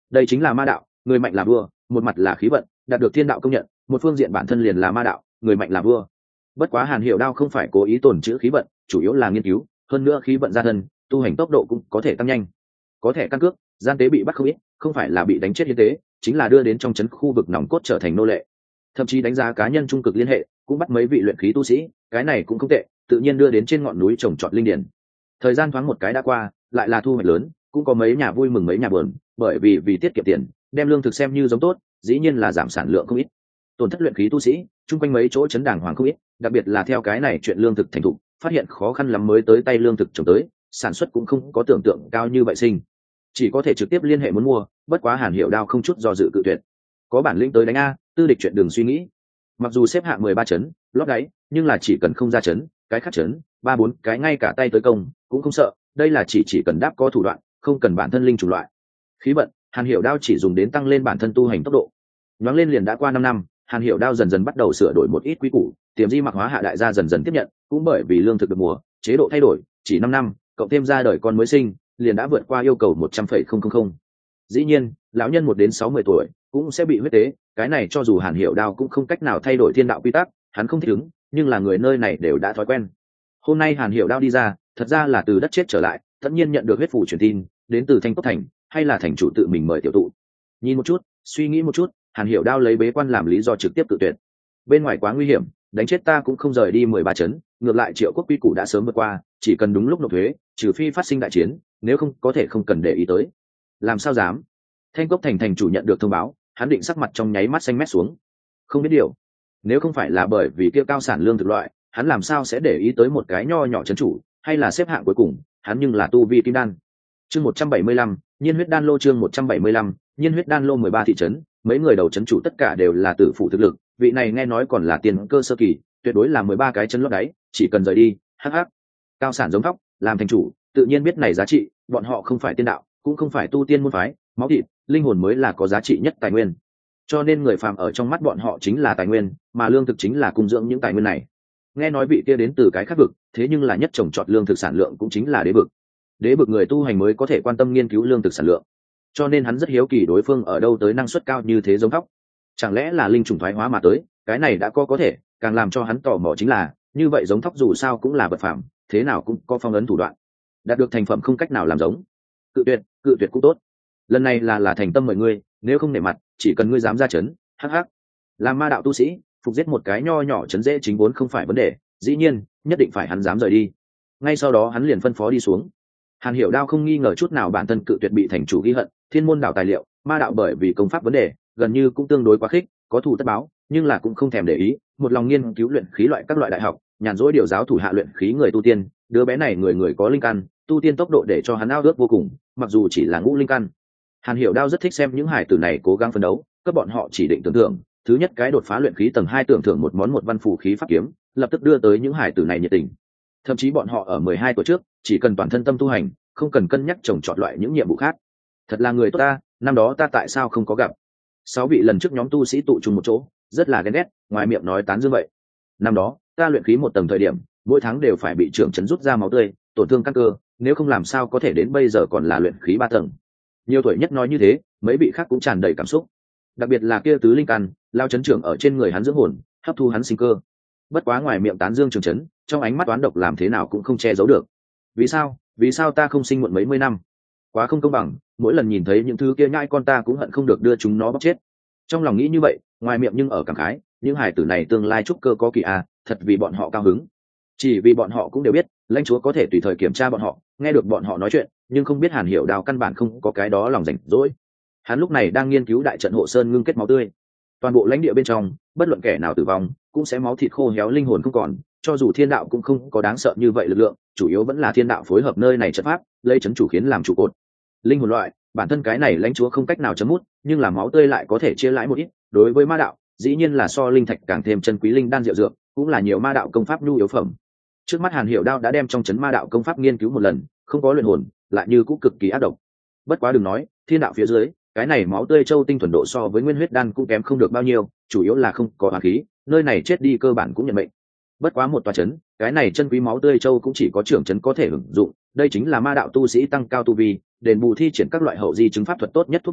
Đây chính là ma đạo, người mạnh là vua, một mặt là khí vận đạt được thiên đạo công nhận, một phương diện bản thân liền là ma đạo, người mạnh là vua. Bất quá Hàn Hiểu Đao không phải cố ý tổn chữ khí vận, chủ yếu là nghiên cứu, hơn nữa khí vận gia thân, tu hành tốc độ cũng có thể tăng nhanh. Có thể căn cước, gian tế bị bắt không ít, không phải là bị đánh chết hiến tế, chính là đưa đến trong trấn khu vực nòng cốt trở thành nô lệ. Thậm chí đánh giá cá nhân trung cực liên hệ, cũng bắt mấy vị luyện khí tu sĩ, cái này cũng không tệ, tự nhiên đưa đến trên ngọn núi trồng trọt linh điển. Thời gian thoáng một cái đã qua, lại là thu hoạch lớn, cũng có mấy nhà vui mừng mấy nhà buồn, bởi vì vì tiết kiệm tiền, đem lương thực xem như giống tốt, dĩ nhiên là giảm sản lượng không ít. Tổn thất luyện khí tu sĩ, chung quanh mấy chỗ trấn đàng hoàng không ít, đặc biệt là theo cái này chuyện lương thực thành thục, phát hiện khó khăn lắm mới tới tay lương thực trồng tới, sản xuất cũng không có tưởng tượng cao như vậy sinh, chỉ có thể trực tiếp liên hệ muốn mua. Bất quá Hàn Hiểu Đao không chút do dự cự tuyệt, có bản lĩnh tới đánh a, tư địch chuyện đừng suy nghĩ. Mặc dù xếp hạng mười ba chấn lót đáy, nhưng là chỉ cần không ra chấn, cái khác chấn ba bốn cái ngay cả tay tới công cũng không sợ. Đây là chỉ chỉ cần đáp có thủ đoạn, không cần bản thân linh chủng loại khí vận. Hàn Hiểu Đao chỉ dùng đến tăng lên bản thân tu hành tốc độ. Nhoáng lên liền đã qua năm năm, Hàn Hiểu Đao dần dần bắt đầu sửa đổi một ít quy củ, tiềm di mặc hóa hạ đại gia dần dần tiếp nhận, cũng bởi vì lương thực được mùa, chế độ thay đổi, chỉ năm năm cộng thêm ra đời con mới sinh, liền đã vượt qua yêu cầu một trăm phẩy không không không. Dĩ nhiên lão nhân một đến sáu mươi tuổi cũng sẽ bị huyết tế, cái này cho dù Hàn Hiểu Đao cũng không cách nào thay đổi thiên đạo quy tắc, hắn không thích ứng, nhưng là người nơi này đều đã thói quen. Hôm nay Hàn Hiểu Đao đi ra, thật ra là từ đất chết trở lại, tất nhiên nhận được huyết phủ truyền tin, đến từ Thanh Cốc thành, hay là thành chủ tự mình mời tiểu tụ. Nhìn một chút, suy nghĩ một chút, Hàn Hiểu Đao lấy bế quan làm lý do trực tiếp tự tuyệt. Bên ngoài quá nguy hiểm, đánh chết ta cũng không rời đi mười ba chấn, ngược lại Triệu Quốc quy củ đã sớm vượt qua, chỉ cần đúng lúc nộp thuế, trừ phi phát sinh đại chiến, nếu không có thể không cần để ý tới. Làm sao dám? Thanh Cốc thành thành chủ nhận được thông báo, hắn định sắc mặt trong nháy mắt xanh mét xuống. Không biết điều, nếu không phải là bởi vì kia cao sản lương thực loại, hắn làm sao sẽ để ý tới một cái nho nhỏ trấn chủ, hay là xếp hạng cuối cùng, hắn nhưng là tu vi kim đan. Chương một trăm bảy mươi lăm, Nhiên huyết đan lô chương một trăm bảy mươi lăm, Nhiên huyết đan lô mười ba thị trấn, mấy người đầu trấn chủ tất cả đều là tử phụ thực lực, vị này nghe nói còn là tiền cơ sơ kỳ, tuyệt đối là mười ba cái chân lót đáy, chỉ cần rời đi, hắc hắc. Cao sản giống thóc, làm thành chủ, tự nhiên biết này giá trị, bọn họ không phải tiên đạo, cũng không phải tu tiên môn phái, máu thịt, linh hồn mới là có giá trị nhất tài nguyên. Cho nên người phàm ở trong mắt bọn họ chính là tài nguyên, mà lương thực chính là cung dưỡng những tài nguyên này. Nghe nói vị kia đến từ cái khác vực, thế nhưng là nhất trồng trọt lương thực sản lượng cũng chính là đế vực. Đế vực người tu hành mới có thể quan tâm nghiên cứu lương thực sản lượng, cho nên hắn rất hiếu kỳ đối phương ở đâu tới năng suất cao như thế giống thóc. Chẳng lẽ là linh trùng thoái hóa mà tới? Cái này đã có có thể, càng làm cho hắn tò mò chính là, như vậy giống thóc dù sao cũng là vật phẩm, thế nào cũng có phong ấn thủ đoạn, đạt được thành phẩm không cách nào làm giống. Cự tuyệt, cự tuyệt cũng tốt. Lần này là là thành tâm mời ngươi, nếu không nể mặt, chỉ cần ngươi dám ra chấn, hắc hắc. Làm ma đạo tu sĩ, phục giết một cái nho nhỏ chấn dễ chính vốn không phải vấn đề, dĩ nhiên, nhất định phải hắn dám rời đi. Ngay sau đó hắn liền phân phó đi xuống. Hàn Hiểu Đao không nghi ngờ chút nào bản thân cự tuyệt bị thành chủ ghi hận, thiên môn đảo tài liệu, ma đạo bởi vì công pháp vấn đề, gần như cũng tương đối quá khích, có thù tất báo, nhưng là cũng không thèm để ý, một lòng nghiên cứu luyện khí loại các loại đại học, nhàn rỗi điều giáo thủ hạ luyện khí người tu tiên, đứa bé này người người có linh căn, tu tiên tốc độ để cho hắn ao ước vô cùng, mặc dù chỉ là ngũ linh căn. Hàn Hiểu Đao rất thích xem những hải tử này cố gắng phấn đấu, cấp bọn họ chỉ định tưởng thưởng, thứ nhất cái đột phá luyện khí tầng hai tưởng thưởng một món một văn phù khí pháp kiếm, lập tức đưa tới những hải tử này nhiệt tình. Thậm chí bọn họ ở mười hai tuổi trước, chỉ cần toàn thân tâm tu hành, không cần cân nhắc trồng trọt loại những nhiệm vụ khác. Thật là người tốt ta, năm đó ta tại sao không có gặp? Sáu vị lần trước nhóm tu sĩ tụ trùng một chỗ, rất là ghen ghét, ngoài miệng nói tán dương vậy. Năm đó, ta luyện khí một tầng thời điểm, mỗi tháng đều phải bị trưởng trấn rút ra máu tươi, tổn thương căn cơ, nếu không làm sao có thể đến bây giờ còn là luyện khí ba tầng. Nhiều tuổi nhất nói như thế, mấy vị khác cũng tràn đầy cảm xúc. Đặc biệt là kia tứ linh căn, lao chấn trưởng ở trên người hắn dưỡng hồn, hấp thu hắn sinh cơ. Bất quá ngoài miệng tán dương trưởng trấn, trong ánh mắt toán độc làm thế nào cũng không che giấu được. Vì sao? Vì sao ta không sinh muộn mấy mươi năm? Quá không công bằng, mỗi lần nhìn thấy những thứ kia nhãi con ta cũng hận không được đưa chúng nó bóc chết. Trong lòng nghĩ như vậy, ngoài miệng nhưng ở cảm khái, những hài tử này tương lai trúc cơ có kỳ à, thật vì bọn họ cao hứng. Chỉ vì bọn họ cũng đều biết, lãnh chúa có thể tùy thời kiểm tra bọn họ, nghe được bọn họ nói chuyện, nhưng không biết Hàn Hiểu Đao căn bản không có cái đó lòng rảnh rỗi. Hắn lúc này đang nghiên cứu đại trận hộ sơn ngưng kết máu tươi. Toàn bộ lãnh địa bên trong, bất luận kẻ nào tử vong, cũng sẽ máu thịt khô héo linh hồn không còn, cho dù thiên đạo cũng không có đáng sợ như vậy lực lượng, chủ yếu vẫn là thiên đạo phối hợp nơi này trận pháp, lấy chấn chủ khiến làm trụ cột. Linh hồn loại, bản thân cái này lãnh chúa không cách nào chấm mút, nhưng là máu tươi lại có thể chia lãi một ít, đối với ma đạo, dĩ nhiên là so linh thạch càng thêm chân quý linh đan diệu dược, cũng là nhiều ma đạo công pháp nhu yếu phẩm. Trước mắt Hàn Hiểu Đao đã đem trong chấn ma đạo công pháp nghiên cứu một lần, không có luyện hồn, lại như cũng cực kỳ ác độc. Bất quá đừng nói, thiên đạo phía dưới, cái này máu tươi châu tinh thuần độ so với nguyên huyết đan cũng kém không được bao nhiêu, chủ yếu là không có hàn khí, nơi này chết đi cơ bản cũng nhận mệnh. Bất quá một tòa chấn, cái này chân quý máu tươi châu cũng chỉ có trưởng chấn có thể hưởng dụng, đây chính là ma đạo tu sĩ tăng cao tu vi, đền bù thi triển các loại hậu di chứng pháp thuật tốt nhất thuốc bổ,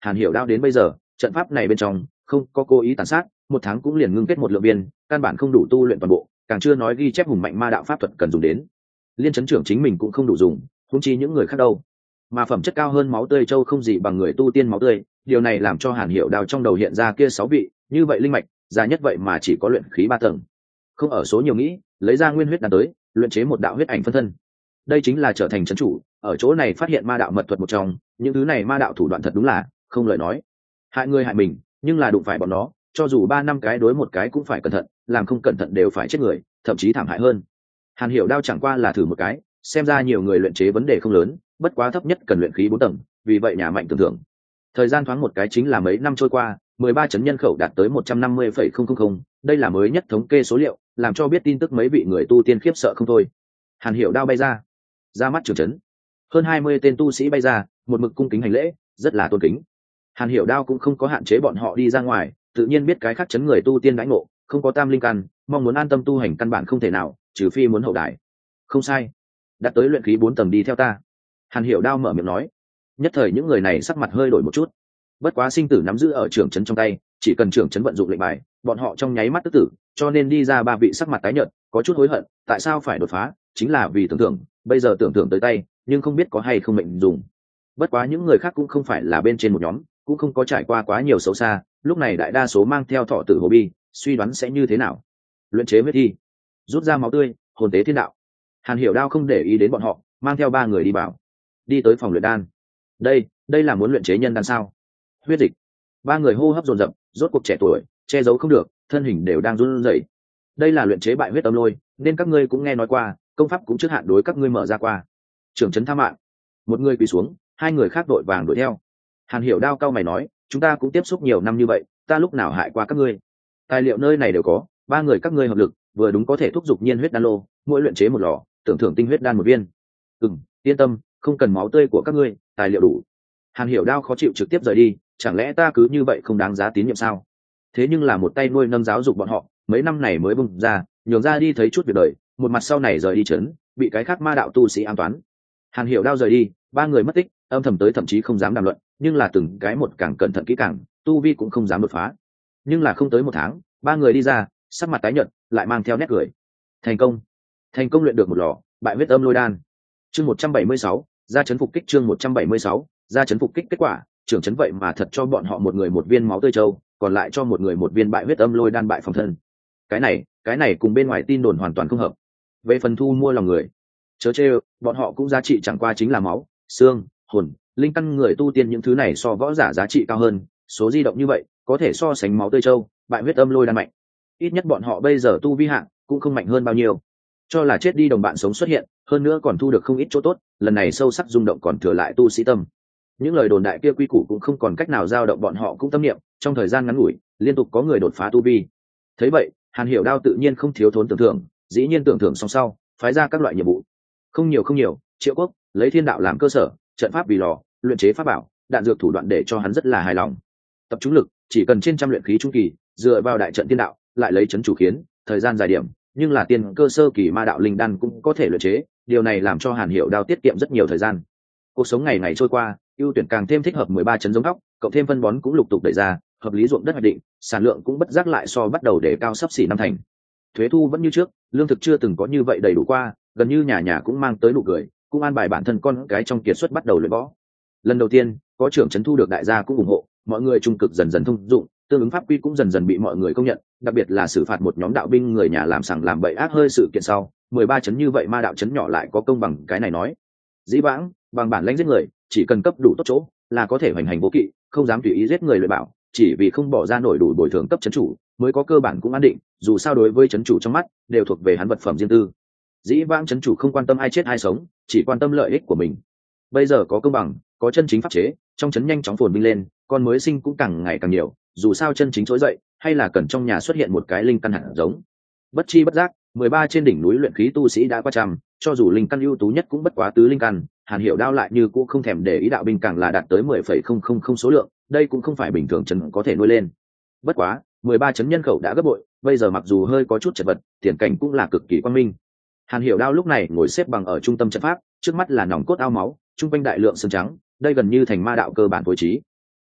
Hàn Hiểu Đao đến bây giờ trận pháp này bên trong không có cố ý tàn sát, một tháng cũng liền ngưng kết một lượng viên, căn bản không đủ tu luyện toàn bộ, càng chưa nói ghi chép hùng mạnh ma đạo pháp thuật cần dùng đến. Liên chấn trưởng chính mình cũng không đủ dùng, huống chi những người khác đâu. Mà phẩm chất cao hơn máu tươi châu không gì bằng người tu tiên máu tươi, điều này làm cho Hàn Hiểu Đao trong đầu hiện ra kia sáu vị, như vậy linh mạch, già nhất vậy mà chỉ có luyện khí ba tầng. Không ở số nhiều nghĩ, lấy ra nguyên huyết đan tới, luyện chế một đạo huyết ảnh phân thân. Đây chính là trở thành trấn chủ, ở chỗ này phát hiện ma đạo mật thuật một trong, những thứ này ma đạo thủ đoạn thật đúng là không lời nói. Hại người hại mình, nhưng là đụng phải bọn nó, cho dù ba năm cái đối một cái cũng phải cẩn thận, làm không cẩn thận đều phải chết người, thậm chí thảm hại hơn. Hàn Hiểu Đao chẳng qua là thử một cái, xem ra nhiều người luyện chế vấn đề không lớn, bất quá thấp nhất cần luyện khí bốn tầng, vì vậy nhà mạnh tưởng thưởng. Thời gian thoáng một cái chính là mấy năm trôi qua, mười ba chấn nhân khẩu đạt tới một trăm năm mươi phẩy không không không, đây là mới nhất thống kê số liệu, làm cho biết tin tức mấy vị người tu tiên khiếp sợ không thôi. Hàn Hiểu Đao bay ra, ra mắt trưởng trấn, hơn hai mươi tên tu sĩ bay ra, một mực cung kính hành lễ, rất là tôn kính. Hàn Hiểu Đao cũng không có hạn chế bọn họ đi ra ngoài, tự nhiên biết cái khác chấn người tu tiên đãi ngộ, không có tam linh căn, mong muốn an tâm tu hành căn bản không thể nào, trừ phi muốn hậu đại. Không sai, đã tới luyện khí bốn tầng đi theo ta. Hàn Hiểu Đao mở miệng nói. Nhất thời những người này sắc mặt hơi đổi một chút. Bất quá sinh tử nắm giữ ở trưởng trấn trong tay, chỉ cần trưởng trấn vận dụng lệnh bài, bọn họ trong nháy mắt tức tử, cho nên đi ra ba vị sắc mặt tái nhợt, có chút hối hận, tại sao phải đột phá, chính là vì tưởng tượng, bây giờ tưởng tượng tới tay, nhưng không biết có hay không mệnh dùng. Bất quá những người khác cũng không phải là bên trên một nhóm, cũng không có trải qua quá nhiều xấu xa, lúc này đại đa số mang theo thọ tử hồ bi, suy đoán sẽ như thế nào. Luyện chế huyết thi, rút ra máu tươi, hồn tế thiên đạo. Hàn Hiểu Đao không để ý đến bọn họ, mang theo ba người đi vào, đi tới phòng luyện đan. Đây, đây là muốn luyện chế nhân đan sao? Huyết dịch. Ba người hô hấp dồn dập, rốt cuộc trẻ tuổi, che giấu không được, thân hình đều đang run rẩy. Đây là luyện chế bại huyết âm lôi, nên các ngươi cũng nghe nói qua, công pháp cũng trước hạn đối các ngươi mở ra qua. Trưởng trấn tha mạng. Một người quỳ xuống, hai người khác đội vàng đuổi theo. Hàn Hiểu Đao cao mày nói, chúng ta cũng tiếp xúc nhiều năm như vậy, ta lúc nào hại qua các ngươi? Tài liệu nơi này đều có, ba người các ngươi hợp lực, vừa đúng có thể thúc giục nhiên huyết đan lô, mỗi luyện chế một lò, tưởng thưởng tinh huyết đan một viên. Ừm, yên tâm, không cần máu tươi của các ngươi, tài liệu đủ. Hàn Hiểu Đao khó chịu trực tiếp rời đi, chẳng lẽ ta cứ như vậy không đáng giá tín nhiệm sao? Thế nhưng là một tay nuôi nâng giáo dục bọn họ, mấy năm này mới bung ra, nhường ra đi thấy chút việc đời, một mặt sau này rời đi chấn, bị cái khác ma đạo tu sĩ an toán. Hàn Hiểu Đao rời đi, ba người mất tích, âm thầm tới thậm chí không dám đàm luận, nhưng là từng cái một càng cẩn thận kỹ càng, tu vi cũng không dám đột phá. Nhưng là không tới một tháng, ba người đi ra, sắc mặt tái nhợt, lại mang theo nét cười. Thành công, thành công luyện được một lò bại huyết âm lôi đan. Chương một trăm bảy mươi sáu, ra chấn phục kích. Chương một trăm bảy mươi sáu, ra chấn phục kích. Kết quả, trưởng chấn vậy mà thật cho bọn họ một người một viên máu tươi châu, còn lại cho một người một viên bại huyết âm lôi đan bại phòng thân. Cái này, cái này cùng bên ngoài tin đồn hoàn toàn không hợp. Về phần thu mua lòng người, chớ chê, bọn họ cũng giá trị chẳng qua chính là máu, xương, hồn, linh căn người tu tiên những thứ này so võ giả giá trị cao hơn, số di động như vậy, có thể so sánh máu tươi châu, bại huyết âm lôi đan mạnh. Ít nhất bọn họ bây giờ tu vi hạng cũng không mạnh hơn bao nhiêu. Cho là chết đi đồng bạn sống xuất hiện, hơn nữa còn thu được không ít chỗ tốt, lần này sâu sắc rung động còn thừa lại tu sĩ tâm. Những lời đồn đại kia quy củ cũng không còn cách nào dao động bọn họ cũng tâm niệm, trong thời gian ngắn ngủi, liên tục có người đột phá tu vi. Thấy vậy, Hàn Hiểu Đao tự nhiên không thiếu thốn tưởng thưởng, dĩ nhiên tưởng thưởng song sau, phái ra các loại nhiệm vụ. Không nhiều không nhiều, Triệu Quốc lấy thiên đạo làm cơ sở, trận pháp vì lò, luyện chế pháp bảo, đạn dược thủ đoạn để cho hắn rất là hài lòng. Tập trung lực, chỉ cần trên trăm luyện khí trung kỳ, dựa vào đại trận thiên đạo, lại lấy chấn chủ khiến, thời gian dài điểm, nhưng là tiền cơ sơ kỳ ma đạo linh đan cũng có thể luyện chế, điều này làm cho Hàn Hiểu Đao tiết kiệm rất nhiều thời gian. Cuộc sống ngày ngày trôi qua, ưu tuyển càng thêm thích hợp mười ba chấn giống óc, cộng thêm phân bón cũng lục tục đẩy ra, hợp lý ruộng đất hoạch định, sản lượng cũng bất giác lại so bắt đầu để cao sắp xỉ năm thành. Thuế thu vẫn như trước, lương thực chưa từng có như vậy đầy đủ qua, gần như nhà nhà cũng mang tới nụ cười, cũng an bài bản thân con cái trong kiệt xuất bắt đầu luyện võ. Lần đầu tiên, có trưởng trấn thu được đại gia cũng ủng hộ, mọi người trung cực dần dần thông dụng, tương ứng pháp quy cũng dần dần bị mọi người công nhận, đặc biệt là xử phạt một nhóm đạo binh người nhà làm sằng làm bậy ác hơi sự kiện sau, mười ba chấn như vậy ma đạo chấn nhỏ lại có công bằng cái này nói. Dĩ vãng, bằng bản lãnh giết người, chỉ cần cấp đủ tốt chỗ, là có thể hoành hành vô kỵ, không dám tùy ý giết người luyện bảo, chỉ vì không bỏ ra nổi đủ bồi thường cấp chấn chủ, mới có cơ bản cũng an định, dù sao đối với chấn chủ trong mắt, đều thuộc về hắn vật phẩm riêng tư. Dĩ vãng chấn chủ không quan tâm ai chết ai sống, chỉ quan tâm lợi ích của mình. Bây giờ có công bằng, có chân chính pháp chế, trong chấn nhanh chóng phồn vinh lên, con mới sinh cũng càng ngày càng nhiều, dù sao chân chính trỗi dậy, hay là cần trong nhà xuất hiện một cái linh căn hạt giống. Bất chi bất giác, mười ba trên đỉnh núi luyện khí tu sĩ đã qua trăm, cho dù linh căn ưu tú nhất cũng bất quá tứ linh căn, Hàn Hiểu Đao lại như cũ không thèm để ý đạo binh càng là đạt tới mười phẩy không không không số lượng, đây cũng không phải bình thường chấn có thể nuôi lên. Bất quá, mười ba chấn nhân khẩu đã gấp bội, bây giờ mặc dù hơi có chút chật vật, tiền cảnh cũng là cực kỳ quang minh. Hàn Hiểu Đao lúc này ngồi xếp bằng ở trung tâm trận pháp, trước mắt là nòng cốt ao máu, trung quanh đại lượng xương trắng, đây gần như thành ma đạo cơ bản phối trí.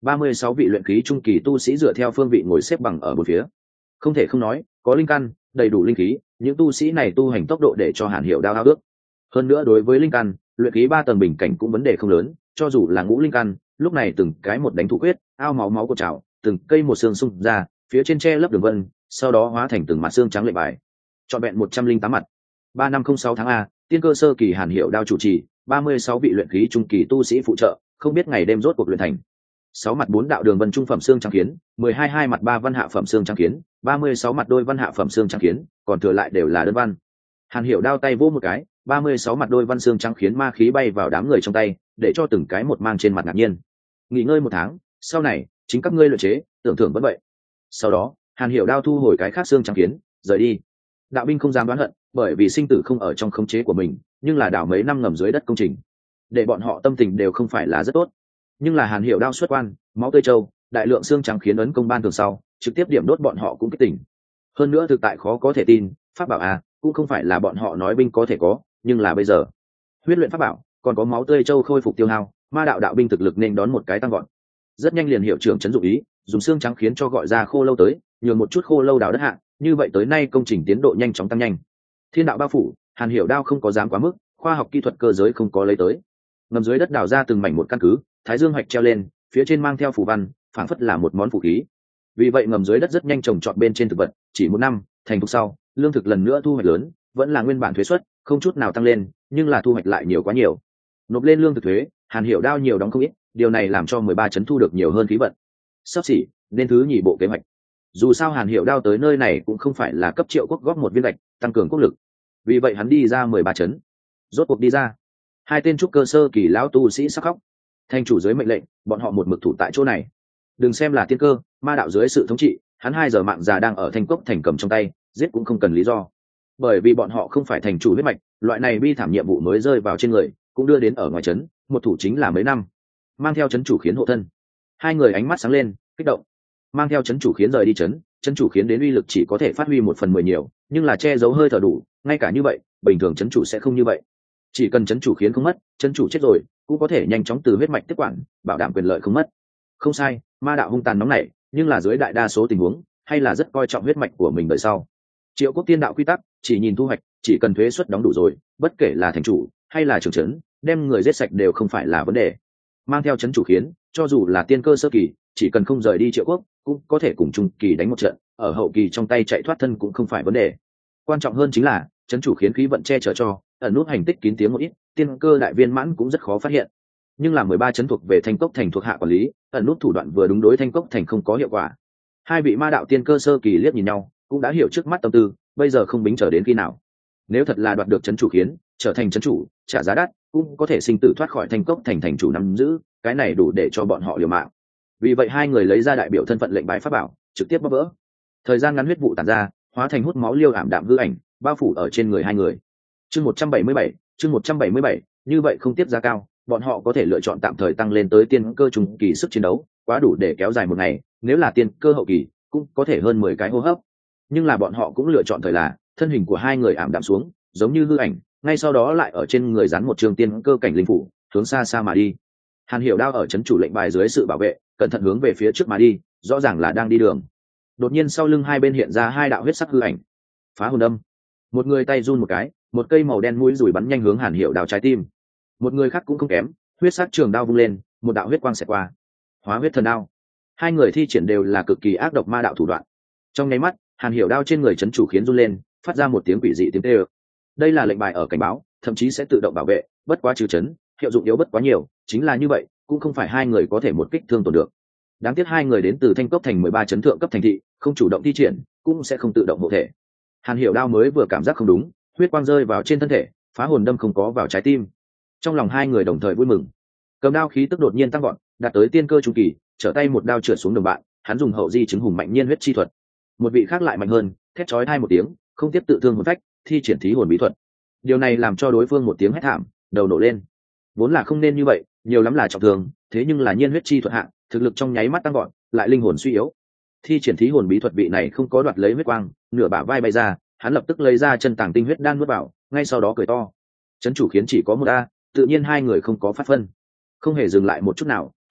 ba mươi sáu vị luyện khí trung kỳ tu sĩ dựa theo phương vị ngồi xếp bằng ở một phía. Không thể không nói, có linh căn, đầy đủ linh khí, những tu sĩ này tu hành tốc độ để cho Hàn Hiểu Đao ao ước. Hơn nữa đối với linh căn, luyện khí ba tầng bình cảnh cũng vấn đề không lớn, cho dù là ngũ linh căn, lúc này từng cái một đánh thủ quyết, ao máu máu của trào, từng cây một xương xung ra, phía trên che lấp đường vân, sau đó hóa thành từng mặt xương trắng lệnh bài. Trọn vẹn một trăm linh tám mặt. Ba năm không sáu tháng a, tiên cơ sơ kỳ Hàn Hiểu Đao chủ trì, ba mươi sáu vị luyện khí trung kỳ tu sĩ phụ trợ, không biết ngày đêm rốt cuộc luyện thành. Sáu mặt bốn đạo đường vân trung phẩm xương trắng kiến, mười hai hai mặt ba văn hạ phẩm xương trắng kiến, ba mươi sáu mặt đôi văn hạ phẩm xương trắng kiến, còn thừa lại đều là đơn văn. Hàn Hiểu Đao tay vỗ một cái, ba mươi sáu mặt đôi văn xương trắng khiến ma khí bay vào đám người trong tay, để cho từng cái một mang trên mặt ngạc nhiên. Nghỉ ngơi một tháng, sau này chính các ngươi luyện chế, tưởng thưởng vẫn vậy. Sau đó, Hàn Hiểu Đao thu hồi cái khác xương trắng kiến, rời đi. Đạo binh không dám đoán hận, bởi vì sinh tử không ở trong khống chế của mình, nhưng là đảo mấy năm ngầm dưới đất công trình, để bọn họ tâm tình đều không phải là rất tốt. Nhưng là Hàn Hiểu Đao xuất quan, máu tươi châu, đại lượng xương trắng khiến ấn công ban thường sau, trực tiếp điểm đốt bọn họ cũng kích tỉnh. Hơn nữa thực tại khó có thể tin, pháp bảo à, cũng không phải là bọn họ nói binh có thể có, nhưng là bây giờ, huyết luyện pháp bảo, còn có máu tươi châu khôi phục tiêu hao, ma đạo đạo binh thực lực nên đón một cái tăng gọn. Rất nhanh liền hiệu trưởng trấn dụng ý, dùng xương trắng khiến cho gọi ra khô lâu tới, nhường một chút khô lâu đào đất hạ, như vậy tới nay công trình tiến độ nhanh chóng tăng nhanh. Thiên đạo bao phủ, Hàn Hiểu Đao không có dám quá mức, khoa học kỹ thuật cơ giới không có lấy tới. Ngầm dưới đất đào ra từng mảnh một căn cứ, thái dương hoạch treo lên, phía trên mang theo phù văn, phảng phất là một món phù khí. Vì vậy ngầm dưới đất rất nhanh trồng trọt bên trên thực vật, chỉ một năm, thành thục sau, lương thực lần nữa thu hoạch lớn, vẫn là nguyên bản thuế suất, không chút nào tăng lên, nhưng là thu hoạch lại nhiều quá nhiều. Nộp lên lương thực thuế, Hàn Hiểu Đao nhiều đóng không ít, điều này làm cho mười ba trấn thu được nhiều hơn khí vận. Sắp xỉ, nên thứ nhì bộ kế hoạch. Dù sao Hàn Hiểu Đao tới nơi này cũng không phải là cấp Triệu Quốc góp một viên gạch, tăng cường quốc lực. Vì vậy hắn đi ra mười ba trấn. Rốt cuộc đi ra. Hai tên trúc cơ sơ kỳ lão tu sĩ sắc khóc. Thành chủ dưới mệnh lệnh, bọn họ một mực thủ tại chỗ này. Đừng xem là tiên cơ, ma đạo dưới sự thống trị, hắn hai giờ mạng già đang ở Thanh Cốc thành cầm trong tay, giết cũng không cần lý do. Bởi vì bọn họ không phải thành chủ huyết mạch, loại này bi thảm nhiệm vụ mới rơi vào trên người, cũng đưa đến ở ngoài trấn, một thủ chính là mấy năm. Mang theo trấn chủ khiến hộ thân. Hai người ánh mắt sáng lên, kích động. Mang theo trấn chủ khiến rời đi trấn, trấn chủ khiến đến uy lực chỉ có thể phát huy một phần mười nhiều, nhưng là che giấu hơi thở đủ, ngay cả như vậy, bình thường trấn chủ sẽ không như vậy. Chỉ cần trấn chủ khiến không mất, trấn chủ chết rồi, cũng có thể nhanh chóng từ huyết mạch tiếp quản, bảo đảm quyền lợi không mất. Không sai, ma đạo hung tàn nóng nảy, nhưng là dưới đại đa số tình huống, hay là rất coi trọng huyết mạch của mình đời sau. Triệu Quốc tiên đạo quy tắc, chỉ nhìn thu hoạch, chỉ cần thuế suất đóng đủ rồi, bất kể là thành chủ hay là trưởng trấn, đem người giết sạch đều không phải là vấn đề. Mang theo trấn chủ khiến, cho dù là tiên cơ sơ kỳ, chỉ cần không rời đi Triệu Quốc, cũng có thể cùng trung kỳ đánh một trận, ở hậu kỳ trong tay chạy thoát thân cũng không phải vấn đề. Quan trọng hơn chính là, trấn chủ khiến khí vận che chở cho, ẩn nút hành tích kín tiếng một ít, tiên cơ đại viên mãn cũng rất khó phát hiện. Nhưng là mười ba trấn thuộc về Thanh Cốc thành thuộc hạ quản lý, ẩn nút thủ đoạn vừa đúng đối Thanh Cốc thành không có hiệu quả. Hai vị ma đạo tiên cơ sơ kỳ liếc nhìn nhau, cũng đã hiểu trước mắt tâm tư, bây giờ không bính chờ đến khi nào. Nếu thật là đoạt được trấn chủ khiến, trở thành trấn chủ, trả giá đắt, cũng có thể sinh tử thoát khỏi Thanh Cốc thành thành chủ nắm giữ, cái này đủ để cho bọn họ liều mạng. Vì vậy hai người lấy ra đại biểu thân phận lệnh bài pháp bảo, trực tiếp bóp vỡ. Thời gian ngắn huyết vụ tản ra, hóa thành hút máu liêu ảm đạm hư ảnh, bao phủ ở trên người hai người. Chương một trăm bảy mươi bảy, chương một trăm bảy mươi bảy, như vậy không tiếp giá cao, bọn họ có thể lựa chọn tạm thời tăng lên tới tiên cơ trung kỳ sức chiến đấu, quá đủ để kéo dài một ngày, nếu là tiên cơ hậu kỳ, cũng có thể hơn mười cái hô hấp. Nhưng là bọn họ cũng lựa chọn thời là, thân hình của hai người ảm đạm xuống, giống như hư ảnh, ngay sau đó lại ở trên người dán một trường tiên cơ cảnh linh phủ, hướng xa xa mà đi. Hàn Hiểu Đao ở trấn chủ lệnh bài dưới sự bảo vệ, cẩn thận hướng về phía trước mà đi, rõ ràng là đang đi đường. Đột nhiên sau lưng hai bên hiện ra hai đạo huyết sắc hư ảnh. Phá hồn đâm. Một người tay run một cái, một cây màu đen mũi rùi bắn nhanh hướng Hàn Hiểu Đao trái tim. Một người khác cũng không kém, huyết sắc trường đao vung lên, một đạo huyết quang xẹt qua. Hóa huyết thần đao. Hai người thi triển đều là cực kỳ ác độc ma đạo thủ đoạn. Trong nháy mắt, Hàn Hiểu Đao trên người trấn chủ khiến run lên, phát ra một tiếng quỷ dị tiếng kêu. Đây là lệnh bài ở cảnh báo, thậm chí sẽ tự động bảo vệ, bất quá trừ chấn, hiệu dụng yếu bất quá nhiều, chính là như vậy, cũng không phải hai người có thể một kích thương tổn được. Đáng tiếc hai người đến từ Thanh Cốc thành mười ba trấn thượng cấp thành thị, không chủ động thi triển, cũng sẽ không tự động hộ thể. Hàn Hiểu Đao mới vừa cảm giác không đúng, huyết quang rơi vào trên thân thể, phá hồn đâm không có vào trái tim. Trong lòng hai người đồng thời vui mừng. Cầm đao khí tức đột nhiên tăng gọn, đạt tới tiên cơ trung kỳ, trở tay một đao trượt xuống đồng bạn, hắn dùng hậu di chứng hùng mạnh nhiên huyết chi thuật. Một vị khác lại mạnh hơn, thét chói hai một tiếng, không tiếp tự thương hồn phách, thi triển thí hồn bí thuật. Điều này làm cho đối phương một tiếng hét thảm, đầu nổ lên. Vốn là không nên như vậy, nhiều lắm là trọng thương, thế nhưng là nhiên huyết chi thuật hạng, thực lực trong nháy mắt tăng gọn, lại linh hồn suy yếu. Thi triển thí hồn bí thuật vị này không có đoạt lấy huyết quang, nửa bả vai bay ra, hắn lập tức lấy ra chân tàng tinh huyết đan nuốt vào, ngay sau đó cười to. Trấn chủ khiến chỉ có một a, tự nhiên hai người không có phát phân. Không hề dừng lại một chút nào,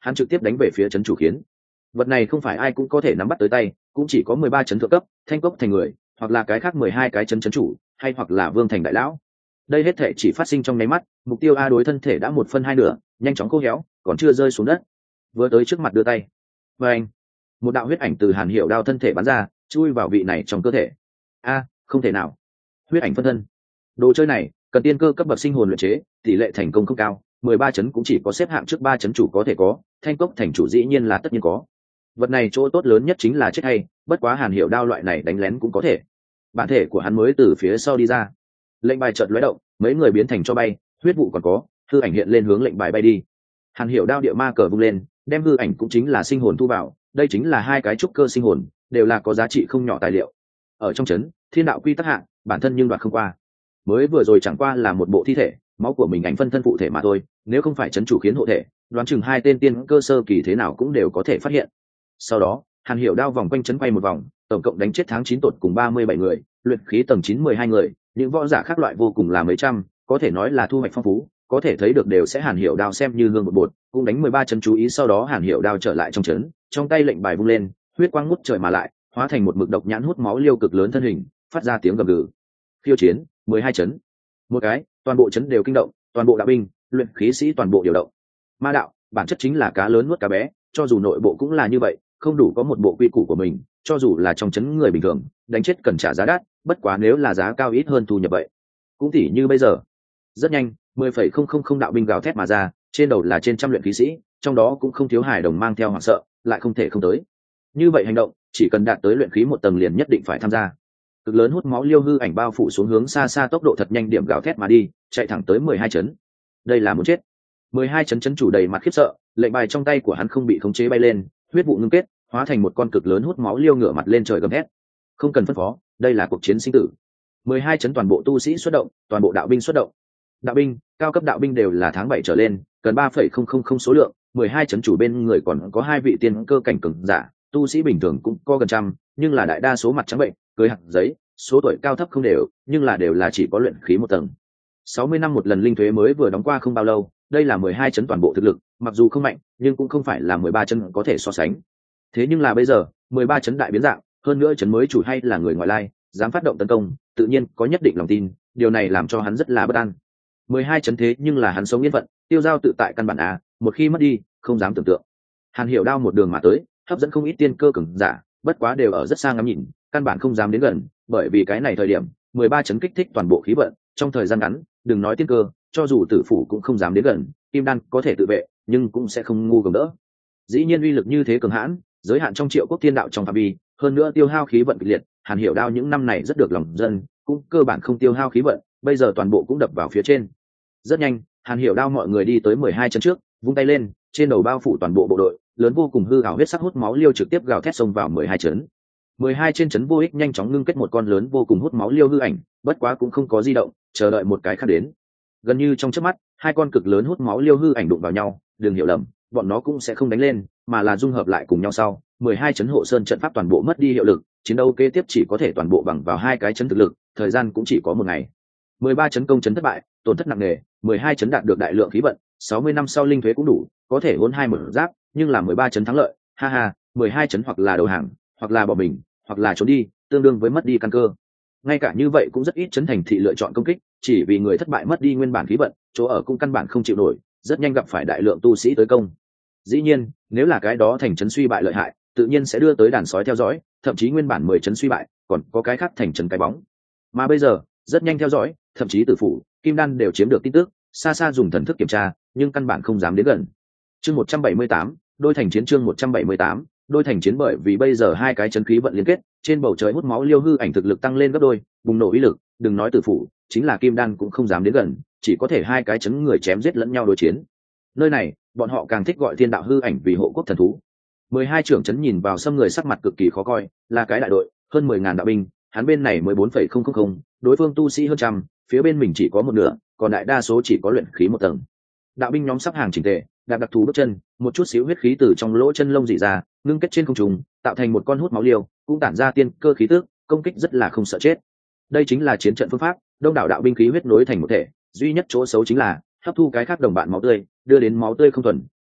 hắn trực tiếp đánh về phía trấn chủ khiến. Vật này không phải ai cũng có thể nắm bắt tới tay, cũng chỉ có mười ba trấn thượng cấp, thanh cốc thành người, hoặc là cái khác mười hai cái trấn trấn chủ, hay hoặc là vương thành đại lão. Đây hết thể chỉ phát sinh trong nháy mắt, mục tiêu a đối thân thể đã một phân hai nửa, nhanh chóng khô héo, còn chưa rơi xuống đất, vừa tới trước mặt đưa tay. Và anh, một đạo huyết ảnh từ Hàn Hiểu Đao thân thể bắn ra, chui vào vị này trong cơ thể. A, không thể nào. Huyết ảnh phân thân. Đồ chơi này cần tiên cơ cấp bậc sinh hồn luyện chế, tỷ lệ thành công không cao, mười ba chấn cũng chỉ có xếp hạng trước ba chấn chủ có thể có, thanh cốc thành chủ dĩ nhiên là tất nhiên có. Vật này chỗ tốt lớn nhất chính là chết hay, bất quá Hàn Hiểu Đao loại này đánh lén cũng có thể. Bản thể của hắn mới từ phía sau đi ra. Lệnh bài chợt lóe động, mấy người biến thành cho bay, huyết vụ còn có, hư ảnh hiện lên hướng lệnh bài bay đi. Hàn Hiểu Đao địa ma cờ vung lên, đem hư ảnh cũng chính là sinh hồn thu vào, đây chính là hai cái trúc cơ sinh hồn, đều là có giá trị không nhỏ tài liệu. Ở trong trấn, thiên đạo quy tắc hạng, bản thân nhưng đoạt không qua. Mới vừa rồi chẳng qua là một bộ thi thể, máu của mình ảnh phân thân phụ thể mà thôi, nếu không phải trấn chủ khiến hộ thể, đoán chừng hai tên tiên cơ sơ kỳ thế nào cũng đều có thể phát hiện. Sau đó, Hàn Hiểu Đao vòng quanh trấn quay một vòng, tổng cộng đánh chết tháng chín tột cùng ba mươi bảy người, luyện khí tầng chín mười hai người, những võ giả khác loại vô cùng là mấy trăm, có thể nói là thu hoạch phong phú, có thể thấy được đều sẽ Hàn Hiểu Đao xem như hương một bột, cũng đánh mười ba trấn chú ý. Sau đó Hàn Hiểu Đao trở lại trong trấn, trong tay lệnh bài vung lên, huyết quang ngút trời mà lại, hóa thành một mực độc nhãn hút máu liêu cực lớn thân hình, phát ra tiếng gầm gừ. Khiêu chiến, mười hai trấn. Một cái, toàn bộ trấn đều kinh động, toàn bộ đạo binh, luyện khí sĩ toàn bộ điều động. Ma đạo, bản chất chính là cá lớn nuốt cá bé, cho dù nội bộ cũng là như vậy, không đủ có một bộ quy củ của mình, cho dù là trong trấn người bình thường, đánh chết cần trả giá đắt, bất quá nếu là giá cao ít hơn thu nhập vậy. Cũng tỉ như bây giờ. Rất nhanh, mười phẩy không không không đạo binh gào thét mà ra, trên đầu là trên trăm luyện khí sĩ, trong đó cũng không thiếu hài đồng mang theo hoảng sợ, lại không thể không tới. Như vậy hành động, chỉ cần đạt tới luyện khí một tầng liền nhất định phải tham gia. Cực lớn hút máu liêu hư ảnh bao phủ xuống hướng xa xa, tốc độ thật nhanh, điểm gào thét mà đi, chạy thẳng tới mười hai trấn. Đây là muốn chết. mười hai trấn trấn chủ đầy mặt khiếp sợ, lệnh bài trong tay của hắn không bị khống chế bay lên, huyết vụ ngưng kết, hóa thành một con cực lớn hút máu liêu ngửa mặt lên trời gầm hét. Không cần phân phó, đây là cuộc chiến sinh tử. mười hai trấn toàn bộ tu sĩ xuất động, toàn bộ đạo binh xuất động. Đạo binh, cao cấp đạo binh đều là tháng bảy trở lên, cần ba phẩy không không không số lượng, mười hai trấn chủ bên người còn có hai vị tiên cơ cảnh cường giả, tu sĩ bình thường cũng có gần trăm, nhưng là đại đa số mặt trắng bệnh, cưới hạt giấy, số tuổi cao thấp không đều, nhưng là đều là chỉ có luyện khí một tầng. sáu mươi năm một lần linh thuế mới vừa đóng qua không bao lâu, đây là mười hai trấn toàn bộ thực lực, mặc dù không mạnh, nhưng cũng không phải là mười ba trấn có thể so sánh. Thế nhưng là bây giờ, mười ba trấn đại biến dạng, hơn nữa trấn mới chủ hay là người ngoại lai, dám phát động tấn công, tự nhiên có nhất định lòng tin, điều này làm cho hắn rất là bất an. mười hai trấn thế nhưng là hắn sống yên phận, tiêu giao tự tại căn bản à, một khi mất đi, không dám tưởng tượng. Hàn Hiểu Đao một đường mà tới, hấp dẫn không ít tiên cơ cường giả, bất quá đều ở rất xa ngắm nhìn, căn bản không dám đến gần, bởi vì cái này thời điểm, mười ba trấn kích thích toàn bộ khí vận, trong thời gian ngắn, đừng nói tiên cơ, cho dù tử phủ cũng không dám đến gần, kim đan có thể tự vệ, nhưng cũng sẽ không ngu gồng đỡ. Dĩ nhiên uy lực như thế cường hãn, giới hạn trong triệu quốc thiên đạo trong phạm vi, hơn nữa tiêu hao khí vận kịch liệt, Hàn Hiểu Đao những năm này rất được lòng dân, cũng cơ bản không tiêu hao khí vận, bây giờ toàn bộ cũng đập vào phía trên. Rất nhanh, Hàn Hiểu Đao mọi người đi tới mười hai trấn trước, vung tay lên, trên đầu bao phủ toàn bộ bộ đội, lớn vô cùng hư ảo huyết sắc hút máu liêu trực tiếp gào thét xông vào mười hai trấn. mười hai trên trấn vô ích nhanh chóng ngưng kết một con lớn vô cùng hút máu liêu hư ảnh, bất quá cũng không có di động, chờ đợi một cái khác đến. Gần như trong chớp mắt, hai con cực lớn hút máu liêu hư ảnh đụng vào nhau, đừng hiểu lầm, bọn nó cũng sẽ không đánh lên, mà là dung hợp lại cùng nhau sau. mười hai trấn hộ sơn trận pháp toàn bộ mất đi hiệu lực, chiến đấu kế tiếp chỉ có thể toàn bộ bằng vào hai cái trấn thực lực, thời gian cũng chỉ có một ngày. mười ba trấn công trấn thất bại, tổn thất nặng nề, mười hai trấn đạt được đại lượng khí vận, sáu mươi năm sau linh thuế cũng đủ, có thể hôn hai mở giáp, nhưng là mười ba trấn thắng lợi, ha ha, mười hai trấn hoặc là đầu hàng, hoặc là bỏ mình, hoặc là trốn đi, tương đương với mất đi căn cơ. Ngay cả như vậy cũng rất ít trấn thành thị lựa chọn công kích, chỉ vì người thất bại mất đi nguyên bản khí vận, chỗ ở cũng căn bản không chịu nổi, rất nhanh gặp phải đại lượng tu sĩ tới công. Dĩ nhiên, nếu là cái đó thành trấn suy bại lợi hại, tự nhiên sẽ đưa tới đàn sói theo dõi, thậm chí nguyên bản mười trấn suy bại, còn có cái khác thành trấn cái bóng. Mà bây giờ, rất nhanh theo dõi, thậm chí tử phủ, kim đan đều chiếm được tin tức, xa xa dùng thần thức kiểm tra, nhưng căn bản không dám đến gần. Chương một trăm bảy mươi tám, đôi thành chiến chương một trăm bảy mươi tám, đôi thành chiến bởi vì bây giờ hai cái chấn khí vận liên kết, trên bầu trời hút máu liêu hư ảnh thực lực tăng lên gấp đôi, bùng nổ uy lực, đừng nói tử phủ, chính là kim đan cũng không dám đến gần, chỉ có thể hai cái chấn người chém giết lẫn nhau đối chiến. Nơi này, bọn họ càng thích gọi thiên đạo hư ảnh vì hộ quốc thần thú. mười hai trưởng chấn nhìn vào xâm người sắc mặt cực kỳ khó coi, là cái đại đội, hơn mười ngàn đạo binh, hắn bên này mới bốn phẩy không không không, đối phương tu sĩ hơn trăm, phía bên mình chỉ có một nửa, còn đại đa số chỉ có luyện khí một tầng. Đạo binh nhóm sắp hàng chỉnh tề, đạp đặc thù bước chân, một chút xíu huyết khí từ trong lỗ chân lông rỉ ra, ngưng kết trên không trung, tạo thành một con hút máu liều, cũng tản ra tiên cơ khí tức, công kích rất là không sợ chết. Đây chính là chiến trận phương pháp, đông đảo đạo binh khí huyết nối thành một thể, duy nhất chỗ xấu chính là hấp thu cái khác đồng bạn máu tươi, đưa đến máu tươi không thuần,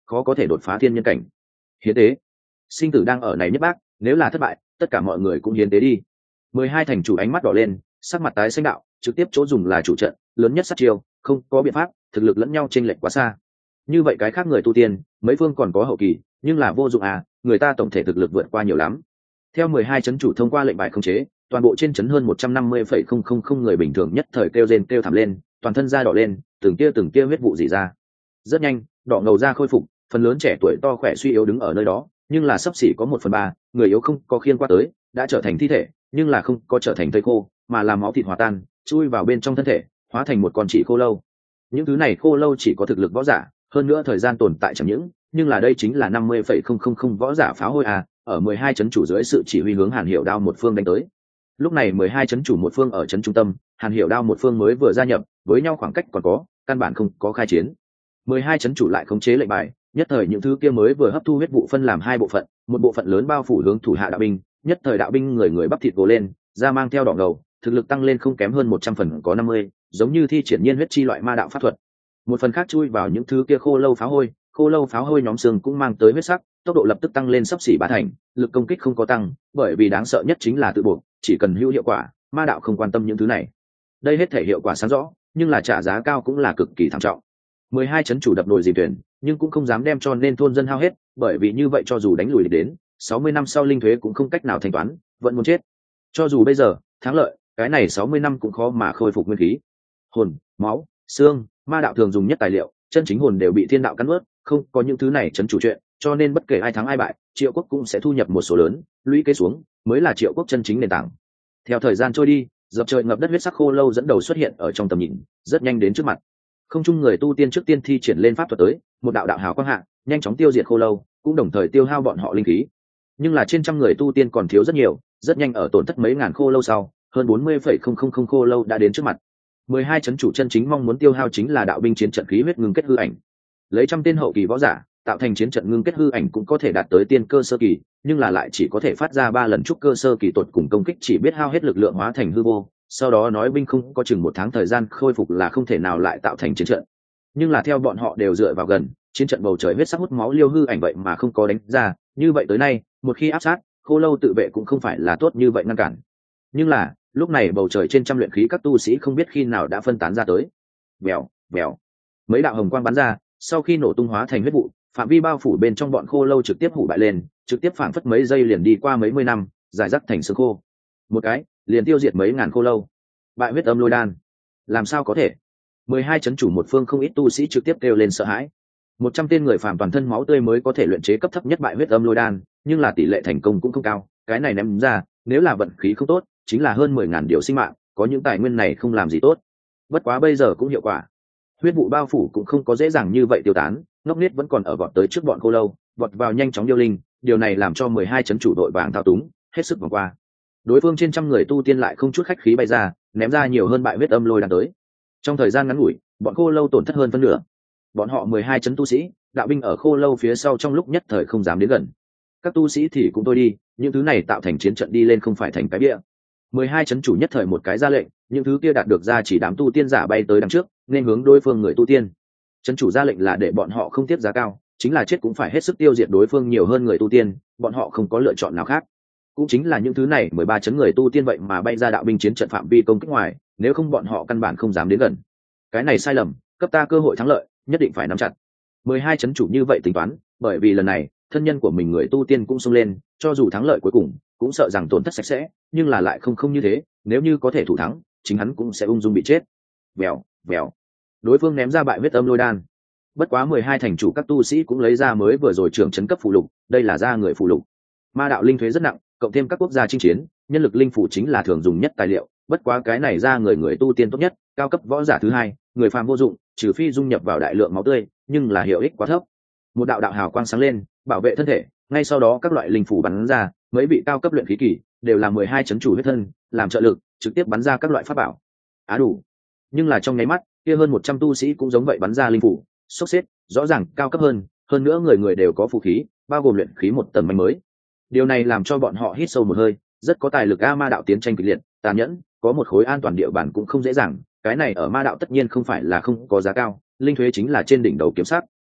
khó có thể đột phá thiên nhân cảnh. Hiến tế, sinh tử đang ở này nhất bác, nếu là thất bại tất cả mọi người cũng hiến tế đi. Mười hai thành chủ ánh mắt đỏ lên, sắc mặt tái xanh đạo, trực tiếp chỗ dùng là chủ trận lớn nhất sát chiêu, không có biện pháp, thực lực lẫn nhau chênh lệch quá xa. Như vậy cái khác người tu tiên mấy phương còn có hậu kỳ, nhưng là vô dụng à, người ta tổng thể thực lực vượt qua nhiều lắm. Theo mười hai chấn chủ thông qua lệnh bài khống chế, toàn bộ trên chấn hơn một trăm năm mươi phẩy không không không người bình thường nhất thời kêu rên kêu thảm lên, toàn thân da đỏ lên, từng tia từng tia huyết vụ rỉ ra. Rất nhanh, đỏ ngầu da khôi phục, phần lớn trẻ tuổi to khỏe suy yếu đứng ở nơi đó, nhưng là sắp xỉ có một phần ba người yếu không có khiên qua tới, đã trở thành thi thể, nhưng là không có trở thành thây khô, mà là máu thịt hòa tan, chui vào bên trong thân thể, hóa thành một con chỉ khô lâu. Những thứ này khô lâu chỉ có thực lực võ giả, hơn nữa thời gian tồn tại chẳng những, nhưng là đây chính là năm mươi phẩy không không không võ giả pháo hôi à, ở mười hai chấn chủ dưới sự chỉ huy hướng Hàn Hiểu Đao một phương đánh tới. Lúc này mười hai chấn chủ một phương ở chấn trung tâm, Hàn Hiểu Đao một phương mới vừa gia nhập, với nhau khoảng cách còn có, căn bản không có khai chiến. mười hai chấn chủ lại khống chế lệnh bài, nhất thời những thứ kia mới vừa hấp thu huyết vụ phân làm hai bộ phận, một bộ phận lớn bao phủ hướng thủ hạ đạo binh, nhất thời đạo binh người người bắp thịt gồ lên, da mang theo đỏ ngầu, thực lực tăng lên không kém hơn một trăm phần có năm mươi, giống như thi triển nhiên huyết chi loại ma đạo pháp thuật. Một phần khác chui vào những thứ kia khô lâu pháo hôi, khô lâu pháo hôi nhóm xương cũng mang tới huyết sắc, tốc độ lập tức tăng lên sắp xỉ bá thành, lực công kích không có tăng, bởi vì đáng sợ nhất chính là tự buộc, chỉ cần hữu hiệu quả, ma đạo không quan tâm những thứ này. Đây hết thể hiệu quả sáng rõ, nhưng là trả giá cao cũng là cực kỳ thảm trọng. mười hai chấn chủ đập nồi dìm thuyền, nhưng cũng không dám đem cho nên thôn dân hao hết, bởi vì như vậy cho dù đánh lùi đến sáu mươi năm sau linh thuế cũng không cách nào thanh toán, vẫn muốn chết. Cho dù bây giờ thắng lợi, cái này sáu mươi năm cũng khó mà khôi phục nguyên khí. Hồn, máu, xương, ma đạo thường dùng nhất tài liệu, chân chính hồn đều bị thiên đạo cắn nuốt, không có những thứ này chấn chủ chuyện, cho nên bất kể ai thắng ai bại, Triệu Quốc cũng sẽ thu nhập một số lớn, lũy kế xuống mới là Triệu Quốc chân chính nền tảng. Theo thời gian trôi đi, dập trời ngập đất huyết sắc khô lâu dẫn đầu xuất hiện ở trong tầm nhìn, rất nhanh đến trước mặt. Không chung người tu tiên trước tiên thi triển lên pháp thuật tới, một đạo đạo hào quang hạ, nhanh chóng tiêu diệt khô lâu, cũng đồng thời tiêu hao bọn họ linh khí. Nhưng là trên trăm người tu tiên còn thiếu rất nhiều, rất nhanh ở tổn thất mấy ngàn khô lâu sau, hơn bốn mươi phẩy không không không khô lâu đã đến trước mặt. mười hai chấn chủ chân chính mong muốn tiêu hao chính là đạo binh chiến trận khí huyết ngưng kết hư ảnh. Lấy trăm tên hậu kỳ võ giả, tạo thành chiến trận ngưng kết hư ảnh cũng có thể đạt tới tiên cơ sơ kỳ, nhưng là lại chỉ có thể phát ra ba lần trúc cơ sơ kỳ tột cùng công kích chỉ biết hao hết lực lượng hóa thành hư vô, sau đó nói binh không có chừng một tháng thời gian khôi phục là không thể nào lại tạo thành chiến trận. Nhưng là theo bọn họ đều dựa vào gần, chiến trận bầu trời huyết sắc hút máu liêu hư ảnh vậy mà không có đánh ra, như vậy tới nay, một khi áp sát, khô lâu tự vệ cũng không phải là tốt như vậy ngăn cản. Nhưng là, lúc này bầu trời trên trăm luyện khí các tu sĩ không biết khi nào đã phân tán ra tới. Vèo, vèo. Mấy đạo hồng quang bắn ra, sau khi nổ tung hóa thành huyết vụ, phạm vi bao phủ bên trong bọn khô lâu trực tiếp hủ bại lên, trực tiếp phảng phất mấy giây liền đi qua mấy mươi năm, giải rác thành xương khô. Một cái, liền tiêu diệt mấy ngàn khô lâu. Bại huyết âm lôi đan. Làm sao có thể? mười hai chấn chủ một phương không ít tu sĩ trực tiếp kêu lên sợ hãi. một trăm tên người phàm toàn thân máu tươi mới có thể luyện chế cấp thấp nhất bại huyết âm lôi đan, nhưng là tỷ lệ thành công cũng không cao, cái này ném ra, nếu là vận khí không tốt, chính là hơn mười ngàn điều sinh mạng, có những tài nguyên này không làm gì tốt. Bất quá bây giờ cũng hiệu quả. Huyết vụ bao phủ cũng không có dễ dàng như vậy tiêu tán, ngốc nết vẫn còn ở vọt tới trước bọn cô lâu, vọt vào nhanh chóng điêu linh, điều này làm cho mười hai chấn chủ đội vàng thao túng, hết sức vòng qua. Đối phương trên trăm người tu tiên lại không chút khách khí bay ra, ném ra nhiều hơn bại huyết âm lôi đan tới. Trong thời gian ngắn ngủi, bọn khô lâu tổn thất hơn phân nửa. Bọn họ mười hai chấn tu sĩ, đạo binh ở khô lâu phía sau trong lúc nhất thời không dám đến gần. Các tu sĩ thì cũng thôi đi, những thứ này tạo thành chiến trận đi lên không phải thành cái bia. mười hai chấn chủ nhất thời một cái ra lệnh, những thứ kia đạt được ra chỉ đám tu tiên giả bay tới đằng trước, nên hướng đối phương người tu tiên. Chấn chủ ra lệnh là để bọn họ không tiếp giá cao, chính là chết cũng phải hết sức tiêu diệt đối phương nhiều hơn người tu tiên, bọn họ không có lựa chọn nào khác. Cũng chính là những thứ này mười ba chấn người tu tiên vậy mà bay ra đạo binh chiến trận phạm vi công kích ngoài, nếu không bọn họ căn bản không dám đến gần. Cái này sai lầm, cấp ta cơ hội thắng lợi, nhất định phải nắm chặt. mười hai chấn chủ như vậy tính toán, bởi vì lần này, thân nhân của mình người tu tiên cũng xông lên, cho dù thắng lợi cuối cùng, cũng sợ rằng tổn thất sạch sẽ, nhưng là lại không không như thế, nếu như có thể thủ thắng, chính hắn cũng sẽ ung dung bị chết. Vèo, vèo. Đối phương ném ra bại huyết âm lôi đan. Bất quá mười hai thành chủ các tu sĩ cũng lấy ra mới vừa rồi trưởng trấn cấp phụ lục, đây là ra người phụ lục. Ma đạo linh thuế rất nặng, cộng thêm các quốc gia chinh chiến, nhân lực linh phủ chính là thường dùng nhất tài liệu, bất quá cái này ra người người tu tiên tốt nhất, cao cấp võ giả thứ hai, người phàm vô dụng, trừ phi dung nhập vào đại lượng máu tươi, nhưng là hiệu ích quá thấp. Một đạo đạo hào quang sáng lên, bảo vệ thân thể, ngay sau đó các loại linh phủ bắn ra, mấy vị cao cấp luyện khí kỳ đều là mười hai chấn chủ huyết thân, làm trợ lực, trực tiếp bắn ra các loại pháp bảo. Á đủ. Nhưng là trong nháy mắt, kia hơn một trăm tu sĩ cũng giống vậy bắn ra linh phủ, sốc xếp, rõ ràng cao cấp hơn, hơn nữa người người đều có phù khí, bao gồm luyện khí một tầng manh mới. Điều này làm cho bọn họ hít sâu một hơi, rất có tài lực a, ma đạo tiến tranh kịch liệt, tàn nhẫn, có một khối an toàn địa bàn cũng không dễ dàng, cái này ở ma đạo tất nhiên không phải là không có giá cao, linh thuế chính là trên đỉnh đầu kiếm sắc.